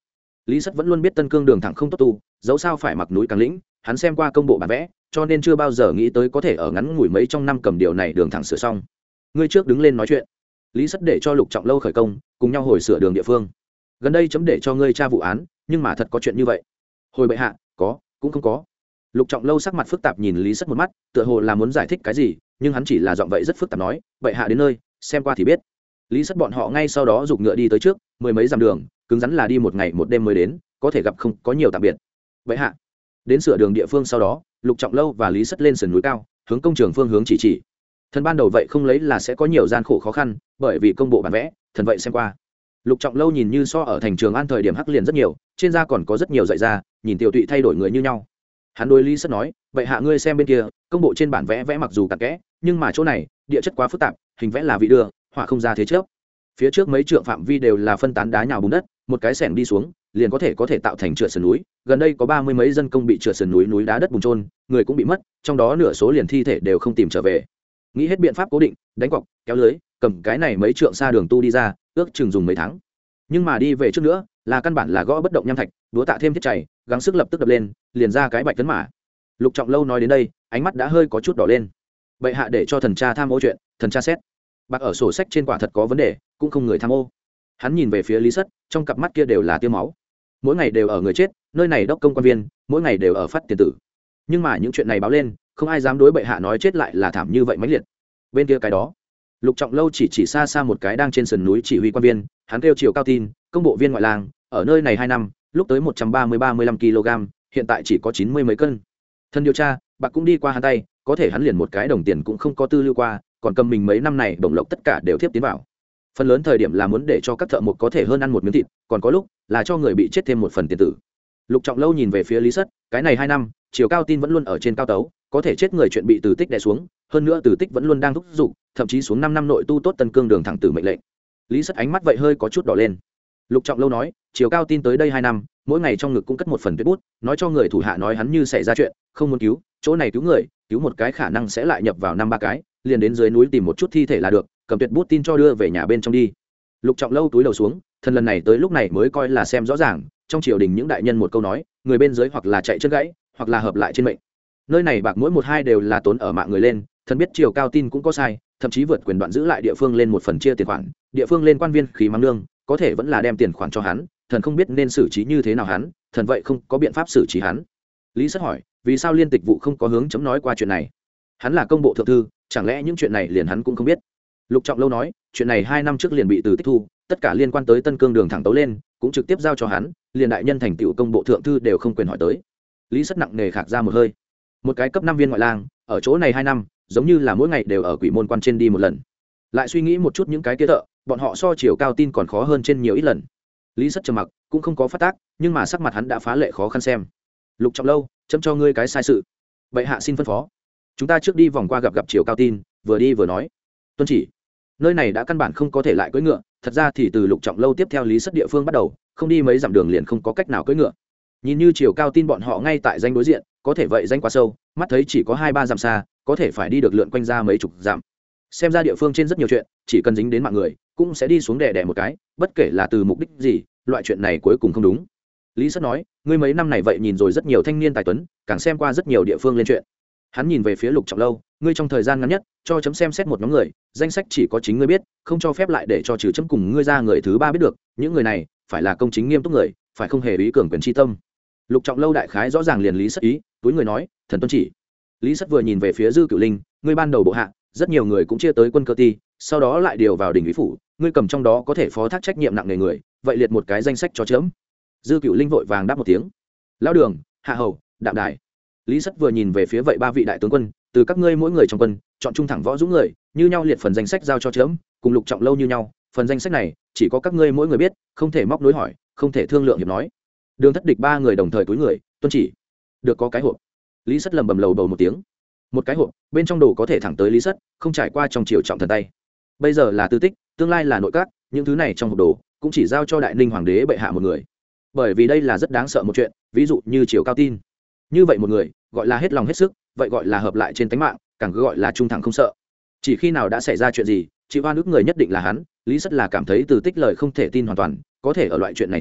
Lý Sắt vẫn luôn biết Tân Cương đường thẳng không tốt tu, dẫu sao phải mặc núi càng lĩnh, hắn xem qua công bộ bản vẽ, cho nên chưa bao giờ nghĩ tới có thể ở ngắn ngủi mấy trong năm cầm điều này đường thẳng sửa xong. Ngươi trước đứng lên nói chuyện. Lý Sắt để cho Lục Trọng Lâu khởi công, cùng nhau hồi sửa đường địa phương. Gần đây chấm để cho ngươi tra vụ án, nhưng mà thật có chuyện như vậy. Hồi bệ hạ, có, cũng không có. Lục Trọng Lâu sắc mặt phức tạp nhìn Lý Sắt một mắt, tựa hồ là muốn giải thích cái gì, nhưng hắn chỉ là giọng vậy rất phức tạp nói, bệ hạ đến nơi, xem qua thì biết. Lý Sắt bọn họ ngay sau đó giục ngựa đi tới trước, mười mấy dặm đường, cứng rắn là đi một ngày một đêm mới đến, có thể gặp không có nhiều tạm biệt. Bệ hạ. Đến sửa đường địa phương sau đó, Lục Trọng Lâu và Lý Sắt lên sườn núi cao, hướng công trường phương hướng chỉ. Thần ban đầu vậy không lấy là sẽ có nhiều gian khổ khó khăn, bởi vì công bộ bản vẽ, thần vậy xem qua. Lục Trọng Lâu nhìn như so ở thành Trường An thời điểm hắc liền rất nhiều, trên da còn có rất nhiều dại da, nhìn tiểu tụy thay đổi người như nhau. Hắn đối Lý Sắt nói, bệ hạ ngươi xem bên kia, công bộ trên bản vẽ vẽ mặc dù cặn kẽ, nhưng mà chỗ này địa chất quá phức tạp, hình vẽ là vị đưa, họa không ra thế trước. Phía trước mấy trượng phạm vi đều là phân tán đá nhào bùn đất, một cái xẻng đi xuống liền có thể tạo thành trượt sườn núi. Gần đây có 30 mấy dân công bị trượt sườn núi đá đất bùn trôn, người cũng bị mất, trong đó nửa số liền thi thể đều không tìm trở về. Nghĩ hết biện pháp cố định, đánh cọc, kéo lưới, cầm cái này mấy trượng xa đường tu đi ra, ước chừng dùng mấy tháng. Nhưng mà đi về trước nữa, là căn bản là gõ bất động nham thạch, đúa tạ thêm thiết chảy, gắng sức lập tức đập lên, liền ra cái bạch tấn mã. Lục Trọng Lâu nói đến đây, ánh mắt đã hơi có chút đỏ lên. Bệ hạ để cho thần cha tham ô chuyện, thần cha xét. Bạc ở sổ sách trên quả thật có vấn đề, cũng không người tham ô. Hắn nhìn về phía Lý Sắt, trong cặp mắt kia đều là tia máu. Mỗi ngày đều ở người chết, nơi này đốc công quan viên, mỗi ngày đều ở phát tiền tử. Nhưng mà những chuyện này báo lên, không ai dám đối bệ hạ nói chết lại là thảm như vậy mãnh liệt. Bên kia cái đó, Lục Trọng Lâu chỉ xa xa một cái đang trên sườn núi chỉ huy quan viên, hắn kêu Triều Cao Tin, công bộ viên ngoại lang, ở nơi này 2 năm, lúc tới 130-35 kg, hiện tại chỉ có 90 mấy cân. Thân điều tra, bạc cũng đi qua hắn tay, có thể hắn liền một cái đồng tiền cũng không có tư lưu qua, còn cầm mình mấy năm này đồng lộc tất cả đều tiếp tiến vào. Phần lớn thời điểm là muốn để cho các thợ mộc có thể hơn ăn một miếng thịt, còn có lúc là cho người bị chết thêm một phần tiền tử. Lục Trọng Lâu nhìn về phía Lý Sắt, cái này 2 năm, Triều Cao Tin vẫn luôn ở trên cao tấu, có thể chết người chuyện bị Từ Tích đè xuống, hơn nữa Từ Tích vẫn luôn đang thúc giục, thậm chí xuống 5 năm nội tu tốt Tân Cương đường thẳng tử mệnh lệnh. Lý Sắt ánh mắt vậy hơi có chút đỏ lên. Lục Trọng Lâu nói, Triều Cao Tin tới đây 2 năm, mỗi ngày trong ngực cũng cất một phần tuyết bút, nói cho người thủ hạ nói hắn như xảy ra chuyện, không muốn cứu, chỗ này cứu người, cứu một cái khả năng sẽ lại nhập vào 5-3 cái, liền đến dưới núi tìm một chút thi thể là được, cầm tuyệt bút tin cho đưa về nhà bên trong đi. Lục Trọng Lâu túi đầu xuống, thần lần này tới lúc này mới coi là xem rõ ràng, trong triều đình những đại nhân một câu nói, người bên dưới hoặc là chạy chân gãy, hoặc là hợp lại trên mệnh. Nơi này bạc mỗi 1-2 đều là tốn ở mạng người lên, thần biết Triều Cao Tin cũng có sai, thậm chí vượt quyền đoạn giữ lại địa phương lên một phần chia tiền khoản, địa phương lên quan viên khí mắng lương, có thể vẫn là đem tiền khoản cho hắn, thần không biết nên xử trí như thế nào hắn, thần vậy không có biện pháp xử trí hắn. Lý Sắt hỏi, vì sao liên tịch vụ không có hướng chấm nói qua chuyện này? Hắn là công bộ thượng thư, chẳng lẽ những chuyện này liền hắn cũng không biết? Lục Trọng Lâu nói, chuyện này 2 năm trước liền bị Từ Tích thu, tất cả liên quan tới Tân Cương đường thẳng tấu lên, cũng trực tiếp giao cho hắn, liền đại nhân thành tựu công bộ thượng thư đều không quyền hỏi tới. Lý Sắt nặng nề khạc ra một hơi. Một cái cấp 5 viên ngoại lang, ở chỗ này 2 năm, giống như là mỗi ngày đều ở Quỷ Môn quan trên đi một lần. Lại suy nghĩ một chút những cái kia thợ, bọn họ so Triều Cao Tin còn khó hơn trên nhiều ít lần. Lý Sắt trầm mặc, cũng không có phát tác, nhưng mà sắc mặt hắn đã phá lệ khó khăn xem. Lục Trọng Lâu, chấm cho ngươi cái sai sự. Bệ hạ xin phân phó. Chúng ta trước đi vòng qua gặp Triều Cao Tin, vừa đi vừa nói. Tuân chỉ. Nơi này đã căn bản không có thể lại cưỡi ngựa, thật ra thì từ Lục Trọng Lâu tiếp theo Lý Sắt địa phương bắt đầu, không đi mấy dặm đường liền không có cách nào cưỡi ngựa. Nhìn như Triều Cao Tin bọn họ ngay tại danh đối diện, có thể vậy danh quá sâu, mắt thấy chỉ có 2-3 dặm xa, có thể phải đi được lượn quanh ra mấy chục dặm. Xem ra địa phương trên rất nhiều chuyện, chỉ cần dính đến mạng người, cũng sẽ đi xuống đè một cái, bất kể là từ mục đích gì, loại chuyện này cuối cùng không đúng. Lý Sắt nói, ngươi mấy năm này vậy nhìn rồi rất nhiều thanh niên tài tuấn, càng xem qua rất nhiều địa phương lên chuyện. Hắn nhìn về phía Lục Trọng Lâu, ngươi trong thời gian ngắn nhất cho chấm xem xét một nhóm người, danh sách chỉ có chính ngươi biết, không cho phép lại để cho trừ chấm cùng ngươi ra người thứ 3 biết được, những người này phải là công chính nghiêm túc người, phải không hề ý cường quyền chi tâm. Lục Trọng Lâu đại khái rõ ràng liền Lý Sắt ý, túi người nói, thần tuân chỉ. Lý Sắt vừa nhìn về phía Dư Cửu Linh, ngươi ban đầu bộ hạ, rất nhiều người cũng chia tới quân cơ ti, sau đó lại điều vào đỉnh úy phủ, ngươi cầm trong đó có thể phó thác trách nhiệm nặng nề người, vậy liệt một cái danh sách cho chấm. Dư Cửu Linh vội vàng đáp một tiếng. Lão Đường, Hạ Hầu, Đạm Đài. Lý Sắt vừa nhìn về phía vậy 3 vị đại tướng quân, từ các ngươi mỗi người trong quân chọn trung thẳng võ dũng người, như nhau liệt phần danh sách giao cho chấm, cùng Lục Trọng Lâu như nhau, phần danh sách này chỉ có các ngươi mỗi người biết, không thể móc nối hỏi, không thể thương lượng hiệp nói. Đường Thất Địch 3 người đồng thời túi người, tuân chỉ. Được có cái hộp. Lý Sắt lầm bầm lầu bầu một tiếng. Một cái hộp, bên trong đồ có thể thẳng tới Lý Sắt, không trải qua trong triều trọng thần tay. Bây giờ là Tư Tích, tương lai là nội các, những thứ này trong hộp đồ cũng chỉ giao cho Đại Ninh hoàng đế bệ hạ một người. Bởi vì đây là rất đáng sợ một chuyện, ví dụ như Triều Cao Tin. Như vậy một người, gọi là hết lòng hết sức, vậy gọi là hợp lại trên tánh mạng, càng gọi là trung thẳng không sợ. Chỉ khi nào đã xảy ra chuyện gì, chịu oan ức người nhất định là hắn. Lý Sắt là cảm thấy Từ Tích lời không thể tin hoàn toàn, có thể ở loại chuyện này trên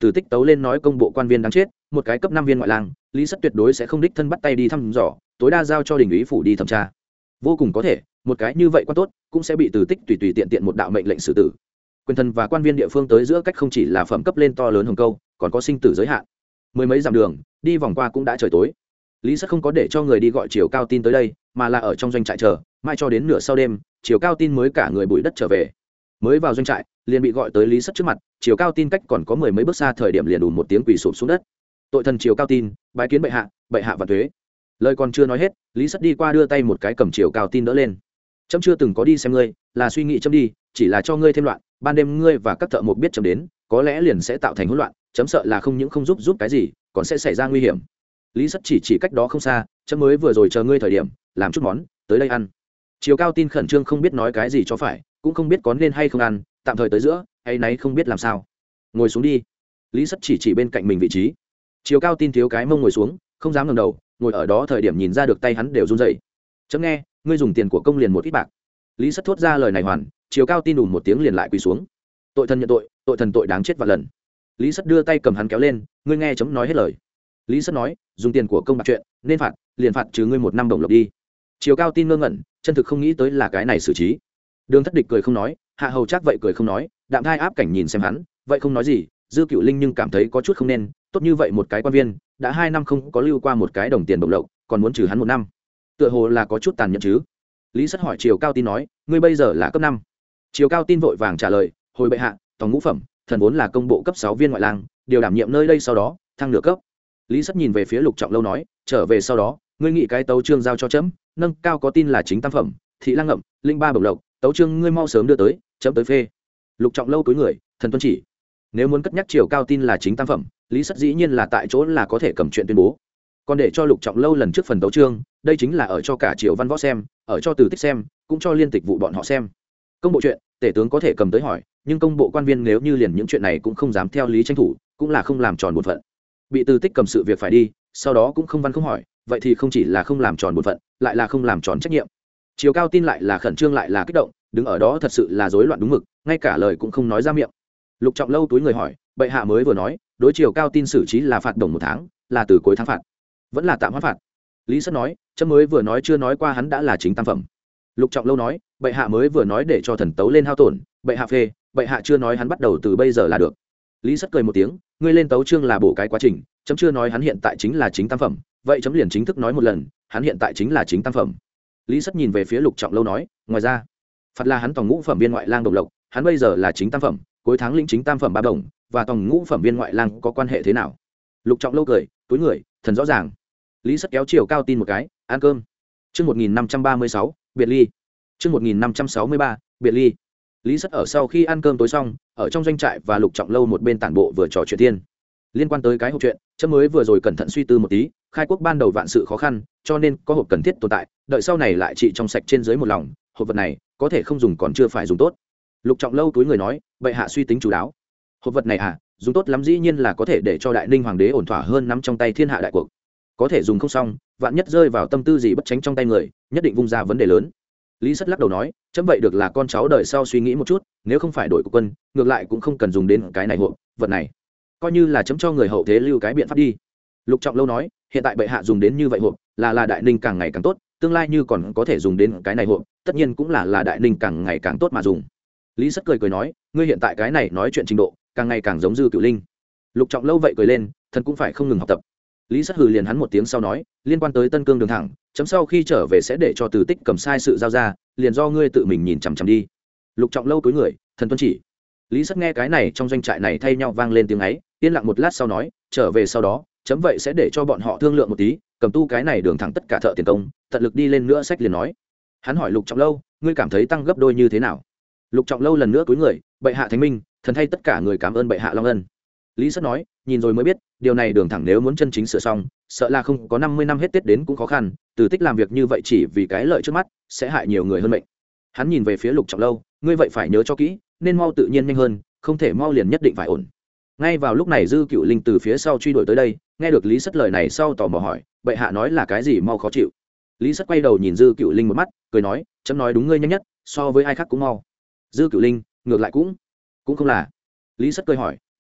từ tích tấu lên nói công bộ quan viên đáng chết, một cái cấp 5 viên ngoại lang, lý sất tuyệt đối sẽ không đích thân bắt tay đi thăm dò, tối đa giao cho đình ủy phủ đi thẩm tra. Vô cùng có thể một cái như vậy quan tốt cũng sẽ bị từ tích tùy tùy tiện tiện một đạo mệnh lệnh xử tử. Quyền thần và quan viên địa phương tới giữa cách không chỉ là phẩm cấp lên to lớn hồng câu, còn có sinh tử giới hạn. Mười mấy dặm đường đi vòng qua cũng đã trời tối. Lý sất không có để cho người đi gọi Triều Cao Tin tới đây, mà là ở trong doanh trại chờ, mãi cho đến nửa sau đêm Triều Cao Tin mới cả người bụi đất trở về. Mới vào doanh trại liền bị gọi tới Lý sất trước mặt. Triều Cao Tin cách còn có mười mấy bước xa thời điểm liền đùn một tiếng quỳ sụp xuống đất. Tội thần Triều Cao Tin bái kiến bệ hạ và thuế. Lời còn chưa nói hết, Lý sất đi qua đưa tay một cái cầm Triều Cao Tin đỡ lên. Trẫm chưa từng có đi xem ngươi, là suy nghĩ trẫm đi, chỉ là cho ngươi thêm loạn, ban đêm ngươi và các thợ mộc biết trẫm đến, có lẽ liền sẽ tạo thành hỗn loạn, trẫm sợ là không những không giúp cái gì, còn sẽ xảy ra nguy hiểm. Lý sất chỉ cách đó không xa, trẫm mới vừa rồi chờ ngươi thời điểm, làm chút món, tới đây ăn. Triều Cao Tin khẩn trương không biết nói cái gì cho phải, cũng không biết có nên hay không ăn, tạm thời tới giữa, hay nấy không biết làm sao. Ngồi xuống đi. Lý sất chỉ bên cạnh mình vị trí. Triều Cao Tin thiếu cái mông ngồi xuống, không dám ngẩng đầu, ngồi ở đó thời điểm nhìn ra được tay hắn đều run rẩy. Chấm nghe, ngươi dùng tiền của công liền một ít bạc. Lý sất thốt ra lời này hoàn, Triều Cao Tin đùn một tiếng liền lại quỳ xuống. Tội thần nhận tội, tội thần tội đáng chết vạn lần. Lý sất đưa tay cầm hắn kéo lên, ngươi nghe chấm nói hết lời. Lý sất nói, dùng tiền của công bạc chuyện, nên phạt, liền phạt trừ ngươi 1 năm đồng lộc đi. Triều Cao Tin ngơ ngẩn, chân thực không nghĩ tới là cái này xử trí. Đường Thất Địch cười không nói, Hạ Hầu Trác vậy cười không nói, Đạm Thai áp cảnh nhìn xem hắn, vậy không nói gì. Dư Cựu Linh nhưng cảm thấy có chút không nên, tốt như vậy một cái quan viên, đã 2 năm không có lưu qua một cái đồng tiền bổng lộc, còn muốn trừ hắn 1 năm, tựa hồ là có chút tàn nhẫn chứ. Lý sất hỏi Triều Cao Tin nói, ngươi bây giờ là cấp 5. Triều Cao Tin vội vàng trả lời, hồi bệ hạ, tòng ngũ phẩm, thần vốn là công bộ cấp 6 viên ngoại lang, điều đảm nhiệm nơi đây sau đó thăng nửa cấp. Lý sất nhìn về phía Lục Trọng Lâu nói, trở về sau đó ngươi nghị cái tấu chương giao cho chấm, nâng cao có tin là chính tam phẩm, thị lang ngậm, linh ba bổng lộc, tấu chương ngươi mau sớm đưa tới, chấm tới phê. Lục Trọng Lâu cúi người, thần tuân chỉ. Nếu muốn cất nhắc Triều Cao Tin là chính tam phẩm, Lý sất dĩ nhiên là tại chỗ là có thể cầm chuyện tuyên bố. Còn để cho Lục Trọng Lâu lần trước phần tấu chương, đây chính là ở cho cả Triều Văn Võ xem, ở cho Từ Tích xem, cũng cho liên tịch vụ bọn họ xem. Công bộ chuyện, tể tướng có thể cầm tới hỏi, nhưng công bộ quan viên nếu như liền những chuyện này cũng không dám theo lý tranh thủ, cũng là không làm tròn bổn phận. Bị Từ Tích cầm sự việc phải đi, sau đó cũng không văn không hỏi, vậy thì không chỉ là không làm tròn bổn phận, lại là không làm tròn trách nhiệm. Triều Cao Tin lại là khẩn trương lại là kích động, đứng ở đó thật sự là rối loạn đúng mực, ngay cả lời cũng không nói ra miệng. Lục Trọng Lâu túi người hỏi, bệ hạ mới vừa nói, đối Triều Cao Tin xử trí là phạt đồng 1 tháng, là từ cuối tháng phạt, vẫn là tạm hoãn phạt. Lý sất nói, chấm mới vừa nói chưa nói qua hắn đã là chính tam phẩm. Lục Trọng Lâu nói, bệ hạ mới vừa nói để cho thần tấu lên hao tổn, bệ hạ phê, bệ hạ chưa nói hắn bắt đầu từ bây giờ là được. Lý sất cười một tiếng, ngươi lên tấu chương là bổ cái quá trình, chấm chưa nói hắn hiện tại chính là chính tam phẩm, vậy chấm liền chính thức nói một lần, hắn hiện tại chính là chính tam phẩm. Lý sất nhìn về phía Lục Trọng Lâu nói, ngoài ra phạt là hắn tòng ngũ phẩm viên ngoại lang đồng lộc, hắn bây giờ là chính tam phẩm, cuối tháng lĩnh chính tam phẩm 3 đồng, và tòng ngũ phẩm viên ngoại lang có quan hệ thế nào? Lục Trọng Lâu cười, túi người, thần rõ ràng. Lý sất kéo Triều Cao Tin một cái, ăn cơm. Chương 1536, biệt ly. Chương 1563, biệt ly. Lý sất ở sau khi ăn cơm tối xong, ở trong doanh trại và Lục Trọng Lâu một bên tản bộ vừa trò chuyện thiên. Liên quan tới cái hộp chuyện, chấm mới vừa rồi cẩn thận suy tư một tí, khai quốc ban đầu vạn sự khó khăn, cho nên có hộp cần thiết tồn tại, đợi sau này lại trị trong sạch trên dưới một lòng, hộp vật này có thể không dùng còn chưa phải dùng tốt. Lục Trọng Lâu túi người nói, bệ hạ suy tính chú đáo. Hộp vật này à, dùng tốt lắm dĩ nhiên là có thể để cho Đại Ninh hoàng đế ổn thỏa hơn nắm trong tay thiên hạ đại cuộc. Có thể dùng không xong, vạn nhất rơi vào tâm tư gì bất tránh trong tay người, nhất định vung ra vấn đề lớn. Lý sất lắc đầu nói, chấm vậy được là con cháu đời sau suy nghĩ một chút, nếu không phải đổi của quân, ngược lại cũng không cần dùng đến cái này hộp vật này, coi như là chấm cho người hậu thế lưu cái biện pháp đi. Lục Trọng Lâu nói, hiện tại bệ hạ dùng đến như vậy hộp, là Đại Ninh càng ngày càng tốt, tương lai như còn có thể dùng đến cái này hộp, tất nhiên cũng là Đại Ninh càng ngày càng tốt mà dùng. Lý sất cười nói, ngươi hiện tại cái này nói chuyện trình độ càng ngày càng giống Dư Cựu Linh. Lục Trọng Lâu vậy cười lên, thần cũng phải không ngừng học tập. Lý sất hừ liền hắn một tiếng sau nói, liên quan tới Tân Cương đường thẳng, chấm sau khi trở về sẽ để cho Từ Tích cầm sai sự giao ra, liền do ngươi tự mình nhìn chằm chằm đi. Lục Trọng Lâu cúi người, thần tuân chỉ. Lý sất nghe cái này trong doanh trại này thay nhau vang lên tiếng ấy, yên lặng một lát sau nói, trở về sau đó chấm vậy sẽ để cho bọn họ thương lượng một tí, cầm tu cái này đường thẳng tất cả thợ tiền công, tận lực đi lên nữa. Sách liền nói. Hắn hỏi Lục Trọng Lâu, ngươi cảm thấy tăng gấp đôi như thế nào? Lục Trọng Lâu lần nữa cúi người, bệ hạ thánh minh, thần thay tất cả người cảm ơn bệ hạ long ân. Lý sất nói, nhìn rồi mới biết, điều này đường thẳng nếu muốn chân chính sửa xong, sợ là không có 50 năm hết Tết đến cũng khó khăn, Từ Tích làm việc như vậy chỉ vì cái lợi trước mắt, sẽ hại nhiều người hơn mệnh. Hắn nhìn về phía Lục Trọng Lâu, ngươi vậy phải nhớ cho kỹ, nên mau tự nhiên nhanh hơn, không thể mau liền nhất định phải ổn. Ngay vào lúc này Dư Cựu Linh từ phía sau truy đuổi tới đây, nghe được Lý sất lời này sau tò mò hỏi, bệ hạ nói là cái gì mau khó chịu? Lý sất quay đầu nhìn Dư Cựu Linh một mắt, cười nói, chấm nói đúng ngươi nhanh nhất, so với ai khác cũng mau. Dư Cựu Linh ngược lại cũng không là. Lý sất cười hỏi,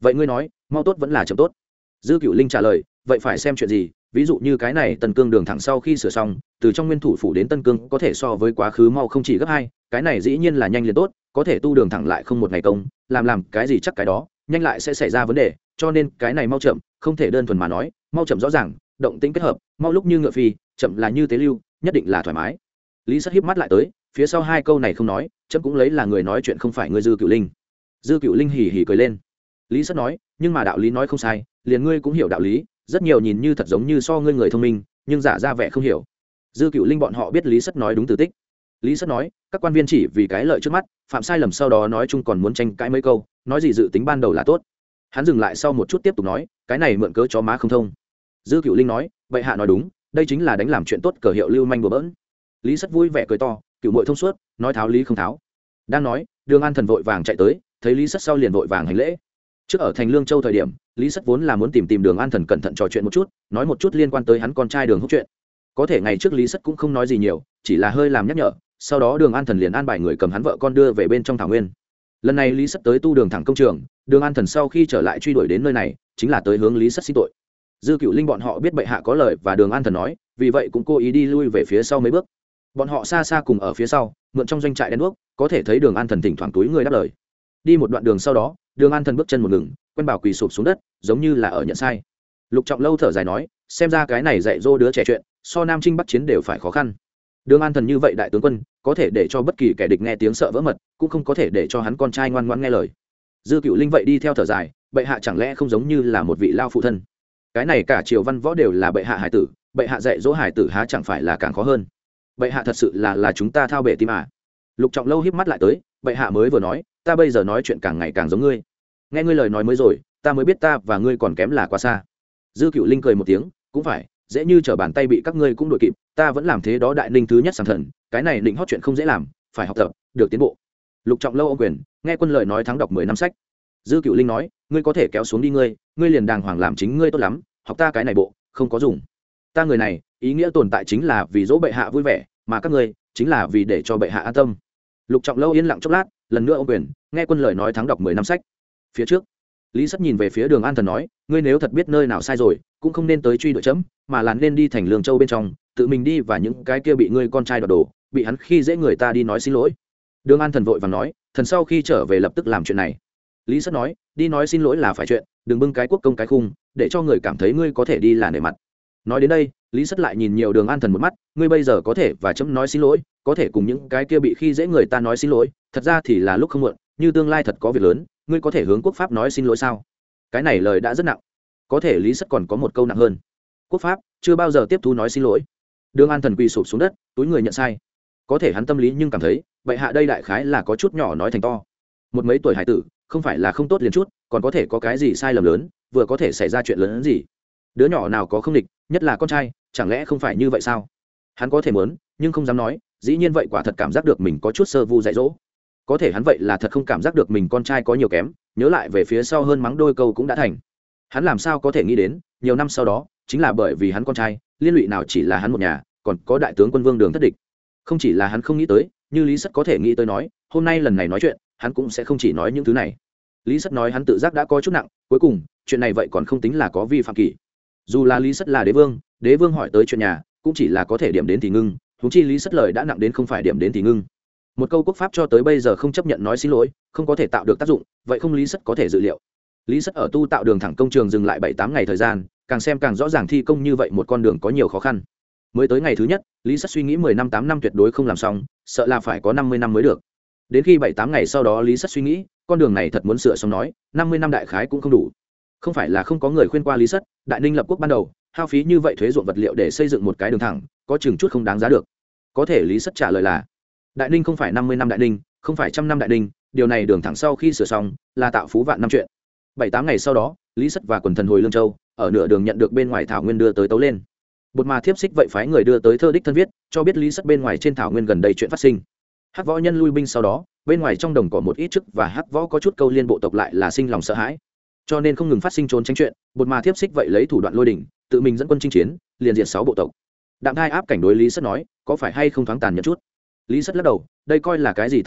vậy ngươi nói mau tốt vẫn là chậm tốt? Dư Cựu Linh trả lời, vậy phải xem chuyện gì, ví dụ như cái này Tân Cương đường thẳng sau khi sửa xong, từ trong Nguyên Thủ phủ đến Tân Cương có thể so với quá khứ mau không chỉ gấp 2, cái này dĩ nhiên là nhanh liền tốt, có thể tu đường thẳng lại không một ngày công, làm cái gì chắc cái đó, nhanh lại sẽ xảy ra vấn đề, cho nên cái này mau chậm, không thể đơn thuần mà nói, mau chậm rõ ràng, động tĩnh kết hợp, mau lúc như ngựa phi, chậm là như tế lưu, nhất định là thoải mái. Lý Sắt híp mắt lại tới, phía sau hai câu này không nói, chậm cũng lấy là người nói chuyện không phải ngươi Dư Cựu Linh. Dư Cựu Linh hì hì cười lên. Lý Sắt nói, nhưng mà đạo lý nói không sai, liền ngươi cũng hiểu đạo lý, rất nhiều nhìn như thật giống như so ngươi người thông minh, nhưng giả ra vẻ không hiểu. Dư Cựu Linh bọn họ biết Lý Sắt nói đúng từ tích. Lý Sắt nói, các quan viên chỉ vì cái lợi trước mắt, phạm sai lầm sau đó nói chung còn muốn tranh cãi mấy câu, nói gì dự tính ban đầu là tốt. Hắn dừng lại sau một chút tiếp tục nói, cái này mượn cớ chó má không thông. Dư Cựu Linh nói, bệ hạ nói đúng, đây chính là đánh làm chuyện tốt cờ hiệu lưu manh đùa bỡn. Lý Sắt vui vẻ cười to, cựu muội thông suốt, nói tháo lý không tháo. Đang nói, Đường An Thần vội vàng chạy tới, thấy Lý Sắt sau liền vội vàng hành lễ. Trước ở thành Lương Châu thời điểm, Lý Sắt vốn là muốn tìm Đường An Thần cẩn thận trò chuyện một chút, nói một chút liên quan tới hắn con trai Đường Húc chuyện. Có thể ngày trước Lý Sắt cũng không nói gì nhiều, chỉ là hơi làm nhắc nhở, sau đó Đường An Thần liền an bài người cầm hắn vợ con đưa về bên trong thảo nguyên. Lần này Lý Sắt tới tu đường thẳng công trường, Đường An Thần sau khi trở lại truy đuổi đến nơi này, chính là tới hướng Lý Sắt xin tội. Dư Cựu Linh bọn họ biết bệ hạ có lời và Đường An Thần nói, vì vậy cũng cố ý đi lui về phía sau mấy bước. Bọn họ xa xa cùng ở phía sau, mượn trong doanh trại đen đuốc, có thể thấy Đường An Thần thỉnh thoảng túi người đáp lời. Đi một đoạn đường sau đó, Đường An Thần bước chân một ngừng, quen bảo quỳ sụp xuống đất, giống như là ở nhận sai. Lục Trọng Lâu thở dài nói, xem ra cái này dạy dỗ đứa trẻ chuyện, so Nam Trinh Bắc chiến đều phải khó khăn. Đường An Thần như vậy đại tướng quân, có thể để cho bất kỳ kẻ địch nghe tiếng sợ vỡ mật, cũng không có thể để cho hắn con trai ngoan ngoãn nghe lời. Dư Cựu Linh vậy đi theo thở dài, bệ hạ chẳng lẽ không giống như là một vị lao phụ thân? Cái này cả triều văn võ đều là bệ hạ hải tử, bệ hạ dạy dỗ hải tử há chẳng phải là càng khó hơn? Bệ hạ thật sự là chúng ta thao bể tim à? Lục Trọng Lâu híp mắt lại tới, bệ hạ mới vừa nói, ta bây giờ nói chuyện càng ngày càng giống ngươi. Nghe ngươi lời nói mới rồi, ta mới biết ta và ngươi còn kém là quá xa. Dư Cựu Linh cười một tiếng, cũng phải, dễ như trở bàn tay bị các ngươi cũng đuổi kịp, ta vẫn làm thế đó đại ninh thứ nhất sàng thần, cái này định hót chuyện không dễ làm, phải học tập, được tiến bộ. Lục Trọng Lâu ôm quyền, nghe quân lời nói thắng đọc 10 năm sách. Dư Cựu Linh nói, ngươi có thể kéo xuống đi ngươi liền đàng hoàng làm chính ngươi tốt lắm, học ta cái này bộ, không có dùng. Ta người này, ý nghĩa tồn tại chính là vì dỗ bệ hạ vui vẻ, mà các ngươi chính là vì để cho bệ hạ an tâm. Lục Trọng Lâu yên lặng chốc lát, lần nữa ôm quyền, nghe quân lời nói thắng đọc 10 năm sách. Phía trước, Lý Sắt nhìn về phía Đường An Thần nói, ngươi nếu thật biết nơi nào sai rồi, cũng không nên tới truy đuổi chấm, mà là nên đi thành Lương Châu bên trong, tự mình đi và những cái kia bị ngươi con trai đoạt đồ, bị hắn khi dễ người ta đi nói xin lỗi. Đường An Thần vội vàng nói, thần sau khi trở về lập tức làm chuyện này. Lý Sắt nói, đi nói xin lỗi là phải chuyện, đừng bưng cái quốc công cái khung, để cho người cảm thấy ngươi có thể đi là nể mặt. Nói đến đây, Lý Sắt lại nhìn nhiều Đường An Thần một mắt, ngươi bây giờ có thể và chấm nói xin lỗi, có thể cùng những cái kia bị khi dễ người ta nói xin lỗi, thật ra thì là lúc không muộn, như tương lai thật có việc lớn, ngươi có thể hướng quốc pháp nói xin lỗi sao? Cái này lời đã rất nặng. Có thể Lý Sắt còn có một câu nặng hơn. Quốc pháp chưa bao giờ tiếp thu nói xin lỗi. Đường An Thần quỳ sụp xuống đất, túi người nhận sai. Có thể hắn tâm lý nhưng cảm thấy, bệ hạ đây đại khái là có chút nhỏ nói thành to. Một mấy tuổi hải tử, không phải là không tốt liền chút, còn có thể có cái gì sai lầm lớn, vừa có thể xảy ra chuyện lớn hơn gì. Đứa nhỏ nào có không địch, nhất là con trai, chẳng lẽ không phải như vậy sao? Hắn có thể muốn, nhưng không dám nói, dĩ nhiên vậy quả thật cảm giác được mình có chút sơ vu dạy dỗ. Có thể hắn vậy là thật không cảm giác được mình con trai có nhiều kém, nhớ lại về phía sau hơn mắng đôi câu cũng đã thành. Hắn làm sao có thể nghĩ đến, nhiều năm sau đó, chính là bởi vì hắn con trai, liên lụy nào chỉ là hắn một nhà, còn có đại tướng quân Vương Đường thất địch. Không chỉ là hắn không nghĩ tới, như Lý Sắt có thể nghĩ tới nói, hôm nay lần này nói chuyện, hắn cũng sẽ không chỉ nói những thứ này. Lý Sắt nói hắn tự giác đã có chút nặng, cuối cùng, chuyện này vậy còn không tính là có vi phạm kỷ. Dù là Lý Sắt là đế vương hỏi tới chuyện nhà, cũng chỉ là có thể điểm đến thì ngưng, huống chi Lý Sắt lời đã nặng đến không phải điểm đến thì ngưng. Một câu quốc pháp cho tới bây giờ không chấp nhận nói xin lỗi, không có thể tạo được tác dụng, vậy không Lý Sắt có thể dự liệu. Lý Sắt ở tu tạo đường thẳng công trường dừng lại 7-8 ngày thời gian, càng xem càng rõ ràng thi công như vậy một con đường có nhiều khó khăn. Mới tới ngày thứ nhất, Lý Sắt suy nghĩ 10 năm 8 năm tuyệt đối không làm xong, sợ là phải có 50 năm mới được. Đến khi 7-8 ngày sau đó Lý Sắt suy nghĩ, con đường này thật muốn sửa xong nói, 50 năm đại khái cũng không đủ. Không phải là không có người khuyên qua Lý Sắt, Đại Ninh lập quốc ban đầu, hao phí như vậy thuế ruộng vật liệu để xây dựng một cái đường thẳng, có chừng chút không đáng giá được. Có thể Lý Sắt trả lời là, Đại Ninh không phải 50 năm Đại Ninh, không phải 100 năm Đại Ninh, điều này đường thẳng sau khi sửa xong, là tạo phú vạn năm chuyện. 7-8 ngày sau đó, Lý Sắt và quần thần hồi Lương Châu, ở nửa đường nhận được bên ngoài thảo nguyên đưa tới tấu lên. Bột mà thiếp xích vậy phái người đưa tới thơ đích thân viết, cho biết Lý Sắt bên ngoài trên thảo nguyên gần đây chuyện phát sinh. Hắc võ nhân lui binh sau đó, bên ngoài trong đồng có một ít chức và hắc võ có chút câu liên bộ tộc lại là sinh lòng sợ hãi, cho nên không ngừng phát sinh trốn tránh chuyện. Bột mà thiếp xích vậy lấy thủ đoạn lôi đỉnh, tự mình dẫn quân chinh chiến, liền diệt 6 bộ tộc. Đạm Thai áp cảnh đối Lý Sắt nói, có phải hay không thoáng tàn nhẫn chút? Lý Sắt lắc đầu, đây coi là cái gì tàn nhẫn,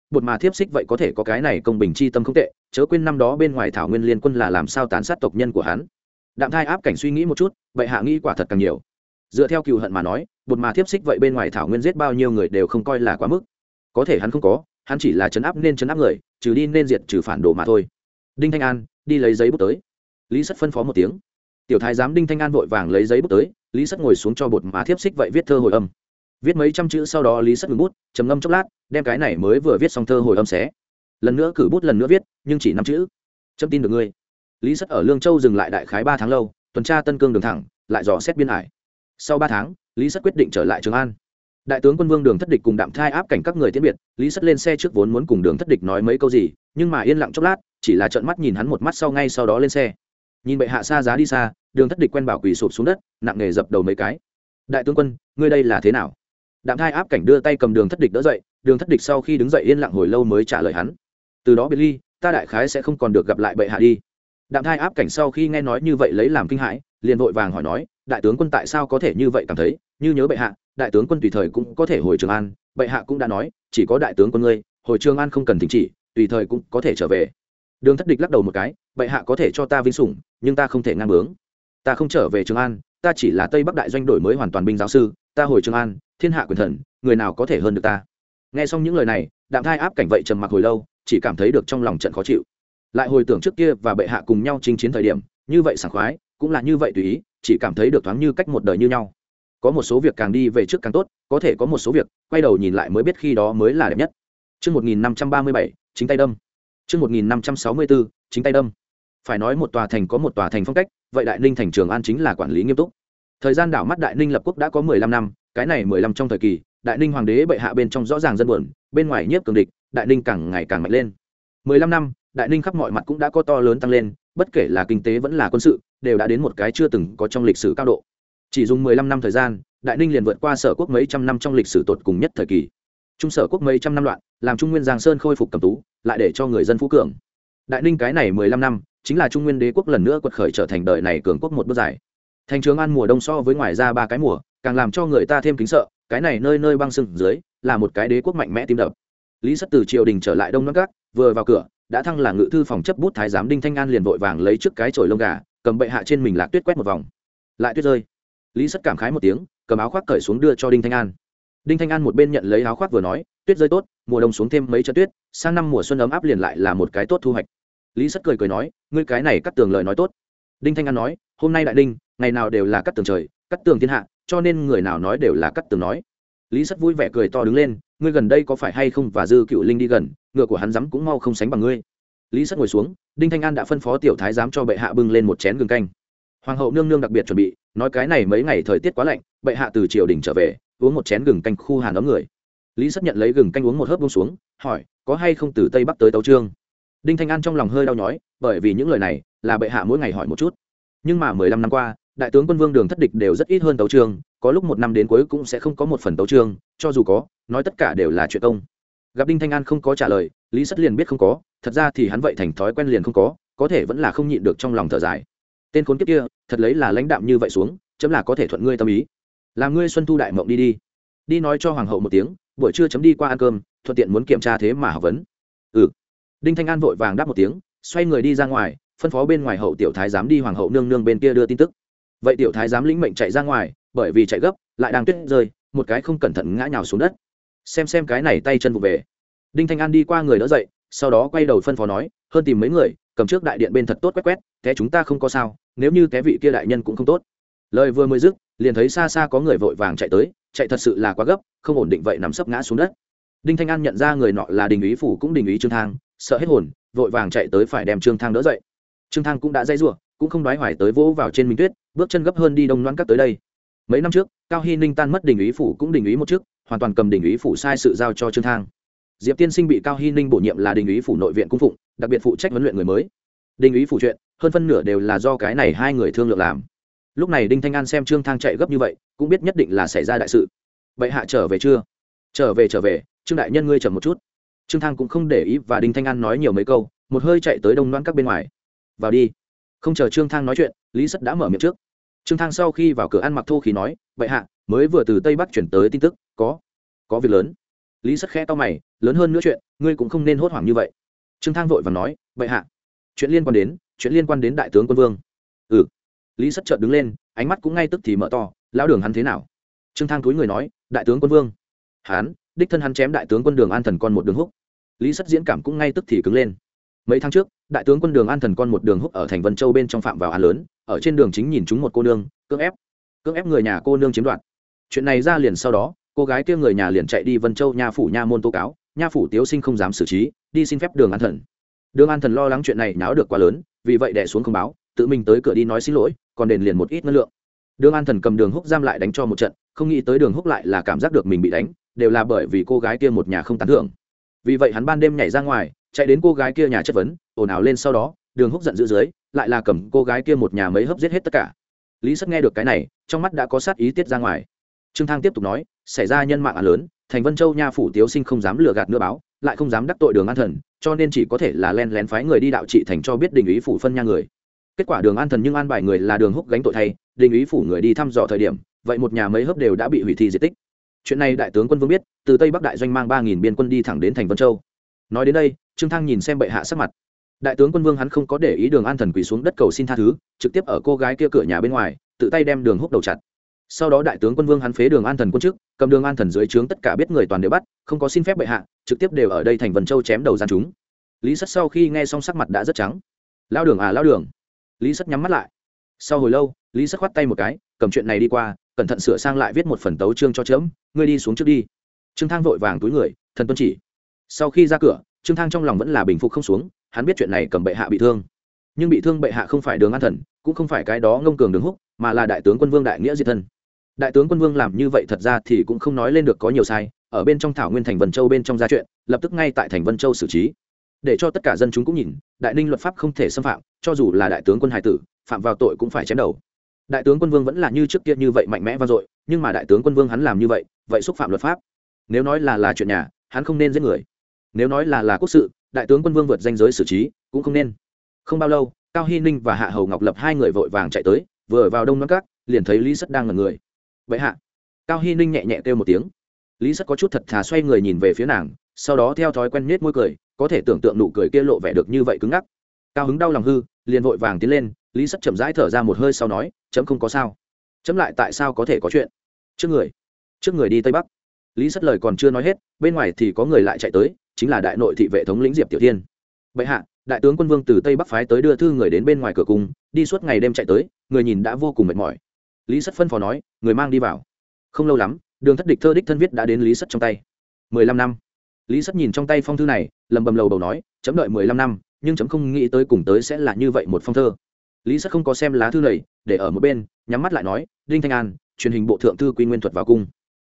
bột mà thiếp xích vậy có thể có cái này công bình chi tâm không tệ, chớ quên năm đó bên ngoài thảo nguyên liên quân là làm sao tàn sát tộc nhân của hắn. Đạm Thai áp cảnh suy nghĩ một chút, vậy hạ nghĩ quả thật càng nhiều. Dựa theo cừu hận mà nói, bột mà thiếp xích vậy bên ngoài thảo nguyên giết bao nhiêu người đều không coi là quá mức. Có thể hắn không có, hắn chỉ là trấn áp nên trấn áp người, trừ đi nên diệt trừ phản đồ mà thôi. Đinh Thanh An, đi lấy giấy bút tới. Lý Sắt phân phó một tiếng. Tiểu thái giám Đinh Thanh An vội vàng lấy giấy bút tới, Lý Sắt ngồi xuống cho bột mà thiếp xích vậy viết thơ hồi âm. Viết mấy trăm chữ sau đó Lý Sắt ngừng bút, trầm ngâm chốc lát, đem cái này mới vừa viết xong thơ hồi âm xé. Lần nữa cử bút lần nữa viết, nhưng chỉ 5 chữ. Chấm tin được ngươi. Lý Sắt ở Lương Châu dừng lại đại khái 3 tháng lâu, tuần tra Tân Cương đường thẳng, lại dò xét biên hải. Sau 3 tháng, Lý Sắt quyết định trở lại Trường An. Đại tướng quân Vương Đường Thất Địch cùng Đạm Thai áp cảnh các người tiễn biệt, Lý Sắt lên xe trước vốn muốn cùng Đường Thất Địch nói mấy câu gì, nhưng mà yên lặng chốc lát, chỉ là trợn mắt nhìn hắn một mắt sau ngay sau đó lên xe. Nhìn bệ hạ xa giá đi xa, Đường Thất Địch quen bảo quỳ sụp xuống đất, nặng nề dập đầu mấy cái. Đại tướng quân, ngươi đây là thế nào? Đạm Thai áp cảnh đưa tay cầm Đường Thất Địch đỡ dậy, Đường Thất Địch sau khi đứng dậy yên lặng hồi lâu mới trả lời hắn. Từ đó biệt ly, ta đại khái sẽ không còn được gặp lại bệ hạ đi. Đạm Thai áp cảnh sau khi nghe nói như vậy lấy làm kinh hãi, liền vội vàng hỏi nói, đại tướng quân tại sao có thể như vậy cảm thấy, như nhớ bệ hạ, đại tướng quân tùy thời cũng có thể hồi Trường An, bệ hạ cũng đã nói, chỉ có đại tướng quân ngươi, hồi Trường An không cần thỉnh chỉ, tùy thời cũng có thể trở về. Đường Thất Địch lắc đầu một cái, bệ hạ có thể cho ta vinh sủng, nhưng ta không thể ngang bướng. Ta không trở về Trường An, ta chỉ là Tây Bắc đại doanh đổi mới hoàn toàn binh giáo sư, ta hồi Trường An, thiên hạ quyền thần, người nào có thể hơn được ta. Nghe xong những lời này, Đạm Thai áp cảnh vậy trầm mặc hồi lâu, chỉ cảm thấy được trong lòng trận khó chịu. Lại hồi tưởng trước kia và bệ hạ cùng nhau chinh chiến thời điểm, như vậy sảng khoái, cũng là như vậy tùy ý, chỉ cảm thấy được thoáng như cách một đời như nhau. Có một số việc càng đi về trước càng tốt, có thể có một số việc quay đầu nhìn lại mới biết khi đó mới là đẹp nhất. Chương 1537, chính tay đâm. Chương 1564, chính tay đâm. Phải nói một tòa thành có một tòa thành phong cách, vậy Đại Ninh thành Trường An chính là quản lý nghiêm túc. Thời gian đảo mắt Đại Ninh lập quốc đã có 15 năm, cái này 15 trong thời kỳ, Đại Ninh hoàng đế bệ hạ bên trong rõ ràng dân buồn, bên ngoài nhiếp cường địch, Đại Ninh càng ngày càng mạnh lên. 15 năm, Đại Ninh khắp mọi mặt cũng đã có to lớn tăng lên, bất kể là kinh tế vẫn là quân sự, đều đã đến một cái chưa từng có trong lịch sử cao độ. Chỉ dùng 15 năm thời gian, Đại Ninh liền vượt qua Sở Quốc mấy trăm năm trong lịch sử tột cùng nhất thời kỳ. Trung Sở Quốc mấy trăm năm loạn, làm Trung Nguyên Giang Sơn khôi phục cầm tú, lại để cho người dân phú cường. Đại Ninh cái này 15 năm, chính là Trung Nguyên Đế quốc lần nữa quật khởi trở thành đời này cường quốc một bước dài. Thành Trường An mùa đông so với ngoài ra 3 cái mùa, càng làm cho người ta thêm kính sợ, cái này nơi nơi băng sưng dưới, là một cái đế quốc mạnh mẽ tim đập. Lý Sắt từ triều đình trở lại Đông Nam Các, vừa vào cửa, đã thăng là ngự thư phòng chấp bút thái giám Đinh Thanh An liền vội vàng lấy trước cái chổi lông gà, cầm bệ hạ trên mình lạc tuyết quét một vòng. Lại tuyết rơi. Lý Sắt cảm khái một tiếng, cầm áo khoác cởi xuống đưa cho Đinh Thanh An. Đinh Thanh An một bên nhận lấy áo khoác vừa nói, tuyết rơi tốt, mùa đông xuống thêm mấy trận tuyết, sang năm mùa xuân ấm áp liền lại là một cái tốt thu hoạch. Lý Sắt cười cười nói, ngươi cái này cắt tường lời nói tốt. Đinh Thanh An nói, hôm nay Đại Ninh, ngày nào đều là cắt tường trời, cắt tường thiên hạ, cho nên người nào nói đều là cắt tường nói. Lý Sắt vui vẻ cười to đứng lên, ngươi gần đây có phải hay không và Dư Cựu Linh đi gần, ngựa của hắn dám cũng mau không sánh bằng ngươi. Lý Sắt ngồi xuống, Đinh Thanh An đã phân phó tiểu thái giám cho bệ hạ bưng lên một chén gừng canh. Hoàng hậu nương nương đặc biệt chuẩn bị, nói cái này mấy ngày thời tiết quá lạnh, bệ hạ từ triều đình trở về, uống một chén gừng canh khu hàn ấm người. Lý Sắt nhận lấy gừng canh uống một hớp buông xuống, hỏi, có hay không từ Tây Bắc tới Tấu Trương? Đinh Thanh An trong lòng hơi đau nhói, bởi vì những lời này là bệ hạ mỗi ngày hỏi một chút. Nhưng mà 15 năm qua, đại tướng quân Vương Đường Thất Địch đều rất ít hơn Tấu Trương, có lúc một năm đến cuối cũng sẽ không có một phần Tấu Trương, cho dù có, nói tất cả đều là chuyện công. Gặp Đinh Thanh An không có trả lời, Lý Sắt liền biết không có, thật ra thì hắn vậy thành thói quen liền không có thể vẫn là không nhịn được trong lòng thở dài. Tên khốn kiếp kia, thật lấy là lãnh đạm như vậy xuống, chấm là có thể thuận ngươi tâm ý. Làm ngươi xuân thu đại mộng đi. Đi nói cho hoàng hậu một tiếng, buổi trưa chấm đi qua ăn cơm, thuận tiện muốn kiểm tra thế mà học vấn. Ừ. Đinh Thanh An vội vàng đáp một tiếng, xoay người đi ra ngoài, phân phó bên ngoài hậu tiểu thái giám đi hoàng hậu nương nương bên kia đưa tin tức. Vậy tiểu thái giám lĩnh mệnh chạy ra ngoài, bởi vì chạy gấp, lại đang tuyết rơi, một cái không cẩn thận ngã nhào xuống đất. Xem cái này tay chân vụ về. Đinh Thanh An đi qua người đỡ dậy, sau đó quay đầu phân phó nói, hơn tìm mấy người, cầm trước đại điện bên thật tốt quét, thế chúng ta không có sao, nếu như cái vị kia đại nhân cũng không tốt. Lời vừa mới dứt, liền thấy xa xa có người vội vàng chạy tới, chạy thật sự là quá gấp, không ổn định vậy nằm sấp ngã xuống đất. Đinh Thanh An nhận ra người nọ là Đình úy phủ cũng Đình úy Trương Thang, sợ hết hồn, vội vàng chạy tới phải đem Trương Thang đỡ dậy. Trương Thang cũng đã dây rủa, cũng không đoái hoài tới vỗ vào trên mình tuyết, bước chân gấp hơn đi Đông Loan Các tới đây. Mấy năm trước, Cao Hy Ninh tan mất Đình úy phủ cũng Đình úy một chức, hoàn toàn cầm Đình úy phủ sai sự giao cho Trương Thang. Diệp Tiên Sinh bị Cao Hy Ninh bổ nhiệm là Đình úy phủ nội viện cung phụng, đặc biệt phụ trách huấn luyện người mới. Đình úy phủ chuyện, hơn phân nửa đều là do cái này hai người thương lượng làm. Lúc này Đinh Thanh An xem Trương Thang chạy gấp như vậy, cũng biết nhất định là xảy ra đại sự. Bệ hạ trở về chưa? Trở về, Trương đại nhân ngươi chậm một chút. Trương Thang cũng không để ý và Đinh Thanh An nói nhiều mấy câu, một hơi chạy tới Đông Loan Các bên ngoài. Vào đi. Không chờ Trương Thang nói chuyện, Lý Sắt đã mở miệng trước. Trương Thang sau khi vào cửa ăn mặc thô khí nói, bệ hạ mới vừa từ Tây Bắc chuyển tới tin tức, có việc lớn. lý sất khẽ to mày, lớn hơn nữa chuyện ngươi cũng không nên hốt hoảng như vậy. Trương Thang vội và nói, bệ hạ, chuyện liên quan đến đại tướng quân vương. Ừ. Lý sất chợt đứng lên, ánh mắt cũng ngay tức thì mở to, lão Đường hắn thế nào? Trương Thang cúi người nói, đại tướng quân vương, hắn đích thân hắn chém đại tướng quân Đường An Thần con một Đường Húc. Lý sất diễn cảm cũng ngay tức thì cứng lên. Mấy tháng trước, đại tướng quân Đường An Thần con một Đường Húc ở thành Vân Châu bên trong phạm vào án lớn, ở trên đường chính nhìn chúng một cô nương, cưỡng ép người nhà cô nương chiếm đoạt. Chuyện này ra liền sau đó, cô gái kia người nhà liền chạy đi Vân Châu nha phủ nha môn tố cáo, nha phủ Tiếu Sinh không dám xử trí, đi xin phép Đường An Thần. Đường An Thần lo lắng chuyện này náo được quá lớn, vì vậy đè xuống không báo, tự mình tới cửa đi nói xin lỗi, còn đền liền một ít ngân lượng. Đường An Thần cầm Đường Húc giam lại đánh cho một trận, không nghĩ tới Đường Húc lại là cảm giác được mình bị đánh, đều là bởi vì cô gái kia một nhà không tán thưởng. Vì vậy hắn ban đêm nhảy ra ngoài, chạy đến cô gái kia nhà chất vấn, ồn ào lên, sau đó Đường Húc giận dữ dưới, lại là cầm cô gái kia một nhà mấy hấp giết hết tất cả. Lý Sất nghe được cái này, trong mắt đã có sát ý tiết ra ngoài. Trương Thang tiếp tục nói, xảy ra nhân mạng án lớn, thành Vân Châu nha phủ Tiếu Sinh không dám lừa gạt nữa báo, lại không dám đắc tội Đường An Thần, cho nên chỉ có thể là len lén phái người đi đạo trị thành cho biết đình ý phủ phân nha người. Kết quả Đường An Thần nhưng an bài người là Đường Húc gánh tội thay, đình ý phủ người đi thăm dò thời điểm, vậy một nhà mấy hớp đều đã bị hủy thi diệt tích. Chuyện này đại tướng quân vương biết, từ Tây Bắc đại doanh mang 3000 biên quân đi thẳng đến thành Vân Châu. Nói đến đây, Trương Thang nhìn xem bệ hạ sắc mặt. Đại tướng quân vương hắn không có để ý Đường An Thần quỳ xuống đất cầu xin tha thứ, trực tiếp ở cô gái kia cửa nhà bên ngoài, tự tay đem Đường Húc đầu chặt. Sau đó đại tướng quân vương hắn phế Đường An Thần quân chức, cầm Đường An Thần dưới trướng tất cả biết người toàn đều bắt, không có xin phép bệ hạ, trực tiếp đều ở đây thành Vân Châu chém đầu gian chúng. Lý Sất sau khi nghe xong sắc mặt đã rất trắng. Lão Đường à lão Đường. Lý Sất nhắm mắt lại. Sau hồi lâu, Lý Sất khoát tay một cái, cầm chuyện này đi qua, cẩn thận sửa sang lại viết một phần tấu chương cho chấm, ngươi đi xuống trước đi. Trương Thang vội vàng túi người, thần tuân chỉ. Sau khi ra cửa, Trương Thang trong lòng vẫn là bình phục không xuống, hắn biết chuyện này cầm bệ hạ bị thương, nhưng bị thương bệ hạ không phải Đường An Thần, cũng không phải cái đó ngông cường Đường Húc, mà là đại tướng quân vương đại nghĩa diệt thân. Đại tướng quân vương làm như vậy thật ra thì cũng không nói lên được có nhiều sai, ở bên trong thảo nguyên thành Vân Châu bên trong ra chuyện, lập tức ngay tại thành Vân Châu xử trí, để cho tất cả dân chúng cũng nhìn, đại ninh luật pháp không thể xâm phạm, cho dù là đại tướng quân hải tử, phạm vào tội cũng phải chém đầu. Đại tướng quân vương vẫn là như trước kia như vậy mạnh mẽ vang dội, nhưng mà đại tướng quân vương hắn làm như vậy, vậy xúc phạm luật pháp. Nếu nói là chuyện nhà, hắn không nên giết người. Nếu nói là quốc sự, đại tướng quân vương vượt danh giới xử trí, cũng không nên. Không bao lâu, Cao Hy Ninh và Hạ Hầu Ngọc Lập hai người vội vàng chạy tới, vừa vào Đông Nam Các, liền thấy Lý Sất đang ngẩn người. Vậy hạ. Cao Hy Ninh nhẹ nhẹ kêu một tiếng. Lý Sất có chút thật thà xoay người nhìn về phía nàng, sau đó theo thói quen nhếch môi cười, có thể tưởng tượng nụ cười kia lộ vẻ được như vậy cứng ngắc. Cao hứng đau lòng hư, liền vội vàng tiến lên. Lý Sất chậm rãi thở ra một hơi sau nói, chấm không có sao. Chấm lại tại sao có thể có chuyện? Trước người đi Tây Bắc. Lý Sất lời còn chưa nói hết, bên ngoài thì có người lại chạy tới, chính là đại nội thị vệ thống lĩnh Diệp Tiểu Thiên. Bệ hạ, đại tướng quân vương từ Tây Bắc phái tới đưa thư người đến bên ngoài cửa cung, đi suốt ngày đêm chạy tới, người nhìn đã vô cùng mệt mỏi. Lý Sất phân phó nói, người mang đi vào. Không lâu lắm, Đường Thất Địch thơ đích thân viết đã đến Lý Sất trong tay. 15 năm. Lý Sất nhìn trong tay phong thư này, lầm bầm lầu bầu nói, chấm đợi 15 năm, nhưng chấm không nghĩ tới cùng tới sẽ là như vậy một phong thơ. Lý Sất không có xem lá thư này, để ở một bên, nhắm mắt lại nói, Đinh Thanh An, truyền hình bộ thượng thư Quy Nguyên Thuật vào cung.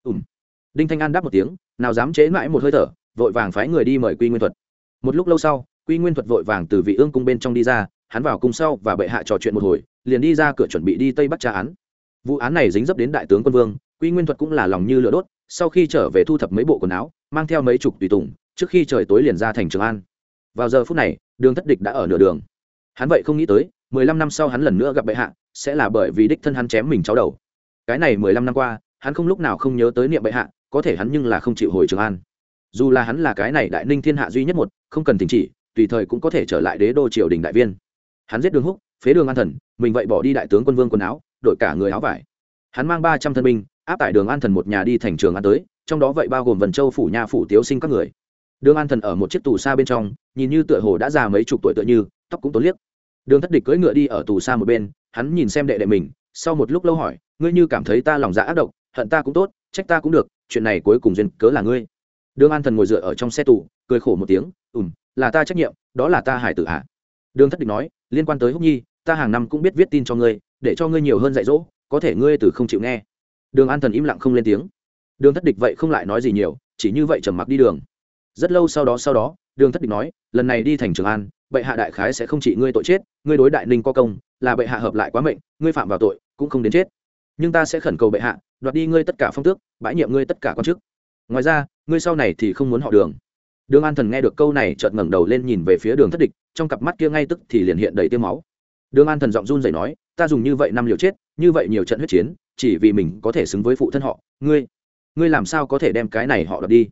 Đinh Thanh An đáp một tiếng, nào dám chế mãi một hơi thở, vội vàng phái người đi mời Quy Nguyên Thuật. Một lúc lâu sau, Quy Nguyên Thuật vội vàng từ vị ương cung bên trong đi ra, hắn vào cung sau và bệ hạ trò chuyện một hồi, liền đi ra cửa chuẩn bị đi Tây Bắc tra án. Vụ án này dính dấp đến đại tướng quân vương, Quy Nguyên Thuật cũng là lòng như lửa đốt, sau khi trở về thu thập mấy bộ quần áo, mang theo mấy chục tùy tùng, trước khi trời tối liền ra thành Trường An. Vào giờ phút này, Đường Thất Địch đã ở nửa đường. Hắn vậy không nghĩ tới, 15 năm sau hắn lần nữa gặp bệ hạ, sẽ là bởi vì đích thân hắn chém mình cháu đầu. Cái này 15 năm qua, hắn không lúc nào không nhớ tới niệm bệ hạ, có thể hắn nhưng là không chịu hồi Trường An. Dù là hắn là cái này đại ninh thiên hạ duy nhất một, không cần đình chỉ, tùy thời cũng có thể trở lại đế đô triều đình đại viên. Hắn giết Đường Húc, phế Đường An Thần, mình vậy bỏ đi đại tướng quân vương quần áo, đổi cả người áo vải. Hắn mang 300 thân binh, áp tải Đường An Thần một nhà đi thành Trường An tới, trong đó vậy bao gồm Vân Châu phủ nha phủ Tiếu Sinh các người. Đường An Thần ở một chiếc tù xa bên trong, nhìn như tựa hồ đã già mấy chục tuổi tựa như, tóc cũng tối liếc. Đường Thất Địch cưỡi ngựa đi ở tù xa một bên, hắn nhìn xem đệ đệ mình, sau một lúc lâu hỏi, ngươi như cảm thấy ta lòng dạ ác độc, hận ta cũng tốt, trách ta cũng được, chuyện này cuối cùng duyên cớ là ngươi. Đường An Thần ngồi dựa ở trong xe tù, cười khổ một tiếng, là ta trách nhiệm, đó là ta hải tử hạ. Đường Thất Địch nói, liên quan tới Húc Nhi, ta hàng năm cũng biết viết tin cho ngươi, để cho ngươi nhiều hơn dạy dỗ, có thể ngươi từ không chịu nghe. Đường An Thần im lặng không lên tiếng. Đường Thất Địch vậy không lại nói gì nhiều, chỉ như vậy trầm mặc đi đường. Rất lâu sau đó, Đường Thất Địch nói, lần này đi thành Trường An, bệ hạ đại khái sẽ không trị ngươi tội chết, ngươi đối đại ninh có công, là bệ hạ hợp lại quá mệnh, ngươi phạm vào tội, cũng không đến chết. Nhưng ta sẽ khẩn cầu bệ hạ, đoạt đi ngươi tất cả phong tước, bãi nhiệm ngươi tất cả quan chức. Ngoài ra, ngươi sau này thì không muốn họ Đường. Đường An Thần nghe được câu này, chợt ngẩng đầu lên nhìn về phía Đường Thất Địch, trong cặp mắt kia ngay tức thì liền hiện đầy tia máu. Đường An Thần giọng run rẩy nói, ta dùng như vậy năm liều chết, như vậy nhiều trận huyết chiến, chỉ vì mình có thể xứng với phụ thân họ, ngươi làm sao có thể đem cái này họ đoạt đi?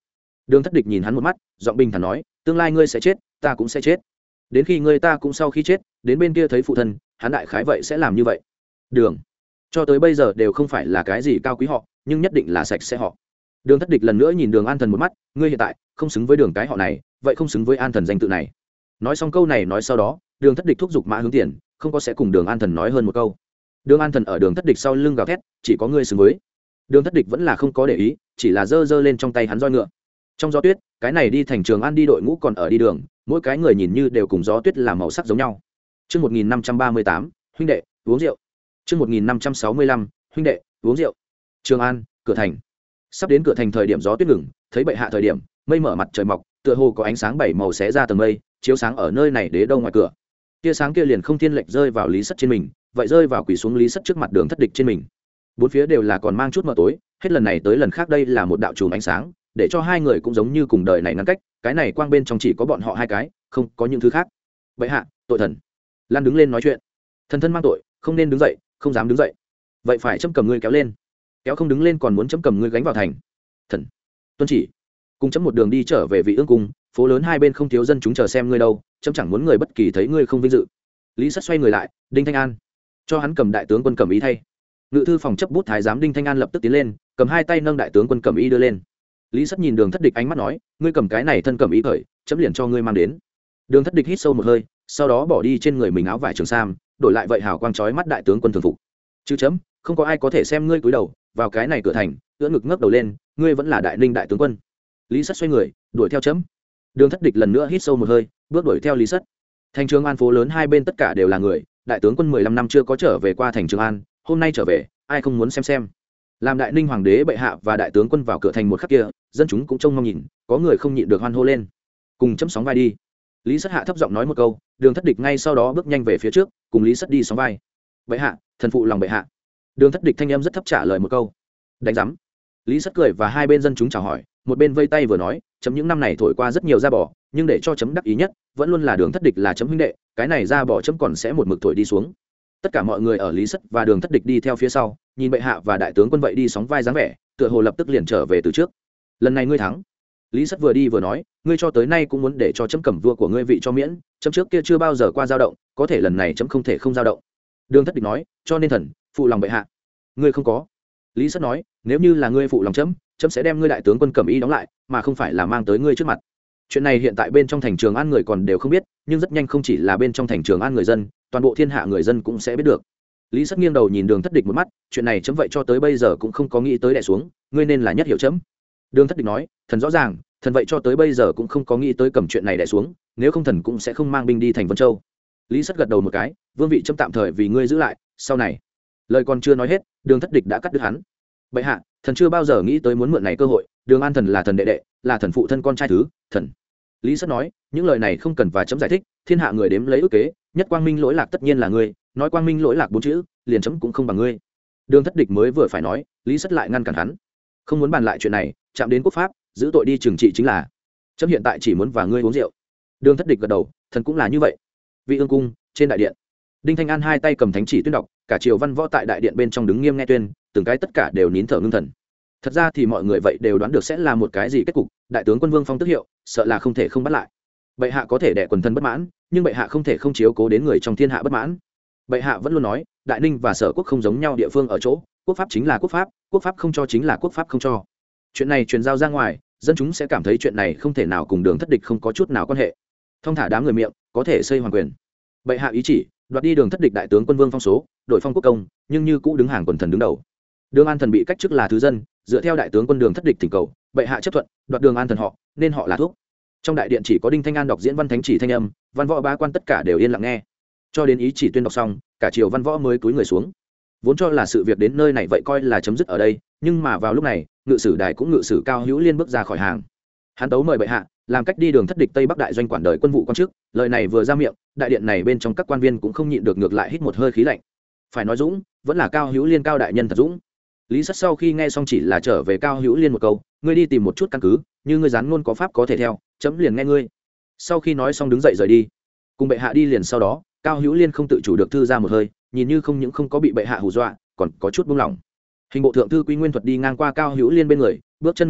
Đường Thất Địch nhìn hắn một mắt, giọng bình thản nói, tương lai ngươi sẽ chết, ta cũng sẽ chết. Đến khi ngươi ta cũng sau khi chết, đến bên kia thấy phụ thân, hắn đại khái vậy sẽ làm như vậy. Đường, cho tới bây giờ đều không phải là cái gì cao quý họ, nhưng nhất định là sạch sẽ họ. Đường Thất Địch lần nữa nhìn Đường An Thần một mắt, ngươi hiện tại không xứng với Đường cái họ này, vậy không xứng với An Thần danh tự này. Nói xong câu này nói sau đó, Đường Thất Địch thúc giục mã hướng tiền, không có sẽ cùng Đường An Thần nói hơn một câu. Đường An Thần ở Đường Thất Địch sau lưng gào thét, chỉ có ngươi xứng với. Đường Thất Địch vẫn là không có để ý, chỉ là giơ lên trong tay hắn roi ngựa. Trong gió tuyết, cái này đi thành Trường An đi đội ngũ còn ở đi đường, mỗi cái người nhìn như đều cùng gió tuyết làm màu sắc giống nhau. Chương 1538, huynh đệ, uống rượu. Chương 1565, huynh đệ, uống rượu. Trường An, cửa thành. Sắp đến cửa thành thời điểm gió tuyết ngừng, thấy bệ hạ thời điểm, mây mở mặt trời mọc, tựa hồ có ánh sáng bảy màu xé ra tầng mây, chiếu sáng ở nơi này đế đâu ngoài cửa. Tia sáng kia liền không thiên lệch rơi vào Lý Sắt trên mình, vậy rơi vào quỳ xuống Lý Sắt trước mặt Đường Thất Địch trên mình. Bốn phía đều là còn mang chút mờ tối, hết lần này tới lần khác đây là một đạo chùm ánh sáng, để cho hai người cũng giống như cùng đời này ngăn cách, cái này quang bên trong chỉ có bọn họ hai cái, không có những thứ khác. Bệ hạ, tội thần. Lan đứng lên nói chuyện. Thần thân mang tội, không nên đứng dậy, không dám đứng dậy. Vậy phải chấm cầm ngươi kéo lên. Kéo không đứng lên còn muốn chấm cầm ngươi gánh vào thành. Thần, tuân chỉ. Cùng chấm một đường đi trở về Vị Ương cung, phố lớn hai bên không thiếu dân chúng chờ xem ngươi đâu, chấm chẳng muốn người bất kỳ thấy ngươi không vinh dự. Lý Sắt xoay người lại, Đinh Thanh An, cho hắn cầm đại tướng quân cẩm ý thay. Ngự thư phòng chấp bút thái giám Đinh Thanh An lập tức tiến lên, cầm hai tay nâng đại tướng quân cẩm ý đưa lên. Lý Sắt nhìn Đường Thất Địch ánh mắt nói, ngươi cầm cái này thân cẩm ý cởi, chấm liền cho ngươi mang đến. Đường Thất Địch hít sâu một hơi, sau đó bỏ đi trên người mình áo vải trường sam, đổi lại vậy hào quang chói mắt đại tướng quân thường phục. Chứ chấm, không có ai có thể xem ngươi cúi đầu vào cái này cửa thành, ưỡn ngực ngước đầu lên, ngươi vẫn là đại ninh đại tướng quân. Lý Sắt xoay người, đuổi theo chấm. Đường Thất Địch lần nữa hít sâu một hơi, bước đuổi theo Lý Sắt. Thành Trường An phố lớn hai bên tất cả đều là người, đại tướng quân 15 năm chưa có trở về qua thành Trường An, hôm nay trở về, ai không muốn xem. Làm đại ninh hoàng đế bệ hạ và đại tướng quân vào cửa thành một khắc kia, dân chúng cũng trông mong nhìn, có người không nhịn được hoan hô lên. Cùng chấm sóng vai đi. Lý Sắt hạ thấp giọng nói một câu, Đường Thất Địch ngay sau đó bước nhanh về phía trước, cùng Lý Sắt đi sóng vai. Bệ hạ, thần phụ lòng bệ hạ. Đường Thất Địch thanh âm rất thấp trả lời một câu. Đánh rắm. Lý Sắt cười và hai bên dân chúng chào hỏi, một bên vây tay vừa nói, chấm những năm này thổi qua rất nhiều da bò, nhưng để cho chấm đắc ý nhất, vẫn luôn là Đường Thất Địch là chấm huynh đệ, cái này da bò chấm còn sẽ một mực thổi đi xuống. Tất cả mọi người ở Lý Sắt và Đường Thất Địch đi theo phía sau, nhìn bệ hạ và đại tướng quân vậy đi sóng vai dáng vẻ, tựa hồ lập tức liền trở về từ trước. Lần này ngươi thắng. Lý Sắt vừa đi vừa nói, ngươi cho tới nay cũng muốn để cho chấm cầm vua của ngươi vị cho miễn, chấm trước kia chưa bao giờ qua dao động, có thể lần này chấm không thể không dao động. Đường Thất Địch nói, cho nên thần phụ lòng bệ hạ. Ngươi không có. Lý Sắt nói, nếu như là ngươi phụ lòng chấm sẽ đem ngươi đại tướng quân cầm y đóng lại, mà không phải là mang tới ngươi trước mặt. Chuyện này hiện tại bên trong thành Trường An người còn đều không biết, nhưng rất nhanh không chỉ là bên trong thành Trường An người dân, toàn bộ thiên hạ người dân cũng sẽ biết được. Lý Sắt nghiêng đầu nhìn Đường Thất Địch một mắt, chuyện này chấm vậy cho tới bây giờ cũng không có nghĩ tới đè xuống, ngươi nên là nhất hiểu chấm. Đường Thất Địch nói, thần rõ ràng, thần vậy cho tới bây giờ cũng không có nghĩ tới cầm chuyện này đè xuống, nếu không thần cũng sẽ không mang binh đi thành Vân Châu. Lý Sắt gật đầu một cái, vương vị chấm tạm thời vì ngươi giữ lại, sau này. Lời còn chưa nói hết, Đường Thất Địch đã cắt đứt hắn. Bệ hạ, thần chưa bao giờ nghĩ tới muốn mượn này cơ hội, Đường An thần là thần đệ đệ, là thần phụ thân con trai thứ, thần. Lý Sắt nói, những lời này không cần và chấm giải thích, thiên hạ người đếm lấy ước kế, nhất quang minh lỗi lạc tất nhiên là ngươi, nói quang minh lỗi lạc 4 chữ, liền chấm cũng không bằng ngươi. Đường Thất Địch mới vừa phải nói, Lý Sắt lại ngăn cản hắn, không muốn bàn lại chuyện này, chạm đến quốc pháp, giữ tội đi trừng trị chính là. Chấm hiện tại chỉ muốn và ngươi uống rượu. Đường Thất Địch gật đầu, thần cũng là như vậy. Vị Ương cung, trên đại điện, Đinh Thanh An hai tay cầm thánh chỉ tuyên đọc, cả triều văn võ tại đại điện bên trong đứng nghiêm nghe tuyên, từng cái tất cả đều nín thở ngưng thần. Thật ra thì mọi người vậy đều đoán được sẽ là một cái gì kết cục, đại tướng quân Vương Phong tức hiệu, sợ là không thể không bắt lại. Bệ hạ có thể đè quần thân bất mãn, nhưng bệ hạ không thể không chiếu cố đến người trong thiên hạ bất mãn. Bệ hạ vẫn luôn nói, đại ninh và sở quốc không giống nhau địa phương ở chỗ, quốc pháp chính là quốc pháp, quốc pháp không cho chính là quốc pháp không cho. Chuyện này truyền giao ra ngoài, dân chúng sẽ cảm thấy chuyện này không thể nào cùng Đường Thất Địch không có chút nào quan hệ. Thông thả đám người miệng, có thể xây hoàng quyền. Bệ hạ ý chỉ, đoạt đi Đường Thất Địch đại tướng quân Vương Phong số, đổi phong quốc công, nhưng như cũ đứng hàng quần thần đứng đầu. Đường An thần bị cách chức là thứ dân, dựa theo đại tướng quân Đường Thất Địch thỉnh cầu, bệ hạ chấp thuận, đoạt Đường An thần họ, nên họ là thuốc. Trong đại điện chỉ có Đinh Thanh An đọc diễn văn thánh chỉ thanh âm, văn võ bá quan tất cả đều yên lặng nghe. Cho đến ý chỉ tuyên đọc xong, cả triều văn võ mới cúi người xuống. Vốn cho là sự việc đến nơi này vậy coi là chấm dứt ở đây, nhưng mà vào lúc này, ngự sử đài cũng ngự sử Cao Hữu Liên bước ra khỏi hàng. Hắn tấu mời bệ hạ, làm cách đi Đường Thất Địch Tây Bắc đại doanh quản đời quân vụ quan chức. Lời này vừa ra miệng, đại điện này bên trong các quan viên cũng không nhịn được ngược lại hít một hơi khí lạnh. Phải nói dũng, vẫn là Cao Hữu Liên cao đại nhân thật dũng. Lý Sắt sau khi nghe xong chỉ là trở về Cao Hữu Liên một câu, ngươi đi tìm một chút căn cứ, như ngươi dán ngôn có pháp có thể theo, chấm liền nghe ngươi. Sau khi nói xong đứng dậy rời đi, cùng bệ hạ đi liền sau đó, Cao Hữu Liên không tự chủ được thư ra một hơi, nhìn như không những không có bị bệ hạ hù dọa, còn có chút buông lỏng. Hình bộ thượng thư Quý Nguyên Thuật đi ngang qua Cao Hữu Liên bên người, bước chân ngừng,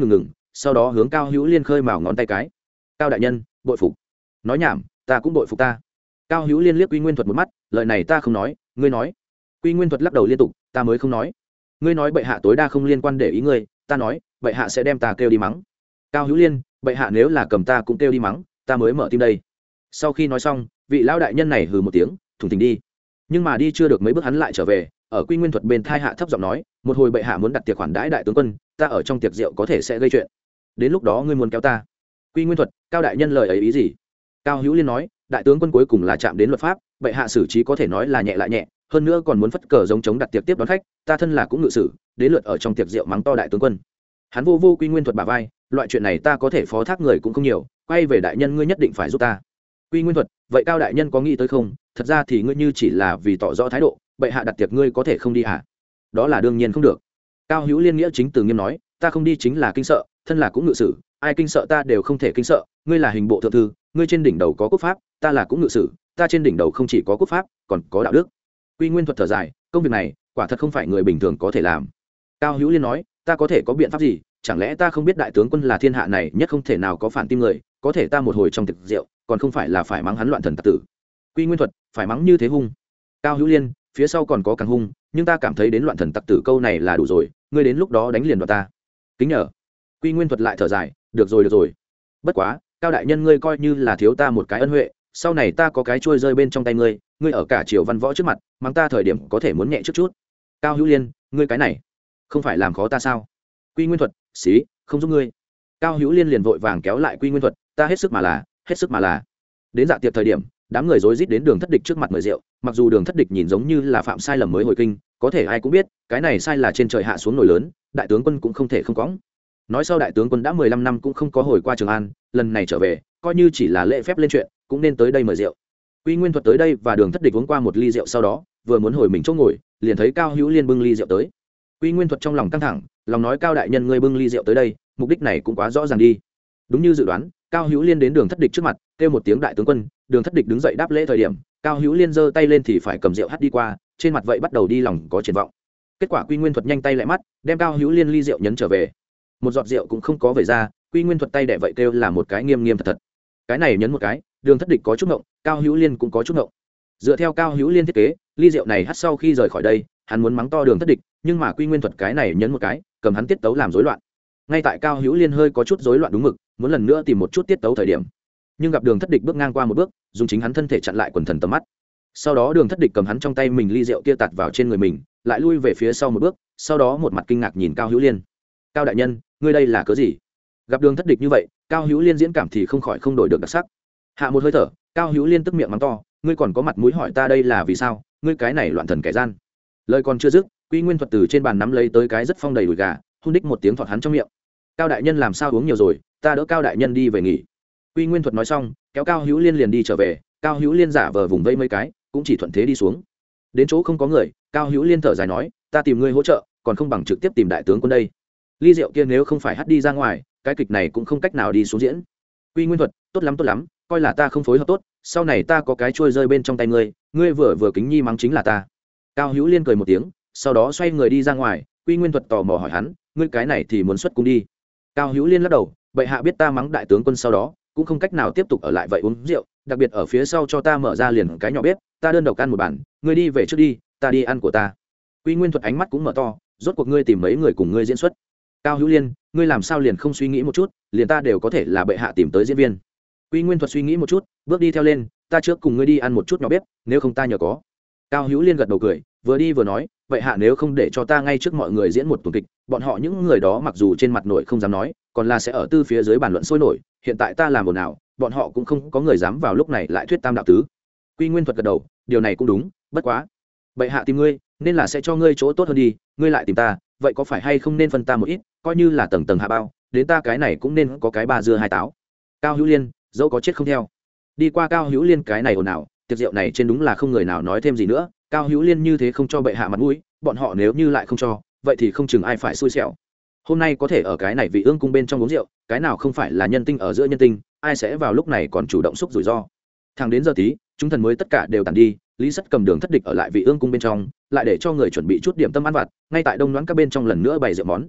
sau đó hướng Cao Hữu Liên khơi mào ngón tay cái. Cao đại nhân, bội phục. Nói nhảm, ta cũng bội phục ta. Cao Hữu Liên liếc Quy Nguyên Thuật một mắt, lời này ta không nói, ngươi nói. Quy Nguyên Thuật lắc đầu liên tục, ta mới không nói. Ngươi nói bệ hạ tối đa không liên quan để ý ngươi, ta nói, bệ hạ sẽ đem ta kêu đi mắng. Cao Hữu Liên, bệ hạ nếu là cầm ta cũng kêu đi mắng, ta mới mở tim đây. Sau khi nói xong, vị lão đại nhân này hừ một tiếng, thủng tình đi. Nhưng mà đi chưa được mấy bước hắn lại trở về, ở Quy Nguyên Thuật bên thai hạ thấp giọng nói, một hồi bệ hạ muốn đặt tiệc khoản đãi đại tướng quân, ta ở trong tiệc rượu có thể sẽ gây chuyện. Đến lúc đó ngươi muốn kéo ta. Quy Nguyên Thuật, Cao đại nhân lời ấy ý gì? Cao Hữu Liên nói, đại tướng quân cuối cùng là chạm đến luật pháp, bệ hạ xử trí có thể nói là nhẹ lại nhẹ, hơn nữa còn muốn phất cờ giống chống đặt tiệc tiếp đón khách, ta thân là cũng ngự sử, đến lượt ở trong tiệc rượu mắng to đại tướng quân. Hắn vô Quy Nguyên Thuật bả vai, loại chuyện này ta có thể phó thác người cũng không nhiều, quay về đại nhân ngươi nhất định phải giúp ta. Quy Nguyên Thuật, vậy Cao đại nhân có nghĩ tới không, thật ra thì ngươi như chỉ là vì tỏ rõ thái độ, bệ hạ đặt tiệc ngươi có thể không đi hả? Đó là đương nhiên không được. Cao Hữu Liên nghĩa chính từ nghiêm nói, ta không đi chính là kinh sợ, thân là cũng ngự sử, ai kinh sợ ta đều không thể kinh sợ, ngươi là hình bộ thượng thư, ngươi trên đỉnh đầu có quốc pháp, ta là cũng ngự sử, ta trên đỉnh đầu không chỉ có quốc pháp, còn có đạo đức. Quy Nguyên Thuật thở dài, công việc này quả thật không phải người bình thường có thể làm. Cao Hữu Liên nói, ta có thể có biện pháp gì, chẳng lẽ ta không biết đại tướng quân là thiên hạ này nhất không thể nào có phản tim người, có thể ta một hồi trong tiệc rượu, còn không phải là phải mắng hắn loạn thần tặc tử. Quy Nguyên Thuật, phải mắng như thế hung. Cao Hữu Liên, phía sau còn có càng hung, nhưng ta cảm thấy đến loạn thần tặc tử câu này là đủ rồi, ngươi đến lúc đó đánh liền vào ta. Kính nhờ. Quy Nguyên Thuật lại thở dài, được rồi. Bất quá, Cao đại nhân ngươi coi như là thiếu ta một cái ân huệ, sau này ta có cái trôi rơi bên trong tay ngươi, ngươi ở cả triều văn võ trước mặt, mắng ta thời điểm có thể muốn nhẹ chút. Cao Hữu Liên, ngươi cái này, không phải làm khó ta sao? Quy Nguyên Thuật, xí, không giúp ngươi. Cao Hữu Liên liền vội vàng kéo lại Quy Nguyên Thuật, ta hết sức mà là. Đến dạ tiệc thời điểm, đám người rối rít đến Đường Thất Địch trước mặt mời rượu, mặc dù Đường Thất Địch nhìn giống như là phạm sai lầm mới hồi kinh, có thể ai cũng biết, cái này sai là trên trời hạ xuống nổi lớn, đại tướng quân cũng không thể không cõng. Nói sau đại tướng quân đã 15 năm cũng không có hồi qua Trường An, lần này trở về, coi như chỉ là lễ phép lên chuyện, cũng nên tới đây mời rượu. Quy Nguyên Thuật tới đây và Đường Thất Địch uống qua một ly rượu sau đó, vừa muốn hồi mình chỗ ngồi, liền thấy Cao Hữu Liên bưng ly rượu tới. Quy Nguyên Thuật trong lòng căng thẳng, lòng nói Cao đại nhân ngươi bưng ly rượu tới đây, mục đích này cũng quá rõ ràng đi. Đúng như dự đoán, Cao Hữu Liên đến Đường Thất Địch trước mặt, kêu một tiếng đại tướng quân, Đường Thất Địch đứng dậy đáp lễ thời điểm, Cao Hữu Liên giơ tay lên thì phải cầm rượu hắt đi qua, trên mặt vậy bắt đầu đi lòng có triển vọng. Kết quả Quy Nguyên Thuật nhanh tay lại mắt, đem Cao Hữu Liên ly rượu nhấn trở về. Một giọt rượu cũng không có vẩy ra, Quy Nguyên Thuật tay đẻ vậy kêu là một cái nghiêm nghiêm thật. Cái này nhấn một cái, Đường Thất Địch có chút ngộng, Cao Hữu Liên cũng có chút ngộng. Dựa theo Cao Hữu Liên thiết kế, ly rượu này hắt sau khi rời khỏi đây, hắn muốn mắng to Đường Thất Địch, nhưng mà Quy Nguyên Thuật cái này nhấn một cái, cầm hắn tiết tấu làm rối loạn. Ngay tại Cao Hữu Liên hơi có chút rối loạn đúng mực, muốn lần nữa tìm một chút tiết tấu thời điểm, nhưng gặp Đường Thất Địch bước ngang qua một bước, dùng chính hắn thân thể chặn lại quần thần tầm mắt. Sau đó Đường Thất Địch cầm hắn trong tay mình ly rượu kia tạt vào trên người mình, lại lui về phía sau một bước, sau đó một mặt kinh ngạc nhìn Cao Hữu Liên. Cao đại nhân, ngươi đây là cớ gì? Gặp Đường Thất Địch như vậy, Cao Hữu Liên diễn cảm thì không khỏi không đổi được đặc sắc. Hạ một hơi thở, Cao Hữu Liên tức miệng mắng to, ngươi còn có mặt mũi hỏi ta đây là vì sao? Ngươi cái này loạn thần kẻ gian. Lời còn chưa dứt, Quy Nguyên Thuật từ trên bàn nắm lấy tới cái rất phong đầy đùi gà, hung đích một tiếng thọt hắn trong miệng. Cao đại nhân làm sao uống nhiều rồi, ta đỡ Cao đại nhân đi về nghỉ. Quy Nguyên Thuật nói xong, kéo Cao Hữu Liên liền đi trở về, Cao Hữu Liên giả vờ vùng vây mấy cái, cũng chỉ thuận thế đi xuống. Đến chỗ không có người, Cao Hữu Liên thở dài nói, ta tìm ngươi hỗ trợ, còn không bằng trực tiếp tìm đại tướng quân đây. Ly rượu kia nếu không phải hắt đi ra ngoài, cái kịch này cũng không cách nào đi xuống diễn. Quy Nguyên Thuật, tốt lắm, coi là ta không phối hợp tốt, sau này ta có cái trôi rơi bên trong tay ngươi, ngươi vừa kính nhi mắng chính là ta. Cao Hữu Liên cười một tiếng, sau đó xoay người đi ra ngoài. Quy Nguyên Thuật tò mò hỏi hắn, ngươi cái này thì muốn xuất cung đi? Cao Hữu Liên lắc đầu, bệ hạ biết ta mắng đại tướng quân sau đó, cũng không cách nào tiếp tục ở lại vậy uống rượu, đặc biệt ở phía sau cho ta mở ra liền cái nhỏ bếp, ta đơn độc ăn một bản, ngươi đi về trước đi, ta đi ăn của ta. Quy Nguyên Thuật ánh mắt cũng mở to, rốt cuộc ngươi tìm mấy người cùng ngươi diễn xuất? Cao Hữu Liên, ngươi làm sao liền không suy nghĩ một chút, liền ta đều có thể là bệ hạ tìm tới diễn viên. Quy Nguyên Thuật suy nghĩ một chút, bước đi theo lên, ta trước cùng ngươi đi ăn một chút nhỏ bếp, nếu không ta nhờ có. Cao Hữu Liên gật đầu cười, vừa đi vừa nói, bệ hạ nếu không để cho ta ngay trước mọi người diễn một tuần kịch, bọn họ những người đó mặc dù trên mặt nội không dám nói, còn là sẽ ở tư phía dưới bàn luận sôi nổi, hiện tại ta làm ồn ào, bọn họ cũng không có người dám vào lúc này lại thuyết tam đạo tứ. Quy Nguyên Thuật gật đầu, điều này cũng đúng, bất quá bệ hạ tìm ngươi nên là sẽ cho ngươi chỗ tốt hơn đi, ngươi lại tìm ta, vậy có phải hay không nên phân ta một ít, coi như là tầng tầng hạ bao, đến ta cái này cũng nên có cái ba dưa hai táo. Cao Hữu Liên, dẫu có chết không theo. Đi qua Cao Hữu Liên cái này ồn ào, tiệc rượu này trên đúng là không người nào nói thêm gì nữa. Cao Hữu Liên như thế không cho bệ hạ mặt mũi, bọn họ nếu như lại không cho, vậy thì không chừng ai phải xui xẻo. Hôm nay có thể ở cái này Vị Ương cung bên trong uống rượu, cái nào không phải là nhân tinh ở giữa nhân tinh, ai sẽ vào lúc này còn chủ động xúc rủi ro. Thẳng đến giờ tí, chúng thần mới tất cả đều tàn đi, Lý Sắt cầm Đường Thất Địch ở lại Vị Ương cung bên trong, lại để cho người chuẩn bị chút điểm tâm ăn vặt, ngay tại đông đoán các bên trong lần nữa bày rượu món.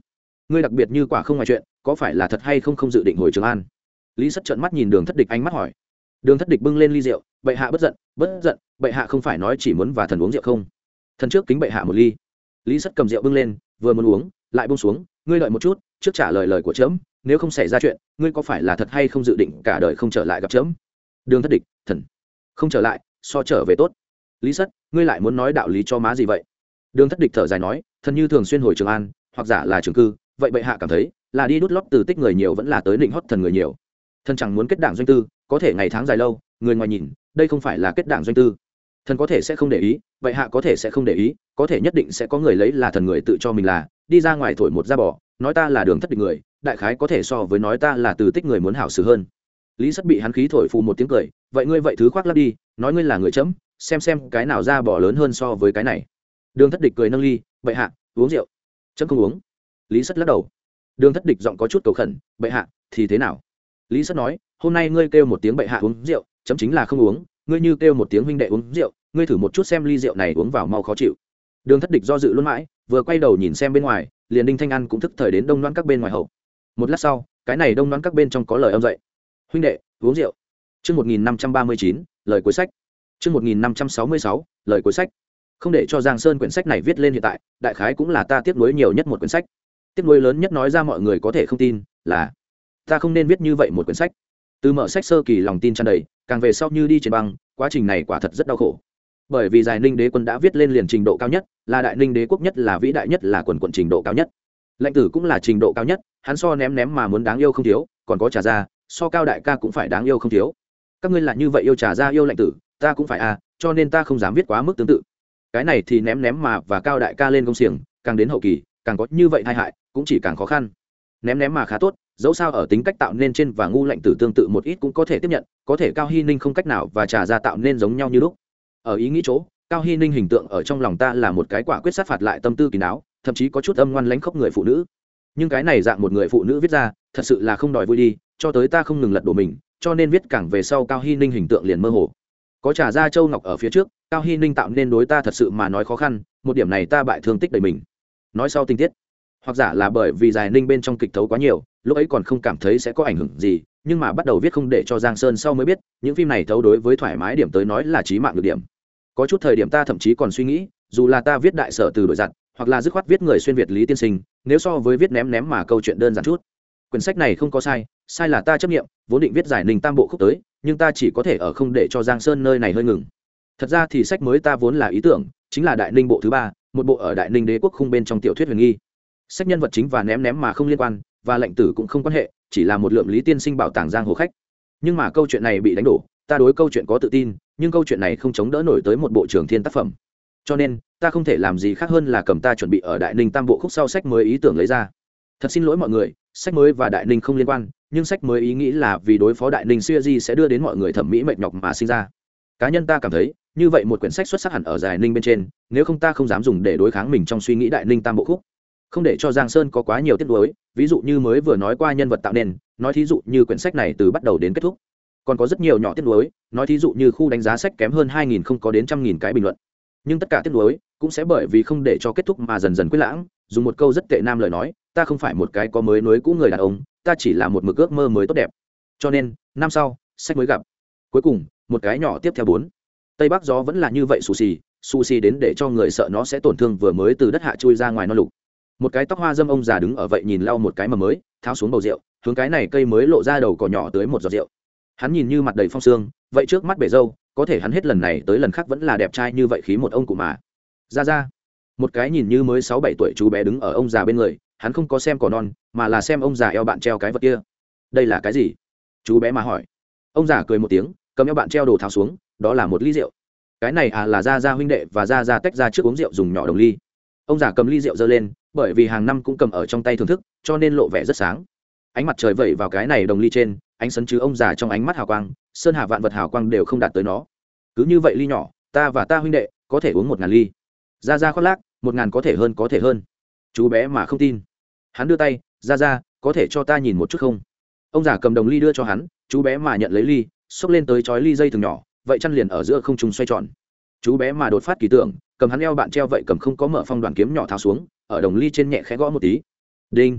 ngươi đặc biệt như quả không ngoài chuyện, có phải là thật hay không không dự định hồi Trường An? Lý Sắt trợn mắt nhìn Đường Thất Địch, ánh mắt hỏi. Đường Thất Địch bưng lên ly rượu, bệ hạ bất giận, bất giận, bệ hạ không phải nói chỉ muốn và thần uống rượu không? Thần trước kính bệ hạ một ly. Lý Sắt cầm rượu bưng lên, vừa muốn uống, lại buông xuống, ngươi đợi một chút, trước trả lời của trẫm, nếu không xảy ra chuyện, ngươi có phải là thật hay không dự định cả đời không trở lại gặp trẫm? Đường Thất Địch, thần không trở lại, so trở về tốt. Lý Sắt, ngươi lại muốn nói đạo lý cho má gì vậy? Đường Thất Địch thở dài nói, thần như thường xuyên hồi Trường An, hoặc giả là trường cư, vậy bệ hạ cảm thấy là đi đút lót từ tích người nhiều vẫn là tới định hót thần người nhiều? Thần chẳng muốn kết đảng doanh tư, có thể ngày tháng dài lâu, người ngoài nhìn, đây không phải là kết đảng doanh tư. Thần có thể sẽ không để ý, bệ hạ có thể sẽ không để ý, có thể nhất định sẽ có người lấy là thần người tự cho mình là, đi ra ngoài thổi một da bò, nói ta là Đường Thất Địch người, đại khái có thể so với nói ta là từ tích người muốn hảo xử hơn. Lý Sắt bị hắn khí thổi phù một tiếng cười, vậy ngươi vậy thứ khoác lác đi, nói ngươi là người chấm, xem cái nào da bò lớn hơn so với cái này. Đường Thất Địch cười nâng ly, bệ hạ uống rượu. Chấm không uống. Lý Sắt lắc đầu. Đường Thất Địch giọng có chút cầu khẩn, bệ hạ thì thế nào? Lý Sắt nói, hôm nay ngươi kêu một tiếng bệ hạ uống rượu, chấm chính là không uống, ngươi như kêu một tiếng huynh đệ uống rượu, ngươi thử một chút xem ly rượu này uống vào mau khó chịu. Đường Thất Địch do dự luôn mãi, vừa quay đầu nhìn xem bên ngoài, liền Đinh Thanh An cũng thức thời đến đông loan các bên ngoài hậu. Một lát sau, cái này đông loan các bên trong có lời âm dậy. Huynh đệ uống rượu. Chương 1539, lời cuối sách. Chương 1566, lời cuối sách. Không để cho Giang Sơn quyển sách này viết lên hiện tại, đại khái cũng là ta tiếc nuối nhiều nhất một quyển sách. Tiếc nuối lớn nhất nói ra mọi người có thể không tin, là ta không nên viết như vậy một quyển sách. Từ mở sách sơ kỳ lòng tin tràn đầy, càng về sau như đi trên băng, quá trình này quả thật rất đau khổ. Bởi vì Giải Ninh Đế quân đã viết lên liền trình độ cao nhất, là Đại Ninh Đế quốc nhất, là vĩ đại nhất, là quần trình độ cao nhất. Lệnh Tử cũng là trình độ cao nhất, hắn so ném mà muốn đáng yêu không thiếu, còn có Trà Gia, so Cao đại ca cũng phải đáng yêu không thiếu. Các ngươi là như vậy yêu Trà Gia yêu Lệnh Tử, ta cũng phải cho nên ta không dám viết quá mức tương tự. Cái này thì ném mà và Cao đại ca lên công xiềng, càng đến hậu kỳ, càng có như vậy tai hại, cũng chỉ càng khó khăn. Ném mà khá tốt, dẫu sao ở tính cách tạo nên trên và ngu Lệnh Tử tương tự một ít cũng có thể tiếp nhận, có thể Cao Hy Ninh không cách nào và Trà Gia tạo nên giống nhau như lúc. Ở ý nghĩ chỗ, Cao Hy Ninh hình tượng ở trong lòng ta là một cái quả quyết sát phạt lại tâm tư kín đáo, thậm chí có chút âm ngoan lánh khóc người phụ nữ. Nhưng cái này dạng một người phụ nữ viết ra, thật sự là không đòi vui đi, cho tới ta không ngừng lật đổ mình, cho nên viết càng về sau Cao Hy Ninh hình tượng liền mơ hồ. Có Trà Gia Châu Ngọc ở phía trước, Cao Hy Ninh tạo nên đối ta thật sự mà nói khó khăn, một điểm này ta bại thương tích đầy mình. Nói sau tình tiết, hoặc giả là bởi vì Giải Ninh bên trong kịch thấu quá nhiều, lúc ấy còn không cảm thấy sẽ có ảnh hưởng gì, nhưng mà bắt đầu viết không để cho Giang Sơn sau mới biết, những phim này thấu đối với thoải mái điểm tới nói là chí mạng được điểm. Có chút thời điểm ta thậm chí còn suy nghĩ, dù là ta viết đại sở từ đổi giặt, hoặc là dứt khoát viết người xuyên việt Lý tiên sinh, nếu so với viết ném mà câu chuyện đơn giản chút. Quyển sách này không có sai, sai là ta chấp nghiệm, vốn định viết Giải Ninh tam bộ khúc tới, nhưng ta chỉ có thể ở không để cho Giang Sơn nơi này hơi ngừng. Thật ra thì sách mới ta vốn là ý tưởng, chính là Đại Ninh bộ thứ 3, một bộ ở Đại Ninh Đế quốc khung bên trong tiểu thuyết huyền nghi. Sách nhân vật chính và ném mà không liên quan, và Lệnh Tử cũng không quan hệ, chỉ là một lượng Lý tiên sinh bảo tàng giang hồ khách. Nhưng mà câu chuyện này bị đánh đổ, ta đối câu chuyện có tự tin, nhưng câu chuyện này không chống đỡ nổi tới một bộ trường thiên tác phẩm. Cho nên, ta không thể làm gì khác hơn là cầm ta chuẩn bị ở Đại Ninh tam bộ khúc sau sách mới ý tưởng lấy ra. Thật xin lỗi mọi người, sách mới và Đại Ninh không liên quan, nhưng sách mới ý nghĩ là vì đối phó Đại Ninh series sẽ đưa đến mọi người thẩm mỹ mệt nhọc mà sinh ra. Cá nhân ta cảm thấy, như vậy một quyển sách xuất sắc hẳn ở Giải Ninh bên trên, nếu không ta không dám dùng để đối kháng mình trong suy nghĩ Đại Ninh tam bộ khúc. Không để cho Giang Sơn có quá nhiều tiết đối, ví dụ như mới vừa nói qua nhân vật tạo nên, nói thí dụ như quyển sách này từ bắt đầu đến kết thúc. Còn có rất nhiều nhỏ tiết đối, nói thí dụ như khu đánh giá sách kém hơn 2000 không có đến 100.000 cái bình luận. Nhưng tất cả tiết đối cũng sẽ bởi vì không để cho kết thúc mà dần dần quyết lãng, dùng một câu rất tệ nam lời nói, ta không phải một cái có mới nối cũ người đàn ông, ta chỉ là một mực ước mơ mới tốt đẹp. Cho nên, năm sau, sách mới gặp. Cuối cùng, một cái nhỏ tiếp theo 4. Tây Bắc gió vẫn là như vậy xù xì đến để cho người sợ nó sẽ tổn thương vừa mới từ đất hạ chui ra ngoài non lục. Một cái tóc hoa dâm ông già đứng ở vậy nhìn lau một cái mà mới, tháo xuống bầu rượu, hướng cái này cây mới lộ ra đầu cỏ nhỏ tới một giọt rượu. Hắn nhìn như mặt đầy phong sương, vậy trước mắt bể râu, có thể hắn hết lần này tới lần khác vẫn là đẹp trai như vậy khí một ông cụ mà. Ra. Một cái nhìn như mới 6-7 tuổi chú bé đứng ở ông già bên người, hắn không có xem cỏ non, mà là xem ông già eo bạn treo cái vật kia. Đây là cái gì? Chú bé mà hỏi. Ông già cười một tiếng, cầm eo bạn treo đồ tháo xuống, đó là một ly rượu. Cái này là Ra huynh đệ và Ra tách ra trước uống rượu dùng nhỏ đồng ly. Ông già cầm ly rượu giơ lên, bởi vì hàng năm cũng cầm ở trong tay thưởng thức, cho nên lộ vẻ rất sáng. Ánh mặt trời vẩy vào cái này đồng ly trên, ánh sấn chứ ông già trong ánh mắt hào quang, sơn hà vạn vật hào quang đều không đạt tới nó. Cứ như vậy ly nhỏ, ta và ta huynh đệ có thể uống 1000 ly. Ra khoác lác, 1000 có thể hơn. Chú bé mà không tin. Hắn đưa tay, ra, có thể cho ta nhìn một chút không? Ông già cầm đồng ly đưa cho hắn, chú bé mà nhận lấy ly, xốc lên tới chói ly dây thừng nhỏ, vậy chăn liền ở giữa không trung xoay tròn. Chú bé mà đột phát kỳ tưởng, cầm hắn eo bạn treo vậy cầm không có mở phong đoàn kiếm nhỏ tháo xuống, ở đồng ly trên nhẹ khẽ gõ một tí. Đinh.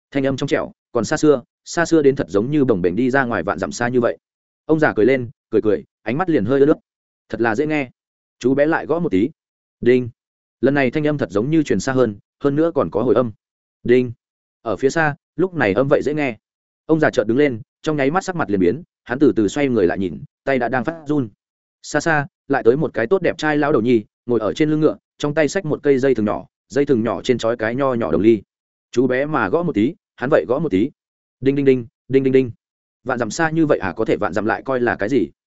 thanh âm trong trẻo còn xa xưa đến thật giống như bồng bềnh đi ra ngoài vạn dặm xa như vậy. Ông già cười lên, cười ánh mắt liền hơi ướt nước. Thật là dễ nghe. Chú bé lại gõ một tí. Đinh. Lần này thanh âm thật giống như truyền xa hơn nữa còn có hồi âm. Đinh. Ở phía xa, lúc này âm vậy dễ nghe. Ông già chợt đứng lên, trong nháy mắt sắc mặt liền biến, hắn từ từ xoay người lại nhìn, tay đã đang phát run. Xa lại tới một cái tốt đẹp trai lão đầu nhi, ngồi ở trên lưng ngựa, trong tay xách một cây dây thừng nhỏ trên trói cái nho nhỏ đồng ly. Chú bé mà gõ một tí, hắn vậy gõ một tí. Đinh đinh đinh, đinh đinh đinh. Vạn dặm xa như vậy có thể vạn dặm lại coi là cái gì?